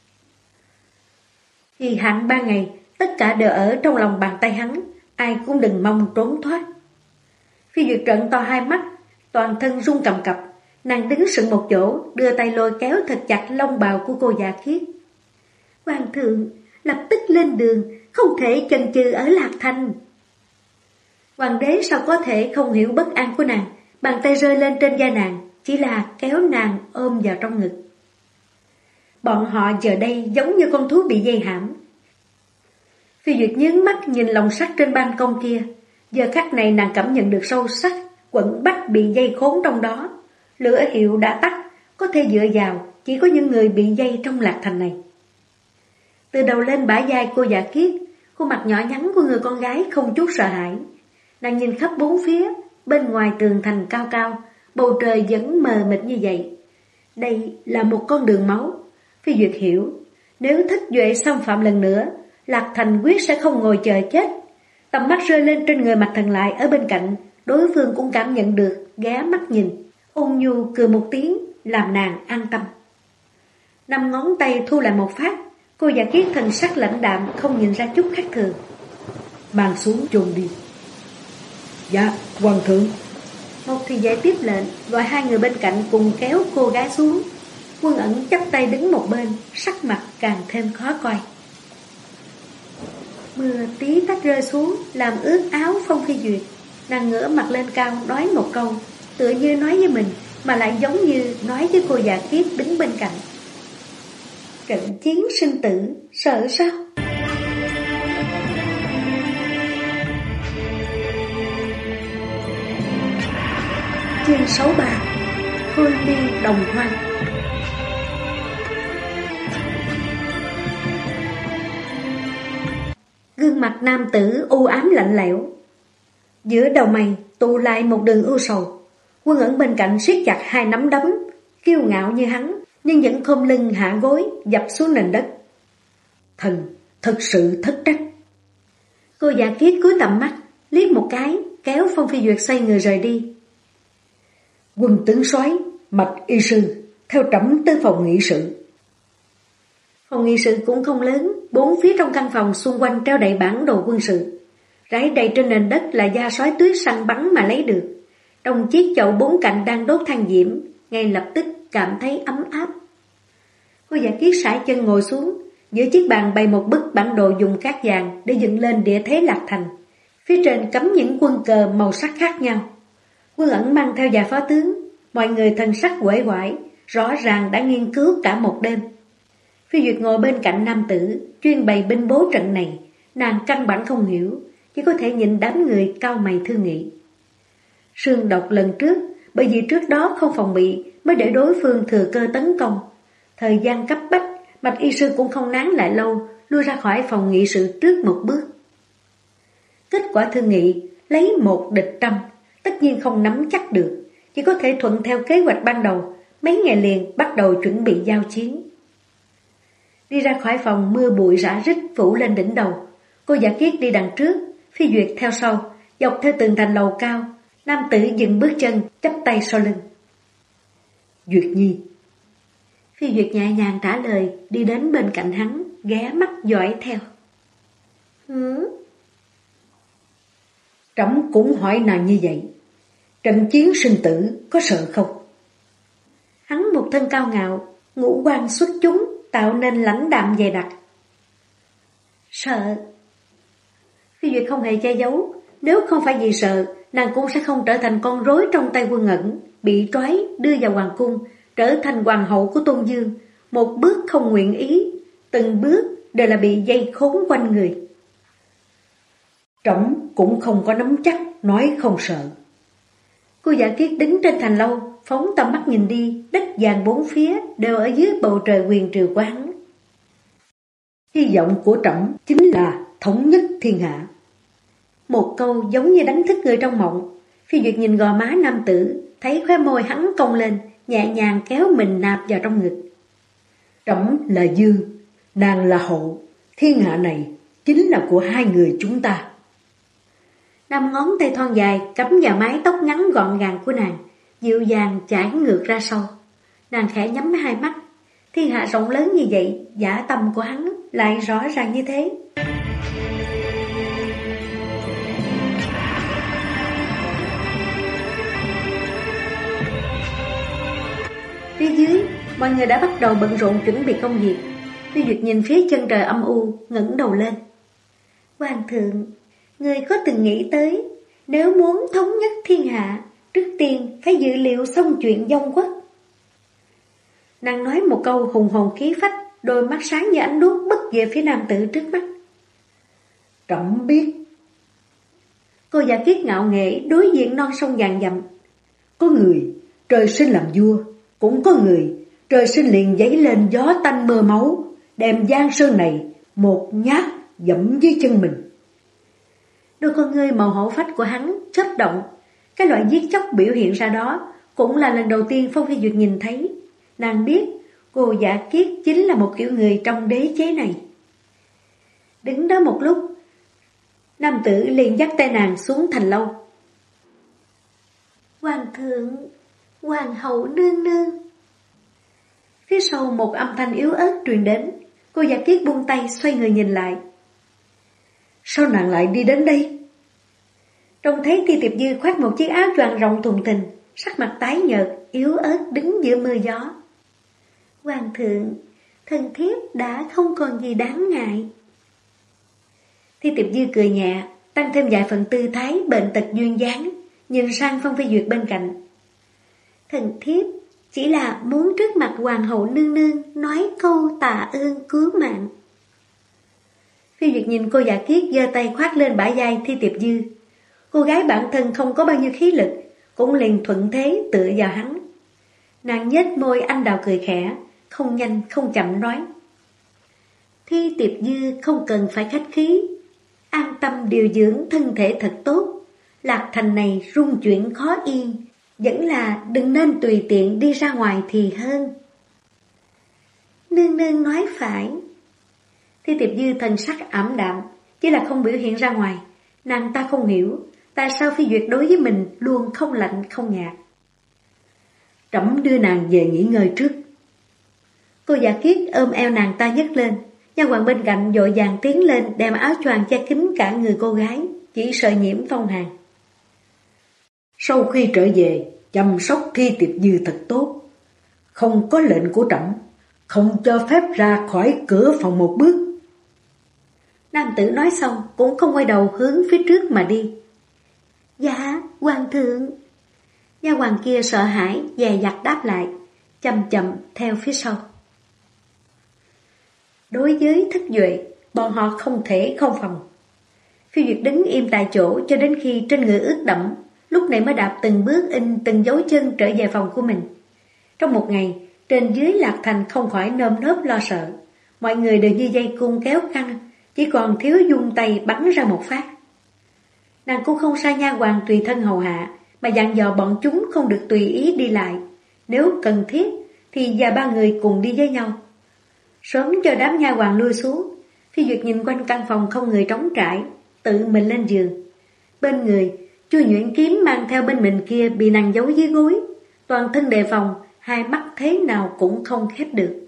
Kỳ hạn 3 ngày, tất cả đều ở trong lòng bàn tay hắn, ai cũng đừng mong trốn thoát. Phi Duyệt trợn to hai mắt, toàn thân run cầm cập, nàng đứng sững một chỗ, đưa tay lôi kéo thật chặt lông bào của cô già Kiết. Hoàng thượng, lập tức lên đường, không thể chần chừ ở Lạc Thành. Hoàng đế sao có thể không hiểu bất an của nàng, bàn tay rơi lên trên vai nàng, chỉ là kéo nàng ôm vào trong ngực. Bọn họ giờ đây giống như con thú bị dây hãm. Phi Duyệt nhướng mắt nhìn lồng sắt trên ban công kia, giờ khắc này nàng cảm nhận được sâu sắc, quận bách bị dây khốn trong đó. Lửa hiệu đã tắt, có thể dựa vào, chỉ có những người bị dây trong Lạc Thành này. Từ đầu lên bả vai cô già Kiết, khuôn mặt nhỏ nhắn của người con gái không chút sợ hãi. Nàng nhìn khắp bốn phía, bên ngoài tường thành cao cao, bầu trời vẫn mờ mịt như vậy. Đây là một con đường máu. Phi Duyệt hiểu, nếu Thích Duệ xâm phạm lần nữa, Lạc Thành quyết sẽ không ngồi chờ chết. Tầm mắt rơi lên trên người Mạch Thần Lại ở bên cạnh, đối phương cũng cảm nhận được, ghé mắt nhìn, ôn nhu cười một tiếng, làm nàng an tâm. 5 ngón tay thu lại một phát, cô già Kiết thần sắc lãnh đạm, không nhìn ra chút khác thường. Mang xuống chôn đi. Dạ, hoàng thượng. Một thị vệ tiếp lệnh, gọi 2 người bên cạnh cùng kéo cô gái xuống. Quân Ẩn chắp tay đứng một bên, sắc mặt càng thêm khó coi. Mưa tí tách rơi xuống, làm ướt áo Phong Phi Duyệt. Nàng ngửa mặt lên cao nói một câu, tựa như nói với mình, mà lại giống như nói với cô già Kiết đứng bên cạnh. Trận chiến sinh tử, sợ sao? Chương 63. Thôi miên đồng hoang. Gương mặt nam tử u ám lạnh lẽo, giữa đầu mày tụ lại một đường ưu sầu. Quân Ẩn bên cạnh siết chặt 2 nắm đấm, kiêu ngạo như hắn, nhưng vẫn khom lưng hạ gối, dập xuống nền đất. Thần thật sự thất trách. Cô già Kiết cúi tầm mắt, liếc một cái, kéo Phong Phi Duyệt xoay người rời đi. Quân tướng soái, Mạch y sư, theo trẫm tới phòng nghị sự. Phòng nghị sự cũng không lớn, 4 phía trong căn phòng xung quanh treo đầy bản đồ quân sự. Rải đầy trên nền đất là da sói tuyết săn bắn mà lấy được. Trong chiếc chậu 4 cạnh đang đốt than diễm, ngay lập tức cảm thấy ấm áp. Cô già Kiết sải chân ngồi xuống, giữa chiếc bàn bày một bức bản đồ dùng cát vàng để dựng lên địa thế Lạc Thành. Phía trên cắm những quân cờ màu sắc khác nhau. Quân Ẩn mang theo vài phó tướng, mọi người thần sắc uể oải, rõ ràng đã nghiên cứu cả một đêm. Phi Duyệt ngồi bên cạnh nam tử, chuyên bày binh bố trận này, nàng căn bản không hiểu, chỉ có thể nhìn đám người cau mày thương nghị. Sương Độc lần trước, bởi vì trước đó không phòng bị, mới để đối phương thừa cơ tấn công. Thời gian cấp bách, Bạch Y Sư cũng không nán lại lâu, lui ra khỏi phòng nghị sự trước một bước. Kết quả thương nghị, lấy 1 địch 100, tất nhiên không nắm chắc được, chỉ có thể thuận theo kế hoạch ban đầu, mấy ngày liền bắt đầu chuẩn bị giao chiến. Đi ra khỏi phòng, mưa bụi rã rít phủ lên đỉnh đầu. Cô Giả Kiết đi đằng trước, Phi Duyệt theo sau, dọc theo tường thành lầu cao. Nam tử dừng bước chân, chắp tay sau lưng. Duyệt Nhi. Phi Duyệt nhẹ nhàng trả lời, đi đến bên cạnh hắn, ghé mắt dõi theo. Trẫm cũng hỏi nàng như vậy. Trận chiến sinh tử có sợ không? Hắn một thân cao ngạo, ngũ quan xuất chúng, tạo nên lãnh đạm dày đặc. Sợ. Phi Duyệt không hề che giấu, nếu không phải vì sợ, nàng cũng sẽ không trở thành con rối trong tay Quân Ẩn, bị trói đưa vào hoàng cung, trở thành hoàng hậu của Tôn Dương. Một bước không nguyện ý, từng bước đều là bị dây khốn quanh người. Trẫm cũng không có nắm chắc, nói không sợ. Cô Giả Kiết đứng trên thành lâu, phóng tầm mắt nhìn đi, đất vàng bốn phía đều ở dưới bầu trời quyền triều của hắn. Hy vọng của trẫm chính là thống nhất thiên hạ. Một câu giống như đánh thức người trong mộng. Phi Duyệt nhìn gò má nam tử, thấy khóe môi hắn cong lên, nhẹ nhàng kéo mình nạp vào trong ngực. Trẫm là Dương, nàng là Hậu, thiên hạ này chính là của hai người chúng ta. 5 ngón tay thon dài cắm vào mái tóc ngắn gọn gàng của nàng, dịu dàng chảy ngược ra sau. Nàng khẽ nhắm hai mắt, thiên hạ rộng lớn như vậy, dã tâm của hắn lại rõ ràng như thế. Phía dưới, mọi người đã bắt đầu bận rộn chuẩn bị công việc. Phi Duyệt nhìn phía chân trời âm u, ngẩng đầu lên. Hoàng thượng, người có từng nghĩ tới, nếu muốn thống nhất thiên hạ, trước tiên phải dự liệu xong chuyện vong quốc. Nàng nói một câu hùng hồn khí phách, đôi mắt sáng như ánh đuốc bứt về phía nam tử trước mắt. Trẫm biết. Cô Giả Kiết ngạo nghễ đối diện non sông vàng dặm. Có người trời sinh làm vua, cũng có người trời sinh liền dấy lên gió tanh mưa máu, đem giang sơn này một nhát dẫm dưới chân mình. Đôi con ngươi màu hổ phách của hắn chớp động, cái loại giết chóc biểu hiện ra đó cũng là lần đầu tiên Phong Phi Duyệt nhìn thấy. Nàng biết cô Giả Kiết chính là một kiểu người trong đế chế này. Đứng đó một lúc, nam tử liền dắt tay nàng xuống thành lâu. Hoàng thượng, hoàng hậu nương nương. Phía sau một âm thanh yếu ớt truyền đến, cô Giả Kiết buông tay xoay người nhìn lại. Sao nàng lại đi đến đây? Trông thấy Thi Tiệp Dư khoác một chiếc áo choàng rộng thùng thình, sắc mặt tái nhợt, yếu ớt đứng giữa mưa gió. Hoàng thượng, thần thiếp đã không còn gì đáng ngại. Thi Tiệp Dư cười nhẹ, tăng thêm vài phần tư thái bệnh tật duyên dáng, nhìn sang Phong Phi Duyệt bên cạnh. Thần thiếp chỉ là muốn trước mặt hoàng hậu nương nương nói câu tạ ơn cứu mạng. Phi Duyệt nhìn cô Giả Kiết giơ tay khoác lên bả vai Thi Tiệp Dư. Cô gái bản thân không có bao nhiêu khí lực, cũng liền thuận thế tựa vào hắn. Nàng nhếch môi anh đào cười khẽ, không nhanh không chậm nói. Thi Tiệp Dư không cần phải khách khí, an tâm điều dưỡng thân thể thật tốt. Lạc thành này rung chuyển khó yên, vẫn là đừng nên tùy tiện đi ra ngoài thì hơn. Nương nương nói phải. Thi Tiệp Dư thần sắc ảm đạm, chỉ là không biểu hiện ra ngoài. Nàng ta không hiểu tại sao Phi Duyệt đối với mình luôn không lạnh không nhạt. Trẫm đưa nàng về nghỉ ngơi trước. Cô Giả Kiết ôm eo nàng ta nhấc lên, nha hoàn bên cạnh vội vàng tiến lên đem áo choàng che kín cả người cô gái, chỉ sợ nhiễm phong hàn. Sau khi trở về, chăm sóc Thi Tiệp Dư thật tốt. Không có lệnh của trẫm, không cho phép ra khỏi cửa phòng một bước. Nam tử nói xong cũng không quay đầu hướng phía trước mà đi. Dạ, hoàng thượng. Nha hoàn kia sợ hãi, dè dặt đáp lại, chậm chậm theo phía sau. Đối với Thất Duệ, bọn họ không thể không phòng. Phi Duyệt đứng im tại chỗ cho đến khi trên người ướt đẫm, lúc này mới đạp từng bước in từng dấu chân trở về phòng của mình. Trong một ngày, trên dưới Lạc Thành không khỏi nơm nớp lo sợ. Mọi người đều như dây cung kéo căng, chỉ còn thiếu dung tay bắn ra một phát. Nàng cũng không sai nha hoàn tùy thân hầu hạ, mà dặn dò bọn chúng không được tùy ý đi lại. Nếu cần thiết thì và ba người cùng đi với nhau. Sớm cho đám nha hoàn lui xuống, Phi Duyệt nhìn quanh căn phòng không người trống trải, tự mình lên giường. Bên người, Chu Nhuyễn kiếm mang theo bên mình kia bị nàng giấu dưới gối, toàn thân đề phòng, hai mắt thế nào cũng không khép được.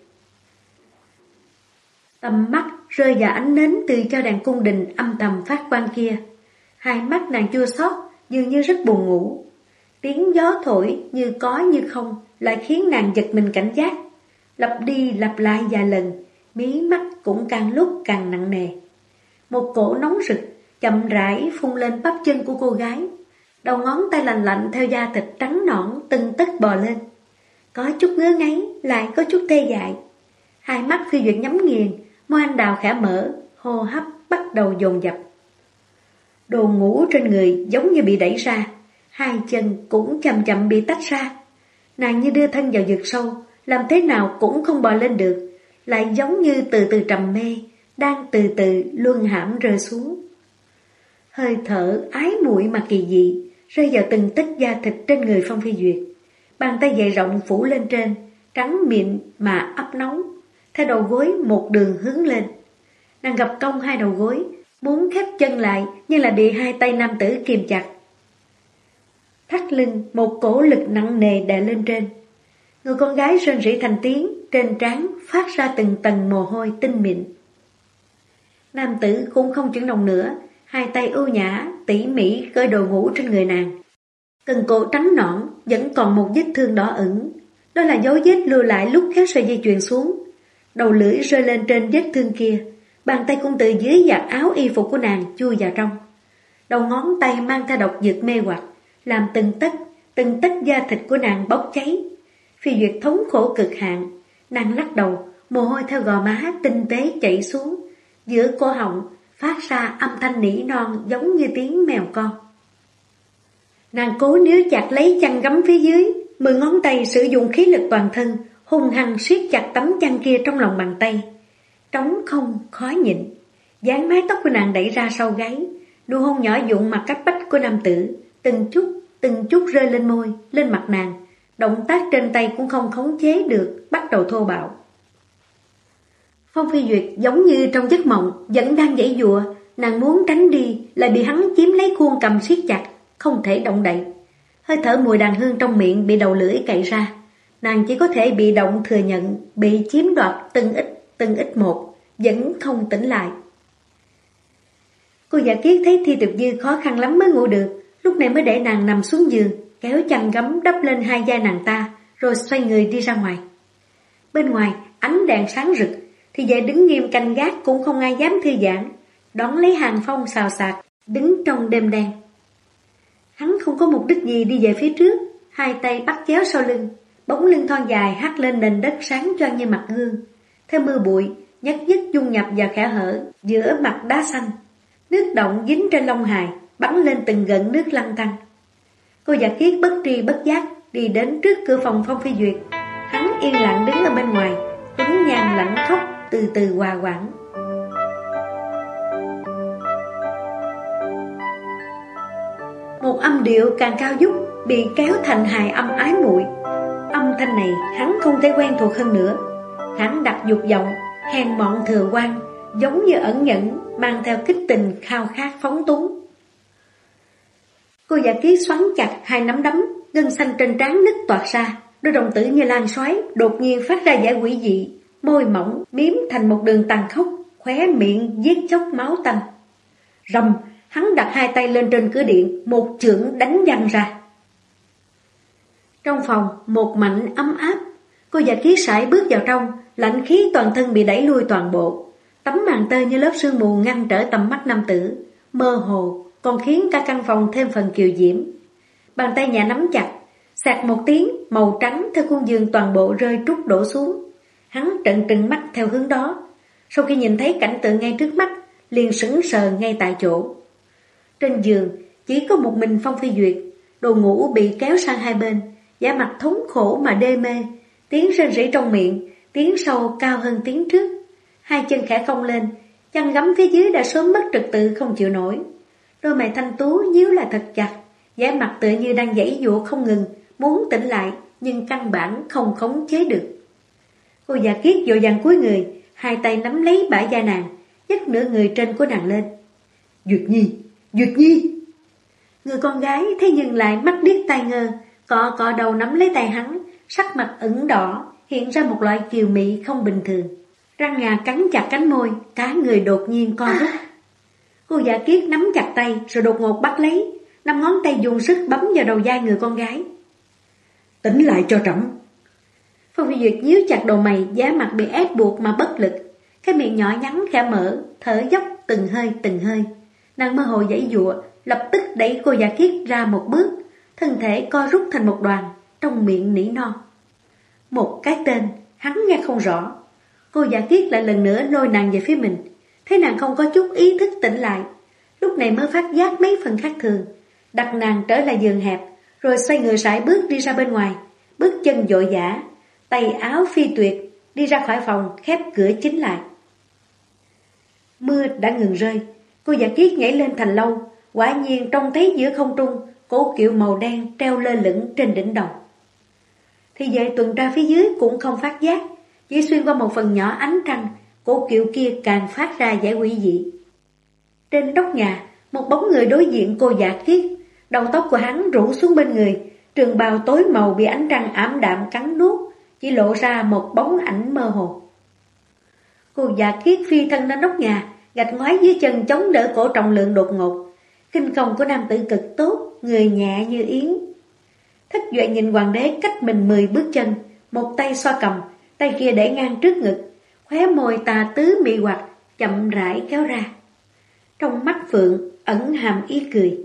Tầm mắt rơi vào ánh nến từ cho đàn cung đình âm thầm phát quang kia. Hai mắt nàng chua xót, dường như rất buồn ngủ. Tiếng gió thổi như có như không lại khiến nàng giật mình cảnh giác. Lặp đi lặp lại vài lần, mí mắt cũng càng lúc càng nặng nề. Một cỗ nóng rực chậm rãi phun lên bắp chân của cô gái. Đầu ngón tay lạnh lạnh theo da thịt trắng nõn từng tấc bò lên. Có chút ngứa ngáy, lại có chút tê dại. Hai mắt Phi Duyệt nhắm nghiền, môi anh đào khẽ mở, hô hấp bắt đầu dồn dập. Đồ ngủ trên người giống như bị đẩy ra, hai chân cũng chậm chậm bị tách ra. Nàng như đưa thân vào vực sâu, làm thế nào cũng không bò lên được, lại giống như từ từ trầm mê, đang từ từ luân hãm rơi xuống. Hơi thở ái muội mà kỳ dị, rơi vào từng tấc da thịt trên người Phong Phi Duyệt. Bàn tay dày rộng phủ lên trên, trắng mịn mà ấp nóng, theo đầu gối một đường hướng lên. Nàng gập cong hai đầu gối, muốn khép chân lại nhưng là bị hai tay nam tử kìm chặt. Thắt lưng một cổ lực nặng nề đè lên trên. Người con gái rên rỉ thành tiếng, trên trán phát ra từng tầng mồ hôi tinh mịn. Nam tử cũng không chuyển động nữa, hai tay ưu nhã, tỉ mỉ cởi đồ ngủ trên người nàng. Cần cổ trắng nõn vẫn còn một vết thương đỏ ửng, đó là dấu vết lưu lại lúc kéo sợi dây chuyền xuống. Đầu lưỡi rơi lên trên vết thương kia, bàn tay cũng từ dưới giặt áo y phục của nàng chui vào trong. Đầu ngón tay mang theo độc dược mê hoặc, làm từng tấc da thịt của nàng bốc cháy. Phi Duyệt thống khổ cực hạn, nàng lắc đầu, mồ hôi theo gò má tinh tế chảy xuống, giữa cổ họng phát ra âm thanh nỉ non giống như tiếng mèo con. Nàng cố níu chặt lấy chăn gấm phía dưới, 10 ngón tay sử dụng khí lực toàn thân, hung hăng siết chặt tấm chăn kia trong lòng bàn tay. Trống không khó nhịn, dáng mái tóc của nàng đẩy ra sau gáy, nụ hôn nhỏ dụng mà cách bách của nam tử, từng chút rơi lên môi, lên mặt nàng. Động tác trên tay cũng không khống chế được, bắt đầu thô bạo. Phong Phi Duyệt giống như trong giấc mộng, vẫn đang giãy giụa, nàng muốn tránh đi, lại bị hắn chiếm lấy khuôn cầm siết chặt, không thể động đậy. Hơi thở mùi đàn hương trong miệng bị đầu lưỡi cạy ra, nàng chỉ có thể bị động thừa nhận, bị chiếm đoạt từng ít một, vẫn không tỉnh lại. Cô Dạ Kiết thấy Thi Tiệp Dư khó khăn lắm mới ngủ được, lúc này mới để nàng nằm xuống giường, kéo chăn gấm đắp lên hai vai nàng ta, rồi xoay người đi ra ngoài. Bên ngoài, ánh đèn sáng rực, thì vệ đứng nghiêm canh gác cũng không ai dám thư giãn, đón lấy Hàng Phong xào xạc, đứng trong đêm đen. Hắn không có mục đích gì đi về phía trước, hai tay bắt chéo sau lưng, bóng lưng thon dài hắt lên nền đất sáng choang như mặt gương. Theo mưa bụi, nhất dung nhập vào kẽ hở giữa mặt đá xanh. Nước động dính trên lông hài, bắn lên từng gợn nước lăn tăn. Cô Dạ Kiết bất tri bất giác đi đến trước cửa phòng Phong Phi Duyệt. Hắn yên lặng đứng ở bên ngoài, tuấn nhan lạnh khóc từ từ hòa quảng. Một âm điệu càng cao vút bị kéo thành hài âm ái muội. Âm thanh này hắn không thể quen thuộc hơn nữa. Hắn đặt dục vọng, hèn mọn thừa quan, giống như ẩn nhẫn, mang theo kích tình khao khát phóng túng. Cô Dạ Kiết xoắn chặt hai nắm đấm, gân xanh trên trán nứt toạc ra, đôi đồng tử như lan xoáy đột nhiên phát ra vẻ quỷ dị, môi mỏng miếm thành một đường tàn khốc, khóe miệng giết chóc máu tanh. Rầm, hắn đặt hai tay lên trên cửa điện, một chưởng đánh văng ra. Trong phòng một mảnh ấm áp, cô Dạ Kiết sải bước vào trong, lạnh khí toàn thân bị đẩy lui toàn bộ. Tấm màn tơ như lớp sương mù ngăn trở tầm mắt nam tử, mơ hồ còn khiến cả căn phòng thêm phần kiều diễm. Bàn tay nhà nắm chặt, sạc một tiếng, màu trắng theo khuôn giường toàn bộ rơi trút đổ xuống. Hắn trợn trừng mắt theo hướng đó. Sau khi nhìn thấy cảnh tượng ngay trước mắt, liền sững sờ ngay tại chỗ. Trên giường chỉ có một mình Phong Phi Duyệt, đồ ngủ bị kéo sang hai bên, vẻ mặt thống khổ mà đê mê, tiếng rên rỉ trong miệng, tiếng sau cao hơn tiếng trước. Hai chân khẽ cong lên, chăn gấm phía dưới đã sớm mất trật tự không chịu nổi. Đôi mày thanh tú nhíu lại thật chặt, vẻ mặt tựa như đang giãy giụa không ngừng, muốn tỉnh lại nhưng căn bản không khống chế được. Cô Dạ Kiết vội vàng cúi người, hai tay nắm lấy bả vai nàng, nhấc nửa người trên của nàng lên. Duyệt Nhi, Duyệt Nhi! Người con gái thế nhưng lại mắt điếc tai ngơ, cọ đầu nắm lấy tay hắn, sắc mặt ửng đỏ, hiện ra một loại kiều mị không bình thường. Răng ngà cắn chặt cánh môi, cả người đột nhiên co rút. Cô Dạ Kiết nắm chặt tay rồi đột ngột bắt lấy, 5 ngón tay dùng sức bấm vào đầu vai người con gái. Tỉnh lại cho trẫm! Phong Phi Duyệt nhíu chặt đầu mày, giá mặt bị ép buộc mà bất lực. Cái miệng nhỏ nhắn khẽ mở, thở dốc từng hơi. Nàng mơ hồ giãy giụa, lập tức đẩy cô Dạ Kiết ra một bước, thân thể co rút thành một đoàn, trong miệng nỉ non. Một cái tên, hắn nghe không rõ. Cô Dạ Kiết lại lần nữa lôi nàng về phía mình, thấy nàng không có chút ý thức tỉnh lại, lúc này mới phát giác mấy phần khác thường, đặt nàng trở lại giường hẹp, rồi xoay người sải bước đi ra bên ngoài, bước chân vội vã, tay áo phi tuyệt, đi ra khỏi phòng, khép cửa chính lại. Mưa đã ngừng rơi, cô Dạ Kiết nhảy lên thành lâu, quả nhiên trông thấy giữa không trung cổ kiệu màu đen treo lơ lửng trên đỉnh đầu. Thì vệ tuần tra phía dưới cũng không phát giác, chỉ xuyên qua một phần nhỏ ánh trăng, cổ kiệu kia càng phát ra vẻ quỷ dị. Trên nóc nhà, một bóng người đối diện cô Dạ Kiết, đầu tóc của hắn rủ xuống bên người, trường bào tối màu bị ánh trăng ảm đạm cắn nuốt, chỉ lộ ra một bóng ảnh mơ hồ. Cô Dạ Kiết phi thân lên nóc nhà, gạch ngoái dưới chân chống đỡ cổ trọng lượng đột ngột. Kinh công của nam tử cực tốt, người nhẹ như yến. Thích Duệ nhìn hoàng đế cách mình 10 bước chân, một tay xoa cầm, tay kia để ngang trước ngực, khóe môi tà tứ mị hoặc, chậm rãi kéo ra. Trong mắt Phượng ẩn hàm ý cười.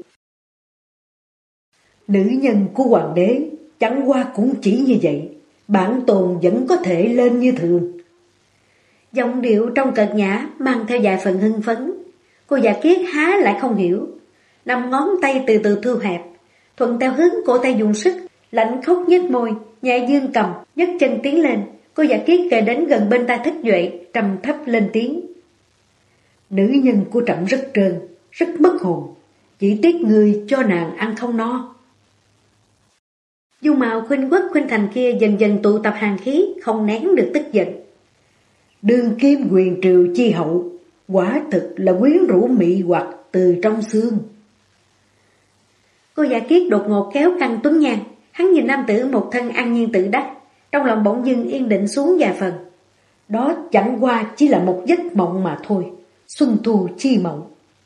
Nữ nhân của hoàng đế chẳng qua cũng chỉ như vậy, bản tồn vẫn có thể lên như thường. Giọng điệu trong cợt nhã mang theo vài phần hưng phấn. Cô Dạ Kiết há lại không hiểu, 5 ngón tay từ từ thu hẹp, thuận theo hướng cổ tay dùng sức, lạnh khóc nhếch môi, nhẹ dương cầm, nhấc chân tiến lên. Cô Dạ Kiết kề đến gần bên tai Thích Duệ, trầm thấp lên tiếng. Nữ nhân của trẫm rất trơn, rất mất hồn, chỉ tiếc người cho nàng ăn không no. Dung mạo khuynh quốc khuynh thành kia dần dần tụ tập hàn khí, không nén được tức giận. Đương kim quyền triều chi hậu, quả thực là quyến rũ mị hoặc từ trong xương. Cô Dạ Kiết đột ngột kéo căng tuấn nhan, hắn nhìn nam tử một thân an nhiên tự đắc, trong lòng bỗng dưng yên định xuống vài phần. Đó chẳng qua chỉ là một giấc mộng mà thôi, xuân thu chi mộng.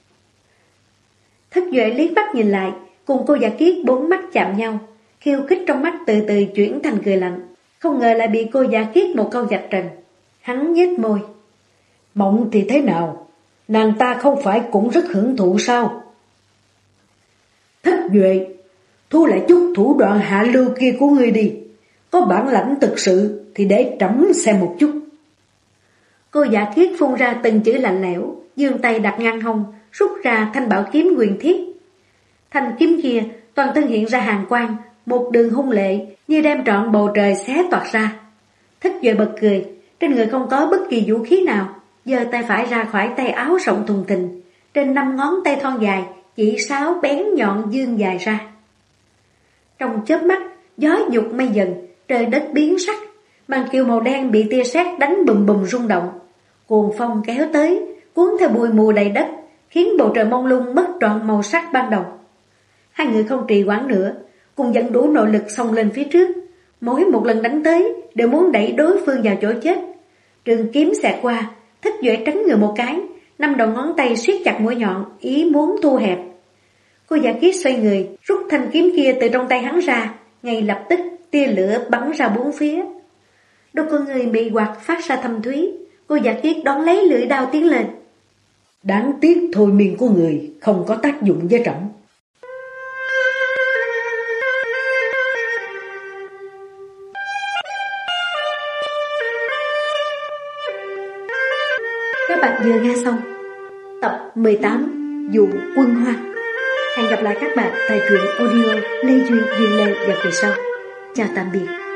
Thích Duệ liếc mắt nhìn lại, cùng cô Dạ Kiết 4 mắt chạm nhau, khiêu khích trong mắt từ từ chuyển thành cười lạnh, không ngờ lại bị cô Dạ Kiết một câu vạch trần. Hắn nhếch môi. Mộng thì thế nào? Nàng ta không phải cũng rất hưởng thụ sao? Thích Duệ, thu lại chút thủ đoạn hạ lưu kia của ngươi đi. Có bản lãnh thực sự thì để trẫm xem một chút. Cô Dạ Kiết phun ra từng chữ lạnh lẽo, giương tay đặt ngang hông, rút ra thanh bảo kiếm quyền thiết. Thanh kiếm kia toàn thân hiện ra hàn quang, một đường hung lệ như đem trọn bầu trời xé toạc ra. Thích Duệ bật cười, trên người không có bất kỳ vũ khí nào, giơ tay phải ra khỏi tay áo rộng thùng thình, trên 5 ngón tay thon dài chỉ 6 bén nhọn dương dài ra. Trong chớp mắt, gió dục mây dần, trời đất biến sắc, màn kiều màu đen bị tia sét đánh bùm bùm rung động, cuồng phong kéo tới, cuốn theo bụi mù đầy đất, khiến bầu trời mông lung mất trọn màu sắc ban đầu. Hai người không trì hoãn nữa, cùng dẫn đủ nội lực xông lên phía trước, mỗi một lần đánh tới đều muốn đẩy đối phương vào chỗ chết. Trường kiếm xẹt qua, Thích Duệ tránh người một cái, 5 đầu ngón tay siết chặt mũi nhọn, ý muốn thu hẹp. Cô Dạ Kiết xoay người, rút thanh kiếm kia từ trong tay hắn ra, ngay lập tức tia lửa bắn ra bốn phía. Đôi con người bị quạt phát ra thâm thúy, Cô giả kiết đón lấy lưỡi đao tiến lên. Đáng tiếc thôi miên của người không có tác dụng với trẫm. Các bạn vừa nghe xong tập 18 Dụ Quân Hoang. Hẹn gặp lại các bạn tại truyện audio Lê Duyên Duyên Lê vào kỳ sau. Chào tạm biệt.